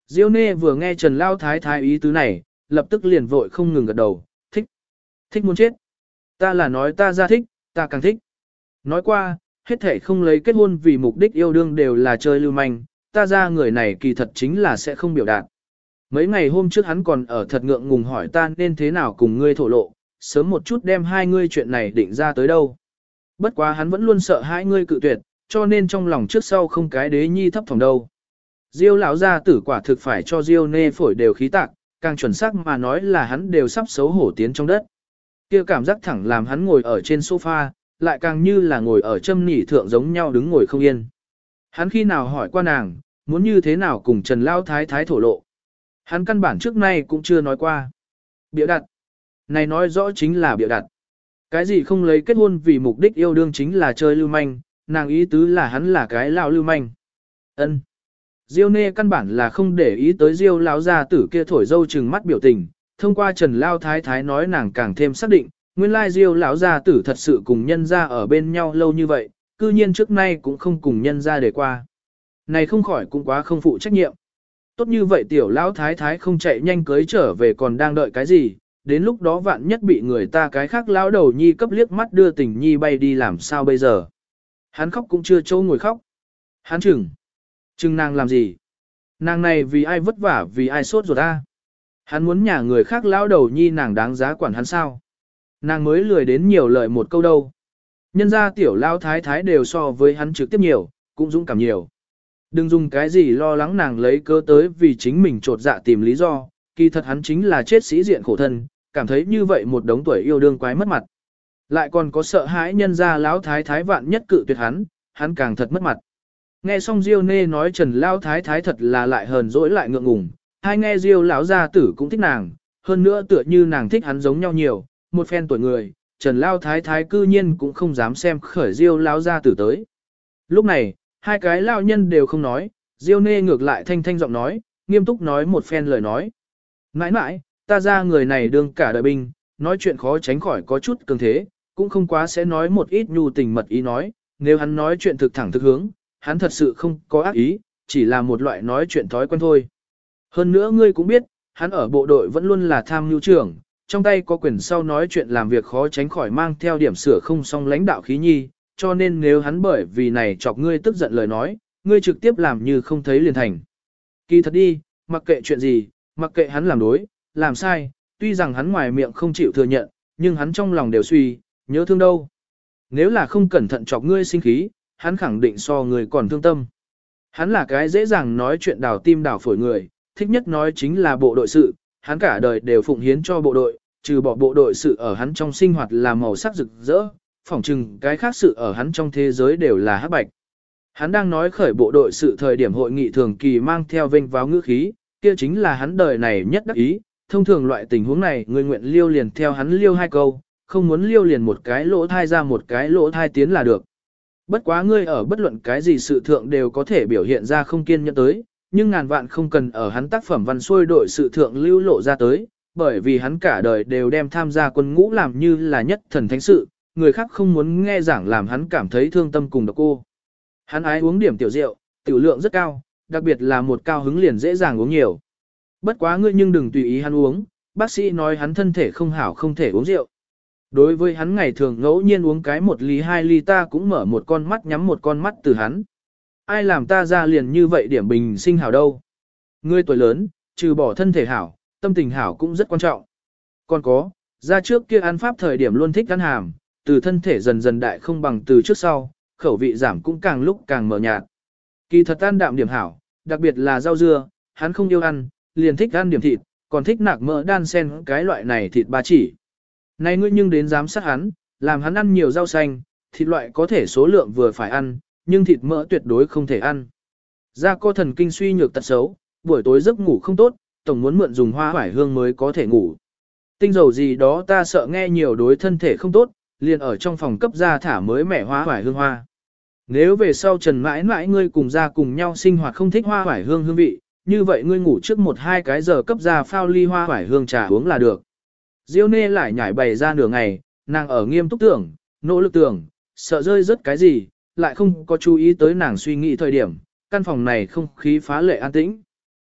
Diêu Nê vừa nghe Trần Lao Thái Thái ý tứ này, lập tức liền vội không ngừng gật đầu, thích, thích muốn chết. Ta là nói ta ra thích, ta càng thích. Nói qua, hết thể không lấy kết hôn vì mục đích yêu đương đều là chơi lưu manh, ta ra người này kỳ thật chính là sẽ không biểu đạt. Mấy ngày hôm trước hắn còn ở thật ngượng ngùng hỏi ta nên thế nào cùng ngươi thổ lộ, sớm một chút đem hai ngươi chuyện này định ra tới đâu. Bất quá hắn vẫn luôn sợ hai ngươi cự tuyệt, cho nên trong lòng trước sau không cái đế nhi thấp phòng đâu. Diêu lão gia tử quả thực phải cho Diêu Nê phổi đều khí tạc, càng chuẩn xác mà nói là hắn đều sắp xấu hổ tiến trong đất. Kia cảm giác thẳng làm hắn ngồi ở trên sofa, lại càng như là ngồi ở châm nỉ thượng giống nhau đứng ngồi không yên. Hắn khi nào hỏi qua nàng, muốn như thế nào cùng Trần Lao Thái Thái thổ lộ. Hắn căn bản trước nay cũng chưa nói qua. Bịa đặt. Này nói rõ chính là bịa đặt. Cái gì không lấy kết hôn vì mục đích yêu đương chính là chơi lưu manh, nàng ý tứ là hắn là cái lão lưu manh. Ân. Diêu Nê căn bản là không để ý tới Diêu lão gia tử kia thổi dâu trừng mắt biểu tình, thông qua Trần Lao Thái Thái nói nàng càng thêm xác định, nguyên lai Diêu lão gia tử thật sự cùng nhân gia ở bên nhau lâu như vậy, cư nhiên trước nay cũng không cùng nhân gia để qua. Này không khỏi cũng quá không phụ trách nhiệm. Tốt như vậy tiểu lão thái thái không chạy nhanh cưới trở về còn đang đợi cái gì, đến lúc đó vạn nhất bị người ta cái khác lão đầu nhi cấp liếc mắt đưa tình nhi bay đi làm sao bây giờ. Hắn khóc cũng chưa chỗ ngồi khóc. Hắn chừng nàng làm gì? Nàng này vì ai vất vả vì ai sốt ruột ta? Hắn muốn nhà người khác lão đầu nhi nàng đáng giá quản hắn sao? Nàng mới lười đến nhiều lời một câu đâu. Nhân ra tiểu lão thái thái đều so với hắn trực tiếp nhiều, cũng dũng cảm nhiều. Đừng dùng cái gì lo lắng nàng lấy cớ tới vì chính mình trột dạ tìm lý do, kỳ thật hắn chính là chết sĩ diện khổ thân, cảm thấy như vậy một đống tuổi yêu đương quái mất mặt. Lại còn có sợ hãi nhân ra lão thái thái vạn nhất cự tuyệt hắn càng thật mất mặt. Nghe xong Diêu Nê nói Trần lão thái thái thật là lại hờn dỗi lại ngượng ngùng, hai nghe Diêu lão gia tử cũng thích nàng, hơn nữa tựa như nàng thích hắn giống nhau nhiều, một phen tuổi người, Trần lão thái thái cư nhiên cũng không dám xem khởi Diêu lão gia tử tới. Lúc này, hai cái lão nhân đều không nói, Diêu Nê ngược lại thanh thanh giọng nói, nghiêm túc nói một phen lời nói. Mãi mãi, ta ra người này đương cả đời binh, nói chuyện khó tránh khỏi có chút cường thế, cũng không quá sẽ nói một ít nhu tình mật ý nói, nếu hắn nói chuyện thực thẳng thực hướng, hắn thật sự không có ác ý, chỉ là một loại nói chuyện thói quen thôi. Hơn nữa ngươi cũng biết, hắn ở bộ đội vẫn luôn là tham mưu trưởng, trong tay có quyền sau nói chuyện làm việc khó tránh khỏi mang theo điểm sửa không song lãnh đạo khí nhi, cho nên nếu hắn bởi vì này chọc ngươi tức giận lời nói, ngươi trực tiếp làm như không thấy liền thành. Kỳ thật đi, mặc kệ chuyện gì, mặc kệ hắn làm đối, làm sai, tuy rằng hắn ngoài miệng không chịu thừa nhận, nhưng hắn trong lòng đều suy, nhớ thương đâu. Nếu là không cẩn thận chọc ngươi sinh khí, hắn khẳng định so người còn thương tâm. Hắn là cái dễ dàng nói chuyện đào tim đào phổi người, thích nhất nói chính là bộ đội sự, hắn cả đời đều phụng hiến cho bộ đội, trừ bỏ bộ đội sự ở hắn trong sinh hoạt là màu sắc rực rỡ, phỏng chừng cái khác sự ở hắn trong thế giới đều là hắc bạch. Hắn đang nói khởi bộ đội sự thời điểm hội nghị thường kỳ mang theo vênh váo ngữ khí, kia chính là hắn đời này nhất đắc ý, thông thường loại tình huống này người nguyện liêu liền theo hắn liêu hai câu, không muốn liêu liền một cái lỗ thai ra một cái lỗ thai tiến là được. Bất quá ngươi ở bất luận cái gì sự thượng đều có thể biểu hiện ra không kiên nhẫn tới, nhưng ngàn vạn không cần ở hắn tác phẩm văn xuôi đội sự thượng lưu lộ ra tới, bởi vì hắn cả đời đều đem tham gia quân ngũ làm như là nhất thần thánh sự, người khác không muốn nghe giảng làm hắn cảm thấy thương tâm cùng độc cô. Hắn ái uống điểm tiểu rượu, tiểu lượng rất cao, đặc biệt là một cao hứng liền dễ dàng uống nhiều. Bất quá ngươi nhưng đừng tùy ý hắn uống, bác sĩ nói hắn thân thể không hảo không thể uống rượu. Đối với hắn ngày thường ngẫu nhiên uống cái 1 ly 2 ly ta cũng mở một con mắt nhắm một con mắt từ hắn. Ai làm ta ra liền như vậy điểm bình sinh hảo đâu. Ngươi tuổi lớn, trừ bỏ thân thể hảo, tâm tình hảo cũng rất quan trọng. Còn có, ra trước kia ăn pháp thời điểm luôn thích ăn hàm, từ thân thể dần dần đại không bằng từ trước sau, khẩu vị giảm cũng càng lúc càng mờ nhạt. Kỳ thật ăn đạm điểm hảo, đặc biệt là rau dưa, hắn không yêu ăn, liền thích ăn điểm thịt, còn thích nạc mỡ đan sen cái loại này thịt ba chỉ. Này ngươi nhưng đến giám sát hắn, làm hắn ăn nhiều rau xanh, thịt loại có thể số lượng vừa phải ăn, nhưng thịt mỡ tuyệt đối không thể ăn. Da co thần kinh suy nhược tật xấu, buổi tối giấc ngủ không tốt, tổng muốn mượn dùng hoa hoải hương mới có thể ngủ. Tinh dầu gì đó ta sợ nghe nhiều đối thân thể không tốt, liền ở trong phòng cấp ra thả mới mẻ hoa hoải hương hoa. Nếu về sau Trần mãi mãi ngươi cùng ra cùng nhau sinh hoạt không thích hoa hoải hương hương vị, như vậy ngươi ngủ trước 1-2 cái giờ cấp ra phao ly hoa hoải hương trà uống là được. Diêu Nê lại nhảy bày ra nửa ngày, nàng ở nghiêm túc tưởng, nỗ lực tưởng, sợ rơi rất cái gì, lại không có chú ý tới nàng suy nghĩ thời điểm, căn phòng này không khí phá lệ an tĩnh.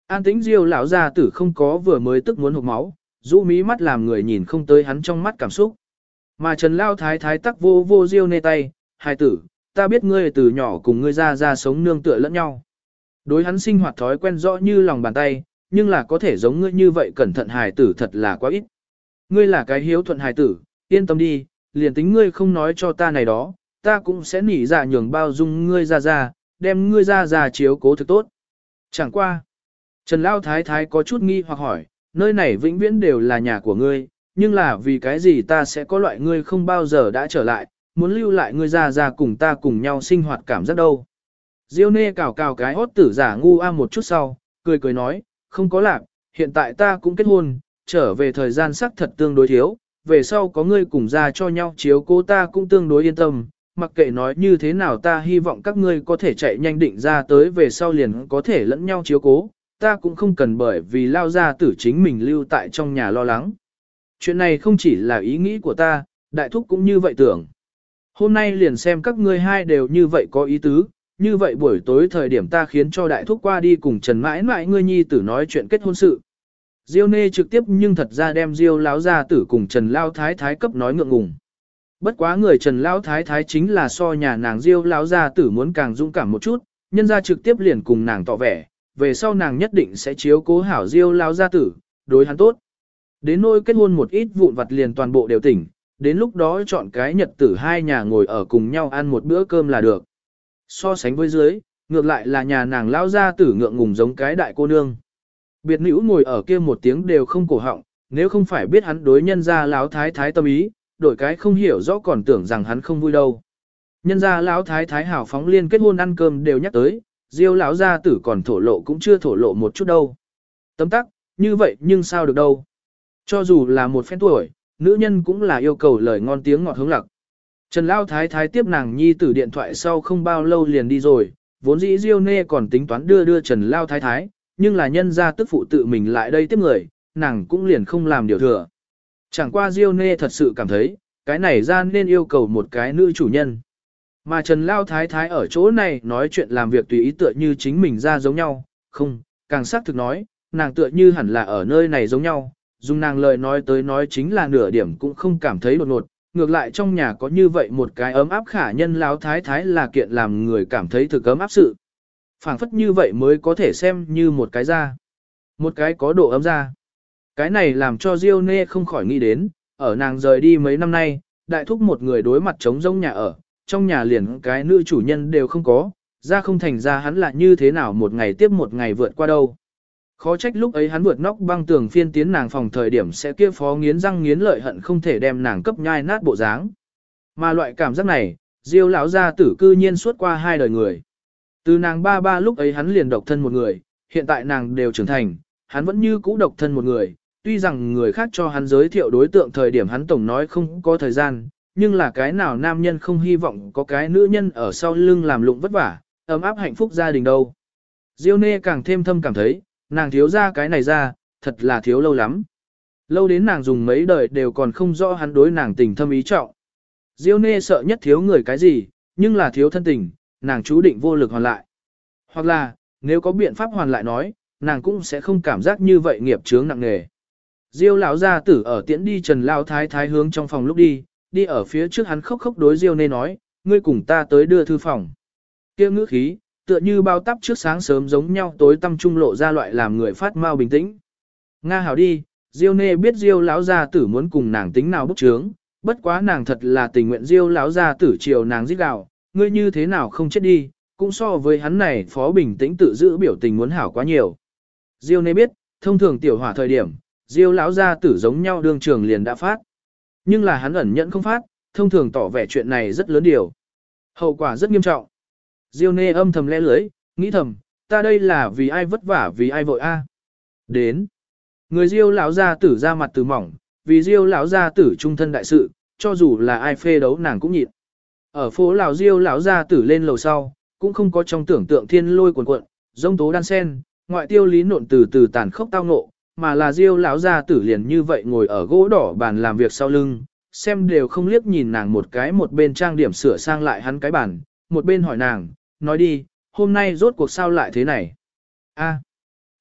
An tĩnh Diêu lão gia tử không có vừa mới tức muốn hộc máu, rũ mí mắt làm người nhìn không tới hắn trong mắt cảm xúc. Mà Trần Lao Thái Thái tắc vô vô Diêu nê tay, hài tử, ta biết ngươi từ nhỏ cùng ngươi ra sống nương tựa lẫn nhau. Đối hắn sinh hoạt thói quen rõ như lòng bàn tay, nhưng là có thể giống ngươi như vậy cẩn thận hài tử thật là quá ít. Ngươi là cái hiếu thuận hài tử, yên tâm đi, liền tính ngươi không nói cho ta này đó, ta cũng sẽ nỉ dạ nhường bao dung ngươi ra, đem ngươi ra chiếu cố thực tốt. Chẳng qua. Trần Lao Thái Thái có chút nghi hoặc hỏi, nơi này vĩnh viễn đều là nhà của ngươi, nhưng là vì cái gì ta sẽ có loại ngươi không bao giờ đã trở lại, muốn lưu lại ngươi ra cùng ta cùng nhau sinh hoạt cảm giác đâu. Diêu nê cào cào cái hốt tử giả ngu một chút sau, cười nói, không có lạc, hiện tại ta cũng kết hôn, trở về thời gian sắc thật tương đối thiếu, về sau có ngươi cùng ra cho nhau chiếu cố ta cũng tương đối yên tâm, mặc kệ nói như thế nào ta hy vọng các ngươi có thể chạy nhanh định ra tới về sau liền có thể lẫn nhau chiếu cố, ta cũng không cần bởi vì lao ra tử chính mình lưu tại trong nhà lo lắng. Chuyện này không chỉ là ý nghĩ của ta, đại thúc cũng như vậy tưởng. Hôm nay liền xem các ngươi hai đều như vậy có ý tứ, như vậy buổi tối thời điểm ta khiến cho đại thúc qua đi cùng Trần mãi mãi ngươi nhi tử nói chuyện kết hôn sự. Diêu nê trực tiếp nhưng thật ra đem Diêu lão gia tử cùng Trần Lao Thái Thái cấp nói ngượng ngùng. Bất quá người Trần Lão Thái Thái chính là so nhà nàng Diêu lão gia tử muốn càng dũng cảm một chút, nhân ra trực tiếp liền cùng nàng tỏ vẻ, về sau nàng nhất định sẽ chiếu cố hảo Diêu lão gia tử, đối hắn tốt. Đến nỗi kết hôn một ít vụn vặt liền toàn bộ đều tỉnh, đến lúc đó chọn cái nhật tử hai nhà ngồi ở cùng nhau ăn một bữa cơm là được. So sánh với dưới, ngược lại là nhà nàng lão gia tử ngượng ngùng giống cái đại cô nương. Biệt nữ ngồi ở kia một tiếng đều không cổ họng, nếu không phải biết hắn đối nhân gia lão thái thái tâm ý, đổi cái không hiểu rõ còn tưởng rằng hắn không vui đâu. Nhân gia lão thái thái hảo phóng liên kết hôn ăn cơm đều nhắc tới, Diêu lão gia tử còn thổ lộ cũng chưa thổ lộ một chút đâu. Tấm tắc, như vậy nhưng sao được đâu. Cho dù là một phen tuổi, nữ nhân cũng là yêu cầu lời ngon tiếng ngọt hướng lặc. Trần lão thái thái tiếp nàng nhi tử điện thoại sau không bao lâu liền đi rồi, vốn dĩ Diêu nê còn tính toán đưa Trần lão thái thái, nhưng là nhân gia tức phụ tự mình lại đây tiếp người, nàng cũng liền không làm điều thừa. Chẳng qua Diêu nê thật sự cảm thấy, cái này ra nên yêu cầu một cái nữ chủ nhân. Mà Trần Lao Thái Thái ở chỗ này nói chuyện làm việc tùy ý tựa như chính mình ra giống nhau, không, càng xác thực nói, nàng tựa như hẳn là ở nơi này giống nhau, dùng nàng lời nói tới nói chính là nửa điểm cũng không cảm thấy đột ngột, ngược lại trong nhà có như vậy một cái ấm áp khả nhân Lao Thái Thái là kiện làm người cảm thấy thực ấm áp sự. Phảng phất như vậy mới có thể xem như một cái ra, một cái có độ ấm ra. Cái này làm cho Diêu nê không khỏi nghĩ đến, ở nàng rời đi mấy năm nay, đại thúc một người đối mặt trống rỗng nhà ở, trong nhà liền cái nữ chủ nhân đều không có, ra không thành ra hắn là như thế nào một ngày tiếp một ngày vượt qua đâu. Khó trách lúc ấy hắn vượt nóc băng tường phiên tiến nàng phòng thời điểm sẽ kia phó nghiến răng nghiến lợi hận không thể đem nàng cấp nhai nát bộ dáng. Mà loại cảm giác này, Diêu lão gia tử cư nhiên suốt qua hai đời người. Từ nàng ba lúc ấy hắn liền độc thân một người, hiện tại nàng đều trưởng thành, hắn vẫn như cũ độc thân một người, tuy rằng người khác cho hắn giới thiệu đối tượng thời điểm hắn tổng nói không có thời gian, nhưng là cái nào nam nhân không hy vọng có cái nữ nhân ở sau lưng làm lụng vất vả, ấm áp hạnh phúc gia đình đâu. Diêu nê càng thêm thâm cảm thấy, nàng thiếu ra cái này ra, thật là thiếu lâu lắm. Lâu đến nàng dùng mấy đời đều còn không rõ hắn đối nàng tình thâm ý trọng. Diêu nê sợ nhất thiếu người cái gì, nhưng là thiếu thân tình, nàng chú định vô lực hoàn lại. Hoặc là, nếu có biện pháp hoàn lại nói, nàng cũng sẽ không cảm giác như vậy nghiệp chướng nặng nề. Diêu lão gia tử ở tiễn đi Trần Lão Thái Thái hướng trong phòng lúc đi ở phía trước hắn khóc khóc đối Diêu nê nói, ngươi cùng ta tới đưa thư phòng. Kia ngữ khí, tựa như bao tắp trước sáng sớm giống nhau tối tăm trung lộ ra loại làm người phát mau bình tĩnh. Nga hảo đi, Diêu nê biết Diêu lão gia tử muốn cùng nàng tính nào bức chướng, bất quá nàng thật là tình nguyện Diêu lão gia tử chiều nàng giết gào, ngươi như thế nào không chết đi, cũng so với hắn này phó bình tĩnh tự giữ biểu tình muốn hảo quá nhiều. Diêu nê biết, thông thường tiểu hỏa thời điểm, Diêu lão gia tử giống nhau đương trường liền đã phát. Nhưng là hắn ẩn nhẫn không phát, thông thường tỏ vẻ chuyện này rất lớn điều. Hậu quả rất nghiêm trọng. Diêu nê âm thầm lẽ lưới, nghĩ thầm, ta đây là vì ai vất vả vì ai vội a. Đến. Người Diêu lão gia tử ra mặt từ mỏng, vì Diêu lão gia tử trung thân đại sự, cho dù là ai phê đấu nàng cũng nhịn. Ở phố lão Diêu lão gia tử lên lầu sau, cũng không có trong tưởng tượng thiên lôi cuồn cuộn, rông tố đan sen, ngoại tiêu lý nộn từ từ tàn khốc tao ngộ, mà là Diêu lão gia tử liền như vậy ngồi ở gỗ đỏ bàn làm việc sau lưng, xem đều không liếc nhìn nàng một cái, một bên trang điểm sửa sang lại hắn cái bàn, một bên hỏi nàng, nói đi, hôm nay rốt cuộc sao lại thế này? A.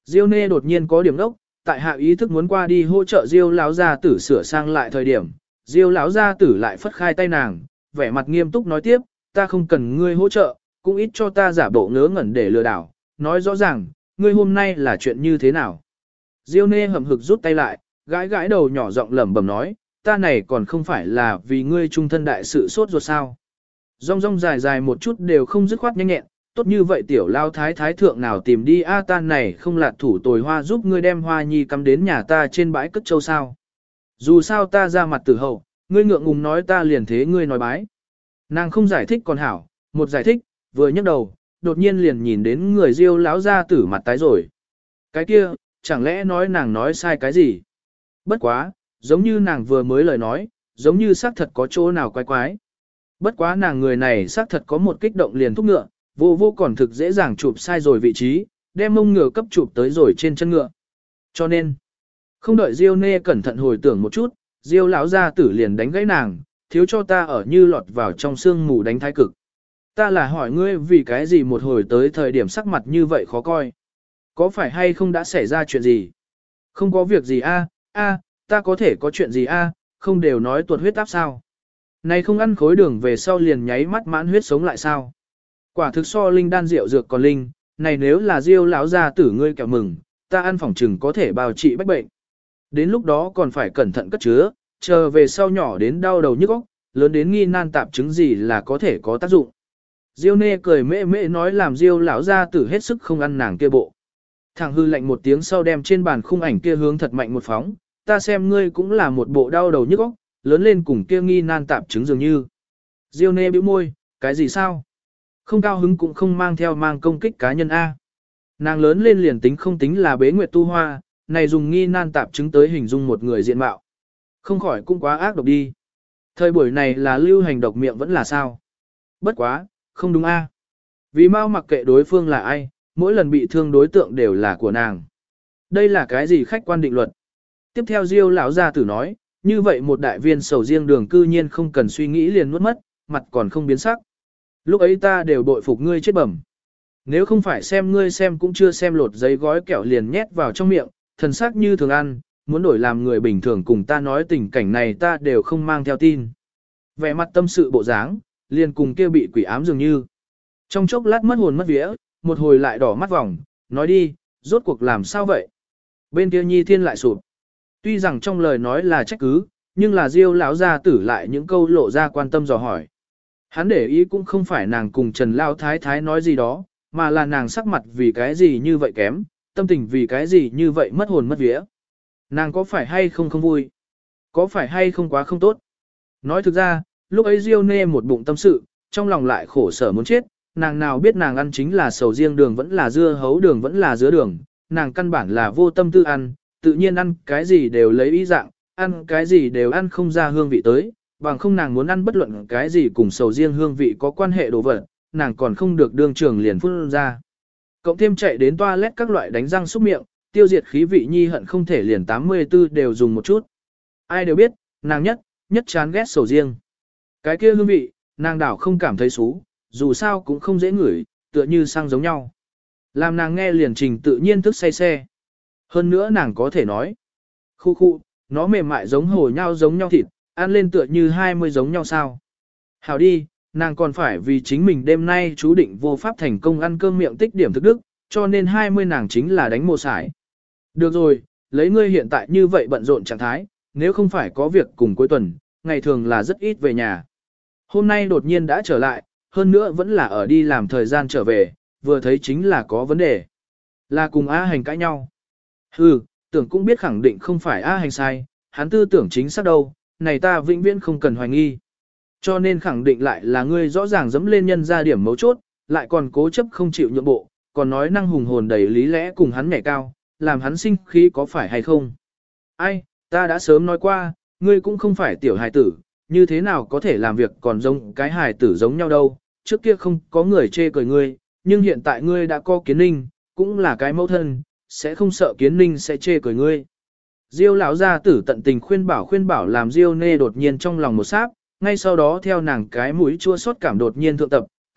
Diêu Nê đột nhiên có điểm đốc, tại hạ ý thức muốn qua đi hỗ trợ Diêu lão gia tử sửa sang lại thời điểm, Diêu lão gia tử lại phất khai tay nàng, vẻ mặt nghiêm túc nói tiếp, ta không cần ngươi hỗ trợ, cũng ít cho ta giả bộ ngớ ngẩn để lừa đảo, nói rõ ràng, ngươi hôm nay là chuyện như thế nào. Diêu Nê hậm hực rút tay lại, gãi gãi đầu nhỏ giọng lẩm bẩm nói, ta này còn không phải là vì ngươi trung thân đại sự sốt ruột sao. Rong rong dài dài một chút đều không dứt khoát nhanh nhẹn, tốt như vậy tiểu lao thái thái thượng nào tìm đi a tan này không lạt thủ tồi hoa giúp ngươi đem hoa nhi cắm đến nhà ta trên bãi cất châu sao. Dù sao ta ra mặt tử hậu, ngươi ngượng ngùng nói ta liền thế ngươi nói bái. Nàng không giải thích còn hảo, một giải thích, vừa nhấc đầu, đột nhiên liền nhìn đến người Diêu lão ra tử mặt tái rồi. Cái kia, chẳng lẽ nói nàng nói sai cái gì? Bất quá, giống như nàng vừa mới lời nói, giống như xác thật có chỗ nào quái quái. Bất quá nàng người này xác thật có một kích động liền thúc ngựa, vô vô còn thực dễ dàng chụp sai rồi vị trí, đem mông ngựa cấp chụp tới rồi trên chân ngựa. Cho nên, không đợi Diêu Nê cẩn thận hồi tưởng một chút, Diêu lão gia tử liền đánh gãy nàng, thiếu cho ta ở như lọt vào trong sương mù đánh thái cực. Ta là hỏi ngươi vì cái gì một hồi tới thời điểm sắc mặt như vậy khó coi. Có phải hay không đã xảy ra chuyện gì? Không có việc gì a, ta có thể có chuyện gì a, không đều nói tuột huyết áp sao? Này không ăn khối đường về sau liền nháy mắt mãn huyết sống lại sao? Quả thực so linh đan rượu dược còn linh, này nếu là Diêu lão gia tử ngươi kẹo mừng, ta ăn phỏng chừng có thể bào trị bách bệnh. Đến lúc đó còn phải cẩn thận cất chứa, chờ về sau nhỏ đến đau đầu nhức óc, lớn đến nghi nan tạp chứng gì là có thể có tác dụng. Diêu Nê cười mễ mễ nói làm Diêu lão gia tử hết sức không ăn nàng kia bộ. Thằng hư lạnh một tiếng sau đem trên bàn khung ảnh kia hướng thật mạnh một phóng, ta xem ngươi cũng là một bộ đau đầu nhức óc, lớn lên cùng kia nghi nan tạp chứng dường như. Diêu Nê bĩu môi, cái gì sao? Không cao hứng cũng không mang theo mang công kích cá nhân A. Nàng lớn lên liền tính không tính là bế nguyệt tu hoa, này dùng nghi nan tạp chứng tới hình dung một người diện mạo. Không khỏi cũng quá ác độc đi. Thời buổi này là lưu hành độc miệng vẫn là sao? Bất quá, không đúng A. Vì mau mặc kệ đối phương là ai, mỗi lần bị thương đối tượng đều là của nàng. Đây là cái gì khách quan định luật? Tiếp theo Diêu lão gia tử nói, như vậy một đại viên sầu riêng đường cư nhiên không cần suy nghĩ liền nuốt mất, mặt còn không biến sắc. Lúc ấy ta đều bội phục ngươi chết bẩm. Nếu không phải xem ngươi xem cũng chưa xem lột giấy gói kẹo liền nhét vào trong miệng, thần sắc như thường ăn, muốn đổi làm người bình thường cùng ta nói tình cảnh này ta đều không mang theo tin. Vẻ mặt tâm sự bộ dáng, liền cùng kia bị quỷ ám dường như. Trong chốc lát mất hồn mất vía, một hồi lại đỏ mắt vòng, nói đi, rốt cuộc làm sao vậy? Bên kia Nhi Thiên lại sụp. Tuy rằng trong lời nói là trách cứ, nhưng là Diêu lão gia tử lại những câu lộ ra quan tâm dò hỏi. Hắn để ý cũng không phải nàng cùng Trần Lao Thái Thái nói gì đó, mà là nàng sắc mặt vì cái gì như vậy kém, tâm tình vì cái gì như vậy mất hồn mất vía. Nàng có phải hay không không vui? Có phải hay không quá không tốt? Nói thực ra, lúc ấy Diêu Nê một bụng tâm sự, trong lòng lại khổ sở muốn chết, nàng nào biết nàng ăn chính là sầu riêng đường vẫn là dưa hấu đường vẫn là dứa đường, nàng căn bản là vô tâm tư ăn, tự nhiên ăn cái gì đều lấy ý dạng, ăn cái gì đều ăn không ra hương vị tới, bằng không nàng muốn ăn bất luận cái gì cùng sầu riêng hương vị có quan hệ đồ vật, nàng còn không được đương trường liền phun ra. Cộng thêm chạy đến toilet các loại đánh răng xúc miệng, tiêu diệt khí vị Nhi hận không thể liền 84 đều dùng một chút. Ai đều biết, nàng nhất chán ghét sầu riêng. Cái kia hương vị, nàng đảo không cảm thấy xú, dù sao cũng không dễ ngửi, tựa như xăng giống nhau. Làm nàng nghe liền trình tự nhiên thức say xe. Hơn nữa nàng có thể nói, khu, nó mềm mại giống hồ nhau giống nhau thịt, ăn lên tựa như 20 giống nhau sao. Hảo đi, nàng còn phải vì chính mình đêm nay chú định vô pháp thành công ăn cơm miệng tích điểm thực đức, cho nên 20 nàng chính là đánh mồ sải. Được rồi, lấy ngươi hiện tại như vậy bận rộn trạng thái, nếu không phải có việc cùng cuối tuần, ngày thường là rất ít về nhà. Hôm nay đột nhiên đã trở lại, hơn nữa vẫn là ở đi làm thời gian trở về, vừa thấy chính là có vấn đề. Là cùng A Hành cãi nhau. Tưởng cũng biết khẳng định không phải A Hành sai, hắn tư tưởng chính xác đâu, này ta vĩnh viễn không cần hoài nghi. Cho nên khẳng định lại là ngươi rõ ràng dẫm lên nhân ra điểm mấu chốt, lại còn cố chấp không chịu nhượng bộ, còn nói năng hùng hồn đầy lý lẽ cùng hắn nhảy cao, làm hắn sinh khí có phải hay không. Ai, ta đã sớm nói qua, ngươi cũng không phải tiểu hài tử, như thế nào có thể làm việc còn giống cái hài tử giống nhau đâu, trước kia không có người chê cười ngươi, nhưng hiện tại ngươi đã có Kiến Ninh, cũng là cái mẫu thân, sẽ không sợ Kiến Ninh sẽ chê cười ngươi. Diêu lão gia tử tận tình khuyên bảo làm Diêu Nê đột nhiên trong lòng một sáp, ngay sau đó theo nàng cái mũi chua xót cảm đột nhiên thượng tập,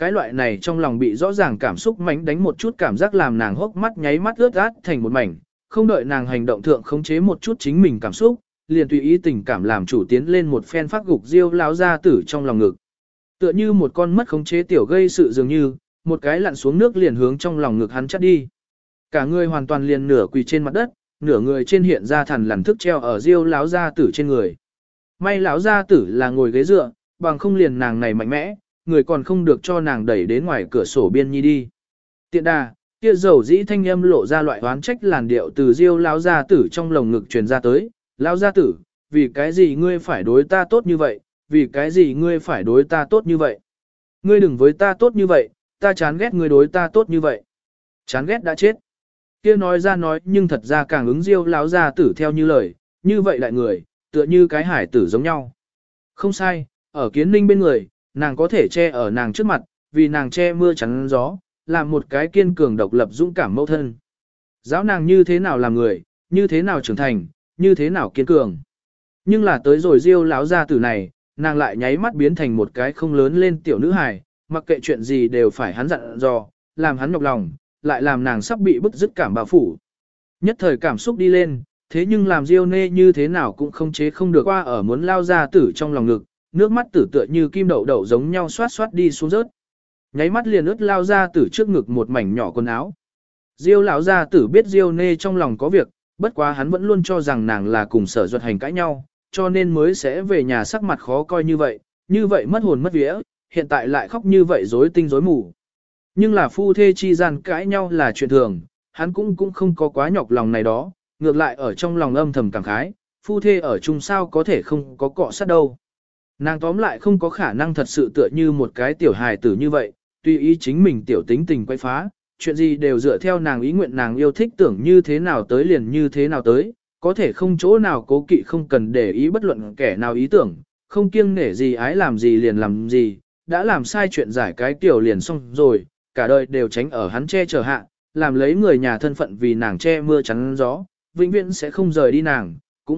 Cái loại này trong lòng bị rõ ràng cảm xúc mánh đánh một chút cảm giác làm nàng hốc mắt nháy mắt ướt át thành một mảnh, không đợi nàng hành động thượng khống chế một chút chính mình cảm xúc, liền tùy ý tình cảm làm chủ tiến lên một phen phát gục Diêu lão gia tử trong lòng ngực. Tựa như một con mất khống chế tiểu gây sự dường như, một cái lặn xuống nước liền hướng trong lòng ngực hắn chắt đi. Cả người hoàn toàn liền nửa quỳ trên mặt đất, nửa người trên hiện ra thằn lằn thức treo ở Diêu lão gia tử trên người. May lão gia tử là ngồi ghế dựa, bằng không liền nàng này mạnh mẽ, người còn không được cho nàng đẩy đến ngoài cửa sổ biên nhi đi. Tiện đà, kia dầu dĩ thanh âm lộ ra loại oán trách làn điệu từ Diêu lão gia tử trong lồng ngực truyền ra tới, "Lão gia tử, vì cái gì ngươi phải đối ta tốt như vậy, vì cái gì ngươi phải đối ta tốt như vậy? Ngươi đừng với ta tốt như vậy, ta chán ghét ngươi đối ta tốt như vậy." Chán ghét đã chết. Kia nói ra nói nhưng thật ra càng ứng Diêu lão gia tử theo như lời, như vậy lại người, tựa như cái hải tử giống nhau. Không sai, ở Kiến Ninh bên người, nàng có thể che ở nàng trước mặt, vì nàng che mưa chắn gió, làm một cái kiên cường độc lập dũng cảm mẫu thân. Giáo nàng như thế nào làm người, như thế nào trưởng thành, như thế nào kiên cường. Nhưng là tới rồi Diêu lão gia tử này, nàng lại nháy mắt biến thành một cái không lớn lên tiểu nữ hài, mặc kệ chuyện gì đều phải hắn dặn dò, làm hắn nhọc lòng, lại làm nàng sắp bị bức dứt cảm bao phủ. Nhất thời cảm xúc đi lên, thế nhưng làm Diêu Nê như thế nào cũng không chế không được qua ở muốn lao ra tử trong lòng ngực, nước mắt tử tựa như kim đậu đậu giống nhau xoát xoát đi xuống rớt. Nháy mắt liền ướt lao ra tử trước ngực một mảnh nhỏ quần áo. Diêu lão gia tử biết Diêu Nê trong lòng có việc, bất quá hắn vẫn luôn cho rằng nàng là cùng Sở Duật Hành cãi nhau, cho nên mới sẽ về nhà sắc mặt khó coi như vậy mất hồn mất vía, hiện tại lại khóc như vậy rối tinh rối mù. Nhưng là phu thê chi gian cãi nhau là chuyện thường, hắn cũng không có quá nhọc lòng này đó, ngược lại ở trong lòng âm thầm cảm khái, phu thê ở chung sao có thể không có cọ sát đâu. Nàng tóm lại không có khả năng thật sự tựa như một cái tiểu hài tử như vậy, tùy ý chính mình tiểu tính tình quay phá, chuyện gì đều dựa theo nàng ý nguyện nàng yêu thích tưởng như thế nào tới liền như thế nào tới, có thể không chỗ nào cố kỵ không cần để ý bất luận kẻ nào ý tưởng, không kiêng nể gì ái làm gì liền làm gì, đã làm sai chuyện giải cái tiểu liền xong rồi, cả đời đều tránh ở hắn che chở hạ, làm lấy người nhà thân phận vì nàng che mưa chắn gió, vĩnh viễn sẽ không rời đi nàng, cũng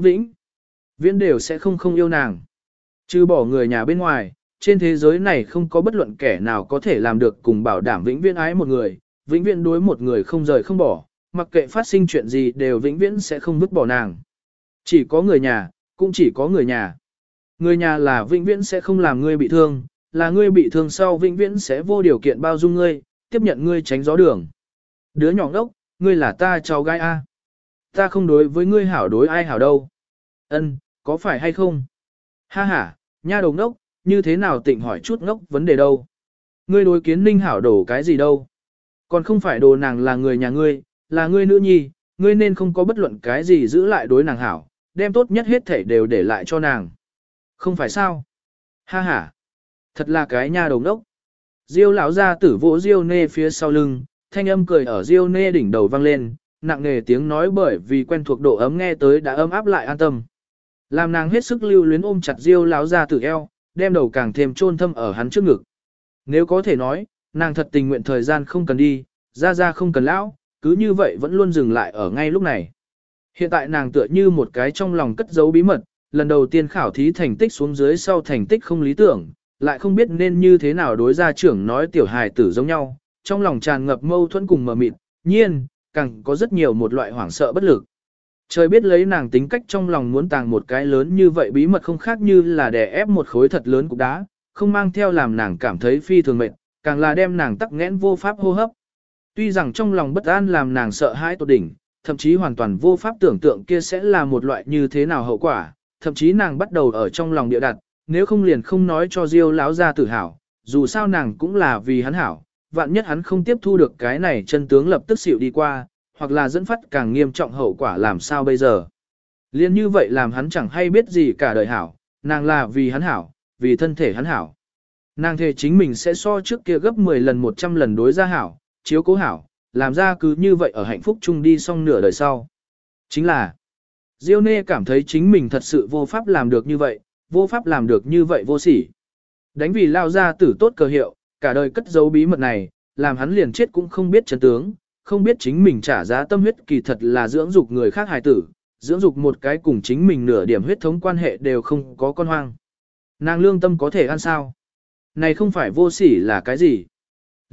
viễn đều sẽ không yêu nàng. Trừ bỏ người nhà bên ngoài, trên thế giới này không có bất luận kẻ nào có thể làm được cùng bảo đảm vĩnh viễn ái một người, vĩnh viễn đối một người không rời không bỏ, mặc kệ phát sinh chuyện gì đều vĩnh viễn sẽ không vứt bỏ nàng. Chỉ có người nhà, cũng chỉ có người nhà. Người nhà là vĩnh viễn sẽ không làm ngươi bị thương, là ngươi bị thương sau vĩnh viễn sẽ vô điều kiện bao dung ngươi, tiếp nhận ngươi tránh gió đường. Đứa nhỏ ngốc, ngươi là ta cháu gái A. Ta không đối với ngươi hảo đối ai hảo đâu. Ân, có phải hay không? Ha ha, nha đầu ngốc, như thế nào tịnh hỏi chút ngốc vấn đề đâu. Ngươi đối Kiến Ninh hảo đổ cái gì đâu. Còn không phải đồ nàng là người nhà ngươi, là ngươi nữ nhi, ngươi nên không có bất luận cái gì giữ lại đối nàng hảo, đem tốt nhất hết thảy đều để lại cho nàng. Không phải sao? Ha ha, thật là cái nha đầu ngốc. Diêu lão gia tử vỗ Diêu Nê phía sau lưng, thanh âm cười ở Diêu Nê đỉnh đầu vang lên, nặng nề tiếng nói bởi vì quen thuộc độ ấm nghe tới đã ấm áp lại an tâm. Làm nàng hết sức lưu luyến ôm chặt Diêu lão gia tử eo, đem đầu càng thêm chôn thâm ở hắn trước ngực. Nếu có thể nói, nàng thật tình nguyện thời gian không cần đi, ra không cần lão, cứ như vậy vẫn luôn dừng lại ở ngay lúc này. Hiện tại nàng tựa như một cái trong lòng cất giấu bí mật, lần đầu tiên khảo thí thành tích xuống dưới sau thành tích không lý tưởng, lại không biết nên như thế nào đối gia trưởng nói tiểu hài tử giống nhau, trong lòng tràn ngập mâu thuẫn cùng mờ mịt, nhiên, càng có rất nhiều một loại hoảng sợ bất lực. Trời biết lấy nàng tính cách trong lòng muốn tàng một cái lớn như vậy bí mật không khác như là đè ép một khối thật lớn cục đá, không mang theo làm nàng cảm thấy phi thường mệt, càng là đem nàng tắc nghẽn vô pháp hô hấp. Tuy rằng trong lòng bất an làm nàng sợ hãi tột đỉnh, thậm chí hoàn toàn vô pháp tưởng tượng kia sẽ là một loại như thế nào hậu quả, thậm chí nàng bắt đầu ở trong lòng địa đặt, nếu không liền không nói cho Diêu lão gia tử hảo, dù sao nàng cũng là vì hắn hảo, vạn nhất hắn không tiếp thu được cái này chân tướng lập tức xỉu đi qua, hoặc là dẫn phát càng nghiêm trọng hậu quả làm sao bây giờ. Liên như vậy làm hắn chẳng hay biết gì cả đời hảo, nàng là vì hắn hảo, vì thân thể hắn hảo. Nàng thề chính mình sẽ so trước kia gấp 10 lần 100 lần đối ra hảo, chiếu cố hảo, làm ra cứ như vậy ở hạnh phúc chung đi xong nửa đời sau. Chính là, Diêu Nê cảm thấy chính mình thật sự vô pháp làm được như vậy, vô pháp làm được như vậy vô sỉ. Đánh vì lao ra tử tốt cờ hiệu, cả đời cất giấu bí mật này, làm hắn liền chết cũng không biết chân tướng, không biết chính mình trả giá tâm huyết kỳ thật là dưỡng dục người khác hài tử, dưỡng dục một cái cùng chính mình nửa điểm huyết thống quan hệ đều không có con hoang. Nàng lương tâm có thể ăn sao? Này không phải vô sỉ là cái gì?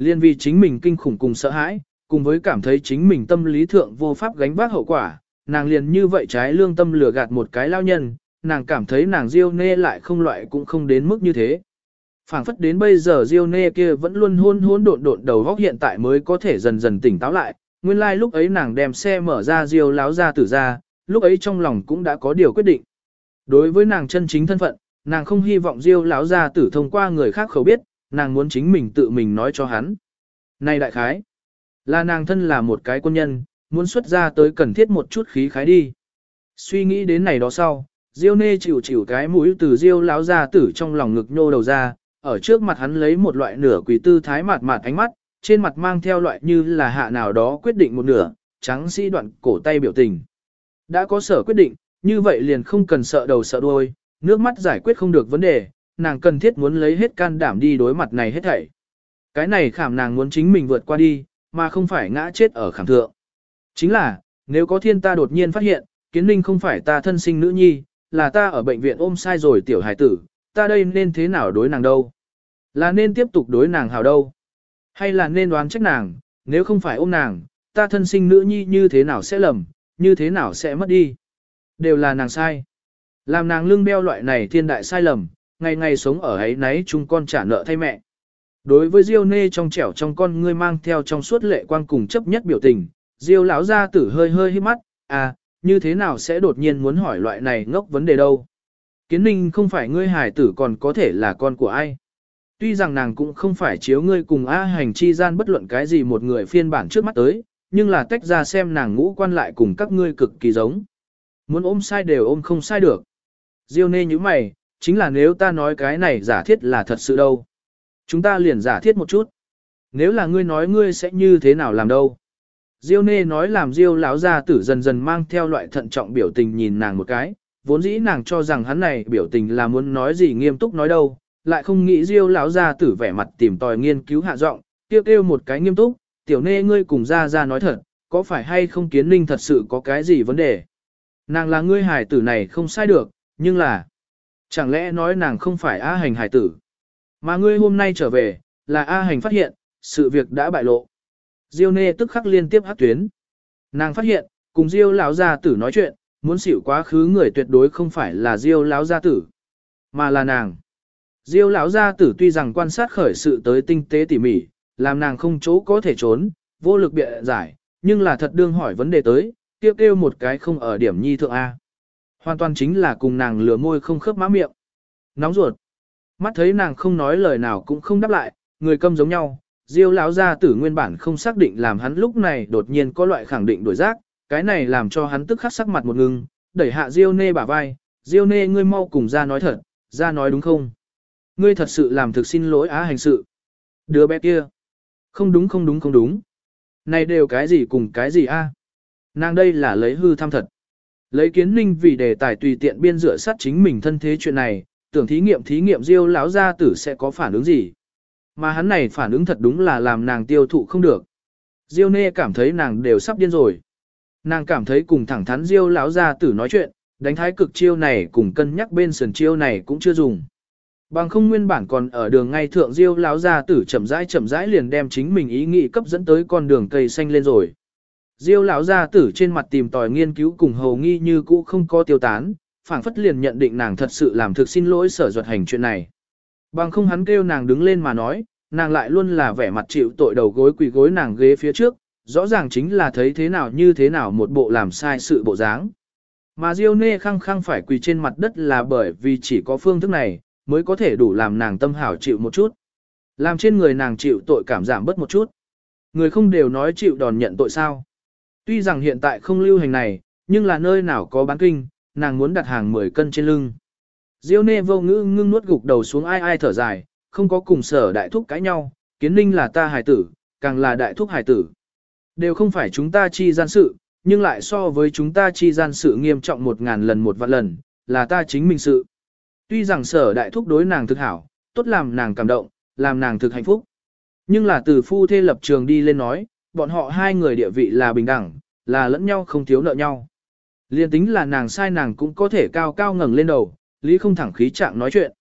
Liên vì chính mình kinh khủng cùng sợ hãi, cùng với cảm thấy chính mình tâm lý thượng vô pháp gánh vác hậu quả, nàng liền như vậy trái lương tâm lừa gạt một cái lao nhân, nàng cảm thấy nàng Diêu Nê lại không loại cũng không đến mức như thế. Phảng phất đến bây giờ Diêu Nê kia vẫn luôn hỗn độn đầu góc hiện tại mới có thể dần dần tỉnh táo lại, nguyên lai lúc ấy nàng đem xe mở ra Diêu láo ra tử ra, lúc ấy trong lòng cũng đã có điều quyết định. Đối với nàng chân chính thân phận, nàng không hy vọng Diêu láo ra tử thông qua người khác khẩu biết, nàng muốn chính mình tự mình nói cho hắn. Này đại khái, là nàng thân là một cái quân nhân, muốn xuất ra tới cần thiết một chút khí khái đi. Suy nghĩ đến này đó sau, Diêu Nê chịu cái mũi từ Diêu láo ra tử trong lòng ngực nhô đầu ra, ở trước mặt hắn lấy một loại nửa quỷ tư thái mạt ánh mắt, trên mặt mang theo loại như là hạ nào đó quyết định một nửa, trắng sĩ đoạn cổ tay biểu tình. Đã có sở quyết định, như vậy liền không cần sợ đầu sợ đuôi, nước mắt giải quyết không được vấn đề, nàng cần thiết muốn lấy hết can đảm đi đối mặt này hết thảy. Cái này khảm nàng muốn chính mình vượt qua đi, mà không phải ngã chết ở khảm thượng. Chính là, nếu có thiên ta đột nhiên phát hiện, Kiến Ninh không phải ta thân sinh nữ nhi, là ta ở bệnh viện ôm sai rồi tiểu hải tử, ta đây nên thế nào đối nàng đâu? Là nên tiếp tục đối nàng hào đâu? Hay là nên đoán trách nàng, nếu không phải ôm nàng, ta thân sinh nữ nhi như thế nào sẽ lầm, như thế nào sẽ mất đi? Đều là nàng sai. Làm nàng lưng beo loại này thiên đại sai lầm, ngày ngày sống ở ấy nấy chung con trả nợ thay mẹ. Đối với Diêu Nê trong trẻo trong con ngươi mang theo trong suốt lệ quang cùng chấp nhất biểu tình, Diêu lão gia tử hơi híp mắt, à, như thế nào sẽ đột nhiên muốn hỏi loại này ngốc vấn đề đâu? Kiến Ninh không phải ngươi hài tử còn có thể là con của ai? Tuy rằng nàng cũng không phải chiếu ngươi cùng A Hành chi gian bất luận cái gì một người phiên bản trước mắt tới, nhưng là tách ra xem nàng ngũ quan lại cùng các ngươi cực kỳ giống. Muốn ôm sai đều ôm không sai được. Diêu Nê như mày, chính là nếu ta nói cái này giả thiết là thật sự đâu. Chúng ta liền giả thiết một chút. Nếu là ngươi nói ngươi sẽ như thế nào làm đâu. Diêu Nê nói làm Diêu lão gia tử dần dần mang theo loại thận trọng biểu tình nhìn nàng một cái, vốn dĩ nàng cho rằng hắn này biểu tình là muốn nói gì nghiêm túc nói đâu, lại không nghĩ Diêu lão gia tử vẻ mặt tìm tòi nghiên cứu hạ giọng, kêu một cái nghiêm túc, tiểu Nê ngươi cùng ra nói thật, có phải hay không Kiến Ninh thật sự có cái gì vấn đề? Nàng là ngươi hài tử này không sai được, nhưng là, chẳng lẽ nói nàng không phải A Hành hài tử? Mà ngươi hôm nay trở về, là A Hành phát hiện, sự việc đã bại lộ. Diêu Nê tức khắc liên tiếp hắc tuyến. Nàng phát hiện, cùng Diêu lão gia tử nói chuyện, muốn xỉu quá khứ người tuyệt đối không phải là Diêu lão gia tử, mà là nàng. Diêu lão gia tử tuy rằng quan sát khởi sự tới tinh tế tỉ mỉ, làm nàng không chỗ có thể trốn, vô lực bịa giải, nhưng là thật đương hỏi vấn đề tới, kêu một cái không ở điểm nhi thượng A. Hoàn toàn chính là cùng nàng lừa môi không khớp má miệng. Nóng ruột. Mắt thấy nàng không nói lời nào cũng không đáp lại, người câm giống nhau, Diêu lão gia tử nguyên bản không xác định làm hắn lúc này đột nhiên có loại khẳng định đổi giác, cái này làm cho hắn tức khắc sắc mặt một ngưng, đẩy hạ Diêu Nê bả vai, Diêu Nê ngươi mau cùng ra nói thật, ra nói đúng không? Ngươi thật sự làm thực xin lỗi Á Hành sự. Đứa bé kia. Không đúng. Này đều cái gì cùng cái gì a? Nàng đây là lấy hư tham thật. Lấy Kiến Ninh vì đề tài tùy tiện biên rửa sát chính mình thân thế chuyện này, tưởng thí nghiệm Diêu lão gia tử sẽ có phản ứng gì. Mà hắn này phản ứng thật đúng là làm nàng tiêu thụ không được. Diêu Nê cảm thấy nàng đều sắp điên rồi. Nàng cảm thấy cùng thẳng thắn Diêu lão gia tử nói chuyện, đánh thái cực chiêu này cùng cân nhắc bên sườn chiêu này cũng chưa dùng. Bằng không nguyên bản còn ở đường ngay thượng Diêu lão gia tử chậm rãi liền đem chính mình ý nghĩ cấp dẫn tới con đường cây xanh lên rồi. Diêu lão gia tử trên mặt tìm tòi nghiên cứu cùng hầu nghi như cũ không có tiêu tán, phảng phất liền nhận định nàng thật sự làm thực xin lỗi Sở Duật Hành chuyện này. Bằng không hắn kêu nàng đứng lên mà nói, nàng lại luôn là vẻ mặt chịu tội đầu gối quỳ gối nàng ghế phía trước, rõ ràng chính là thấy thế nào như thế nào một bộ làm sai sự bộ dáng. Mà Diêu Nê khăng phải quỳ trên mặt đất là bởi vì chỉ có phương thức này, mới có thể đủ làm nàng tâm hảo chịu một chút. Làm trên người nàng chịu tội cảm giảm bớt một chút. Người không đều nói chịu đòn nhận tội sao. Tuy rằng hiện tại không lưu hành này, nhưng là nơi nào có bán kinh, nàng muốn đặt hàng 10 cân trên lưng. Diêu Nê vô ngữ ngưng nuốt gục đầu xuống ai thở dài, không có cùng Sở đại thúc cãi nhau, Kiến Ninh là ta hài tử, càng là đại thúc hài tử. Đều không phải chúng ta chi gian sự, nhưng lại so với chúng ta chi gian sự nghiêm trọng 1000 lần 1 vạn lần, là ta chính mình sự. Tuy rằng Sở đại thúc đối nàng thực hảo, tốt làm nàng cảm động, làm nàng thực hạnh phúc. Nhưng là từ phu thê lập trường đi lên nói, bọn họ hai người địa vị là bình đẳng, là lẫn nhau không thiếu nợ nhau. Liên tính là nàng sai nàng cũng có thể cao cao ngẩng lên đầu, lý không thẳng khí trạng nói chuyện.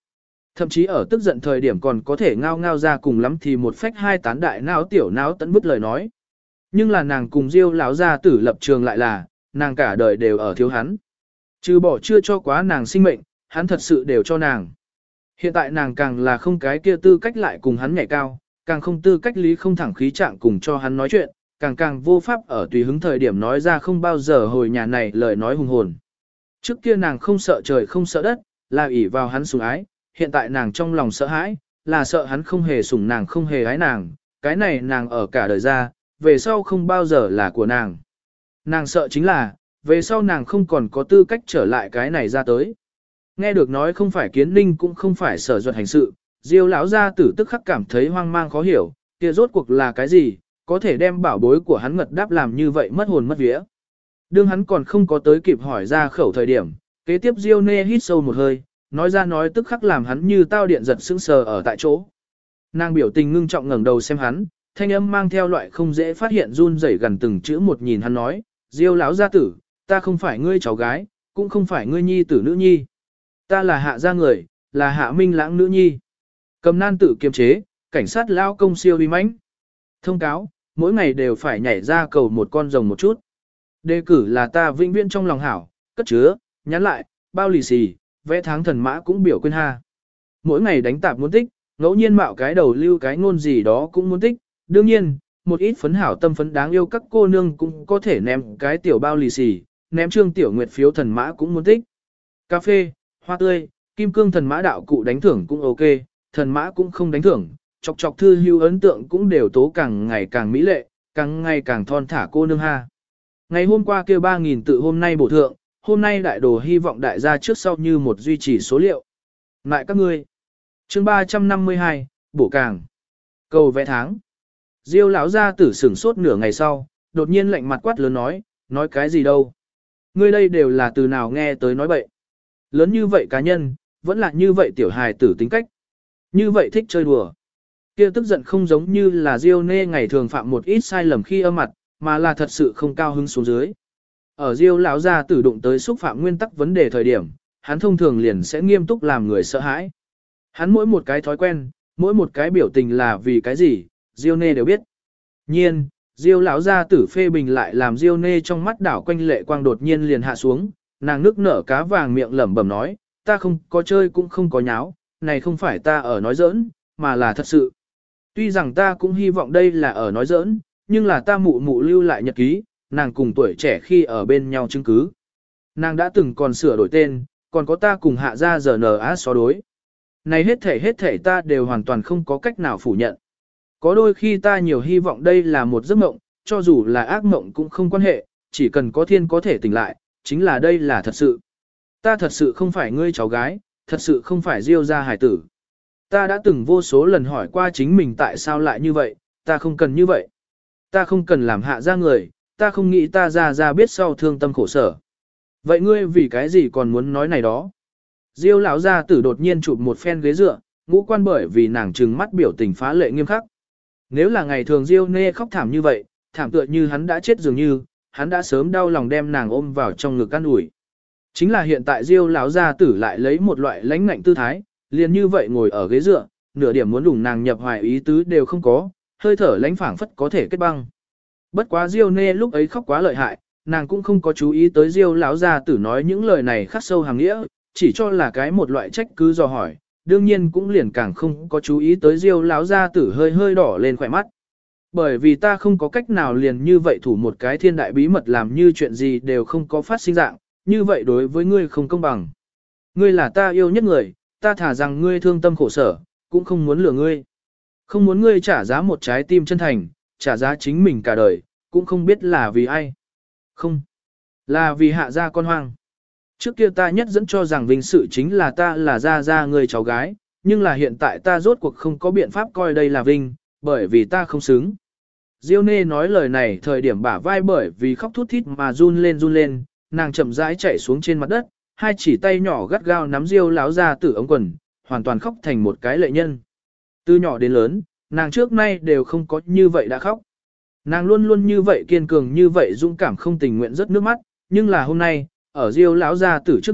Thậm chí ở tức giận thời điểm còn có thể ngao ngao ra cùng lắm thì một phách hai tán đại não tiểu não tận bức lời nói. Nhưng là nàng cùng Diêu lão gia tử lập trường lại là, nàng cả đời đều ở thiếu hắn. Trừ bỏ chưa cho quá nàng sinh mệnh, hắn thật sự đều cho nàng. Hiện tại nàng càng là không cái kia tư cách lại cùng hắn nhảy cao, càng không tư cách lý không thẳng khí trạng cùng cho hắn nói chuyện, càng vô pháp ở tùy hứng thời điểm nói ra không bao giờ hồi nhà này lời nói hùng hồn. Trước kia nàng không sợ trời không sợ đất, là ỷ vào hắn sủng ái, hiện tại nàng trong lòng sợ hãi, là sợ hắn không hề sủng nàng không hề ái nàng, cái này nàng ở cả đời ra, về sau không bao giờ là của nàng. Nàng sợ chính là, về sau nàng không còn có tư cách trở lại cái này ra tới. Nghe được nói không phải Kiến Ninh cũng không phải Sở Duật hành sự, Diêu lão gia tử tức khắc cảm thấy hoang mang khó hiểu, kia rốt cuộc là cái gì, có thể đem bảo bối của hắn ngật đáp làm như vậy mất hồn mất vía. Đương hắn còn không có tới kịp hỏi ra khẩu thời điểm, kế tiếp Diêu Nê hít sâu một hơi, nói ra nói tức khắc làm hắn như tao điện giật sững sờ ở tại chỗ. Nàng biểu tình ngưng trọng ngẩng đầu xem hắn, thanh âm mang theo loại không dễ phát hiện run rẩy gần từng chữ một nhìn hắn nói, Diêu lão gia tử, ta không phải ngươi cháu gái, cũng không phải ngươi nhi tử nữ nhi. Ta là Hạ gia người, là Hạ Minh Lãng nữ nhi. Cầm nan tự kiềm chế, cảnh sát lao công siêu uy mãnh. Thông cáo, mỗi ngày đều phải nhảy ra cầu một con rồng một chút. Đề cử là ta vĩnh viễn trong lòng hảo, cất chứa, nhắn lại, bao lì xì, vẽ tháng thần mã cũng biểu quên ha. Mỗi ngày đánh tạp muốn tích, ngẫu nhiên mạo cái đầu lưu cái ngôn gì đó cũng muốn tích. Đương nhiên, một ít phấn hảo tâm phấn đáng yêu các cô nương cũng có thể ném cái tiểu bao lì xì, ném trương tiểu nguyệt phiếu thần mã cũng muốn tích. Cà phê, hoa tươi, kim cương thần mã đạo cụ đánh thưởng cũng ok, thần mã cũng không đánh thưởng, chọc chọc thư hưu ấn tượng cũng đều tố càng ngày càng mỹ lệ, càng ngày càng thon thả cô nương ha. Ngày hôm qua kêu 3.000 tự hôm nay bổ thượng, hôm nay đại đồ hy vọng đại gia trước sau như một duy trì số liệu. Lại các ngươi. Chương 352, bổ càng. Cầu vẽ tháng. Diêu lão gia tử sửng sốt nửa ngày sau, đột nhiên lạnh mặt quát lớn nói cái gì đâu. Ngươi đây đều là từ nào nghe tới nói bậy. Lớn như vậy cá nhân, vẫn là như vậy tiểu hài tử tính cách. Như vậy thích chơi đùa. Kia tức giận không giống như là Diêu Nê ngày thường phạm một ít sai lầm khi âm mặt, mà là thật sự không cao hứng xuống dưới. Ở Diêu lão gia tử đụng tới xúc phạm nguyên tắc vấn đề thời điểm, hắn thông thường liền sẽ nghiêm túc làm người sợ hãi. Hắn mỗi một cái thói quen, mỗi một cái biểu tình là vì cái gì, Diêu Nê đều biết. Nhiên, Diêu lão gia tử phê bình lại làm Diêu Nê trong mắt đảo quanh lệ quang đột nhiên liền hạ xuống, nàng nước nở cá vàng miệng lẩm bẩm nói, ta không có chơi cũng không có nháo, này không phải ta ở nói giỡn, mà là thật sự. Tuy rằng ta cũng hy vọng đây là ở nói giỡn, nhưng là ta mụ mụ lưu lại nhật ký, nàng cùng tuổi trẻ khi ở bên nhau chứng cứ. Nàng đã từng còn sửa đổi tên, còn có ta cùng Hạ gia RNA so đối. Này hết thể ta đều hoàn toàn không có cách nào phủ nhận. Có đôi khi ta nhiều hy vọng đây là một giấc mộng, cho dù là ác mộng cũng không quan hệ, chỉ cần có thiên có thể tỉnh lại, chính là đây là thật sự. Ta thật sự không phải ngươi cháu gái, thật sự không phải Diêu gia hải tử. Ta đã từng vô số lần hỏi qua chính mình tại sao lại như vậy, ta không cần như vậy. Ta không cần làm Hạ gia người, ta không nghĩ ta ra biết sau thương tâm khổ sở. Vậy ngươi vì cái gì còn muốn nói này đó? Diêu lão gia tử đột nhiên chụp một phen ghế dựa, ngũ quan bởi vì nàng trừng mắt biểu tình phá lệ nghiêm khắc. Nếu là ngày thường Diêu Nê khóc thảm như vậy, thảm tựa như hắn đã chết dường như, hắn đã sớm đau lòng đem nàng ôm vào trong ngực an ủi. Chính là hiện tại Diêu lão gia tử lại lấy một loại lãnh ngạnh tư thái, liền như vậy ngồi ở ghế dựa, nửa điểm muốn đủng nàng nhập hoài ý tứ đều không có, hơi thở lãnh phảng phất có thể kết băng. Bất quá Diêu Nê lúc ấy khóc quá lợi hại, nàng cũng không có chú ý tới Diêu lão gia tử nói những lời này khắc sâu hàng nghĩa, chỉ cho là cái một loại trách cứ dò hỏi, đương nhiên cũng liền càng không có chú ý tới Diêu lão gia tử hơi hơi đỏ lên khỏe mắt. Bởi vì ta không có cách nào liền như vậy thủ một cái thiên đại bí mật làm như chuyện gì đều không có phát sinh dạng, như vậy đối với ngươi không công bằng. Ngươi là ta yêu nhất người, ta thả rằng ngươi thương tâm khổ sở, cũng không muốn lừa ngươi. Không muốn ngươi trả giá một trái tim chân thành, trả giá chính mình cả đời, cũng không biết là vì ai. Không, là vì Hạ gia con hoang. Trước kia ta nhất dẫn cho rằng vinh sự chính là ta là gia người cháu gái, nhưng là hiện tại ta rốt cuộc không có biện pháp coi đây là vinh, bởi vì ta không xứng. Diêu Nê nói lời này thời điểm bả vai bởi vì khóc thút thít mà run lên, nàng chậm rãi chạy xuống trên mặt đất, hai chỉ tay nhỏ gắt gao nắm Diêu lão gia tử ống quần, hoàn toàn khóc thành một cái lệ nhân. Từ nhỏ đến lớn, nàng trước nay đều không có như vậy đã khóc. Nàng luôn luôn như vậy kiên cường như vậy dũng cảm không tình nguyện rớt nước mắt, nhưng là hôm nay, ở Diêu lão gia tử trước mặt,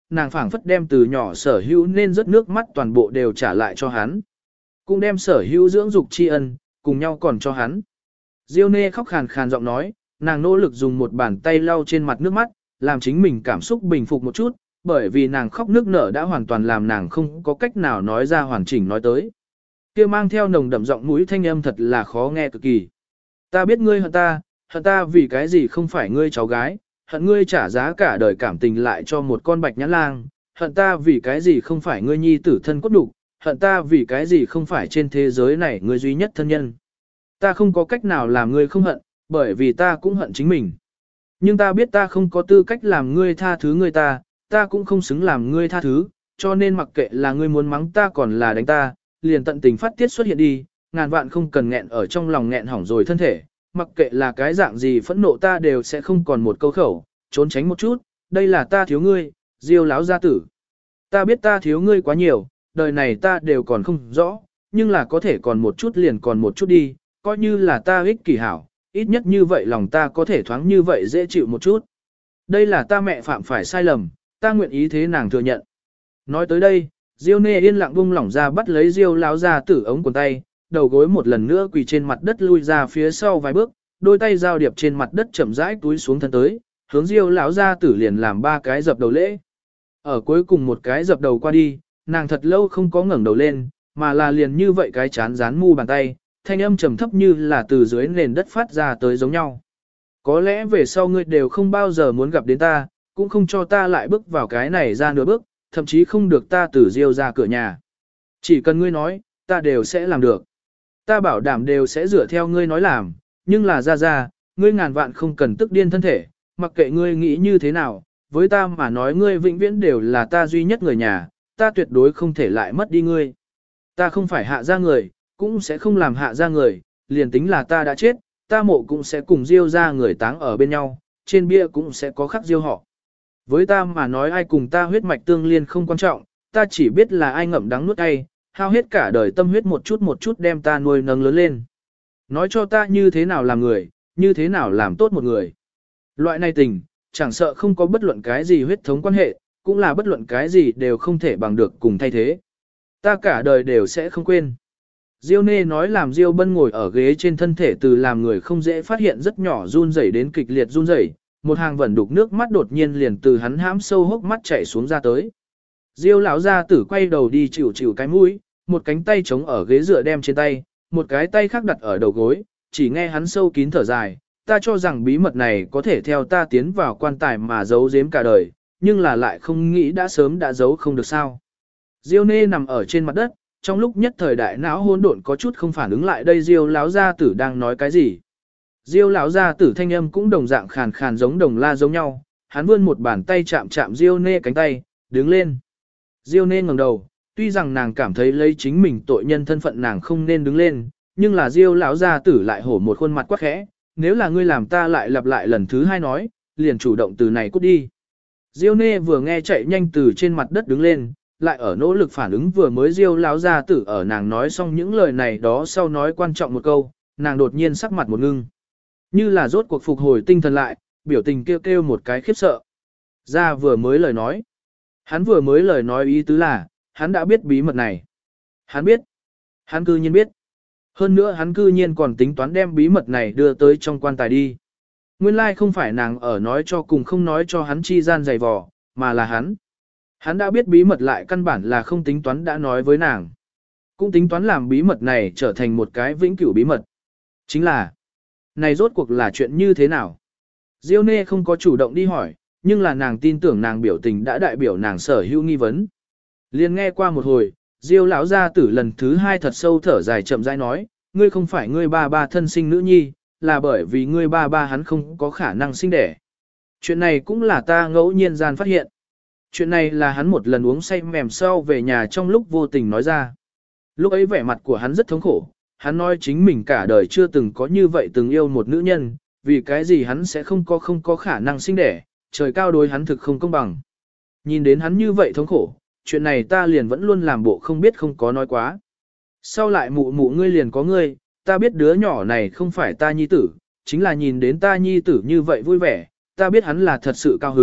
nàng phảng phất đem từ nhỏ sở hữu nên rất nước mắt toàn bộ đều trả lại cho hắn. Cũng đem sở hữu dưỡng dục tri ân, cùng nhau còn cho hắn. Diêu Nê khóc khàn khàn giọng nói, nàng nỗ lực dùng một bàn tay lau trên mặt nước mắt, làm chính mình cảm xúc bình phục một chút, bởi vì nàng khóc nước nở đã hoàn toàn làm nàng không có cách nào nói ra hoàn chỉnh nói tới. Kia mang theo nồng đậm giọng mũi thanh âm thật là khó nghe cực kỳ. Ta biết ngươi hận ta vì cái gì không phải ngươi cháu gái, hận ngươi trả giá cả đời cảm tình lại cho một con bạch nhãn lang, hận ta vì cái gì không phải ngươi nhi tử thân cốt đục, hận ta vì cái gì không phải trên thế giới này ngươi duy nhất thân nhân. Ta không có cách nào làm ngươi không hận, bởi vì ta cũng hận chính mình. Nhưng ta biết ta không có tư cách làm ngươi tha thứ ngươi ta cũng không xứng làm ngươi tha thứ, cho nên mặc kệ là ngươi muốn mắng ta còn là đánh ta, liền tận tình phát tiết xuất hiện đi, ngàn vạn không cần nghẹn ở trong lòng nghẹn hỏng rồi thân thể, mặc kệ là cái dạng gì phẫn nộ ta đều sẽ không còn một câu khẩu, trốn tránh một chút, đây là ta thiếu ngươi, Diêu láo gia tử. Ta biết ta thiếu ngươi quá nhiều, đời này ta đều còn không rõ, nhưng là có thể còn một chút liền còn một chút đi, coi như là ta ích kỷ hảo, ít nhất như vậy lòng ta có thể thoáng như vậy dễ chịu một chút. Đây là ta mẹ phạm phải sai lầm, ta nguyện ý thế nàng thừa nhận. Nói tới đây, Diêu Nê yên lặng buông lỏng ra bắt lấy Diêu láo gia tử ống quần tay, đầu gối một lần nữa quỳ trên mặt đất lui ra phía sau vài bước, đôi tay giao điệp trên mặt đất chậm rãi túi xuống thân tới, hướng Diêu lão gia tử liền làm 3 cái dập đầu lễ. Ở cuối cùng một cái dập đầu qua đi, nàng thật lâu không có ngẩng đầu lên, mà là liền như vậy cái chán dán mu bàn tay, thanh âm trầm thấp như là từ dưới nền đất phát ra tới giống nhau. Có lẽ về sau ngươi đều không bao giờ muốn gặp đến ta, cũng không cho ta lại bước vào cái này ra nửa bước, thậm chí không được ta từ Diêu ra cửa nhà. Chỉ cần ngươi nói, ta đều sẽ làm được. Ta bảo đảm đều sẽ dựa theo ngươi nói làm, nhưng là ra, ngươi ngàn vạn không cần tức điên thân thể, mặc kệ ngươi nghĩ như thế nào, với ta mà nói ngươi vĩnh viễn đều là ta duy nhất người nhà, ta tuyệt đối không thể lại mất đi ngươi. Ta không phải hạ ra người, cũng sẽ không làm hạ ra người, liền tính là ta đã chết, ta mộ cũng sẽ cùng Diêu ra người táng ở bên nhau, trên bia cũng sẽ có khắc Diêu họ. Với ta mà nói ai cùng ta huyết mạch tương liên không quan trọng, ta chỉ biết là ai ngậm đắng nuốt cay, hao hết cả đời tâm huyết một chút đem ta nuôi nấng lớn lên. Nói cho ta như thế nào làm người, như thế nào làm tốt một người. Loại này tình, chẳng sợ không có bất luận cái gì huyết thống quan hệ, cũng là bất luận cái gì đều không thể bằng được cùng thay thế. Ta cả đời đều sẽ không quên. Diêu Nê nói làm Diêu Bân ngồi ở ghế trên thân thể từ làm người không dễ phát hiện rất nhỏ run rẩy đến kịch liệt run rẩy, một hàng vẩn đục nước mắt đột nhiên liền từ hắn hãm sâu hốc mắt chảy xuống ra tới. Diêu lão gia tử quay đầu đi chịu cái mũi, một cánh tay chống ở ghế dựa đem trên tay, một cái tay khác đặt ở đầu gối, chỉ nghe hắn sâu kín thở dài, ta cho rằng bí mật này có thể theo ta tiến vào quan tài mà giấu giếm cả đời, nhưng là lại không nghĩ đã sớm đã giấu không được sao. Diêu Nê nằm ở trên mặt đất, trong lúc nhất thời đại não hỗn độn có chút không phản ứng lại đây Diêu lão gia tử đang nói cái gì. Diêu lão gia tử thanh âm cũng đồng dạng khàn khàn giống đồng la giống nhau, hắn vươn một bàn tay chạm Diêu Nê cánh tay, đứng lên. Diêu Nê ngẩng đầu, tuy rằng nàng cảm thấy lấy chính mình tội nhân thân phận nàng không nên đứng lên, nhưng là Diêu lão gia tử lại hổ một khuôn mặt quắc khẽ, nếu là ngươi làm ta lại lặp lại lần thứ 2 nói, liền chủ động từ này cút đi. Diêu Nê vừa nghe chạy nhanh từ trên mặt đất đứng lên, lại ở nỗ lực phản ứng vừa mới Diêu lão gia tử ở nàng nói xong những lời này đó sau nói quan trọng một câu, nàng đột nhiên sắc mặt một ngưng. Như là rốt cuộc phục hồi tinh thần lại, biểu tình kêu một cái khiếp sợ. Ra vừa mới lời nói. Hắn vừa mới lời nói ý tứ là, hắn đã biết bí mật này. Hắn biết. Hắn cư nhiên biết. Hơn nữa hắn cư nhiên còn tính toán đem bí mật này đưa tới trong quan tài đi. Nguyên lai không phải nàng ở nói cho cùng không nói cho hắn chi gian dày vò, mà là hắn. Hắn đã biết bí mật lại căn bản là không tính toán đã nói với nàng. Cũng tính toán làm bí mật này trở thành một cái vĩnh cửu bí mật. Chính là, này rốt cuộc là chuyện như thế nào? Diêu Nê không có chủ động đi hỏi, nhưng là nàng tin tưởng nàng biểu tình đã đại biểu nàng sở hữu nghi vấn. Liên nghe qua một hồi, Diêu lão gia tử lần thứ 2 thật sâu thở dài chậm rãi nói, ngươi không phải ngươi ba thân sinh nữ nhi, là bởi vì ngươi ba hắn không có khả năng sinh đẻ. Chuyện này cũng là ta ngẫu nhiên gian phát hiện. Chuyện này là hắn một lần uống say mềm sau về nhà trong lúc vô tình nói ra. Lúc ấy vẻ mặt của hắn rất thống khổ, hắn nói chính mình cả đời chưa từng có như vậy từng yêu một nữ nhân, vì cái gì hắn sẽ không có khả năng sinh đẻ, trời cao đối hắn thực không công bằng. Nhìn đến hắn như vậy thống khổ, chuyện này ta liền vẫn luôn làm bộ không biết không có nói quá. Sau lại mụ ngươi liền có ngươi, ta biết đứa nhỏ này không phải ta nhi tử, chính là nhìn đến ta nhi tử như vậy vui vẻ, ta biết hắn là thật sự cao hứng,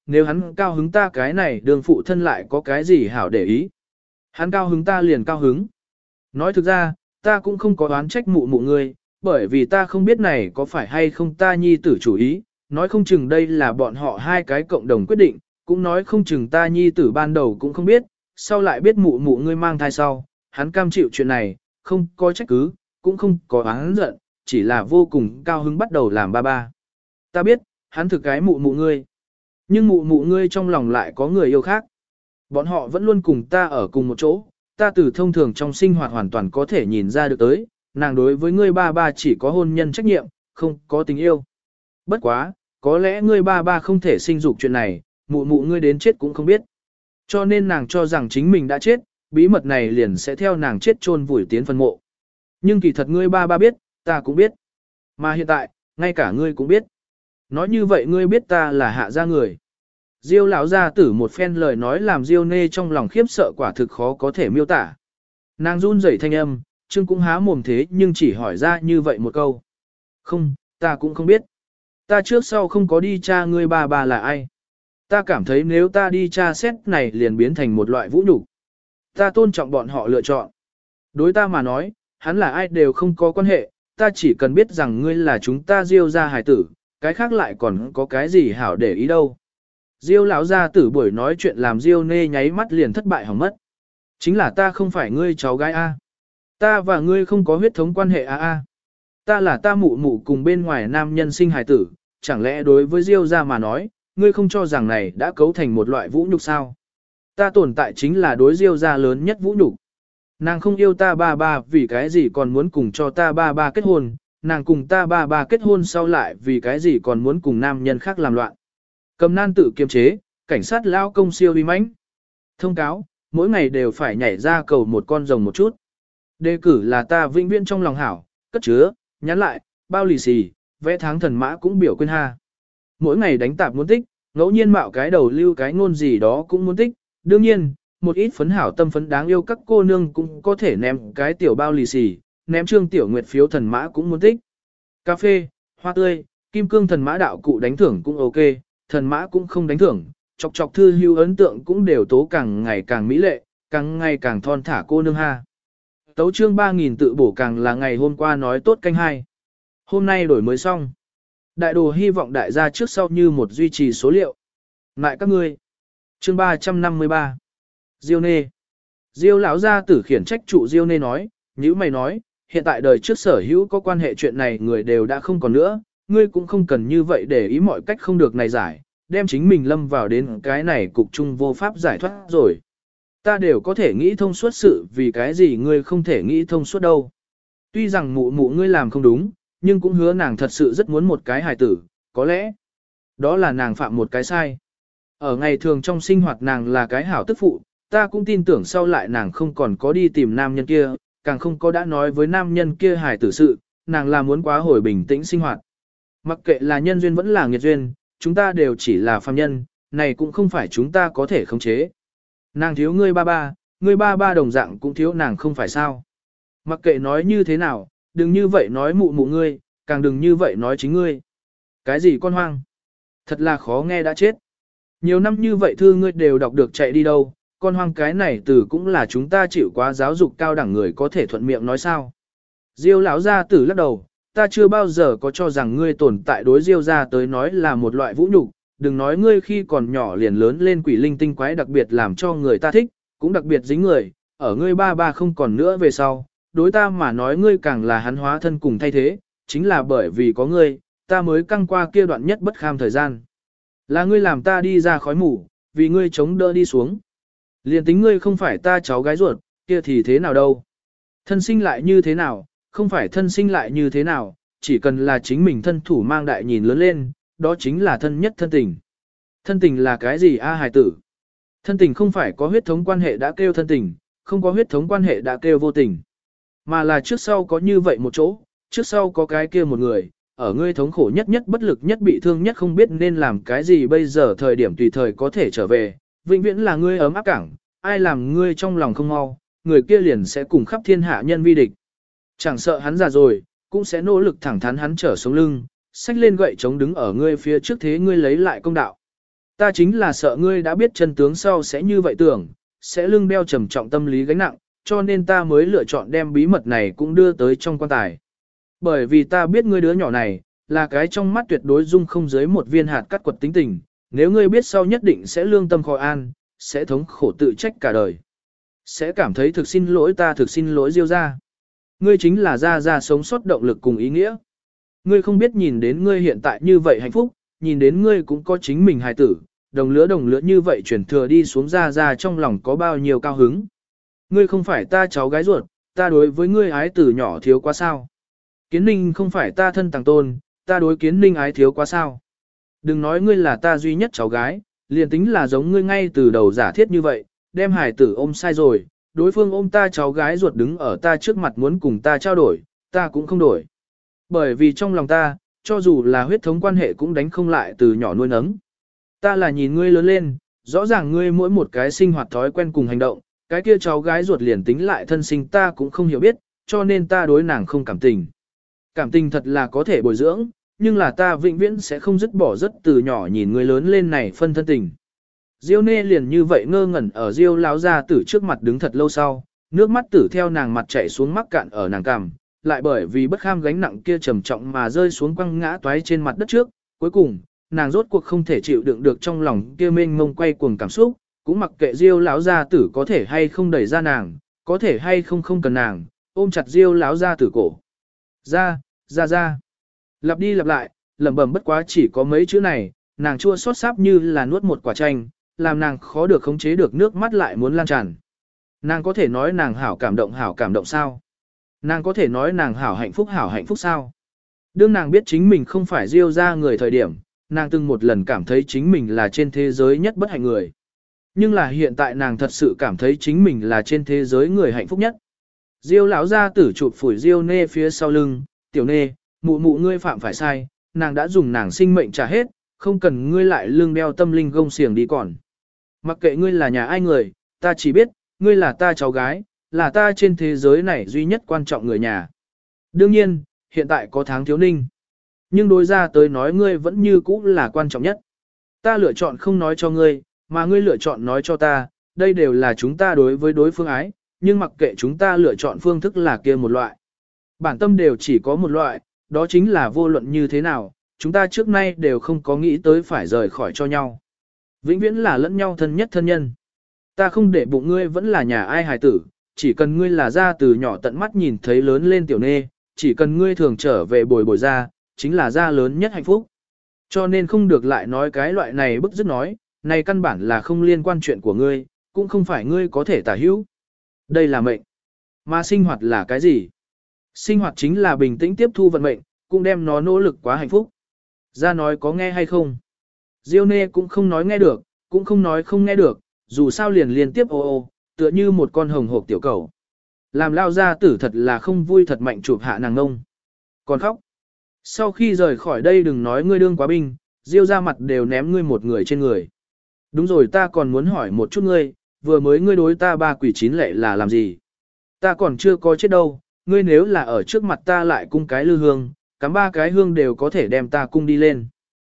nếu hắn cao hứng ta cái này đường phụ thân lại có cái gì hảo để ý. Hắn cao hứng ta liền cao hứng. Nói thực ra, ta cũng không có đoán trách mụ ngươi, bởi vì ta không biết này có phải hay không ta nhi tử chủ ý, nói không chừng đây là bọn họ hai cái cộng đồng quyết định, cũng nói không chừng ta nhi tử ban đầu cũng không biết, sau lại biết mụ ngươi mang thai sau, hắn cam chịu chuyện này, không có trách cứ, cũng không có oán giận, chỉ là vô cùng cao hứng bắt đầu làm ba ba. Ta biết, hắn thực cái mụ ngươi, nhưng mụ ngươi trong lòng lại có người yêu khác. Bọn họ vẫn luôn cùng ta ở cùng một chỗ, ta từ thông thường trong sinh hoạt hoàn toàn có thể nhìn ra được tới, nàng đối với ngươi ba ba chỉ có hôn nhân trách nhiệm, không có tình yêu. Bất quá, có lẽ ngươi ba ba không thể sinh dục chuyện này, mụ ngươi đến chết cũng không biết. Cho nên nàng cho rằng chính mình đã chết, bí mật này liền sẽ theo nàng chết chôn vùi tiến phân mộ. Nhưng kỳ thật ngươi ba ba biết, ta cũng biết. Mà hiện tại, ngay cả ngươi cũng biết. Nói như vậy ngươi biết ta là hạ gia người. Diêu lão gia tử một phen lời nói làm Diêu Nê trong lòng khiếp sợ quả thực khó có thể miêu tả. Nàng run rẩy thanh âm, Trương cũng há mồm thế nhưng chỉ hỏi ra như vậy một câu. Không, ta cũng không biết. Ta trước sau không có đi tra ngươi ba ba là ai. Ta cảm thấy nếu ta đi tra xét này liền biến thành một loại vũ nhục. Ta tôn trọng bọn họ lựa chọn. Đối ta mà nói, hắn là ai đều không có quan hệ, ta chỉ cần biết rằng ngươi là chúng ta Diêu gia hài tử, cái khác lại còn có cái gì hảo để ý đâu. Diêu lão gia tử buổi nói chuyện làm Diêu Nê nháy mắt liền thất bại hỏng mất. Chính là ta không phải ngươi cháu gái A. Ta và ngươi không có huyết thống quan hệ A. Ta là ta mụ cùng bên ngoài nam nhân sinh hài tử, chẳng lẽ đối với Diêu gia mà nói, ngươi không cho rằng này đã cấu thành một loại vũ nhục sao? Ta tồn tại chính là đối Diêu gia lớn nhất vũ nhục. Nàng không yêu ta ba ba vì cái gì còn muốn cùng cho ta ba ba kết hôn, nàng cùng ta ba ba kết hôn sau lại vì cái gì còn muốn cùng nam nhân khác làm loạn. Cầm nan tự kiềm chế, cảnh sát lao công siêu uy mãnh. Thông cáo, mỗi ngày đều phải nhảy ra cầu một con rồng một chút. Đề cử là ta vĩnh viễn trong lòng hảo, cất chứa, nhắn lại, bao lì xì, vẽ tháng thần mã cũng biểu quên ha. Mỗi ngày đánh tạp muốn tích, ngẫu nhiên mạo cái đầu lưu cái ngôn gì đó cũng muốn tích. Đương nhiên, một ít phấn hảo tâm phấn đáng yêu các cô nương cũng có thể ném cái tiểu bao lì xì, ném trương tiểu nguyệt phiếu thần mã cũng muốn tích. Cà phê, hoa tươi, kim cương thần mã đạo cụ đánh thưởng cũng ok, thần mã cũng không đánh thưởng, chọc chọc thư hưu ấn tượng cũng đều tố càng ngày càng mỹ lệ, càng ngày càng thon thả cô nương ha. Tấu chương 3000 tự bổ càng là ngày hôm qua nói tốt canh hai. Hôm nay đổi mới xong. Đại đồ hy vọng đại gia trước sau như một duy trì số liệu. Lại các ngươi. Chương 353. Diêu Nê. Diêu lão gia tử khiển trách trụ Diêu Nê nói, nhữ mày nói, hiện tại đời trước sở hữu có quan hệ chuyện này người đều đã không còn nữa, ngươi cũng không cần như vậy để ý mọi cách không được này giải, đem chính mình lâm vào đến cái này cục chung vô pháp giải thoát rồi. Ta đều có thể nghĩ thông suốt sự vì cái gì ngươi không thể nghĩ thông suốt đâu. Tuy rằng mụ ngươi làm không đúng, nhưng cũng hứa nàng thật sự rất muốn một cái hài tử, có lẽ đó là nàng phạm một cái sai. Ở ngày thường trong sinh hoạt nàng là cái hảo tức phụ, ta cũng tin tưởng sau lại nàng không còn có đi tìm nam nhân kia, càng không có đã nói với nam nhân kia hài tử sự, nàng là muốn quá hồi bình tĩnh sinh hoạt. Mặc kệ là nhân duyên vẫn là nghiệt duyên, chúng ta đều chỉ là phàm nhân, này cũng không phải chúng ta có thể khống chế. Nàng thiếu ngươi ba ba đồng dạng cũng thiếu nàng không phải sao. Mặc kệ nói như thế nào, đừng như vậy nói mụ ngươi, càng đừng như vậy nói chính ngươi. Cái gì con hoang? Thật là khó nghe đã chết. Nhiều năm như vậy thư ngươi đều đọc được chạy đi đâu, con hoang cái này từ cũng là chúng ta chịu quá giáo dục cao đẳng người có thể thuận miệng nói sao. Diêu lão gia tử lắc đầu, ta chưa bao giờ có cho rằng ngươi tồn tại đối Diêu gia tới nói là một loại vũ nhục, đừng nói ngươi khi còn nhỏ liền lớn lên quỷ linh tinh quái đặc biệt làm cho người ta thích, cũng đặc biệt dính người, ở ngươi ba ba không còn nữa về sau, đối ta mà nói ngươi càng là hắn hóa thân cùng thay thế, chính là bởi vì có ngươi, ta mới căng qua kia đoạn nhất bất kham thời gian. Là ngươi làm ta đi ra khói mù, vì ngươi chống đỡ đi xuống. Liền tính ngươi không phải ta cháu gái ruột, kia thì thế nào đâu. Thân sinh lại như thế nào, không phải thân sinh lại như thế nào, chỉ cần là chính mình thân thủ mang đại nhìn lớn lên, đó chính là thân nhất thân tình. Thân tình là cái gì a hài tử? Thân tình không phải có huyết thống quan hệ đã kêu thân tình, không có huyết thống quan hệ đã kêu vô tình. Mà là trước sau có như vậy một chỗ, trước sau có cái kia một người, ở ngươi thống khổ nhất nhất bất lực nhất bị thương nhất không biết nên làm cái gì bây giờ thời điểm tùy thời có thể trở về, vĩnh viễn là ngươi ấm áp cảng, ai làm ngươi trong lòng không mau, người kia liền sẽ cùng khắp thiên hạ nhân vi địch. Chẳng sợ hắn già rồi, cũng sẽ nỗ lực thẳng thắn hắn trở sống lưng, xách lên gậy chống đứng ở ngươi phía trước thế ngươi lấy lại công đạo. Ta chính là sợ ngươi đã biết chân tướng sau sẽ như vậy tưởng, sẽ lưng đeo trầm trọng tâm lý gánh nặng, cho nên ta mới lựa chọn đem bí mật này cũng đưa tới trong quan tài. Bởi vì ta biết ngươi đứa nhỏ này, là cái trong mắt tuyệt đối dung không dưới một viên hạt cắt quật tính tình, nếu ngươi biết sau nhất định sẽ lương tâm khó an, sẽ thống khổ tự trách cả đời. Sẽ cảm thấy thực xin lỗi ta, thực xin lỗi Diêu gia. Ngươi chính là Gia Gia sống sót động lực cùng ý nghĩa. Ngươi không biết nhìn đến ngươi hiện tại như vậy hạnh phúc, nhìn đến ngươi cũng có chính mình hài tử, đồng lứa như vậy chuyển thừa đi xuống Gia Gia trong lòng có bao nhiêu cao hứng. Ngươi không phải ta cháu gái ruột, ta đối với ngươi ái tử nhỏ thiếu quá sao. Kiến Ninh không phải ta thân tàng tôn, ta đối Kiến Ninh ái thiếu quá sao. Đừng nói ngươi là ta duy nhất cháu gái, liền tính là giống ngươi ngay từ đầu giả thiết như vậy, đem hài tử ôm sai rồi, đối phương ôm ta cháu gái ruột đứng ở ta trước mặt muốn cùng ta trao đổi, ta cũng không đổi. Bởi vì trong lòng ta, cho dù là huyết thống quan hệ cũng đánh không lại từ nhỏ nuôi nấng. Ta là nhìn ngươi lớn lên, rõ ràng ngươi mỗi một cái sinh hoạt thói quen cùng hành động, cái kia cháu gái ruột liền tính lại thân sinh ta cũng không hiểu biết, cho nên ta đối nàng không cảm tình. Cảm tình thật là có thể bồi dưỡng, nhưng là ta vĩnh viễn sẽ không dứt bỏ rất từ nhỏ nhìn ngươi lớn lên này phân thân tình. Diêu Nê liền như vậy ngơ ngẩn ở Diêu lão gia tử trước mặt đứng thật lâu sau, nước mắt tử theo nàng mặt chảy xuống mắc cạn ở nàng cằm, lại bởi vì bất kham gánh nặng kia trầm trọng mà rơi xuống quăng ngã toái trên mặt đất trước, cuối cùng, nàng rốt cuộc không thể chịu đựng được trong lòng kia mênh mông quay cuồng cảm xúc, cũng mặc kệ Diêu lão gia tử có thể hay không đẩy ra nàng, có thể hay không không cần nàng, ôm chặt Diêu lão gia tử cổ. Ra. Lặp đi lặp lại, lẩm bẩm bất quá chỉ có mấy chữ này, nàng chua xót sáp như là nuốt một quả chanh, làm nàng khó được khống chế được nước mắt lại muốn lan tràn. Nàng có thể nói nàng hảo cảm động sao? Nàng có thể nói nàng hảo hạnh phúc sao? Đương nàng biết chính mình không phải Diêu ra người thời điểm, nàng từng một lần cảm thấy chính mình là trên thế giới nhất bất hạnh người. Nhưng là hiện tại nàng thật sự cảm thấy chính mình là trên thế giới người hạnh phúc nhất. Diêu lão gia tử chụp phủi Diêu Nê phía sau lưng, tiểu Nê, mụ ngươi phạm phải sai, nàng đã dùng nàng sinh mệnh trả hết, không cần ngươi lại lương đeo tâm linh gông xiềng đi còn. Mặc kệ ngươi là nhà ai người, ta chỉ biết, ngươi là ta cháu gái, là ta trên thế giới này duy nhất quan trọng người nhà. Đương nhiên, hiện tại có tháng thiếu ninh. Nhưng đối ra tới nói ngươi vẫn như cũ là quan trọng nhất. Ta lựa chọn không nói cho ngươi, mà ngươi lựa chọn nói cho ta, đây đều là chúng ta đối với đối phương ái, nhưng mặc kệ chúng ta lựa chọn phương thức là kia một loại. Bản tâm đều chỉ có một loại, đó chính là vô luận như thế nào, chúng ta trước nay đều không có nghĩ tới phải rời khỏi cho nhau. Vĩnh viễn là lẫn nhau thân nhất thân nhân. Ta không để bụng ngươi vẫn là nhà ai hài tử, chỉ cần ngươi là ra từ nhỏ tận mắt nhìn thấy lớn lên tiểu Nê, chỉ cần ngươi thường trở về bồi ra, chính là ra lớn nhất hạnh phúc. Cho nên không được lại nói cái loại này bức dứt nói, này căn bản là không liên quan chuyện của ngươi, cũng không phải ngươi có thể tả hữu. Đây là mệnh. Mà sinh hoạt là cái gì? Sinh hoạt chính là bình tĩnh tiếp thu vận mệnh, cũng đem nó nỗ lực quá hạnh phúc. Ra nói có nghe hay không? Diêu Nê cũng không nói nghe được, cũng không nói không nghe được, dù sao liền liên tiếp ô, tựa như một con hồng hộp tiểu cầu. Làm lao gia tử thật là không vui thật mạnh chụp hạ nàng ngông. Còn khóc. Sau khi rời khỏi đây đừng nói ngươi đương quá binh, Diêu ra mặt đều ném ngươi một người trên người. Đúng rồi, ta còn muốn hỏi một chút ngươi, vừa mới ngươi đối ta ba quỷ chín lệ là làm gì? Ta còn chưa có chết đâu, ngươi nếu là ở trước mặt ta lại cung cái lư hương, cắm ba cái hương đều có thể đem ta cung đi lên.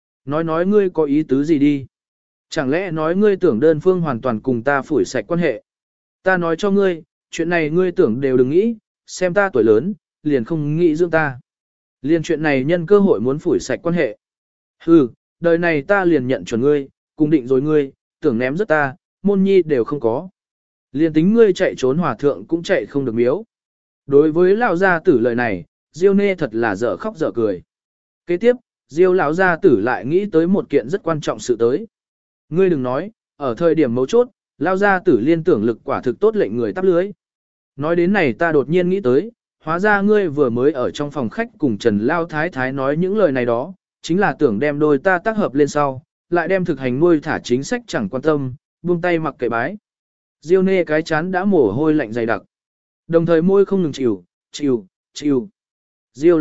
Nói ngươi có ý tứ gì đi? Chẳng lẽ nói ngươi tưởng đơn phương hoàn toàn cùng ta phủi sạch quan hệ? Ta nói cho ngươi, chuyện này ngươi tưởng đều đừng nghĩ, xem ta tuổi lớn, liền không nghĩ dưỡng ta. Liền chuyện này nhân cơ hội muốn phủi sạch quan hệ. Hừ, đời này ta liền nhận chuẩn ngươi, cùng định rồi ngươi, tưởng ném rất ta, môn nhi đều không có. Liền tính ngươi chạy trốn hòa thượng cũng chạy không được miếu. Đối với lão gia tử lời này, Diêu Nê thật là dở khóc dở cười. Kế tiếp, Diêu lão gia tử lại nghĩ tới một kiện rất quan trọng sự tới. Ngươi đừng nói, ở thời điểm mấu chốt, lão gia tử liên tưởng lực quả thực tốt lệnh người tắp lưới. Nói đến này ta đột nhiên nghĩ tới, hóa ra ngươi vừa mới ở trong phòng khách cùng Trần Lao Thái Thái nói những lời này đó, chính là tưởng đem đôi ta tác hợp lên sau, lại đem thực hành nuôi thả chính sách chẳng quan tâm, buông tay mặc kệ bái. Diêu Nê cái chán đã mồ hôi lạnh dày đặc. Đồng thời môi không ngừng chịu. Diêu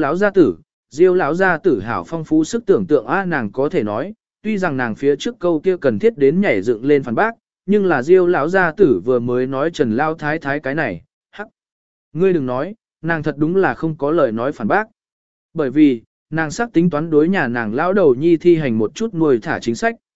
lão gia tử hảo phong phú sức tưởng tượng nàng có thể nói, tuy rằng nàng phía trước câu kia cần thiết đến nhảy dựng lên phản bác, nhưng là Diêu lão gia tử vừa mới nói Trần Lao Thái Thái cái này, hắc. Ngươi đừng nói, nàng thật đúng là không có lời nói phản bác. Bởi vì, nàng xác tính toán đối nhà nàng lão đầu nhi thi hành một chút nuôi thả chính sách.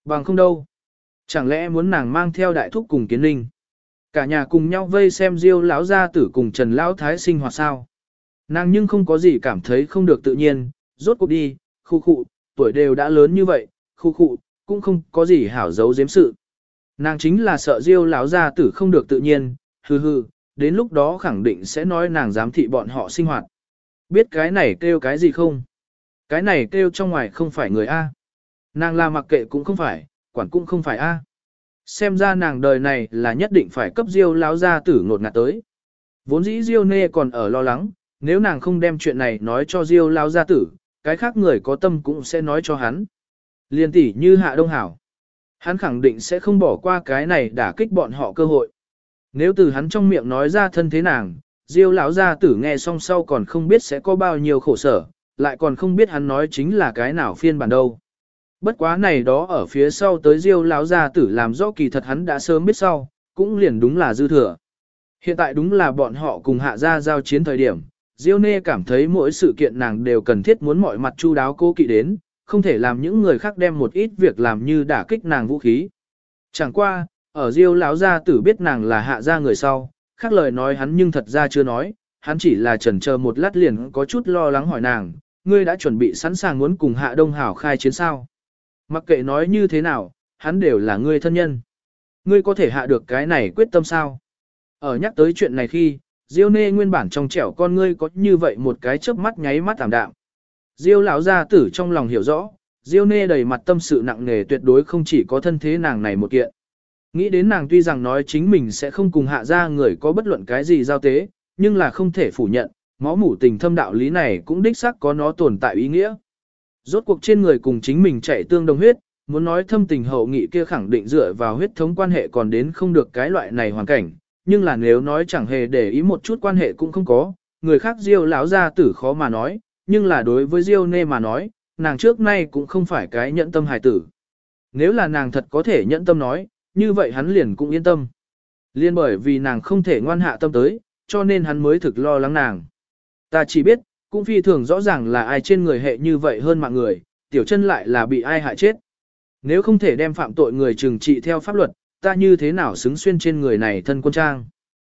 Bằng không đâu. Chẳng lẽ muốn nàng mang theo đại thúc cùng Kiến Ninh? Cả nhà cùng nhau vây xem Diêu lão gia tử cùng Trần lão thái sinh hoạt sao? Nàng nhưng không có gì cảm thấy không được tự nhiên, rốt cuộc đi, khu khụ, tuổi đều đã lớn như vậy, khu khụ, cũng không có gì hảo giấu giếm sự. Nàng chính là sợ Diêu lão gia tử không được tự nhiên, hừ hừ, đến lúc đó khẳng định sẽ nói nàng giám thị bọn họ sinh hoạt. Biết cái này kêu cái gì không? Cái này kêu trong ngoài không phải người A. Nàng là mặc kệ cũng không phải, quản cũng không phải A. Xem ra nàng đời này là nhất định phải cấp Diêu lão gia tử ngột ngạt tới. Vốn dĩ Diêu Nê còn ở lo lắng, nếu nàng không đem chuyện này nói cho Diêu lão gia tử, cái khác người có tâm cũng sẽ nói cho hắn. Liên tỷ như Hạ Đông Hảo. Hắn khẳng định sẽ không bỏ qua cái này đả kích bọn họ cơ hội. Nếu từ hắn trong miệng nói ra thân thế nàng, Diêu lão gia tử nghe xong sau còn không biết sẽ có bao nhiêu khổ sở, lại còn không biết hắn nói chính là cái nào phiên bản đâu. Bất quá này đó ở phía sau tới Diêu lão gia tử làm rõ kỳ thật hắn đã sớm biết sau, cũng liền đúng là dư thừa. Hiện tại đúng là bọn họ cùng Hạ gia giao chiến thời điểm, Diêu Nê cảm thấy mỗi sự kiện nàng đều cần thiết muốn mọi mặt chu đáo cố kỵ đến, không thể làm những người khác đem một ít việc làm như đả kích nàng vũ khí. Chẳng qua, ở Diêu lão gia tử biết nàng là Hạ gia người sau, khác lời nói hắn nhưng thật ra chưa nói, hắn chỉ là chần chờ một lát liền có chút lo lắng hỏi nàng, ngươi đã chuẩn bị sẵn sàng muốn cùng Hạ Đông Hảo khai chiến sao? Mặc kệ nói như thế nào, hắn đều là ngươi thân nhân. Ngươi có thể hạ được cái này quyết tâm sao? Ở nhắc tới chuyện này khi, Diêu Nê nguyên bản trong trẻo con ngươi có như vậy một cái chớp mắt nháy mắt tạm đạm. Diêu lão gia tử trong lòng hiểu rõ, Diêu Nê đầy mặt tâm sự nặng nề tuyệt đối không chỉ có thân thế nàng này một kiện. Nghĩ đến nàng tuy rằng nói chính mình sẽ không cùng Hạ gia người có bất luận cái gì giao tế, nhưng là không thể phủ nhận, máu mủ tình thâm đạo lý này cũng đích xác có nó tồn tại ý nghĩa. Rốt cuộc trên người cùng chính mình chạy tương đồng huyết, muốn nói thâm tình hậu nghị kia khẳng định dựa vào huyết thống quan hệ còn đến không được cái loại này hoàn cảnh, nhưng là nếu nói chẳng hề để ý một chút quan hệ cũng không có, người khác Diêu lão gia tử khó mà nói, nhưng là đối với Diêu Nê mà nói, nàng trước nay cũng không phải cái nhẫn tâm hài tử. Nếu là nàng thật có thể nhẫn tâm nói, như vậy hắn liền cũng yên tâm. Liên bởi vì nàng không thể ngoan hạ tâm tới, cho nên hắn mới thực lo lắng nàng. Ta chỉ biết, cũng phi thường rõ ràng là ai trên người hệ như vậy hơn mạng người, tiểu chân lại là bị ai hại chết. Nếu không thể đem phạm tội người trừng trị theo pháp luật, ta như thế nào xứng xuyên trên người này thân quân trang.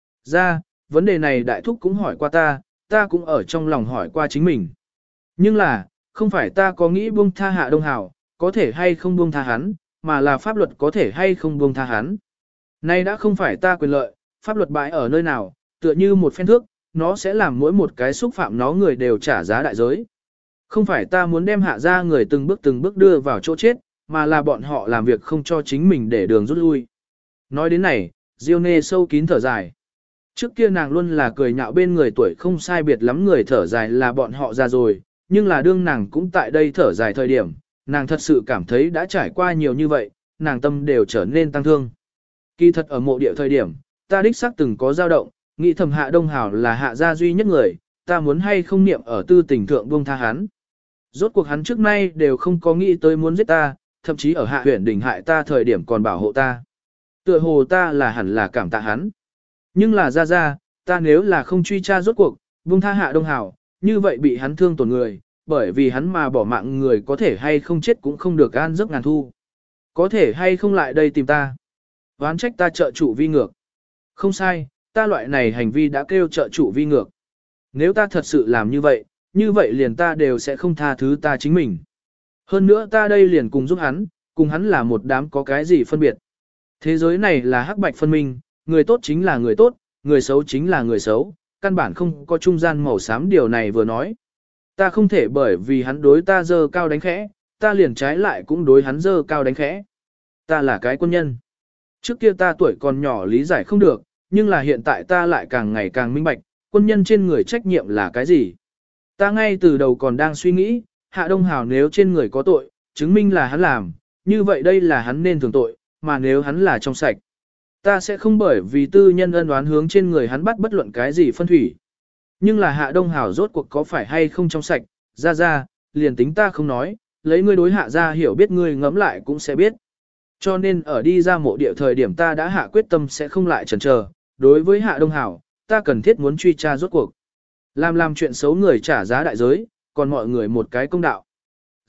Ra, vấn đề này đại thúc cũng hỏi qua ta cũng ở trong lòng hỏi qua chính mình. Nhưng là, không phải ta có nghĩ buông tha Hạ Đông Hảo, có thể hay không buông tha hắn, mà là pháp luật có thể hay không buông tha hắn. Nay đã không phải ta quyền lợi, pháp luật bãi ở nơi nào, tựa như một phen thước, nó sẽ làm mỗi một cái xúc phạm nó người đều trả giá đại giới. Không phải ta muốn đem Hạ gia người từng bước đưa vào chỗ chết, mà là bọn họ làm việc không cho chính mình để đường rút lui. Nói đến này, Diêu Nê sâu kín thở dài. Trước kia nàng luôn là cười nhạo bên người tuổi không sai biệt lắm người thở dài là bọn họ già rồi, nhưng là đương nàng cũng tại đây thở dài thời điểm, nàng thật sự cảm thấy đã trải qua nhiều như vậy, nàng tâm đều trở nên tăng thương. Kỳ thật ở mộ địa thời điểm, ta đích xác từng có dao động, nghĩ thầm Hạ Đông Hảo là Hạ gia duy nhất người, ta muốn hay không niệm ở tư tình thượng buông tha hắn. Rốt cuộc hắn trước nay đều không có nghĩ tới muốn giết ta, thậm chí ở Hạ huyện đỉnh hại ta thời điểm còn bảo hộ ta. Tựa hồ ta là hẳn là cảm tạ hắn. Nhưng là ra, ta nếu là không truy tra rốt cuộc, buông tha Hạ Đông Hảo, như vậy bị hắn thương tổn người, bởi vì hắn mà bỏ mạng người có thể hay không chết cũng không được an giấc ngàn thu. Có thể hay không lại đây tìm ta. Oán trách ta trợ chủ vi ngược. Không sai, ta loại này hành vi đã kêu trợ chủ vi ngược. Nếu ta thật sự làm như vậy liền ta đều sẽ không tha thứ ta chính mình. Hơn nữa ta đây liền cùng hắn là một đám có cái gì phân biệt. Thế giới này là hắc bạch phân minh, người tốt chính là người tốt, người xấu chính là người xấu, căn bản không có trung gian màu xám điều này vừa nói. Ta không thể bởi vì hắn đối ta dơ cao đánh khẽ, ta liền trái lại cũng đối hắn dơ cao đánh khẽ. Ta là cái quân nhân. Trước kia ta tuổi còn nhỏ lý giải không được, nhưng là hiện tại ta lại càng ngày càng minh bạch, quân nhân trên người trách nhiệm là cái gì. Ta ngay từ đầu còn đang suy nghĩ, Hạ Đông Hảo nếu trên người có tội, chứng minh là hắn làm, như vậy đây là hắn nên thường tội, mà nếu hắn là trong sạch. Ta sẽ không bởi vì tư nhân ân oán hướng trên người hắn bắt bất luận cái gì phân thủy. Nhưng là Hạ Đông Hảo rốt cuộc có phải hay không trong sạch, ra, liền tính ta không nói, lấy ngươi đối Hạ ra hiểu biết ngươi ngẫm lại cũng sẽ biết. Cho nên ở đi ra mộ địa thời điểm ta đã hạ quyết tâm sẽ không lại chần chờ. Đối với Hạ Đông Hảo, ta cần thiết muốn truy tra rốt cuộc. Làm chuyện xấu người trả giá đại giới, còn mọi người một cái công đạo.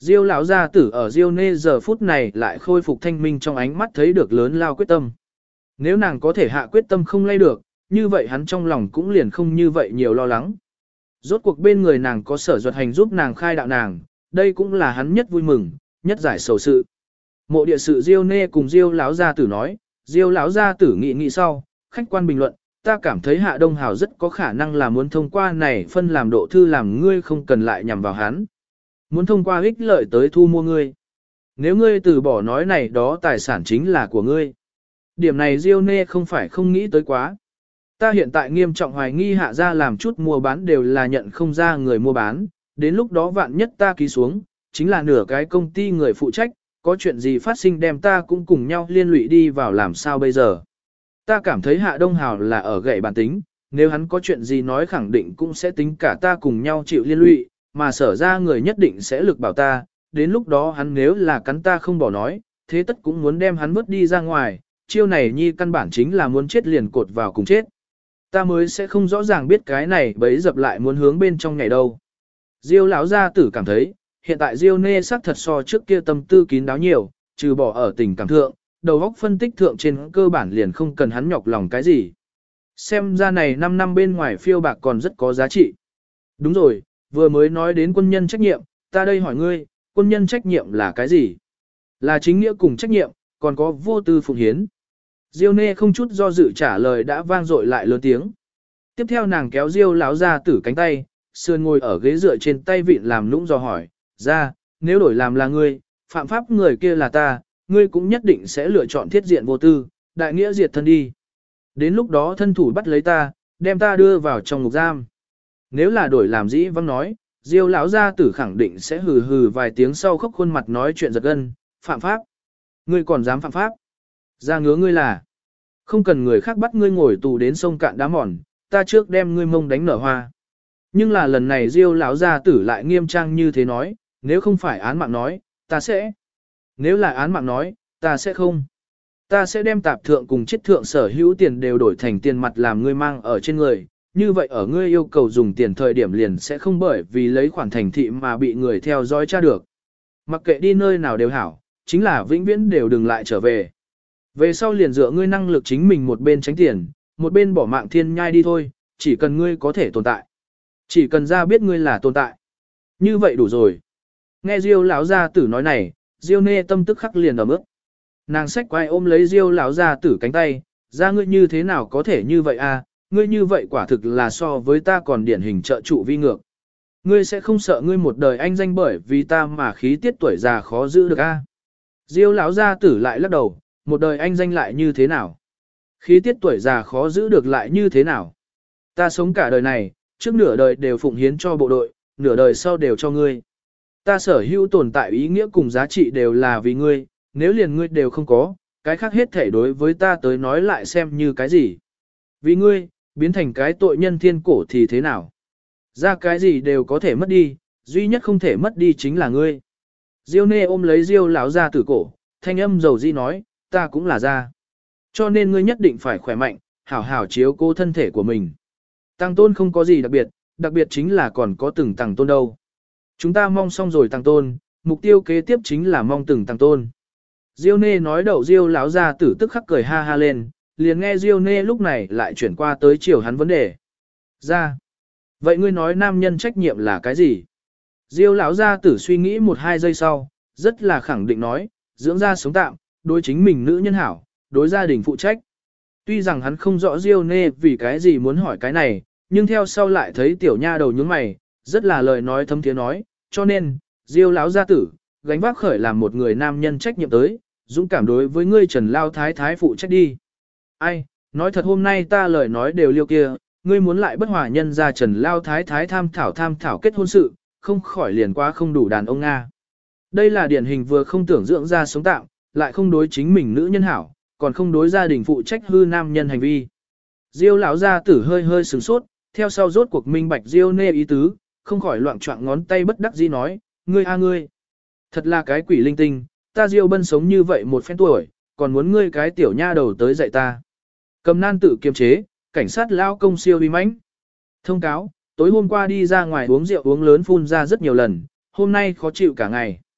Diêu lão gia tử ở Diêu Nê giờ phút này lại khôi phục thanh minh, trong ánh mắt thấy được lớn lao quyết tâm. Nếu nàng có thể hạ quyết tâm không lay được, như vậy hắn trong lòng cũng liền không như vậy nhiều lo lắng. Rốt cuộc bên người nàng có Sở Duật Hành giúp nàng khai đạo nàng, đây cũng là hắn nhất vui mừng, nhất giải sầu sự. Mộ địa sự Diêu Nê cùng Diêu lão gia tử nói, Diêu lão gia tử nghĩ sau, khách quan bình luận, ta cảm thấy Hạ Đông Hào rất có khả năng là muốn thông qua này phân làm độ thư làm ngươi không cần lại nhằm vào hắn. Muốn thông qua ích lợi tới thu mua ngươi. Nếu ngươi từ bỏ nói này đó tài sản chính là của ngươi. Điểm này Diêu Nê không phải không nghĩ tới quá. Ta hiện tại nghiêm trọng hoài nghi Hạ gia làm chút mua bán đều là nhận không ra người mua bán, đến lúc đó vạn nhất ta ký xuống, chính là nửa cái công ty người phụ trách, có chuyện gì phát sinh đem ta cũng cùng nhau liên lụy đi vào làm sao bây giờ. Ta cảm thấy Hạ Đông Hào là ở gậy bản tính, nếu hắn có chuyện gì nói khẳng định cũng sẽ tính cả ta cùng nhau chịu liên lụy, mà Sở ra người nhất định sẽ lực bảo ta, đến lúc đó hắn nếu là cắn ta không bỏ nói, thế tất cũng muốn đem hắn vứt đi ra ngoài, chiêu này nhi căn bản chính là muốn chết liền cột vào cùng chết. Ta mới sẽ không rõ ràng biết cái này bấy dập lại muốn hướng bên trong ngày đâu. Diêu lão gia tử cảm thấy, hiện tại Diêu Nê sắc thật so trước kia tâm tư kín đáo nhiều, trừ bỏ ở tình cảm thượng, đầu óc phân tích thượng trên cơ bản liền không cần hắn nhọc lòng cái gì. Xem ra này 5 năm bên ngoài phiêu bạc còn rất có giá trị. Đúng rồi, vừa mới nói đến quân nhân trách nhiệm, ta đây hỏi ngươi, quân nhân trách nhiệm là cái gì? Là chính nghĩa cùng trách nhiệm, còn có vô tư phụng hiến. Diêu Nê không chút do dự trả lời đã vang dội lại lớn tiếng. Tiếp theo nàng kéo Diêu lão gia tử cánh tay, sườn ngồi ở ghế dựa trên tay vịn làm nũng do hỏi, ra, nếu đổi làm là ngươi, phạm pháp người kia là ta, ngươi cũng nhất định sẽ lựa chọn thiết diện vô tư, đại nghĩa diệt thân đi. Đến lúc đó thân thủ bắt lấy ta, đem ta đưa vào trong ngục giam. Nếu là đổi làm dĩ vắng nói, Diêu lão gia tử khẳng định sẽ hừ hừ vài tiếng sau khóc khuôn mặt nói chuyện giật gân, phạm pháp. Ngươi còn dám phạm pháp? Ra ngứa ngươi là, không cần người khác bắt ngươi ngồi tù đến sông cạn đá mòn, ta trước đem ngươi mông đánh nở hoa. Nhưng là lần này Diêu lão gia tử lại nghiêm trang như thế nói, nếu không phải án mạng nói, ta sẽ. Nếu là án mạng nói, ta sẽ không. Ta sẽ đem tạp thượng cùng chiết thượng sở hữu tiền đều đổi thành tiền mặt làm ngươi mang ở trên người. Như vậy ở ngươi yêu cầu dùng tiền thời điểm liền sẽ không bởi vì lấy khoản thành thị mà bị người theo dõi tra được. Mặc kệ đi nơi nào đều hảo, chính là vĩnh viễn đều đừng lại trở về. Về sau liền dựa ngươi năng lực chính mình một bên tránh tiền, một bên bỏ mạng thiên nhai đi thôi, chỉ cần ngươi có thể tồn tại. Chỉ cần ra biết ngươi là tồn tại. Như vậy đủ rồi. Nghe Diêu lão gia tử nói này, Diêu Nê tâm tức khắc liền ẩm ướt. Nàng xách quay ôm lấy Diêu lão gia tử cánh tay, ra ngươi như thế nào có thể như vậy à, ngươi như vậy quả thực là so với ta còn điển hình trợ trụ vi ngược. Ngươi sẽ không sợ ngươi một đời anh danh bởi vì ta mà khí tiết tuổi già khó giữ được a? À? Diêu lão gia tử lại lắc đầu, một đời anh danh lại như thế nào? Khí tiết tuổi già khó giữ được lại như thế nào? Ta sống cả đời này, trước nửa đời đều phụng hiến cho bộ đội, nửa đời sau đều cho ngươi. Ta sở hữu tồn tại ý nghĩa cùng giá trị đều là vì ngươi, nếu liền ngươi đều không có, cái khác hết thể đối với ta tới nói lại xem như cái gì. Vì ngươi, biến thành cái tội nhân thiên cổ thì thế nào? Ra cái gì đều có thể mất đi, duy nhất không thể mất đi chính là ngươi. Diêu Nê ôm lấy Diêu lão gia tử cổ, thanh âm dầu di nói, ta cũng là ra. Cho nên ngươi nhất định phải khỏe mạnh, hảo hảo chiếu cố thân thể của mình. Tăng tôn không có gì đặc biệt chính là còn có từng tăng tôn đâu. Chúng ta mong xong rồi tăng tôn, mục tiêu kế tiếp chính là mong từng tăng tôn. Diêu Nê nói đậu Diêu lão gia tử tức khắc cười ha ha lên, liền nghe Diêu Nê lúc này lại chuyển qua tới chiều hắn vấn đề. Ra. Vậy ngươi nói nam nhân trách nhiệm là cái gì? Diêu lão gia tử suy nghĩ 1-2 giây sau, rất là khẳng định nói, dưỡng ra sống tạm, đối chính mình nữ nhân hảo, đối gia đình phụ trách. Tuy rằng hắn không rõ Diêu Nê vì cái gì muốn hỏi cái này, nhưng theo sau lại thấy tiểu nha đầu nhướng mày, rất là lời nói thấm thiế nói, cho nên, Diêu lão gia tử, gánh vác khởi làm một người nam nhân trách nhiệm tới, dũng cảm đối với ngươi Trần Lao Thái Thái phụ trách đi. Ai, nói thật hôm nay ta lời nói đều liêu kia, ngươi muốn lại bất hòa nhân ra Trần Lao Thái Thái tham thảo kết hôn sự, không khỏi liền qua không đủ đàn ông Nga. Đây là điển hình vừa không tưởng dưỡng ra sống tạm, lại không đối chính mình nữ nhân hảo, còn không đối gia đình phụ trách hư nam nhân hành vi. Diêu lão gia tử hơi hơi sửng sốt, theo sau rốt cuộc minh bạch Diêu Nê ý tứ, không khỏi loạn choạng ngón tay bất đắc dĩ nói, ngươi a ngươi. Thật là cái quỷ linh tinh, ta Diêu Bân sống như vậy một phen tuổi, còn muốn ngươi cái tiểu nha đầu tới dạy ta. Cầm nan tự kiềm chế, cảnh sát lao công siêu uy mãnh. Thông cáo, tối hôm qua đi ra ngoài uống rượu uống lớn phun ra rất nhiều lần, hôm nay khó chịu cả ngày.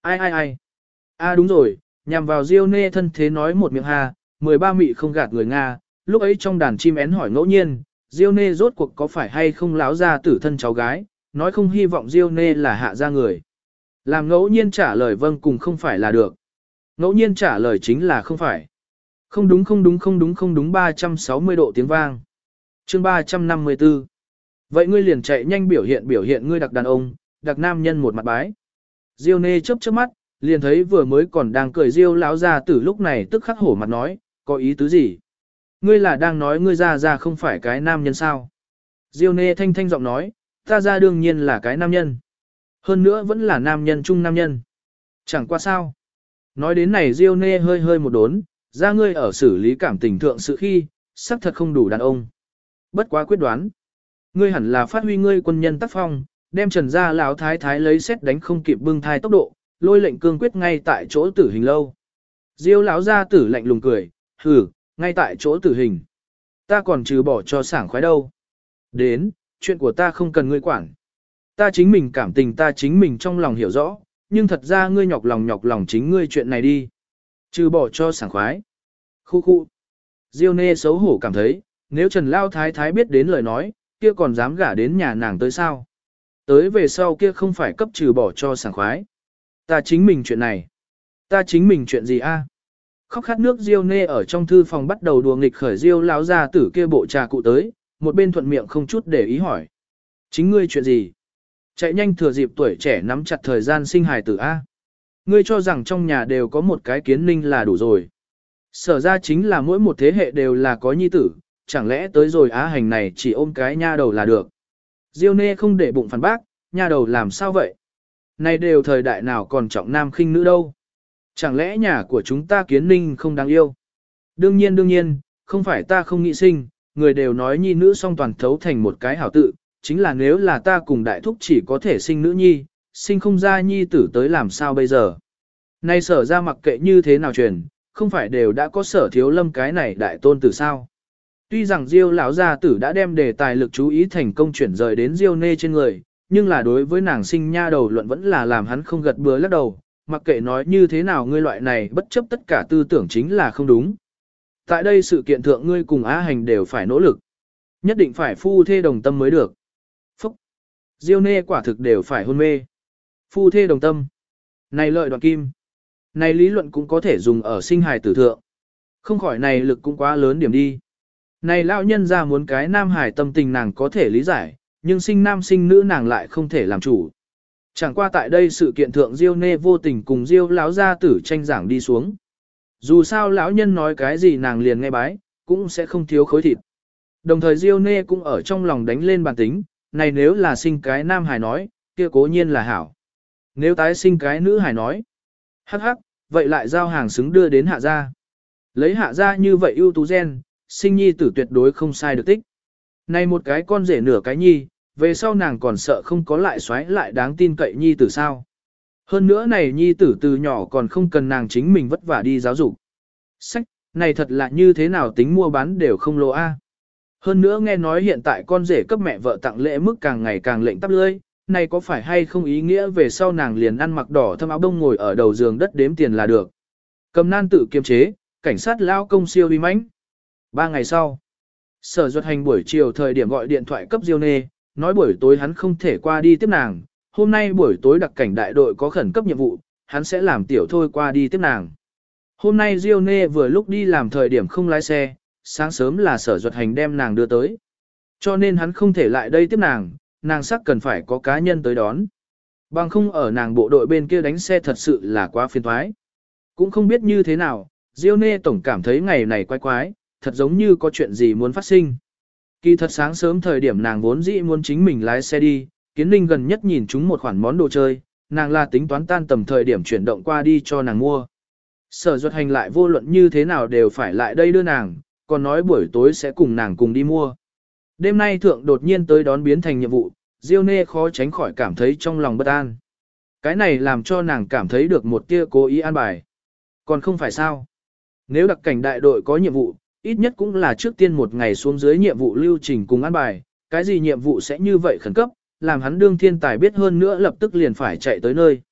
Ai ai ai. Đúng rồi, nhằm vào Diêu Nê thân thế nói một miệng ha, 13 mị không gạt người Nga, lúc ấy trong đàn chim én hỏi ngẫu nhiên, Diêu Nê rốt cuộc có phải hay không láo ra tử thân cháu gái, nói không hy vọng Diêu Nê là hạ ra người. Làm ngẫu nhiên trả lời vâng cùng không phải là được. Ngẫu nhiên trả lời chính là không phải. Không đúng không đúng không đúng không đúng 360 độ tiếng vang. Chương 354. Vậy ngươi liền chạy nhanh biểu hiện ngươi đặc đàn ông, đặc nam nhân một mặt bái. Diêu Nê chớp chớp mắt, liền thấy vừa mới còn đang cười Diêu lão ra tử lúc này tức khắc hổ mặt nói, có ý tứ gì? Ngươi là đang nói ngươi ra không phải cái nam nhân sao? Diêu Nê thanh thanh giọng nói, ta ra đương nhiên là cái nam nhân. Hơn nữa vẫn là nam nhân trung nam nhân. Chẳng qua sao. Nói đến này Diêu Nê hơi hơi một đốn, ra ngươi ở xử lý cảm tình thượng sự khi, xác thật không đủ đàn ông. Bất quá quyết đoán. Ngươi hẳn là phát huy ngươi quân nhân tác phong, đem Trần gia lão thái thái lấy xét đánh không kịp bưng thai tốc độ, lôi lệnh cương quyết ngay tại chỗ tử hình lâu. Diêu lão gia tử lạnh lùng cười, hừ, ngay tại chỗ tử hình. Ta còn trừ bỏ cho sảng khoái đâu. Đến, chuyện của ta không cần ngươi quản. Ta chính mình cảm tình ta chính mình trong lòng hiểu rõ, nhưng thật ra ngươi nhọc lòng chính ngươi chuyện này đi. Trừ bỏ cho sảng khoái. Khu khu. Diêu Nê xấu hổ cảm thấy, nếu Trần Lao Thái Thái biết đến lời nói, kia còn dám gả đến nhà nàng tới sao? Tới về sau kia không phải cấp trừ bỏ cho sảng khoái. Ta chính mình chuyện này. Ta chính mình chuyện gì a? Khóc khát nước Diêu Nê ở trong thư phòng bắt đầu đùa nghịch khởi Diêu lão gia tử kia bộ trà cụ tới, một bên thuận miệng không chút để ý hỏi. Chính ngươi chuyện gì? Chạy nhanh thừa dịp tuổi trẻ nắm chặt thời gian sinh hài tử a. Ngươi cho rằng trong nhà đều có một cái kiến ninh là đủ rồi. Sở ra chính là mỗi một thế hệ đều là có nhi tử, chẳng lẽ tới rồi á hành này chỉ ôm cái nha đầu là được. Diêu Nê không để bụng phản bác, nha đầu làm sao vậy? Này đều thời đại nào còn trọng nam khinh nữ đâu. Chẳng lẽ nhà của chúng ta kiến ninh không đáng yêu? Đương nhiên, không phải ta không nghĩ sinh, người đều nói nhi nữ song toàn thấu thành một cái hảo tự, chính là nếu là ta cùng đại thúc chỉ có thể sinh nữ nhi, sinh không ra nhi tử tới làm sao bây giờ? Nay sở ra mặc kệ như thế nào truyền, không phải đều đã có sở thiếu lâm cái này đại tôn tử sao? Tuy rằng Diêu lão gia tử đã đem đề tài lực chú ý thành công chuyển rời đến Diêu Nê trên người, nhưng là đối với nàng sinh nha đầu luận vẫn là làm hắn không gật bừa lắc đầu, mặc kệ nói như thế nào ngươi loại này bất chấp tất cả tư tưởng chính là không đúng. Tại đây sự kiện thượng ngươi cùng Á Hành đều phải nỗ lực. Nhất định phải phu thê đồng tâm mới được. Phúc! Diêu Nê quả thực đều phải hôn mê. Phu thê đồng tâm. Này lợi đoạn kim. Này lý luận cũng có thể dùng ở sinh hài tử thượng. Không khỏi này lực cũng quá lớn điểm đi. Này lão nhân ra muốn cái nam hài tâm tình nàng có thể lý giải, nhưng sinh nam sinh nữ nàng lại không thể làm chủ. Chẳng qua tại đây sự kiện thượng Diêu Nê vô tình cùng Diêu lão gia tử tranh giảng đi xuống. Dù sao lão nhân nói cái gì nàng liền nghe bái, cũng sẽ không thiếu khối thịt. Đồng thời Diêu Nê cũng ở trong lòng đánh lên bàn tính, này nếu là sinh cái nam hài nói, kia cố nhiên là hảo. Nếu tái sinh cái nữ hài nói, hắc hắc, vậy lại giao hàng xứng đưa đến hạ gia. Lấy hạ gia như vậy ưu tú gen, sinh nhi tử tuyệt đối không sai được tích. Này một cái con rể nửa cái nhi, về sau nàng còn sợ không có lại xoáy lại đáng tin cậy nhi tử sao. Hơn nữa này nhi tử từ nhỏ còn không cần nàng chính mình vất vả đi giáo dục. Sách, này thật là như thế nào tính mua bán đều không lỗ a. Hơn nữa nghe nói hiện tại con rể cấp mẹ vợ tặng lễ mức càng ngày càng lệnh tắp lưỡi, này có phải hay không ý nghĩa về sau nàng liền ăn mặc đỏ thâm áo đông ngồi ở đầu giường đất đếm tiền là được. Cầm nan tự kiềm chế, cảnh sát lao công siêu uy mãnh. 3 ngày sau, Sở Duật Hành buổi chiều thời điểm gọi điện thoại cấp Diêu Nê, nói buổi tối hắn không thể qua đi tiếp nàng, hôm nay buổi tối đặc cảnh đại đội có khẩn cấp nhiệm vụ, hắn sẽ làm tiểu thôi qua đi tiếp nàng. Hôm nay Diêu Nê vừa lúc đi làm thời điểm không lái xe, sáng sớm là Sở Duật Hành đem nàng đưa tới. Cho nên hắn không thể lại đây tiếp nàng sắc cần phải có cá nhân tới đón. Bằng không ở nàng bộ đội bên kia đánh xe thật sự là quá phiền toái. Cũng không biết như thế nào, Diêu Nê tổng cảm thấy ngày này quái quái, thật giống như có chuyện gì muốn phát sinh. Kỳ thật sáng sớm thời điểm nàng vốn dĩ muốn chính mình lái xe đi, Kiến Ninh gần nhất nhìn chúng một khoản món đồ chơi, nàng là tính toán tan tầm thời điểm chuyển động qua đi cho nàng mua. Sở Duật Hành lại vô luận như thế nào đều phải lại đây đưa nàng, còn nói buổi tối sẽ cùng nàng cùng đi mua. Đêm nay thượng đột nhiên tới đón biến thành nhiệm vụ, Diêu Nê khó tránh khỏi cảm thấy trong lòng bất an. Cái này làm cho nàng cảm thấy được một tia cố ý an bài. Còn không phải sao? Nếu đặc cảnh đại đội có nhiệm vụ, ít nhất cũng là trước tiên một ngày xuống dưới nhiệm vụ lưu trình cùng an bài, cái gì nhiệm vụ sẽ như vậy khẩn cấp, làm hắn đương thiên tài biết hơn nữa lập tức liền phải chạy tới nơi.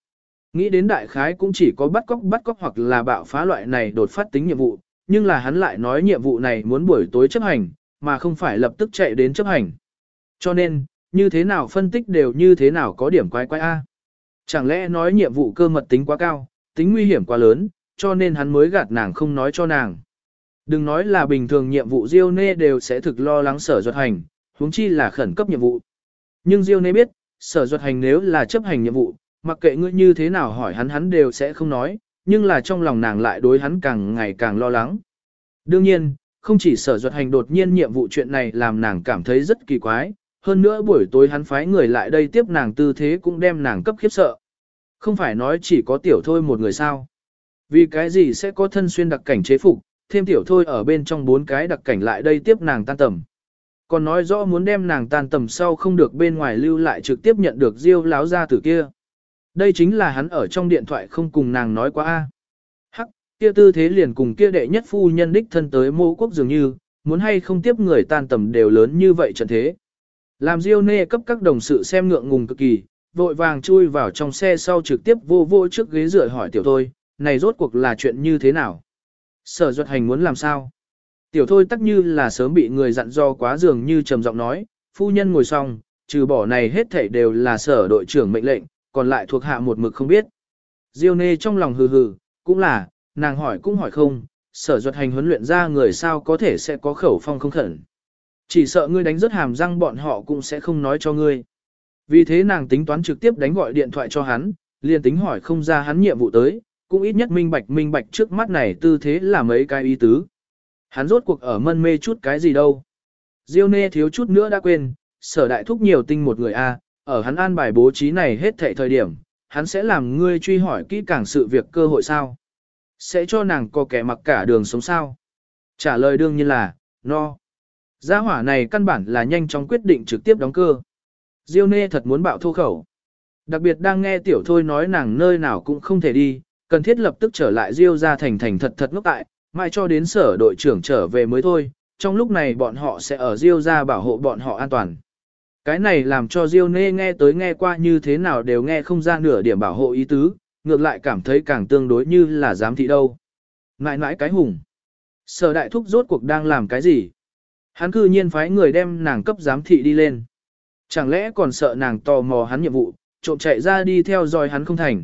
Nghĩ đến đại khái cũng chỉ có bắt cóc hoặc là bạo phá loại này đột phát tính nhiệm vụ, nhưng là hắn lại nói nhiệm vụ này muốn buổi tối chấp hành, mà không phải lập tức chạy đến chấp hành. Cho nên, như thế nào phân tích đều như thế nào có điểm quái quái A. Chẳng lẽ nói nhiệm vụ cơ mật tính quá cao, tính nguy hiểm quá lớn, cho nên hắn mới gạt nàng không nói cho nàng. Đừng nói là bình thường nhiệm vụ Diêu Nê đều sẽ thực lo lắng Sở Duật Hành, huống chi là khẩn cấp nhiệm vụ. Nhưng Diêu Nê biết, Sở Duật Hành nếu là chấp hành nhiệm vụ, mặc kệ ngươi như thế nào hỏi hắn đều sẽ không nói, nhưng là trong lòng nàng lại đối hắn càng ngày càng lo lắng. Đương nhiên, không chỉ Sở Duật Hành đột nhiên nhiệm vụ chuyện này làm nàng cảm thấy rất kỳ quái, hơn nữa buổi tối hắn phái người lại đây tiếp nàng tư thế cũng đem nàng cấp khiếp sợ. Không phải nói chỉ có tiểu thôi một người sao. Vì cái gì sẽ có thân xuyên đặc cảnh chế phục, thêm tiểu thôi ở bên trong 4 cái đặc cảnh lại đây tiếp nàng tan tầm. Còn nói rõ muốn đem nàng tan tầm sau không được bên ngoài lưu lại trực tiếp nhận được Diêu láo ra từ kia. Đây chính là hắn ở trong điện thoại không cùng nàng nói quá a. Hắc, kia tư thế liền cùng kia đệ nhất phu nhân đích thân tới Mô Quốc dường như, muốn hay không tiếp người tan tầm đều lớn như vậy trận thế. Làm Diêu Nê cấp các đồng sự xem ngượng ngùng cực kỳ, vội vàng chui vào trong xe sau trực tiếp vô trước ghế dựa hỏi tiểu thôi, này rốt cuộc là chuyện như thế nào? Sở Duật Hành muốn làm sao? Tiểu thôi tắc như là sớm bị người dặn do quá dường như trầm giọng nói, phu nhân ngồi xong, trừ bỏ này hết thảy đều là sở đội trưởng mệnh lệnh, còn lại thuộc hạ một mực không biết. Diêu Nê trong lòng hừ hừ, cũng là, nàng hỏi cũng hỏi không, Sở Duật Hành huấn luyện ra người sao có thể sẽ có khẩu phong không khẩn. Chỉ sợ ngươi đánh rớt hàm răng bọn họ cũng sẽ không nói cho ngươi. Vì thế nàng tính toán trực tiếp đánh gọi điện thoại cho hắn, liền tính hỏi không ra hắn nhiệm vụ tới, cũng ít nhất minh bạch trước mắt này tư thế là mấy cái ý tứ. Hắn rốt cuộc ở mân mê chút cái gì đâu. Diêu Nê thiếu chút nữa đã quên, Sở đại thúc nhiều tinh một người a, ở hắn an bài bố trí này hết thảy thời điểm, hắn sẽ làm ngươi truy hỏi kỹ càng sự việc cơ hội sao? Sẽ cho nàng có kẻ mặc cả đường sống sao? Trả lời đương nhiên là, no. Gia hỏa này căn bản là nhanh chóng quyết định trực tiếp đóng cơ. Diêu Nê thật muốn bạo thô khẩu. Đặc biệt đang nghe tiểu thôi nói nàng nơi nào cũng không thể đi, cần thiết lập tức trở lại Diêu ra thành thật ngốc tại, mãi cho đến sở đội trưởng trở về mới thôi, trong lúc này bọn họ sẽ ở Diêu ra bảo hộ bọn họ an toàn. Cái này làm cho Diêu Nê nghe tới nghe qua như thế nào đều nghe không ra nửa điểm bảo hộ ý tứ, ngược lại cảm thấy càng tương đối như là giám thị đâu. Ngại cái hùng. Sở đại thúc rốt cuộc đang làm cái gì? Hắn cư nhiên phái người đem nàng cấp giám thị đi lên. Chẳng lẽ còn sợ nàng tò mò hắn nhiệm vụ, trộm chạy ra đi theo dõi hắn không thành.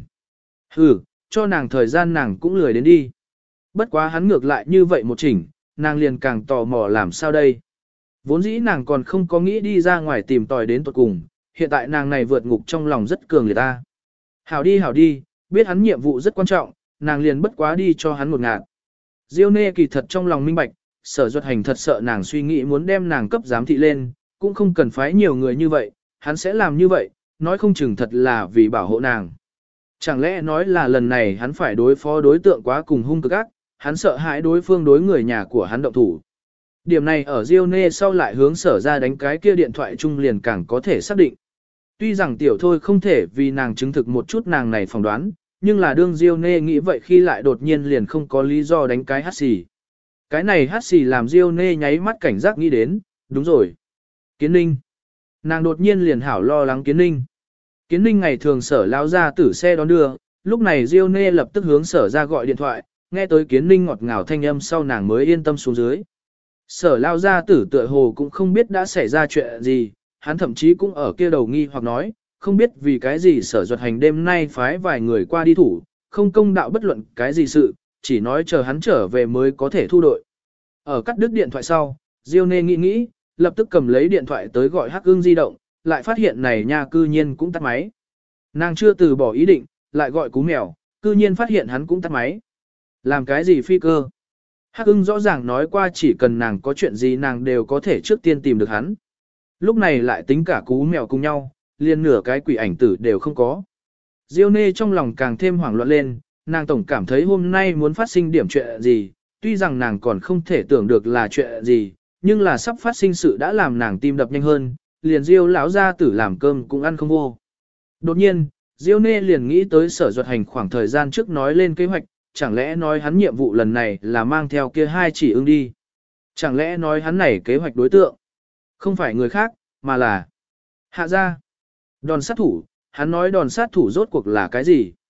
Cho nàng thời gian nàng cũng lười đến đi. Bất quá hắn ngược lại như vậy một chỉnh, nàng liền càng tò mò làm sao đây. Vốn dĩ nàng còn không có nghĩ đi ra ngoài tìm tòi đến tuột cùng, hiện tại nàng này vượt ngục trong lòng rất cường liệt ta. Hảo đi, biết hắn nhiệm vụ rất quan trọng, nàng liền bất quá đi cho hắn một ngạt. Diêu Nê kỳ thật trong lòng minh bạch, Sở Duật Hành thật sợ nàng suy nghĩ muốn đem nàng cấp giám thị lên, cũng không cần phái nhiều người như vậy, hắn sẽ làm như vậy, nói không chừng thật là vì bảo hộ nàng. Chẳng lẽ nói là lần này hắn phải đối phó đối tượng quá cùng hung cực ác, hắn sợ hãi đối phương đối người nhà của hắn động thủ. Điểm này ở Diêu Nê sau lại hướng Sở ra đánh cái kia điện thoại chung liền càng có thể xác định. Tuy rằng tiểu thôi không thể vì nàng chứng thực một chút nàng này phỏng đoán, nhưng là đương Diêu Nê nghĩ vậy khi lại đột nhiên liền không có lý do đánh cái hát xì. Cái này hát xì làm Diêu Nê nháy mắt cảnh giác nghĩ đến, đúng rồi. Kiến Ninh. Nàng đột nhiên liền hảo lo lắng Kiến Ninh. Kiến Ninh ngày thường Sở lao ra tử xe đón đưa, lúc này Diêu Nê lập tức hướng Sở ra gọi điện thoại, nghe tới Kiến Ninh ngọt ngào thanh âm sau nàng mới yên tâm xuống dưới. Sở lao ra tử tựa hồ cũng không biết đã xảy ra chuyện gì, hắn thậm chí cũng ở kia đầu nghi hoặc nói, không biết vì cái gì Sở Duật Hành đêm nay phái vài người qua đi thủ, không công đạo bất luận cái gì sự, chỉ nói chờ hắn trở về mới có thể thu đội. Ở cắt đứt điện thoại sau, Diêu Nê nghĩ, lập tức cầm lấy điện thoại tới gọi Hắc Ưng di động, lại phát hiện này nha cư nhiên cũng tắt máy. Nàng chưa từ bỏ ý định, lại gọi Cú Mèo, cư nhiên phát hiện hắn cũng tắt máy. Làm cái gì phi cơ? Hắc Ưng rõ ràng nói qua chỉ cần nàng có chuyện gì nàng đều có thể trước tiên tìm được hắn. Lúc này lại tính cả Cú Mèo cùng nhau, liền nửa cái quỷ ảnh tử đều không có. Diêu Nê trong lòng càng thêm hoảng loạn lên, nàng tổng cảm thấy hôm nay muốn phát sinh điểm chuyện gì, tuy rằng nàng còn không thể tưởng được là chuyện gì, nhưng là sắp phát sinh sự đã làm nàng tim đập nhanh hơn, liền Diêu lão gia tử làm cơm cũng ăn không vô. Đột nhiên, Diêu Nê liền nghĩ tới Sở Duật Hành khoảng thời gian trước nói lên kế hoạch, chẳng lẽ nói hắn nhiệm vụ lần này là mang theo kia 2 chỉ ưng đi. Chẳng lẽ nói hắn này kế hoạch đối tượng, không phải người khác, mà là Hạ gia. Đòn sát thủ, hắn nói đòn sát thủ rốt cuộc là cái gì?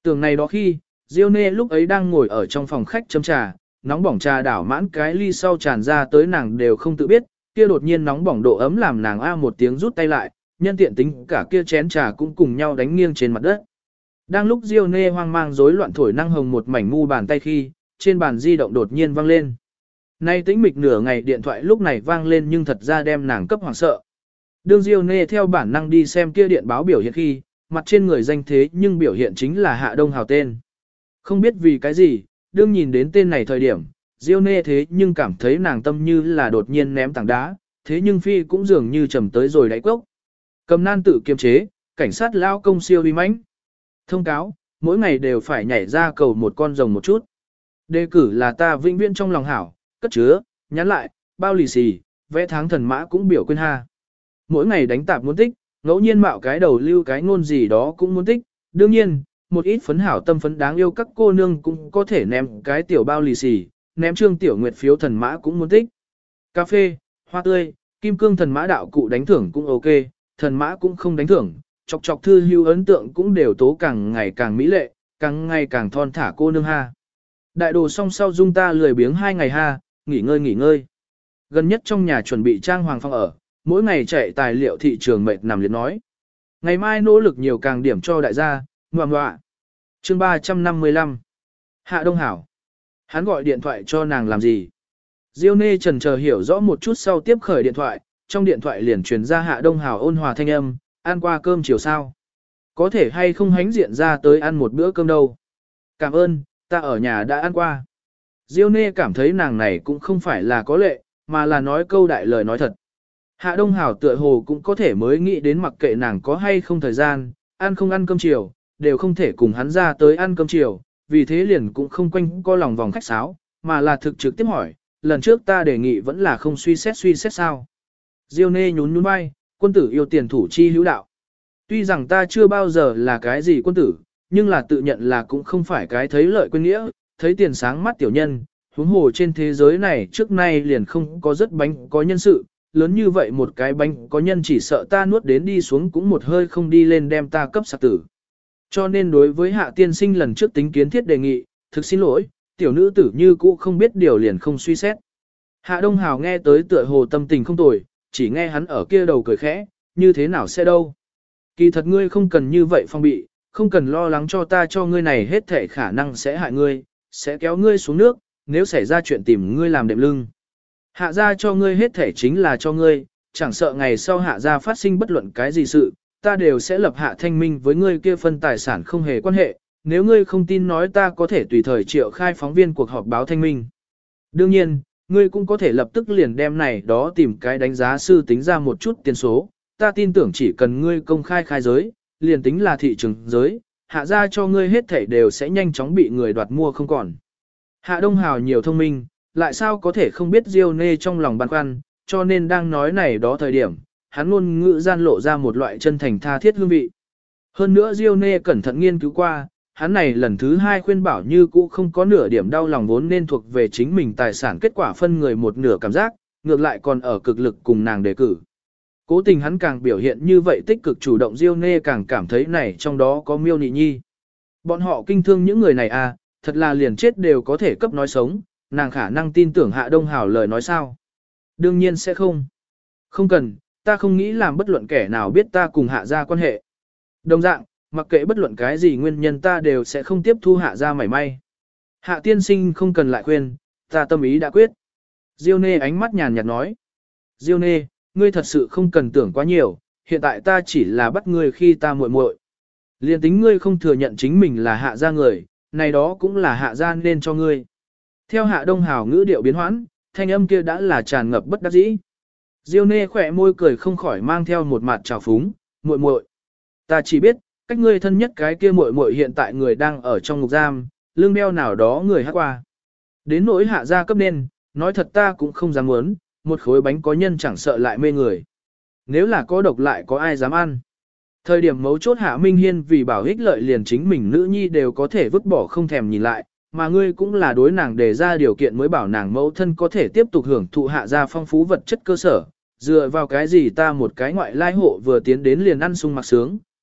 Tưởng này đó khi, Diêu Nê lúc ấy đang ngồi ở trong phòng khách châm trà, nóng bỏng trà đảo mãn cái ly sau tràn ra tới nàng đều không tự biết, kia đột nhiên nóng bỏng độ ấm làm nàng a một tiếng rút tay lại, nhân tiện tính cả kia chén trà cũng cùng nhau đánh nghiêng trên mặt đất. Đang lúc Diêu Nê hoang mang rối loạn thổi năng hồng một mảnh mu bàn tay khi, trên bàn di động đột nhiên vang lên. Nay tĩnh mịch nửa ngày điện thoại lúc này vang lên nhưng thật ra đem nàng cấp hoảng sợ. Đương Diêu Nê theo bản năng đi xem kia điện báo biểu hiện khi, mặt trên người danh thế nhưng biểu hiện chính là Hạ Đông Hào tên. Không biết vì cái gì, đương nhìn đến tên này thời điểm, Diêu Nê thế nhưng cảm thấy nàng tâm như là đột nhiên ném tảng đá, thế nhưng phi cũng dường như trầm tới rồi đáy cốc. Cầm nan tự kiềm chế, cảnh sát lao công siêu uy mãnh. Thông cáo, mỗi ngày đều phải nhảy ra cầu một con rồng một chút. Đề cử là ta vĩnh viễn trong lòng hảo, cất chứa, nhắn lại, bao lì xì, vẽ tháng thần mã cũng biểu quên ha. Mỗi ngày đánh tạp muốn tích, ngẫu nhiên mạo cái đầu lưu cái ngôn gì đó cũng muốn tích. Đương nhiên, một ít phấn hảo tâm phấn đáng yêu các cô nương cũng có thể ném cái tiểu bao lì xì, ném trương tiểu nguyệt phiếu thần mã cũng muốn tích. Cà phê, hoa tươi, kim cương thần mã đạo cụ đánh thưởng cũng ok, thần mã cũng không đánh thưởng, chọc chọc thư hữu ấn tượng cũng đều tố càng ngày càng mỹ lệ, càng ngày càng thon thả cô nương ha. Đại đồ xong sau dung ta lười biếng 2 ngày ha, nghỉ ngơi. Gần nhất trong nhà chuẩn bị trang hoàng phòng ở, mỗi ngày chạy tài liệu thị trường mệt nằm liệt nói. Ngày mai nỗ lực nhiều càng điểm cho đại gia, ngoạ. Chương 355. Hạ Đông Hảo. Hắn gọi điện thoại cho nàng làm gì? Diêu Nê chần chờ hiểu rõ một chút sau tiếp khởi điện thoại, trong điện thoại liền truyền ra Hạ Đông Hảo ôn hòa thanh âm, ăn qua cơm chiều sao? Có thể hay không hánh diện ra tới ăn một bữa cơm đâu? Cảm ơn, ta ở nhà đã ăn qua. Diêu Nê cảm thấy nàng này cũng không phải là có lệ, mà là nói câu đại lời nói thật. Hạ Đông Hảo tựa hồ cũng có thể mới nghĩ đến mặc kệ nàng có hay không thời gian, ăn không ăn cơm chiều, đều không thể cùng hắn ra tới ăn cơm chiều, vì thế liền cũng không quanh co lòng vòng khách sáo, mà là thực trực tiếp hỏi, lần trước ta đề nghị vẫn là không suy xét sao. Diêu Nê nhún vai, quân tử yêu tiền thủ chi hữu đạo. Tuy rằng ta chưa bao giờ là cái gì quân tử, nhưng là tự nhận là cũng không phải cái thấy lợi quên nghĩa, thấy tiền sáng mắt tiểu nhân, huống hồ trên thế giới này trước nay liền không có rất bánh có nhân sự, lớn như vậy một cái bánh có nhân chỉ sợ ta nuốt đến đi xuống cũng một hơi không đi lên đem ta cấp sạc tử. Cho nên đối với Hạ tiên sinh lần trước tính kiến thiết đề nghị, thực xin lỗi, tiểu nữ tử như cũ không biết điều liền không suy xét. Hạ Đông Hào nghe tới tựa hồ tâm tình không tồi, chỉ nghe hắn ở kia đầu cười khẽ, như thế nào sẽ đâu. Kỳ thật ngươi không cần như vậy phong bị, không cần lo lắng cho ta cho ngươi này hết thể khả năng sẽ hại ngươi, sẽ kéo ngươi xuống nước, nếu xảy ra chuyện tìm ngươi làm đệm lưng. Hạ ra cho ngươi hết thể chính là cho ngươi, chẳng sợ ngày sau hạ ra phát sinh bất luận cái gì sự, ta đều sẽ lập hạ thanh minh với ngươi kia phân tài sản không hề quan hệ, nếu ngươi không tin nói ta có thể tùy thời triệu khai phóng viên cuộc họp báo thanh minh. Đương nhiên, ngươi cũng có thể lập tức liền đem này đó tìm cái đánh giá sư tính ra một chút tiền số, ta tin tưởng chỉ cần ngươi công khai khai giới, liền tính là thị trường giới, hạ ra cho ngươi hết thể đều sẽ nhanh chóng bị người đoạt mua không còn. Hạ Đông Hào nhiều thông minh, lại sao có thể không biết Diêu Nê trong lòng băn khoăn, cho nên đang nói này đó thời điểm, hắn ngôn ngữ gian lộ ra một loại chân thành tha thiết hương vị. Hơn nữa Diêu Nê cẩn thận nghiên cứu qua, hắn này lần thứ 2 khuyên bảo như cũ không có nửa điểm đau lòng vốn nên thuộc về chính mình tài sản kết quả phân người một nửa cảm giác, ngược lại còn ở cực lực cùng nàng đề cử. Cố tình hắn càng biểu hiện như vậy tích cực chủ động Diêu Nê càng cảm thấy này trong đó có miêu nị nhi. Bọn họ kinh thương những người này à, thật là liền chết đều có thể cấp nói sống, nàng khả năng tin tưởng Hạ Đông Hảo lời nói sao. Đương nhiên sẽ không. Không cần, ta không nghĩ làm bất luận kẻ nào biết ta cùng Hạ ra quan hệ. Đồng dạng, mặc kệ bất luận cái gì nguyên nhân ta đều sẽ không tiếp thu Hạ ra mảy may. Hạ tiên sinh không cần lại khuyên, ta tâm ý đã quyết. Diêu Nê ánh mắt nhàn nhạt nói. Diêu Nê, ngươi thật sự không cần tưởng quá nhiều, hiện tại ta chỉ là bắt ngươi khi ta muội muội. Liên tính ngươi không thừa nhận chính mình là Hạ gia người, này đó cũng là Hạ gia nên cho ngươi. Theo Hạ Đông Hào ngữ điệu biến hoãn, thanh âm kia đã là tràn ngập bất đắc dĩ. Diêu Nê khỏe môi cười không khỏi mang theo một mặt trào phúng, muội muội. Ta chỉ biết, cách ngươi thân nhất cái kia muội muội hiện tại người đang ở trong ngục giam, lương đeo nào đó người hát qua. Đến nỗi Hạ gia cấp nên, nói thật ta cũng không dám muốn, một khối bánh có nhân chẳng sợ lại mê người. Nếu là có độc lại có ai dám ăn. Thời điểm mấu chốt Hạ Minh Hiên vì bảo ích lợi liền chính mình nữ nhi đều có thể vứt bỏ không thèm nhìn lại, mà ngươi cũng là đối nàng đề ra điều kiện mới bảo nàng mẫu thân có thể tiếp tục hưởng thụ Hạ gia phong phú vật chất cơ sở, dựa vào cái gì ta một cái ngoại lai hộ vừa tiến đến liền ăn sung mặc sướng,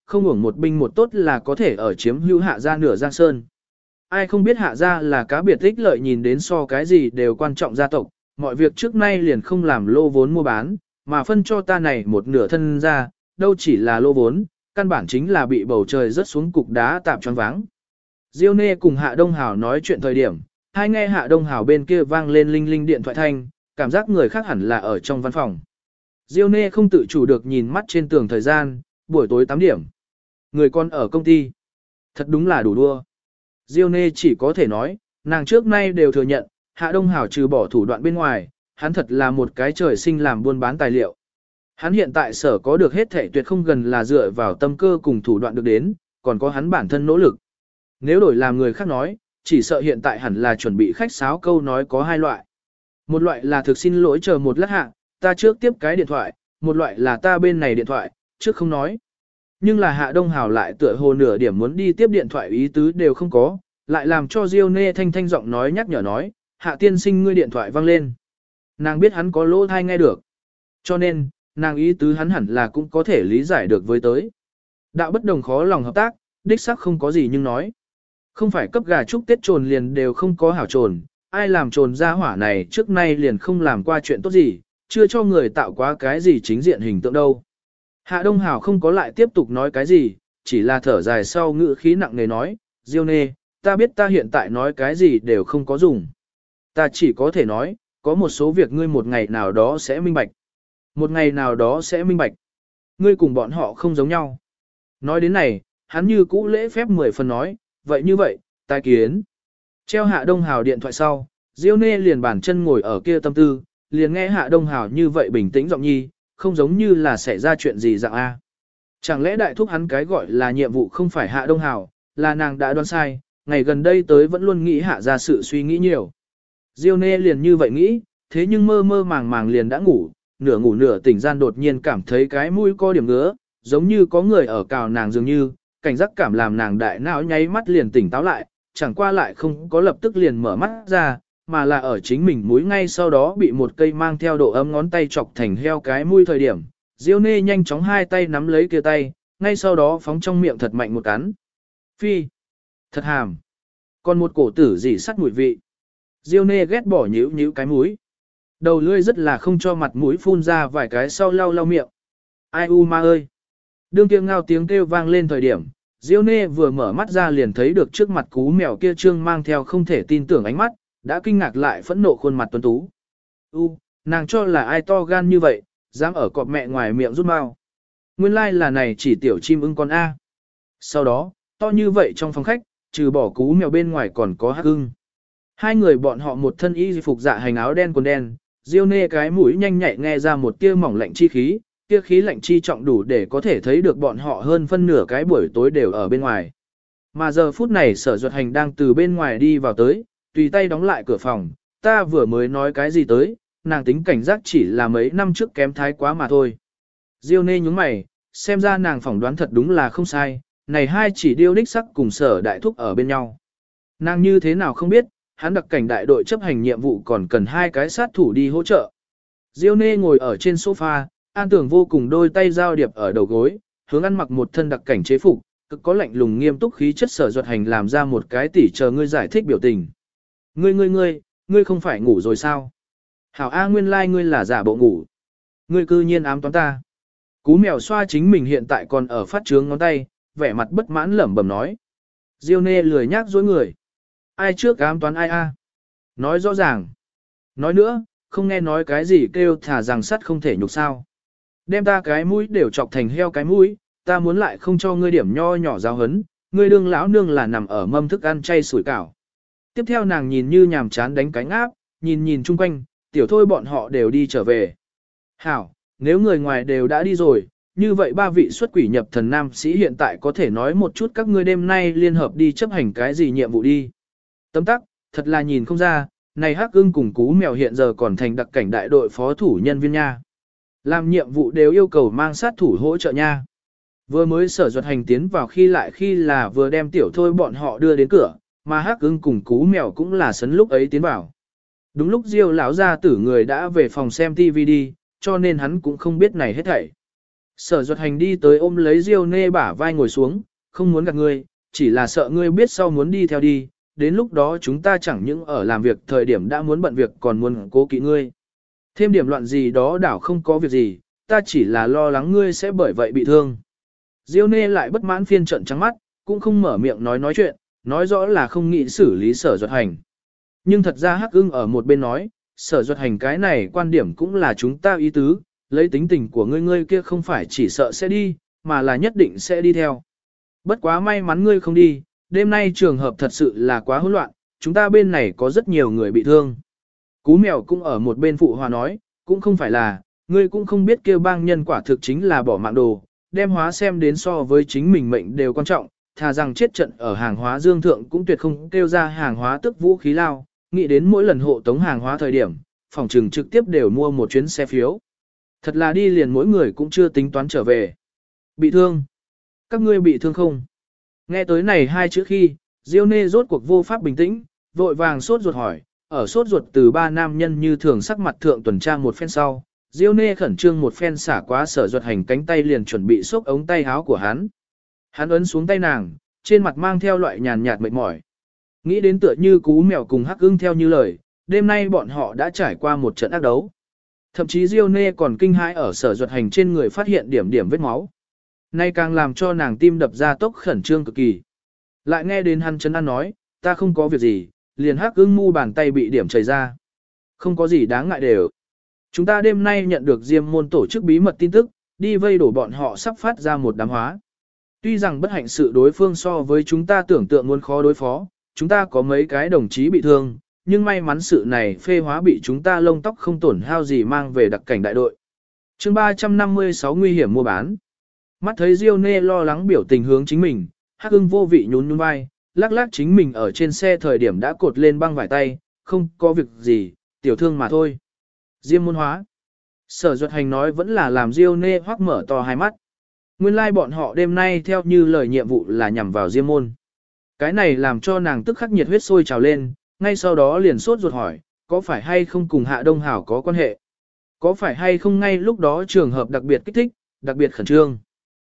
không hưởng một binh một tốt là có thể ở chiếm hữu Hạ gia nửa Giang Sơn. Ai không biết Hạ gia là cá biệt ích lợi nhìn đến so cái gì đều quan trọng gia tộc, mọi việc trước nay liền không làm lô vốn mua bán, mà phân cho ta này một nửa thân ra, đâu chỉ là lô vốn, căn bản chính là bị bầu trời rớt xuống cục đá tạp choáng váng. Diêu Nê cùng Hạ Đông Hào nói chuyện thời điểm, hai nghe Hạ Đông Hào bên kia vang lên linh linh điện thoại thanh, cảm giác người khác hẳn là ở trong văn phòng. Diêu Nê không tự chủ được nhìn mắt trên tường thời gian, buổi tối 8 điểm. Người con ở công ty. Thật đúng là đủ đua. Diêu Nê chỉ có thể nói, nàng trước nay đều thừa nhận, Hạ Đông Hào trừ bỏ thủ đoạn bên ngoài, hắn thật là một cái trời sinh làm buôn bán tài liệu. Hắn hiện tại sở có được hết thể tuyệt không gần là dựa vào tâm cơ cùng thủ đoạn được đến, còn có hắn bản thân nỗ lực. Nếu đổi làm người khác nói, chỉ sợ hiện tại hẳn là chuẩn bị khách sáo câu nói có hai loại. Một loại là thực xin lỗi chờ một lát hạ, ta trước tiếp cái điện thoại, một loại là ta bên này điện thoại, trước không nói. Nhưng là Hạ Đông Hào lại tựa hồ nửa điểm muốn đi tiếp điện thoại ý tứ đều không có, lại làm cho Diêu Nê thanh thanh giọng nói nhắc nhở nói, Hạ tiên sinh ngươi điện thoại vang lên. Nàng biết hắn có lỗ tai nghe được. Cho nên, nàng ý tứ hắn hẳn là cũng có thể lý giải được với tới. Đạo bất đồng khó lòng hợp tác, đích xác không có gì nhưng nói. Không phải cấp gà chúc Tết trồn liền đều không có hảo trồn, ai làm trồn ra hỏa này trước nay liền không làm qua chuyện tốt gì, chưa cho người tạo quá cái gì chính diện hình tượng đâu. Hạ Đông Hào không có lại tiếp tục nói cái gì, chỉ là thở dài sau ngữ khí nặng nề nói, Diêu Nê, ta biết ta hiện tại nói cái gì đều không có dùng. Ta chỉ có thể nói, có một số việc ngươi một ngày nào đó sẽ minh bạch. Một ngày nào đó sẽ minh bạch. Ngươi cùng bọn họ không giống nhau. Nói đến này, hắn như cũ lễ phép 10 phần nói, vậy như vậy, tai kiến. Treo Hạ Đông Hào điện thoại sau, Diêu Nê liền bản chân ngồi ở kia tâm tư, liền nghe Hạ Đông Hào như vậy bình tĩnh giọng nhi, không giống như là xảy ra chuyện gì dạng A. Chẳng lẽ đại thúc hắn cái gọi là nhiệm vụ không phải Hạ Đông Hào, là nàng đã đoán sai, ngày gần đây tới vẫn luôn nghĩ Hạ ra sự suy nghĩ nhiều. Diêu Nê liền như vậy nghĩ, thế nhưng mơ mơ màng màng liền đã ngủ nửa tỉnh gian đột nhiên cảm thấy cái mũi có điểm ngứa, giống như có người ở cào nàng dường như, cảnh giác cảm làm nàng đại não nháy mắt liền tỉnh táo lại, chẳng qua lại không có lập tức liền mở mắt ra, mà là ở chính mình mũi ngay sau đó bị một cây mang theo độ ấm ngón tay chọc thành heo cái mũi thời điểm. Diêu Nê nhanh chóng hai tay nắm lấy kia tay, ngay sau đó phóng trong miệng thật mạnh một cắn. Phi! Thật hàm! Còn một cổ tử gì sắt mùi vị. Diêu Nê ghét bỏ nhíu cái mũi. Đầu lưỡi rất là không cho mặt mũi phun ra vài cái sau lau miệng. Ai u ma ơi! Đương kia ngao tiếng kêu vang lên thời điểm, Diêu Nê vừa mở mắt ra liền thấy được trước mặt cú mèo kia trương mang theo không thể tin tưởng ánh mắt, đã kinh ngạc lại phẫn nộ khuôn mặt tuấn tú. Nàng cho là ai to gan như vậy, dám ở cọp mẹ ngoài miệng rút mau. Nguyên lai là này chỉ tiểu chim ưng con A. Sau đó, to như vậy trong phòng khách, trừ bỏ cú mèo bên ngoài còn có hắc ưng. Hai người bọn họ một thân y phục dạ hành áo đen quần đen, Diêu Nê cái mũi nhanh nhạy nghe ra một tia mỏng lạnh chi khí, tia khí lạnh chi trọng đủ để có thể thấy được bọn họ hơn phân nửa cái buổi tối đều ở bên ngoài. Mà giờ phút này Sở Duật Hành đang từ bên ngoài đi vào tới, tùy tay đóng lại cửa phòng, ta vừa mới nói cái gì tới, nàng tính cảnh giác chỉ là mấy năm trước kém thái quá mà thôi. Diêu Nê nhúng mày, xem ra nàng phỏng đoán thật đúng là không sai, này hai chỉ điêu đích sắc cùng Sở Đại Thúc ở bên nhau. Nàng như thế nào không biết, hắn đặc cảnh đại đội chấp hành nhiệm vụ còn cần hai cái sát thủ đi hỗ trợ. Diêu Nê ngồi ở trên sofa, An Tưởng vô cùng đôi tay giao điệp ở đầu gối, hướng ăn mặc một thân đặc cảnh chế phục, cực có lạnh lùng nghiêm túc khí chất Sở Duật Hành làm ra một cái tỉ chờ ngươi giải thích biểu tình. Ngươi không phải ngủ rồi sao? Hảo A nguyên lai ngươi là giả bộ ngủ. Ngươi cư nhiên ám toán ta. Cú mèo xoa chính mình hiện tại còn ở phát trướng ngón tay, vẻ mặt bất mãn lẩm bẩm nói. Diêu Nê lười nhác dối người. Ai trước ám toán ai a? Nói rõ ràng. Nói nữa, không nghe nói cái gì kêu thả rằng sắt không thể nhục sao. Đem ta cái mũi đều chọc thành heo cái mũi, ta muốn lại không cho ngươi điểm nho nhỏ giáo hấn, ngươi đương lão nương là nằm ở mâm thức ăn chay sủi cảo. Tiếp theo nàng nhìn như nhàm chán đánh cánh áp, nhìn chung quanh, tiểu thôi bọn họ đều đi trở về. Hảo, nếu người ngoài đều đã đi rồi, như vậy ba vị xuất quỷ nhập thần nam sĩ hiện tại có thể nói một chút các ngươi đêm nay liên hợp đi chấp hành cái gì nhiệm vụ đi. Tấm tắc, thật là nhìn không ra, này Hắc Ưng cùng Cú Mèo hiện giờ còn thành đặc cảnh đại đội phó thủ nhân viên nha. Làm nhiệm vụ đều yêu cầu mang sát thủ hỗ trợ nha. Vừa mới Sở Duật Hành tiến vào khi là vừa đem tiểu thôi bọn họ đưa đến cửa, mà Hắc Ưng cùng Cú Mèo cũng là sấn lúc ấy tiến vào. Đúng lúc Diêu lão gia tử người đã về phòng xem TV đi, cho nên hắn cũng không biết này hết thảy. Sở Duật Hành đi tới ôm lấy Diêu Nê bả vai ngồi xuống, không muốn gạt ngươi, chỉ là sợ ngươi biết sau muốn đi theo đi, đến lúc đó chúng ta chẳng những ở làm việc thời điểm đã muốn bận việc còn muốn cố kỵ ngươi. Thêm điểm loạn gì đó đảo không có việc gì, ta chỉ là lo lắng ngươi sẽ bởi vậy bị thương. Diêu Nê lại bất mãn phiên trận trắng mắt, cũng không mở miệng nói chuyện, nói rõ là không nghĩ xử lý Sở Duật Hành. Nhưng thật ra Hắc Ưng ở một bên nói, Sở Duật Hành cái này quan điểm cũng là chúng ta ý tứ, lấy tính tình của ngươi kia không phải chỉ sợ sẽ đi, mà là nhất định sẽ đi theo. Bất quá may mắn ngươi không đi, đêm nay trường hợp thật sự là quá hỗn loạn, chúng ta bên này có rất nhiều người bị thương. Cú mèo cũng ở một bên phụ hòa nói, cũng không phải là, ngươi cũng không biết kêu bang nhân quả thực chính là bỏ mạng đồ, đem hóa xem đến so với chính mình mệnh đều quan trọng, thà rằng chết trận ở hàng hóa dương thượng cũng tuyệt không kêu ra hàng hóa tức vũ khí lao, nghĩ đến mỗi lần hộ tống hàng hóa thời điểm, phòng trừng trực tiếp đều mua một chuyến xe phiếu. Thật là đi liền mỗi người cũng chưa tính toán trở về. Bị thương? Các ngươi bị thương không? Nghe tới này hai chữ khi, Diêu Nê rốt cuộc vô pháp bình tĩnh, vội vàng sốt ruột hỏi, ở sốt ruột từ ba nam nhân như thường sắc mặt thượng tuần tra một phen sau, Diêu Nê khẩn trương một phen xả quá Sở Duật Hành cánh tay liền chuẩn bị xốc ống tay áo của hắn. Hắn ấn xuống tay nàng, trên mặt mang theo loại nhàn nhạt mệt mỏi. Nghĩ đến tựa như Cú Mèo cùng Hắc Ưng theo như lời, đêm nay bọn họ đã trải qua một trận ác đấu. Thậm chí Diêu Nê còn kinh hãi ở Sở Duật Hành trên người phát hiện điểm điểm vết máu. Nay càng làm cho nàng tim đập ra tốc khẩn trương cực kỳ. Lại nghe đến hắn trấn an nói, ta không có việc gì, liền Hắc Ưng mu bàn tay bị điểm chảy ra. Không có gì đáng ngại đều. Chúng ta đêm nay nhận được Diêm môn tổ chức bí mật tin tức, đi vây đổ bọn họ sắp phát ra một đám hóa. Tuy rằng bất hạnh sự đối phương so với chúng ta tưởng tượng muốn khó đối phó, chúng ta có mấy cái đồng chí bị thương, nhưng may mắn sự này phê hóa bị chúng ta lông tóc không tổn hao gì mang về đặc cảnh đại đội. chương 356 nguy hiểm mua bán. Mắt thấy Diêu Nê lo lắng biểu tình hướng chính mình, Hắc Ưng vô vị nhún nhún vai, lắc lắc chính mình ở trên xe thời điểm đã cột lên băng vải tay, không có việc gì, tiểu thương mà thôi. Diêm môn hóa. Sở Duật Hành nói vẫn là làm Diêu Nê hoắc mở to hai mắt. Nguyên lai bọn họ đêm nay theo như lời nhiệm vụ là nhằm vào Diêm môn. Cái này làm cho nàng tức khắc nhiệt huyết sôi trào lên, ngay sau đó liền sốt ruột hỏi, có phải hay không cùng Hạ Đông Hảo có quan hệ? Có phải hay không ngay lúc đó trường hợp đặc biệt kích thích, đặc biệt khẩn trương?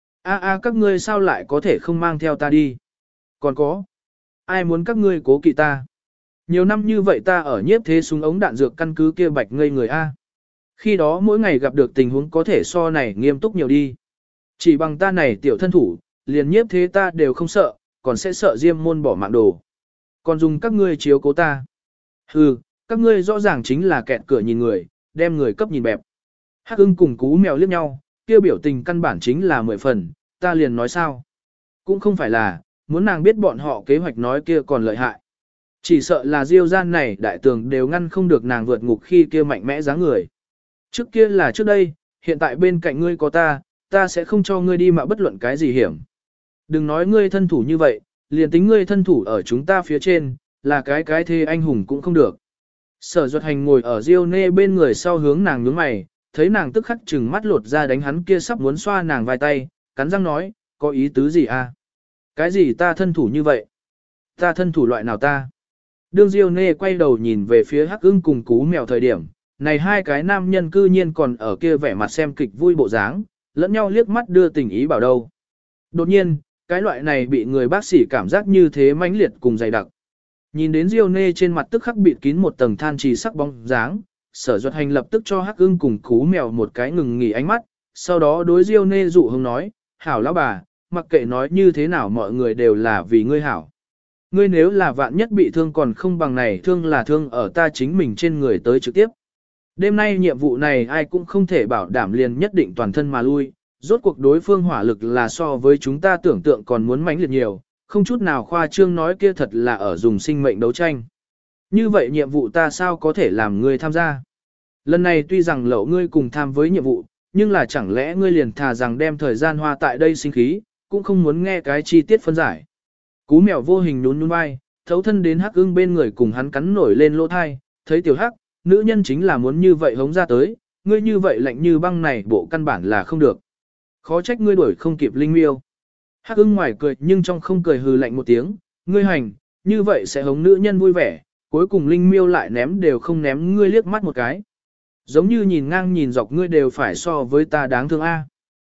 Các ngươi sao lại có thể không mang theo ta đi? Còn có, ai muốn các ngươi cố kỵ ta? Nhiều năm như vậy ta ở nhiếp thế súng ống đạn dược căn cứ kia bạch ngây người A. Khi đó mỗi ngày gặp được tình huống có thể so này nghiêm túc nhiều đi. Chỉ bằng ta này tiểu thân thủ, liền nhiếp thế ta đều không sợ, còn sẽ sợ Diêm môn bỏ mạng đồ. Còn dùng các ngươi chiếu cố ta. Hừ, các ngươi rõ ràng chính là kẹt cửa nhìn người, đem người cấp nhìn bẹp. Hắc Ưng cùng Cú Mèo liếc nhau, kia biểu tình căn bản chính là 10 phần, ta liền nói sao. Cũng không phải là, muốn nàng biết bọn họ kế hoạch nói kia còn lợi hại. Chỉ sợ là Diêu gian này đại tường đều ngăn không được nàng vượt ngục khi kia mạnh mẽ dáng người. Trước kia là trước đây, hiện tại bên cạnh ngươi có ta sẽ không cho ngươi đi mà bất luận cái gì hiểm. Đừng nói ngươi thân thủ như vậy, liền tính ngươi thân thủ ở chúng ta phía trên, là cái thê anh hùng cũng không được. Sở Duật Hành ngồi ở Diêu Nê bên người sau hướng nàng nhướng mày, thấy nàng tức khắc chừng mắt lột ra đánh hắn kia sắp muốn xoa nàng vài tay, cắn răng nói, có ý tứ gì à? Cái gì ta thân thủ như vậy? Ta thân thủ loại nào ta? Đương Diêu Nê quay đầu nhìn về phía Hắc Ưng cùng Cú Mèo thời điểm, này hai cái nam nhân cư nhiên còn ở kia vẻ mặt xem kịch vui bộ dáng, lẫn nhau liếc mắt đưa tình ý bảo đâu. Đột nhiên, cái loại này bị người bác sĩ cảm giác như thế mãnh liệt cùng dày đặc. Nhìn đến Diêu Nê trên mặt tức khắc bịt kín một tầng than trì sắc bóng dáng, Sở Duật Hành lập tức cho Hắc Ưng cùng Cú Mèo một cái ngừng nghỉ ánh mắt, sau đó đối Diêu Nê dụ hứng nói, hảo lão bà, mặc kệ nói như thế nào mọi người đều là vì ngươi hảo. Ngươi nếu là vạn nhất bị thương còn không bằng này thương là thương ở ta chính mình trên người tới trực tiếp. Đêm nay nhiệm vụ này ai cũng không thể bảo đảm liền nhất định toàn thân mà lui, rốt cuộc đối phương hỏa lực là so với chúng ta tưởng tượng còn muốn mãnh liệt nhiều, không chút nào khoa trương nói kia thật là ở dùng sinh mệnh đấu tranh. Như vậy nhiệm vụ ta sao có thể làm ngươi tham gia? Lần này tuy rằng lậu ngươi cùng tham với nhiệm vụ, nhưng là chẳng lẽ ngươi liền thà rằng đem thời gian hoa tại đây sinh khí, cũng không muốn nghe cái chi tiết phân giải. Cú Mèo vô hình nhún nhún vai, thấu thân đến Hắc Ưng bên người cùng hắn cắn nổi lên lỗ thai, thấy tiểu Hắc, nữ nhân chính là muốn như vậy hống ra tới, ngươi như vậy lạnh như băng này bộ căn bản là không được. Khó trách ngươi đuổi không kịp Linh Miêu. Hắc Ưng ngoài cười nhưng trong không cười hừ lạnh một tiếng, ngươi hành, như vậy sẽ hống nữ nhân vui vẻ, cuối cùng Linh Miêu lại ném đều không ném ngươi liếc mắt một cái. Giống như nhìn ngang nhìn dọc ngươi đều phải so với ta đáng thương a.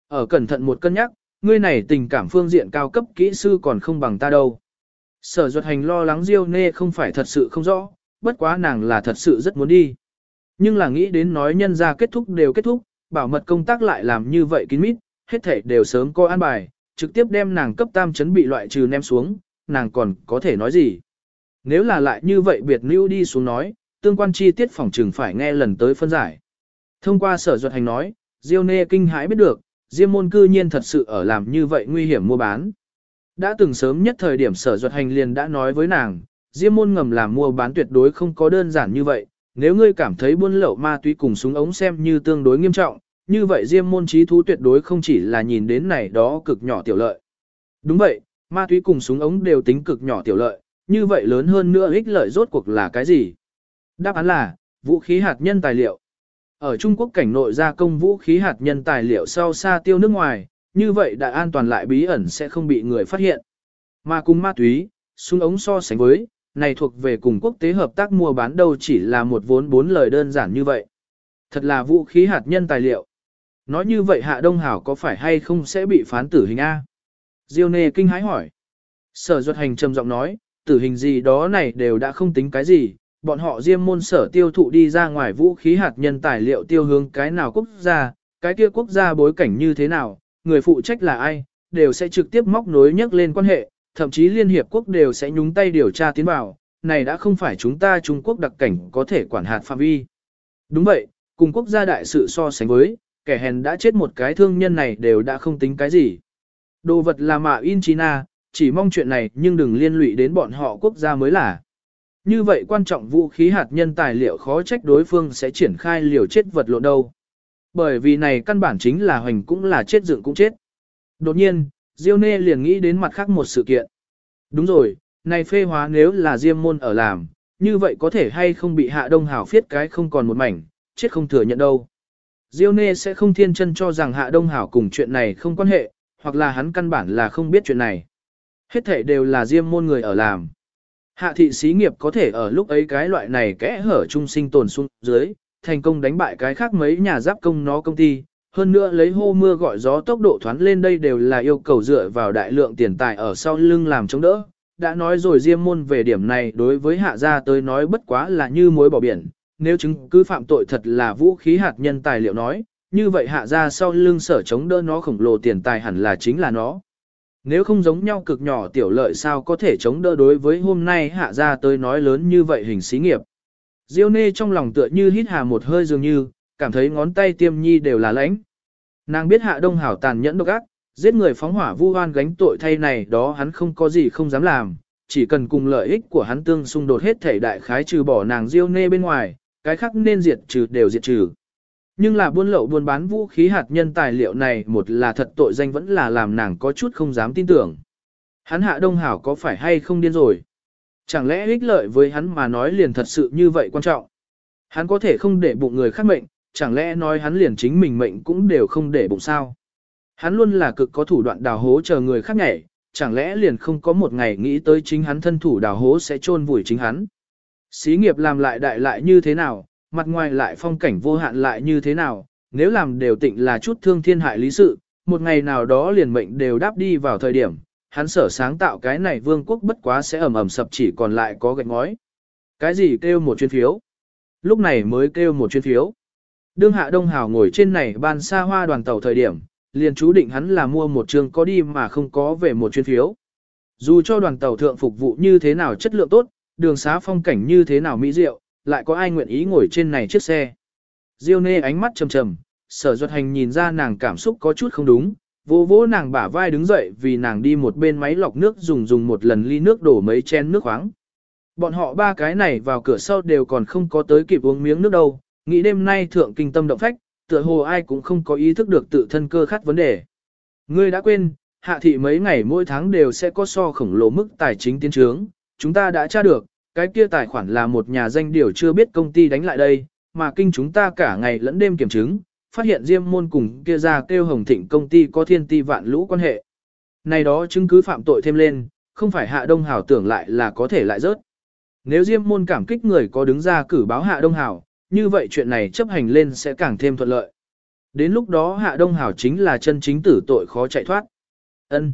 ở cẩn thận một cân nhắc, ngươi này tình cảm phương diện cao cấp kỹ sư còn không bằng ta đâu. Sở Duật Hành lo lắng Diêu Nê không phải thật sự không rõ, bất quá nàng là thật sự rất muốn đi. Nhưng là nghĩ đến nói nhân ra kết thúc đều kết thúc, bảo mật công tác lại làm như vậy kín mít, hết thảy đều sớm coi an bài, trực tiếp đem nàng cấp tam chấn bị loại trừ ném xuống, nàng còn có thể nói gì. Nếu là lại như vậy biệt lưu đi xuống nói, tương quan chi tiết phòng trừng phải nghe lần tới phân giải. Thông qua Sở Duật Hành nói, Diêu Nê kinh hãi biết được, Diêm môn cư nhiên thật sự ở làm như vậy nguy hiểm mua bán. Đã từng sớm nhất thời điểm Sở Duật Hành liền đã nói với nàng, Diêm môn ngầm làm mua bán tuyệt đối không có đơn giản như vậy, nếu ngươi cảm thấy buôn lậu ma túy cùng súng ống xem như tương đối nghiêm trọng, như vậy Diêm môn trí thú tuyệt đối không chỉ là nhìn đến này đó cực nhỏ tiểu lợi. Đúng vậy, ma túy cùng súng ống đều tính cực nhỏ tiểu lợi, như vậy lớn hơn nữa ích lợi rốt cuộc là cái gì? Đáp án là, vũ khí hạt nhân tài liệu. Ở Trung Quốc cảnh nội gia công vũ khí hạt nhân tài liệu sau xa tiêu nước ngoài, như vậy đã an toàn lại bí ẩn sẽ không bị người phát hiện. Mà cùng ma túy, súng ống so sánh với, này thuộc về cùng quốc tế hợp tác mua bán đâu chỉ là một vốn 4 lời đơn giản như vậy. Thật là vũ khí hạt nhân tài liệu. Nói như vậy Hạ Đông Hảo có phải hay không sẽ bị phán tử hình A? Diêu Nê kinh hãi hỏi. Sở Duật Hành trầm giọng nói, tử hình gì đó này đều đã không tính cái gì, bọn họ Diêm môn sở tiêu thụ đi ra ngoài vũ khí hạt nhân tài liệu tiêu hướng cái nào quốc gia, cái kia quốc gia bối cảnh như thế nào, người phụ trách là ai, đều sẽ trực tiếp móc nối nhắc lên quan hệ, thậm chí Liên Hiệp Quốc đều sẽ nhúng tay điều tra tiến vào, này đã không phải chúng ta Trung Quốc đặc cảnh có thể quản hạt phạm vi. Đúng vậy, cùng quốc gia đại sự so sánh với, kẻ hèn đã chết một cái thương nhân này đều đã không tính cái gì. Đồ vật là mạ in China, chỉ mong chuyện này nhưng đừng liên lụy đến bọn họ quốc gia mới là. Như vậy quan trọng vũ khí hạt nhân tài liệu khó trách đối phương sẽ triển khai liều chết vật lộn đâu. Bởi vì này căn bản chính là hoành cũng là chết dựng cũng chết. Đột nhiên, Diêu Nê liền nghĩ đến mặt khác một sự kiện. Đúng rồi, này phê hóa nếu là Diêm môn ở làm, như vậy có thể hay không bị Hạ Đông Hảo phiết cái không còn một mảnh, chết không thừa nhận đâu. Diêu Nê sẽ không thiên chân cho rằng Hạ Đông Hảo cùng chuyện này không quan hệ, hoặc là hắn căn bản là không biết chuyện này. Hết thể đều là Diêm môn người ở làm. Hạ thị xí nghiệp có thể ở lúc ấy cái loại này kẽ hở trung sinh tồn xuống dưới, thành công đánh bại cái khác mấy nhà giáp công nó công ty, hơn nữa lấy hô mưa gọi gió tốc độ thoán lên đây đều là yêu cầu dựa vào đại lượng tiền tài ở sau lưng làm chống đỡ. Đã nói rồi Diêm môn về điểm này đối với Hạ gia tới nói bất quá là như muối bỏ biển, nếu chứng cứ phạm tội thật là vũ khí hạt nhân tài liệu nói, như vậy Hạ gia sau lưng sở chống đỡ nó khổng lồ tiền tài hẳn là chính là nó. Nếu không giống nhau cực nhỏ tiểu lợi sao có thể chống đỡ đối với hôm nay Hạ gia tới nói lớn như vậy hình xí nghiệp. Diêu Nê trong lòng tựa như hít hà một hơi dường như, cảm thấy ngón tay tiêm nhi đều là lãnh. Nàng biết Hạ Đông Hảo tàn nhẫn độc ác, giết người phóng hỏa vu oan gánh tội thay này đó hắn không có gì không dám làm, chỉ cần cùng lợi ích của hắn tương xung đột hết thể đại khái trừ bỏ nàng Diêu Nê bên ngoài, cái khác nên diệt trừ đều diệt trừ. Nhưng là buôn lậu buôn bán vũ khí hạt nhân tài liệu này một là thật tội danh vẫn là làm nàng có chút không dám tin tưởng. Hắn Hạ Đông Hảo có phải hay không điên rồi? Chẳng lẽ ích lợi với hắn mà nói liền thật sự như vậy quan trọng? Hắn có thể không để bụng người khác mệnh, chẳng lẽ nói hắn liền chính mình mệnh cũng đều không để bụng sao? Hắn luôn là cực có thủ đoạn đào hố chờ người khác nhảy, chẳng lẽ liền không có một ngày nghĩ tới chính hắn thân thủ đào hố sẽ chôn vùi chính hắn? Xí nghiệp làm lại đại lại như thế nào, mặt ngoài lại phong cảnh vô hạn lại như thế nào, nếu làm đều tịnh là chút thương thiên hại lý sự, một ngày nào đó liền mệnh đều đáp đi vào thời điểm, hắn sở sáng tạo cái này vương quốc bất quá sẽ ầm ầm sập chỉ còn lại có gạch ngói. Cái gì kêu một chuyến phiếu? Lúc này mới kêu một chuyến phiếu. Đương Hạ Đông Hảo ngồi trên này ban xa hoa đoàn tàu thời điểm, liền chú định hắn là mua một trường có đi mà không có về một chuyến phiếu. Dù cho đoàn tàu thượng phục vụ như thế nào chất lượng tốt, đường xá phong cảnh như thế nào mỹ diệu, lại có ai nguyện ý ngồi trên này chiếc xe. Diêu Nê ánh mắt trầm trầm, Sở Duật Hành nhìn ra nàng cảm xúc có chút không đúng, vô vỗ nàng bả vai đứng dậy vì nàng đi một bên máy lọc nước dùng một lần ly nước đổ mấy chén nước khoáng. Bọn họ ba cái này vào cửa sau đều còn không có tới kịp uống miếng nước đâu, nghĩ đêm nay thượng kinh tâm động phách, tựa hồ ai cũng không có ý thức được tự thân cơ khát vấn đề. Ngươi đã quên, Hạ thị mấy ngày mỗi tháng đều sẽ có so khổng lồ mức tài chính tiến trướng, chúng ta đã tra được, cái kia tài khoản là một nhà danh điều chưa biết công ty đánh lại đây, mà kinh chúng ta cả ngày lẫn đêm kiểm chứng, phát hiện Diêm môn cùng kia ra kêu Hồng Thịnh công ty có thiên ti vạn lũ quan hệ. Này đó chứng cứ phạm tội thêm lên, không phải Hạ Đông Hảo tưởng lại là có thể lại rớt. Nếu Diêm môn cảm kích người có đứng ra cử báo Hạ Đông Hảo, như vậy chuyện này chấp hành lên sẽ càng thêm thuận lợi. Đến lúc đó Hạ Đông Hảo chính là chân chính tử tội khó chạy thoát. Ân,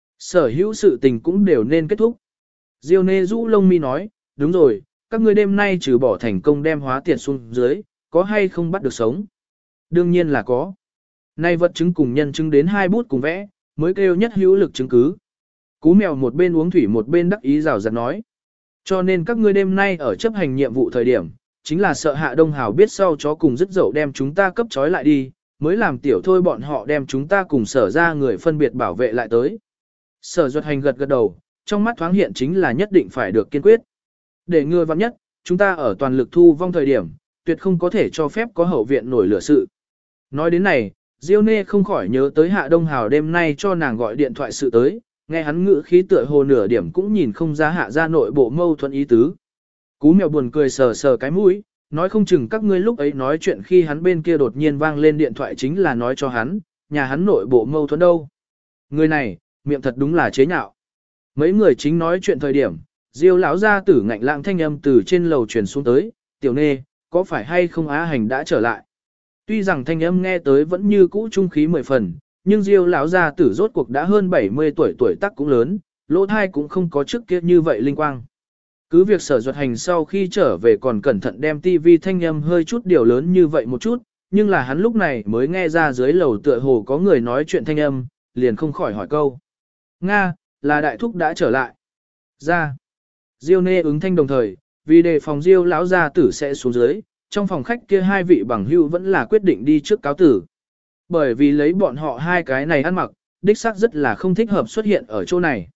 sở hữu sự tình cũng đều nên kết thúc. Diêu Nê rũ lông mi nói, đúng rồi, các ngươi đêm nay trừ bỏ thành công đem hóa tiệt xuống dưới, có hay không bắt được sống? Đương nhiên là có. Nay vật chứng cùng nhân chứng đến 2 bút cùng vẽ, mới kêu nhất hữu lực chứng cứ. Cú mèo một bên uống thủy một bên đắc ý rào rạt nói. Cho nên các ngươi đêm nay ở chấp hành nhiệm vụ thời điểm, chính là sợ Hạ Đông Hào biết sau chó cùng dứt dậu đem chúng ta cấp trói lại đi, mới làm tiểu thôi bọn họ đem chúng ta cùng sở ra người phân biệt bảo vệ lại tới. Sở Duật Hành gật gật đầu, trong mắt thoáng hiện chính là nhất định phải được kiên quyết. Để ngừa vắng nhất, chúng ta ở toàn lực thu vong thời điểm, tuyệt không có thể cho phép có hậu viện nổi lửa sự. Nói đến này, Diêu Nê không khỏi nhớ tới Hạ Đông Hào đêm nay cho nàng gọi điện thoại sự tới, nghe hắn ngữ khí tựa hồ nửa điểm cũng nhìn không ra Hạ ra nội bộ mâu thuẫn ý tứ. Cú mèo buồn cười sờ sờ cái mũi, nói không chừng các ngươi lúc ấy nói chuyện khi hắn bên kia đột nhiên vang lên điện thoại chính là nói cho hắn, nhà hắn nội bộ mâu thuẫn đâu. Người này, miệng thật đúng là chế nhạo. Mấy người chính nói chuyện thời điểm, Diêu lão gia tử ngạnh lãng thanh âm từ trên lầu truyền xuống tới, "Tiểu Nê, có phải hay không Á Hành đã trở lại?" Tuy rằng thanh âm nghe tới vẫn như cũ trung khí 10 phần, nhưng Diêu lão gia tử rốt cuộc đã hơn 70 tuổi tác cũng lớn, lỗ thai cũng không có trước kia như vậy linh quang. Cứ việc Sở Duật Hành sau khi trở về còn cẩn thận đem tivi thanh âm hơi chút điều lớn như vậy một chút, nhưng là hắn lúc này mới nghe ra dưới lầu tựa hồ có người nói chuyện thanh âm, liền không khỏi hỏi câu. "Nga, là đại thúc đã trở lại." Ra. Diêu Nê ứng thanh đồng thời, vì đề phòng Diêu lão gia tử sẽ xuống dưới, trong phòng khách kia 2 vị bằng hữu vẫn là quyết định đi trước cáo tử. Bởi vì lấy bọn họ 2 cái này ăn mặc, đích xác rất là không thích hợp xuất hiện ở chỗ này.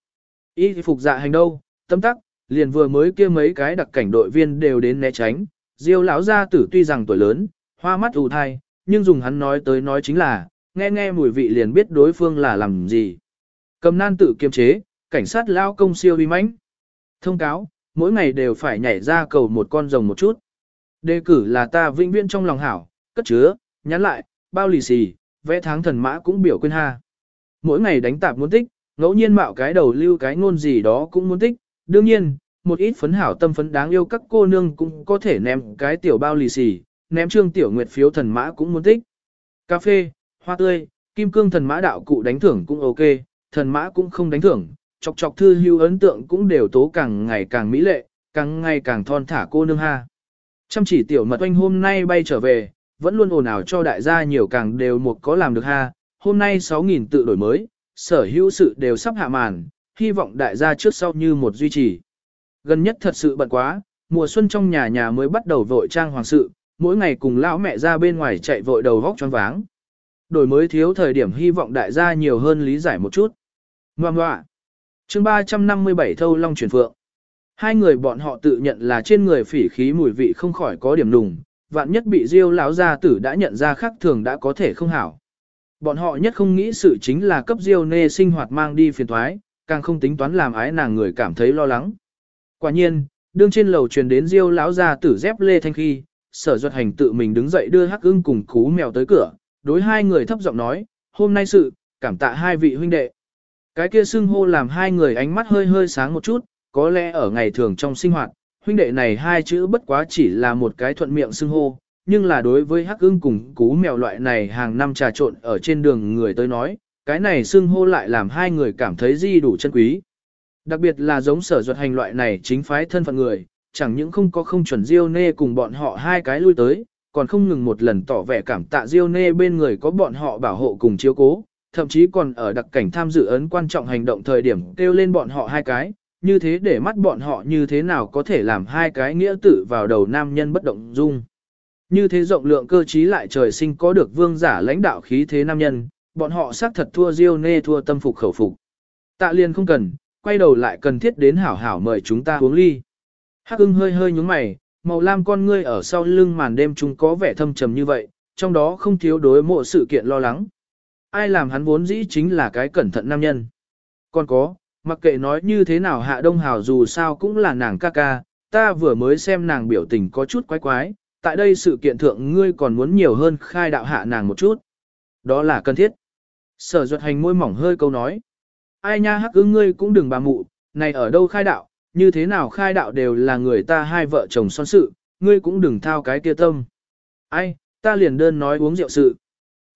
Y phục dạ hành đâu, tâm tắc, liền vừa mới kia mấy cái đặc cảnh đội viên đều đến né tránh. Diêu lão gia tử tuy rằng tuổi lớn, hoa mắt ù thai, nhưng dùng hắn nói tới nói chính là, nghe nghe mùi vị liền biết đối phương là làm gì. Cầm nan tự kiềm chế, cảnh sát lao công siêu uy mãnh. Thông cáo, mỗi ngày đều phải nhảy ra cầu một con rồng một chút. Đề cử là ta vĩnh viễn trong lòng hảo, cất chứa, nhắn lại, bao lì xì, vẽ tháng thần mã cũng biểu quên ha. Mỗi ngày đánh tạp muốn tích, ngẫu nhiên mạo cái đầu lưu cái ngôn gì đó cũng muốn tích. Đương nhiên, một ít phấn hảo tâm phấn đáng yêu các cô nương cũng có thể ném cái tiểu bao lì xì, ném trương tiểu nguyệt phiếu thần mã cũng muốn tích. Cà phê, hoa tươi, kim cương thần mã đạo cụ đánh thưởng cũng ok, thần mã cũng không đánh thưởng, chọc chọc thư hưu ấn tượng cũng đều tố càng ngày càng mỹ lệ, càng ngày càng thon thả cô nương ha. Chăm chỉ tiểu mật oanh hôm nay bay trở về, vẫn luôn ồn ào cho đại gia nhiều càng đều một có làm được ha. Hôm nay 6.000 tự đổi mới, sở hữu sự đều sắp hạ màn, hy vọng đại gia trước sau như một duy trì. Gần nhất thật sự bận quá, mùa xuân trong nhà mới bắt đầu vội trang hoàng sự, mỗi ngày cùng lão mẹ ra bên ngoài chạy vội đầu vóc choáng váng. Đổi mới thiếu thời điểm hy vọng đại gia nhiều hơn lý giải một chút. Ngoà ngoạ. Chương 357 Thâu Long chuyển phượng. 2 người bọn họ tự nhận là trên người phỉ khí mùi vị không khỏi có điểm nùng, vạn nhất bị Diêu lão gia tử đã nhận ra khác thường đã có thể không hảo. Bọn họ nhất không nghĩ sự chính là cấp Diêu Nê sinh hoạt mang đi phiền toái, càng không tính toán làm ái nàng người cảm thấy lo lắng. Quả nhiên, đương trên lầu truyền đến Diêu lão gia tử dép lê thanh khi, Sở Duật Hành tự mình đứng dậy đưa Hắc Ưng cùng Cú Mèo tới cửa, đối 2 người thấp giọng nói, "Hôm nay sự, cảm tạ 2 vị huynh đệ." Cái kia xưng hô làm 2 người ánh mắt hơi hơi sáng một chút, có lẽ ở ngày thường trong sinh hoạt, huynh đệ này 2 chữ bất quá chỉ là một cái thuận miệng xưng hô, nhưng là đối với Hắc Ưng cùng Cú Mèo loại này hàng năm trà trộn ở trên đường người tới nói, cái này xưng hô lại làm 2 người cảm thấy di đủ chân quý. Đặc biệt là giống Sở Duật Hành loại này chính phái thân phận người, chẳng những không có không chuẩn Diêu Nê cùng bọn họ 2 cái lui tới, còn không ngừng một lần tỏ vẻ cảm tạ Diêu Nê bên người có bọn họ bảo hộ cùng chiếu cố, thậm chí còn ở đặc cảnh tham dự ấn quan trọng hành động thời điểm kêu lên bọn họ 2 cái, như thế để mắt bọn họ như thế nào có thể làm 2 cái nghĩa tử vào đầu nam nhân bất động dung. Như thế rộng lượng cơ trí lại trời sinh có được vương giả lãnh đạo khí thế nam nhân, bọn họ xác thật thua Diêu Nê thua tâm phục khẩu phục. Tạ Liên không cần, quay đầu lại cần thiết đến hảo hảo mời chúng ta uống ly. Hắc Ưng hơi hơi nhúng mày, màu lam con ngươi ở sau lưng màn đêm chúng có vẻ thâm trầm như vậy, trong đó không thiếu đối mộ sự kiện lo lắng. Ai làm hắn vốn dĩ chính là cái cẩn thận nam nhân. Còn có, mặc kệ nói như thế nào Hạ Đông Hào dù sao cũng là nàng ca ca, ta vừa mới xem nàng biểu tình có chút quái quái, tại đây sự kiện thượng ngươi còn muốn nhiều hơn khai đạo hạ nàng một chút. Đó là cần thiết. Sở Duật Hành môi mỏng hơi câu nói. Ai nha Hắc Ưng ngươi cũng đừng bà mụ, này ở đâu khai đạo, như thế nào khai đạo đều là người ta 2 vợ chồng son sự, ngươi cũng đừng thao cái kia tâm. Ai, ta liền đơn nói uống rượu sự.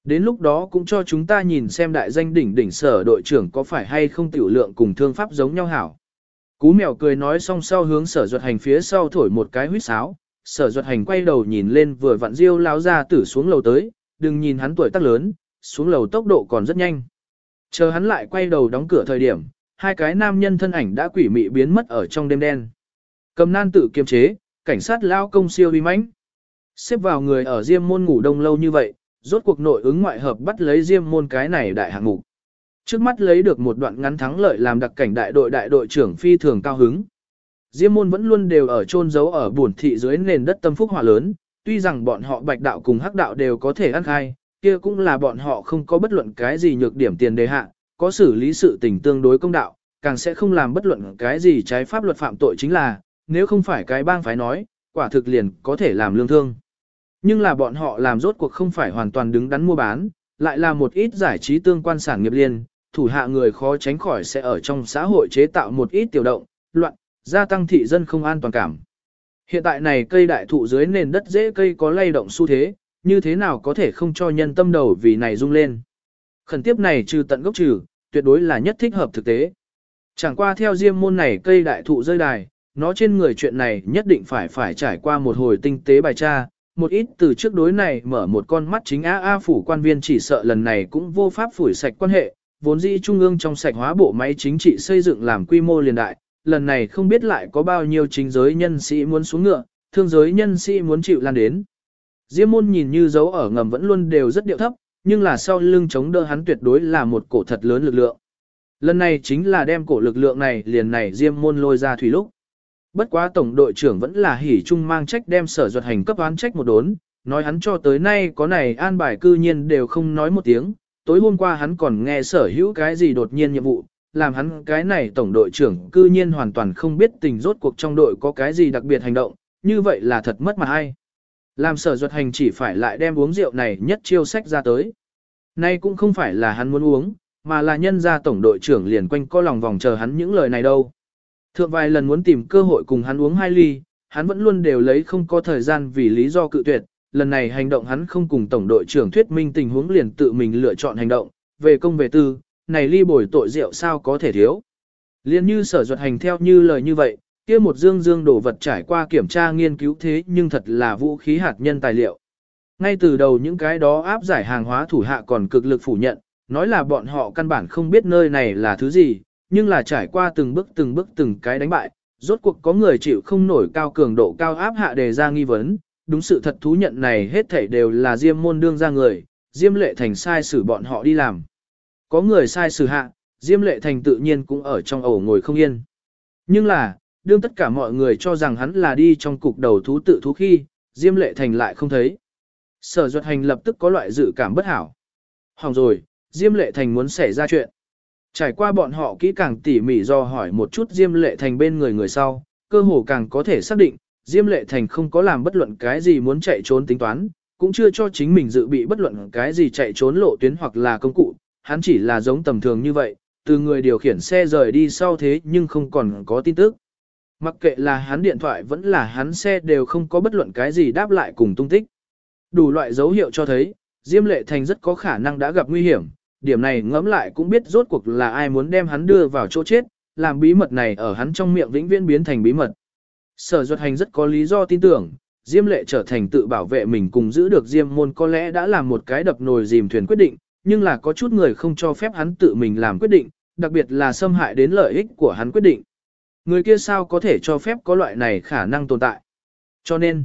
Đến lúc đó cũng cho chúng ta nhìn xem đại danh đỉnh đỉnh Sở đội trưởng có phải hay không tiểu lượng cùng thương pháp giống nhau hảo. Cú mèo cười nói xong sau hướng Sở Duật Hành phía sau thổi một cái huýt sáo, Sở Duật Hành quay đầu nhìn lên vừa vặn Diêu lão gia tử xuống lầu tới, đừng nhìn hắn tuổi tác lớn, xuống lầu tốc độ còn rất nhanh. Chờ hắn lại quay đầu đóng cửa thời điểm, hai cái nam nhân thân ảnh đã quỷ mị biến mất ở trong đêm đen. Cầm nan tự kiềm chế, cảnh sát lao công siêu uy mãnh. Xếp vào người ở Diêm Môn ngủ đông lâu như vậy, rốt cuộc nội ứng ngoại hợp bắt lấy Diêm Môn cái này đại hạng mục. Trước mắt lấy được một đoạn ngắn thắng lợi làm đặc cảnh đại đội trưởng phi thường cao hứng. Diêm Môn vẫn luôn đều ở chôn giấu ở buồn thị dưới nền đất tâm phúc hỏa lớn, tuy rằng bọn họ Bạch đạo cùng Hắc đạo đều có thể ăn khai, kia cũng là bọn họ không có bất luận cái gì nhược điểm tiền đề hạ, có xử lý sự tình tương đối công đạo, càng sẽ không làm bất luận cái gì trái pháp luật phạm tội chính là, nếu không phải cái bang phái nói, quả thực liền có thể làm lương thương. Nhưng là bọn họ làm rốt cuộc không phải hoàn toàn đứng đắn mua bán, lại là một ít giải trí tương quan sản nghiệp liên, thủ hạ người khó tránh khỏi sẽ ở trong xã hội chế tạo một ít tiểu động, loạn, gia tăng thị dân không an toàn cảm. Hiện tại này cây đại thụ dưới nền đất dễ cây có lay động xu thế, như thế nào có thể không cho nhân tâm đầu vì này rung lên. Khẩn tiếp này trừ tận gốc trừ, tuyệt đối là nhất thích hợp thực tế. Chẳng qua theo Diêm Môn này cây đại thụ rơi đài, nó trên người chuyện này nhất định phải trải qua một hồi tinh tế bài tra, một ít từ trước đối này mở một con mắt chính A phủ quan viên chỉ sợ lần này cũng vô pháp phủi sạch quan hệ, vốn dĩ trung ương trong sạch hóa bộ máy chính trị xây dựng làm quy mô liền đại, lần này không biết lại có bao nhiêu chính giới nhân sĩ muốn xuống ngựa, thương giới nhân sĩ muốn chịu lan đến. Diêm Môn nhìn như dấu ở ngầm vẫn luôn đều rất điệu thấp, nhưng là sau lưng chống đỡ hắn tuyệt đối là một cổ thật lớn lực lượng. Lần này chính là đem cổ lực lượng này liền này Diêm Môn lôi ra thủy lúc. Bất quá tổng đội trưởng vẫn là hỉ trung mang trách đem Sở Duật Hành cấp án trách một đốn, nói hắn cho tới nay có này an bài cư nhiên đều không nói một tiếng, tối hôm qua hắn còn nghe sở hữu cái gì đột nhiên nhiệm vụ, làm hắn cái này tổng đội trưởng cư nhiên hoàn toàn không biết tình rốt cuộc trong đội có cái gì đặc biệt hành động, như vậy là thật mất mặt hay. Làm Sở Duật Hành chỉ phải lại đem uống rượu này nhất chiêu sách ra tới. Nay cũng không phải là hắn muốn uống, mà là nhân ra tổng đội trưởng liền quanh co lòng vòng chờ hắn những lời này đâu. Thượng vài lần muốn tìm cơ hội cùng hắn uống 2 ly, hắn vẫn luôn đều lấy không có thời gian vì lý do cự tuyệt, lần này hành động hắn không cùng tổng đội trưởng thuyết minh tình huống liền tự mình lựa chọn hành động, về công về tư, này ly bồi tội rượu sao có thể thiếu. Liên như Sở Duật Hành theo như lời như vậy, kia một dương đồ vật trải qua kiểm tra nghiên cứu thế nhưng thật là vũ khí hạt nhân tài liệu. Ngay từ đầu những cái đó áp giải hàng hóa thủ hạ còn cực lực phủ nhận, nói là bọn họ căn bản không biết nơi này là thứ gì, nhưng là trải qua từng bước từng cái đánh bại, rốt cuộc có người chịu không nổi cao cường độ cao áp hạ đề ra nghi vấn, đúng sự thật thú nhận này hết thảy đều là Diêm Môn đương ra người, Diêm Lệ Thành sai xử bọn họ đi làm. Có người sai xử hạ, Diêm Lệ Thành tự nhiên cũng ở trong ổ ngồi không yên. Nhưng là, đương tất cả mọi người cho rằng hắn là đi trong cục đầu thú tự thú khi, Diêm Lệ Thành lại không thấy. Sở Duật Hành lập tức có loại dự cảm bất hảo. Hỏng rồi, Diêm Lệ Thành muốn xảy ra chuyện. Trải qua bọn họ kỹ càng tỉ mỉ do hỏi một chút Diêm Lệ Thành bên người sau, cơ hồ càng có thể xác định, Diêm Lệ Thành không có làm bất luận cái gì muốn chạy trốn tính toán, cũng chưa cho chính mình dự bị bất luận cái gì chạy trốn lộ tuyến hoặc là công cụ, hắn chỉ là giống tầm thường như vậy, từ người điều khiển xe rời đi sau thế nhưng không còn có tin tức. Mặc kệ là hắn điện thoại vẫn là hắn xe đều không có bất luận cái gì đáp lại cùng tung tích. Đủ loại dấu hiệu cho thấy, Diêm Lệ Thành rất có khả năng đã gặp nguy hiểm, điểm này ngẫm lại cũng biết rốt cuộc là ai muốn đem hắn đưa vào chỗ chết, làm bí mật này ở hắn trong miệng vĩnh viễn biến thành bí mật. Sở Duật Hành rất có lý do tin tưởng, Diêm Lệ trở thành tự bảo vệ mình cùng giữ được Diêm Môn có lẽ đã làm một cái đập nồi dìm thuyền quyết định, nhưng là có chút người không cho phép hắn tự mình làm quyết định, đặc biệt là xâm hại đến lợi ích của hắn quyết định. Người kia sao có thể cho phép có loại này khả năng tồn tại. Cho nên,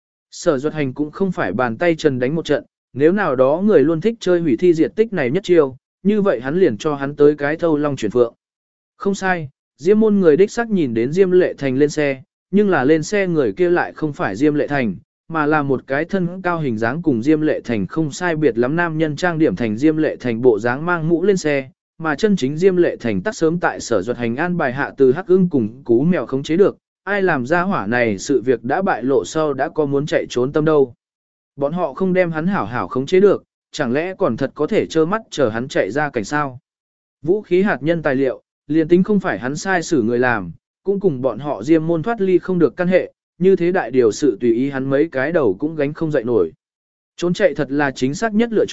Sở Duật Hành cũng không phải bàn tay trần đánh một trận, nếu nào đó người luôn thích chơi hủy thi diệt tích này nhất chiêu, như vậy hắn liền cho hắn tới cái thâu long chuyển phượng. Không sai, Diêm Môn người đích xác nhìn đến Diêm Lệ Thành lên xe, nhưng là lên xe người kia lại không phải Diêm Lệ Thành, mà là một cái thân cao hình dáng cùng Diêm Lệ Thành không sai biệt lắm nam nhân trang điểm thành Diêm Lệ Thành bộ dáng mang mũ lên xe, mà chân chính Diêm Lệ Thành tắc sớm tại Sở Duật Hành an bài hạ từ Hắc Ưng cùng Cú Mèo khống chế được, ai làm ra hỏa này sự việc đã bại lộ sau đã có muốn chạy trốn tâm đâu. Bọn họ không đem hắn hảo hảo khống chế được, chẳng lẽ còn thật có thể trơ mắt chờ hắn chạy ra cảnh sao? Vũ khí hạt nhân tài liệu, liền tính không phải hắn sai xử người làm, cũng cùng bọn họ Diêm Môn thoát ly không được căn hệ, như thế đại điều sự tùy ý hắn mấy cái đầu cũng gánh không dậy nổi. Trốn chạy thật là chính xác nhất lựa chọn,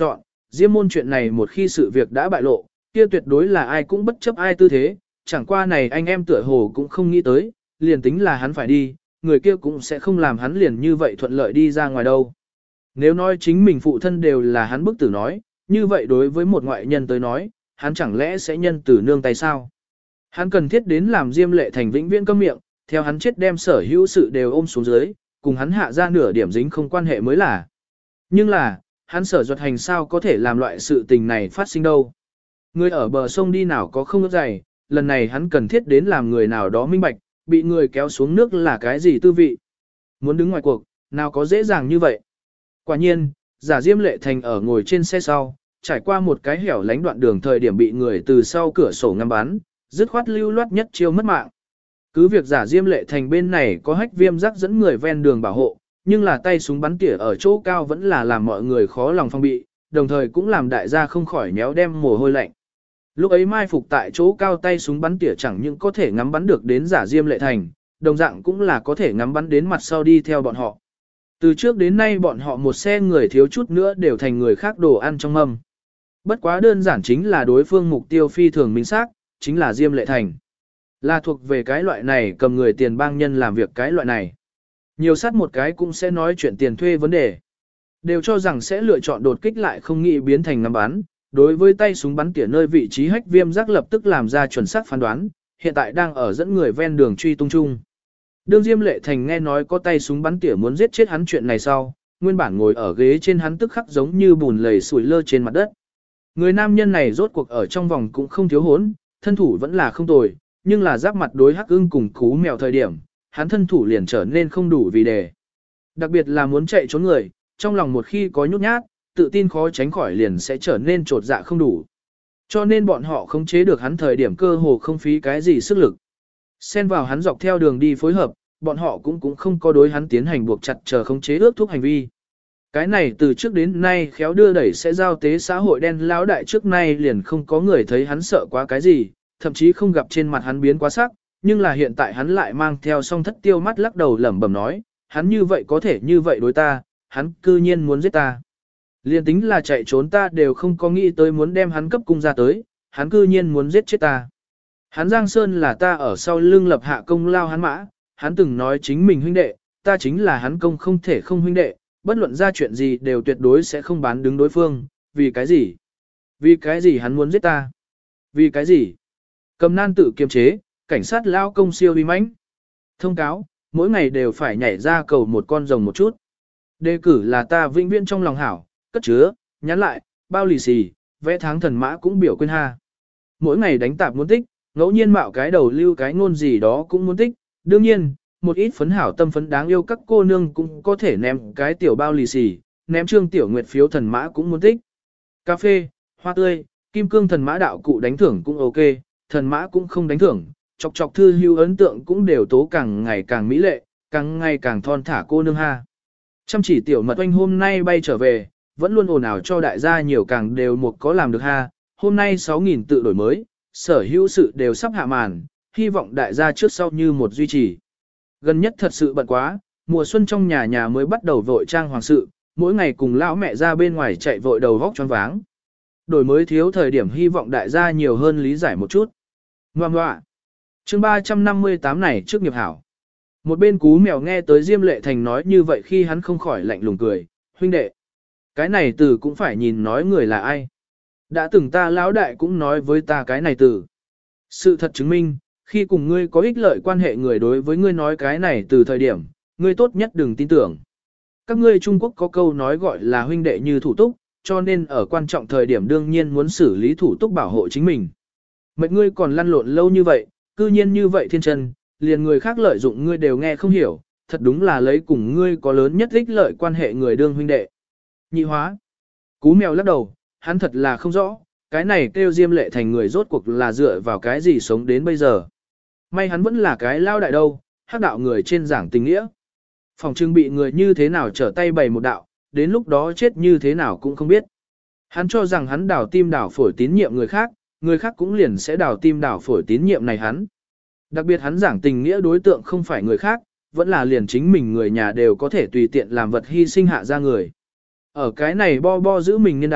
Diêm môn chuyện này một khi sự việc đã bại lộ, kia tuyệt đối là ai cũng bất chấp ai tư thế, chẳng qua này anh em tựa hồ cũng không nghĩ tới, liền tính là hắn phải đi, người kia cũng sẽ không làm hắn liền như vậy thuận lợi đi ra ngoài đâu. Nếu nói chính mình phụ thân đều là hắn bức tử nói, như vậy đối với một ngoại nhân tới nói, hắn chẳng lẽ sẽ nhân từ nương tay sao? Hắn cần thiết đến làm Diêm Lệ Thành vĩnh viễn câm miệng, theo hắn chết đem sở hữu sự đều ôm xuống dưới, cùng hắn hạ ra nửa điểm dính không quan hệ mới là. Nhưng là, hắn Sở Duật Hành sao có thể làm loại sự tình này phát sinh đâu? Người ở bờ sông đi nào có không ướt dày, lần này hắn cần thiết đến làm người nào đó minh bạch, bị người kéo xuống nước là cái gì tư vị. Muốn đứng ngoài cuộc, nào có dễ dàng như vậy. Quả nhiên, giả Diêm Lệ Thành ở ngồi trên xe sau, trải qua một cái hẻo lánh đoạn đường thời điểm bị người từ sau cửa sổ ngắm bắn, dứt khoát lưu loát nhất chiêu mất mạng. Cứ việc giả Diêm Lệ Thành bên này có hách viêm rắc dẫn người ven đường bảo hộ, nhưng là tay súng bắn tỉa ở chỗ cao vẫn là làm mọi người khó lòng phong bị, đồng thời cũng làm đại gia không khỏi méo đem mồ hôi lạnh. Lúc ấy mai phục tại chỗ cao tay súng bắn tỉa chẳng những có thể ngắm bắn được đến giả Diêm Lệ Thành, đồng dạng cũng là có thể ngắm bắn đến mặt sau đi theo bọn họ. Từ trước đến nay bọn họ một xe người thiếu chút nữa đều thành người khác đồ ăn trong mâm. Bất quá đơn giản chính là đối phương mục tiêu phi thường minh xác, chính là Diêm Lệ Thành. Là thuộc về cái loại này cầm người tiền bang nhân làm việc cái loại này. Nhiều sát một cái cũng sẽ nói chuyện tiền thuê vấn đề. Đều cho rằng sẽ lựa chọn đột kích lại không nghĩ biến thành ngắm bắn. Đối với tay súng bắn tỉa nơi vị trí hách viêm giác lập tức làm ra chuẩn xác phán đoán, hiện tại đang ở dẫn người ven đường truy tung chung. Đương Diêm Lệ Thành nghe nói có tay súng bắn tỉa muốn giết chết hắn chuyện này sau, nguyên bản ngồi ở ghế trên hắn tức khắc giống như bùn lầy sủi lơ trên mặt đất. Người nam nhân này rốt cuộc ở trong vòng cũng không thiếu hốn, thân thủ vẫn là không tồi, nhưng là giáp mặt đối hắc ưng cùng cú mèo thời điểm, hắn thân thủ liền trở nên không đủ vì đề. Đặc biệt là muốn chạy trốn người, trong lòng một khi có nhút nhát, tự tin khó tránh khỏi liền sẽ trở nên trột dạ không đủ. Cho nên bọn họ không chế được hắn thời điểm cơ hồ không phí cái gì sức lực. Xen vào hắn dọc theo đường đi phối hợp, bọn họ cũng không có đối hắn tiến hành buộc chặt chờ khống chế ước thúc hành vi. Cái này từ trước đến nay khéo đưa đẩy sẽ giao tế xã hội đen lão đại trước nay liền không có người thấy hắn sợ quá cái gì, thậm chí không gặp trên mặt hắn biến quá sắc, nhưng là hiện tại hắn lại mang theo song thất tiêu mắt lắc đầu lẩm bẩm nói, hắn như vậy có thể như vậy đối ta, hắn cư nhiên muốn giết ta. Liên tính là chạy trốn ta đều không có nghĩ tới muốn đem hắn cấp cung ra tới, hắn cư nhiên muốn giết chết ta. Hắn Giang Sơn là ta ở sau lưng lập hạ công lao hắn mã, hắn từng nói chính mình huynh đệ, ta chính là hắn công không thể không huynh đệ, bất luận ra chuyện gì đều tuyệt đối sẽ không bán đứng đối phương, vì cái gì? Vì cái gì hắn muốn giết ta? Vì cái gì? Cầm nan tự kiềm chế, cảnh sát lao công siêu uy mãnh. Thông cáo, mỗi ngày đều phải nhảy ra cầu một con rồng một chút. Đề cử là ta vĩnh viễn trong lòng hảo, cất chứa, nhắn lại, bao lì xì, vẽ tháng thần mã cũng biểu quên ha. Mỗi ngày đánh tạp muốn tích, ngẫu nhiên mạo cái đầu lưu cái ngôn gì đó cũng muốn tích. Đương nhiên, một ít phấn hảo tâm phấn đáng yêu các cô nương cũng có thể ném cái tiểu bao lì xì, ném trương tiểu nguyệt phiếu thần mã cũng muốn tích. Cà phê, hoa tươi, kim cương thần mã đạo cụ đánh thưởng cũng ok, thần mã cũng không đánh thưởng, chọc chọc thư hưu ấn tượng cũng đều tố càng ngày càng mỹ lệ, càng ngày càng thon thả cô nương ha. Chăm chỉ tiểu mật oanh hôm nay bay trở về, vẫn luôn ồn ào cho đại gia nhiều càng đều một có làm được ha, hôm nay 6.000 tự đổi mới, sở hữu sự đều sắp hạ màn, hy vọng đại gia trước sau như một duy trì. Gần nhất thật sự bận quá, mùa xuân trong nhà mới bắt đầu vội trang hoàng sự, mỗi ngày cùng lão mẹ ra bên ngoài chạy vội đầu vóc choáng váng. Đổi mới thiếu thời điểm hy vọng đại gia nhiều hơn lý giải một chút. Ngoà ngoạ. Chương 358 này trước nghiệp hảo. Một bên cú mèo nghe tới Diêm Lệ Thành nói như vậy khi hắn không khỏi lạnh lùng cười, huynh đệ. Cái này từ cũng phải nhìn nói người là ai. Đã từng ta lão đại cũng nói với ta cái này từ. Sự thật chứng minh, khi cùng ngươi có ích lợi quan hệ người đối với ngươi nói cái này từ thời điểm, ngươi tốt nhất đừng tin tưởng. Các ngươi Trung Quốc có câu nói gọi là huynh đệ như thủ túc, cho nên ở quan trọng thời điểm đương nhiên muốn xử lý thủ túc bảo hộ chính mình. Mệnh ngươi còn lăn lộn lâu như vậy, cư nhiên như vậy thiên chân, liền người khác lợi dụng ngươi đều nghe không hiểu, thật đúng là lấy cùng ngươi có lớn nhất ích lợi quan hệ người đương huynh đệ. Nhị hóa. Cú mèo lắc đầu, hắn thật là không rõ, cái này kêu Diêm Lệ Thành người rốt cuộc là dựa vào cái gì sống đến bây giờ. May hắn vẫn là cái lao đại đâu, hắc đạo người trên giảng tình nghĩa. Phòng trưng bị người như thế nào trở tay bày một đạo, đến lúc đó chết như thế nào cũng không biết. Hắn cho rằng hắn đảo tim đảo phổi tín nhiệm người khác cũng liền sẽ đảo tim đảo phổi tín nhiệm này hắn. Đặc biệt hắn giảng tình nghĩa đối tượng không phải người khác, vẫn là liền chính mình người nhà đều có thể tùy tiện làm vật hy sinh hạ ra người. Ở cái này bo bo giữ mình niên đại,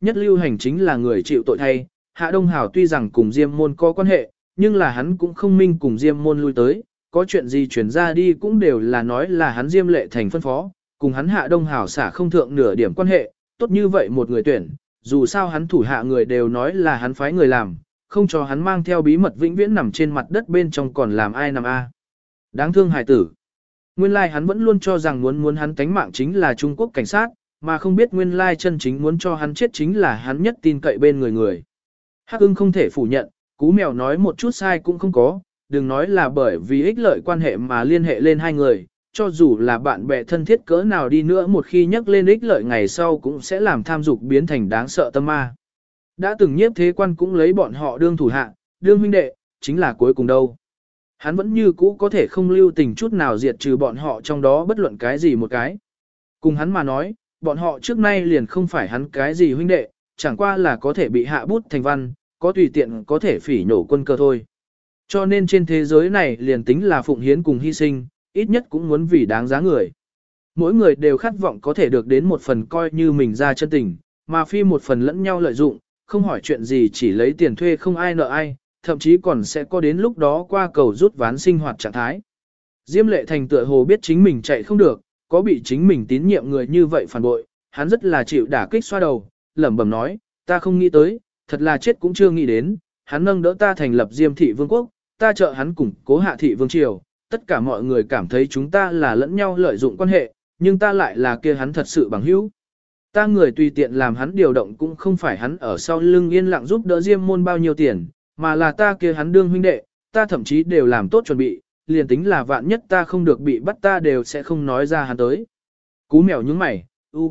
Nhất lưu hành chính là người chịu tội thay, Hạ Đông Hảo tuy rằng cùng Diêm Môn có quan hệ, nhưng là hắn cũng không minh cùng Diêm Môn lui tới, có chuyện gì chuyển ra đi cũng đều là nói là hắn Diêm Lệ Thành phân phó, cùng hắn Hạ Đông Hảo xả không thượng nửa điểm quan hệ, tốt như vậy một người tuyển, dù sao hắn thủ hạ người đều nói là hắn phái người làm, không cho hắn mang theo bí mật vĩnh viễn nằm trên mặt đất bên trong còn làm ai nằm a. Đáng thương hài tử. Nguyên lai hắn vẫn luôn cho rằng muốn hắn tánh mạng chính là Trung Quốc cảnh sát, mà không biết nguyên lai chân chính muốn cho hắn chết chính là hắn nhất tin cậy bên người. Hắc ưng không thể phủ nhận, Cú Mèo nói một chút sai cũng không có, đừng nói là bởi vì ích lợi quan hệ mà liên hệ lên hai người, cho dù là bạn bè thân thiết cỡ nào đi nữa một khi nhắc lên ích lợi ngày sau cũng sẽ làm tham dục biến thành đáng sợ tâm ma. Đã từng nhiếp thế quan cũng lấy bọn họ đương thủ hạ, đương huynh đệ, chính là cuối cùng đâu. Hắn vẫn như cũ có thể không lưu tình chút nào diệt trừ bọn họ trong đó bất luận cái gì một cái. Cùng hắn mà nói, bọn họ trước nay liền không phải hắn cái gì huynh đệ, chẳng qua là có thể bị hạ bút thành văn, có tùy tiện có thể phỉ nhổ quân cơ thôi. Cho nên trên thế giới này liền tính là phụng hiến cùng hy sinh, ít nhất cũng muốn vì đáng giá người. Mỗi người đều khát vọng có thể được đến một phần coi như mình ra chân tình, mà phi một phần lẫn nhau lợi dụng, không hỏi chuyện gì chỉ lấy tiền thuê không ai nợ ai, thậm chí còn sẽ có đến lúc đó qua cầu rút ván sinh hoạt trạng thái. Diêm Lệ Thành tựa hồ biết chính mình chạy không được, có bị chính mình tín nhiệm người như vậy phản bội, hắn rất là chịu đả kích xoa đầu, lẩm bẩm nói, ta không nghĩ tới, thật là chết cũng chưa nghĩ đến, hắn nâng đỡ ta thành lập Diêm thị vương quốc, ta trợ hắn củng cố Hạ thị vương triều, tất cả mọi người cảm thấy chúng ta là lẫn nhau lợi dụng quan hệ, nhưng ta lại là kia hắn thật sự bằng hữu. Ta người tùy tiện làm hắn điều động cũng không phải hắn ở sau lưng yên lặng giúp đỡ Diêm môn bao nhiêu tiền, mà là ta kia hắn đương huynh đệ, ta thậm chí đều làm tốt chuẩn bị, liền tính là vạn nhất ta không được bị bắt ta đều sẽ không nói ra hắn tới. Cú Mèo nhướng mày,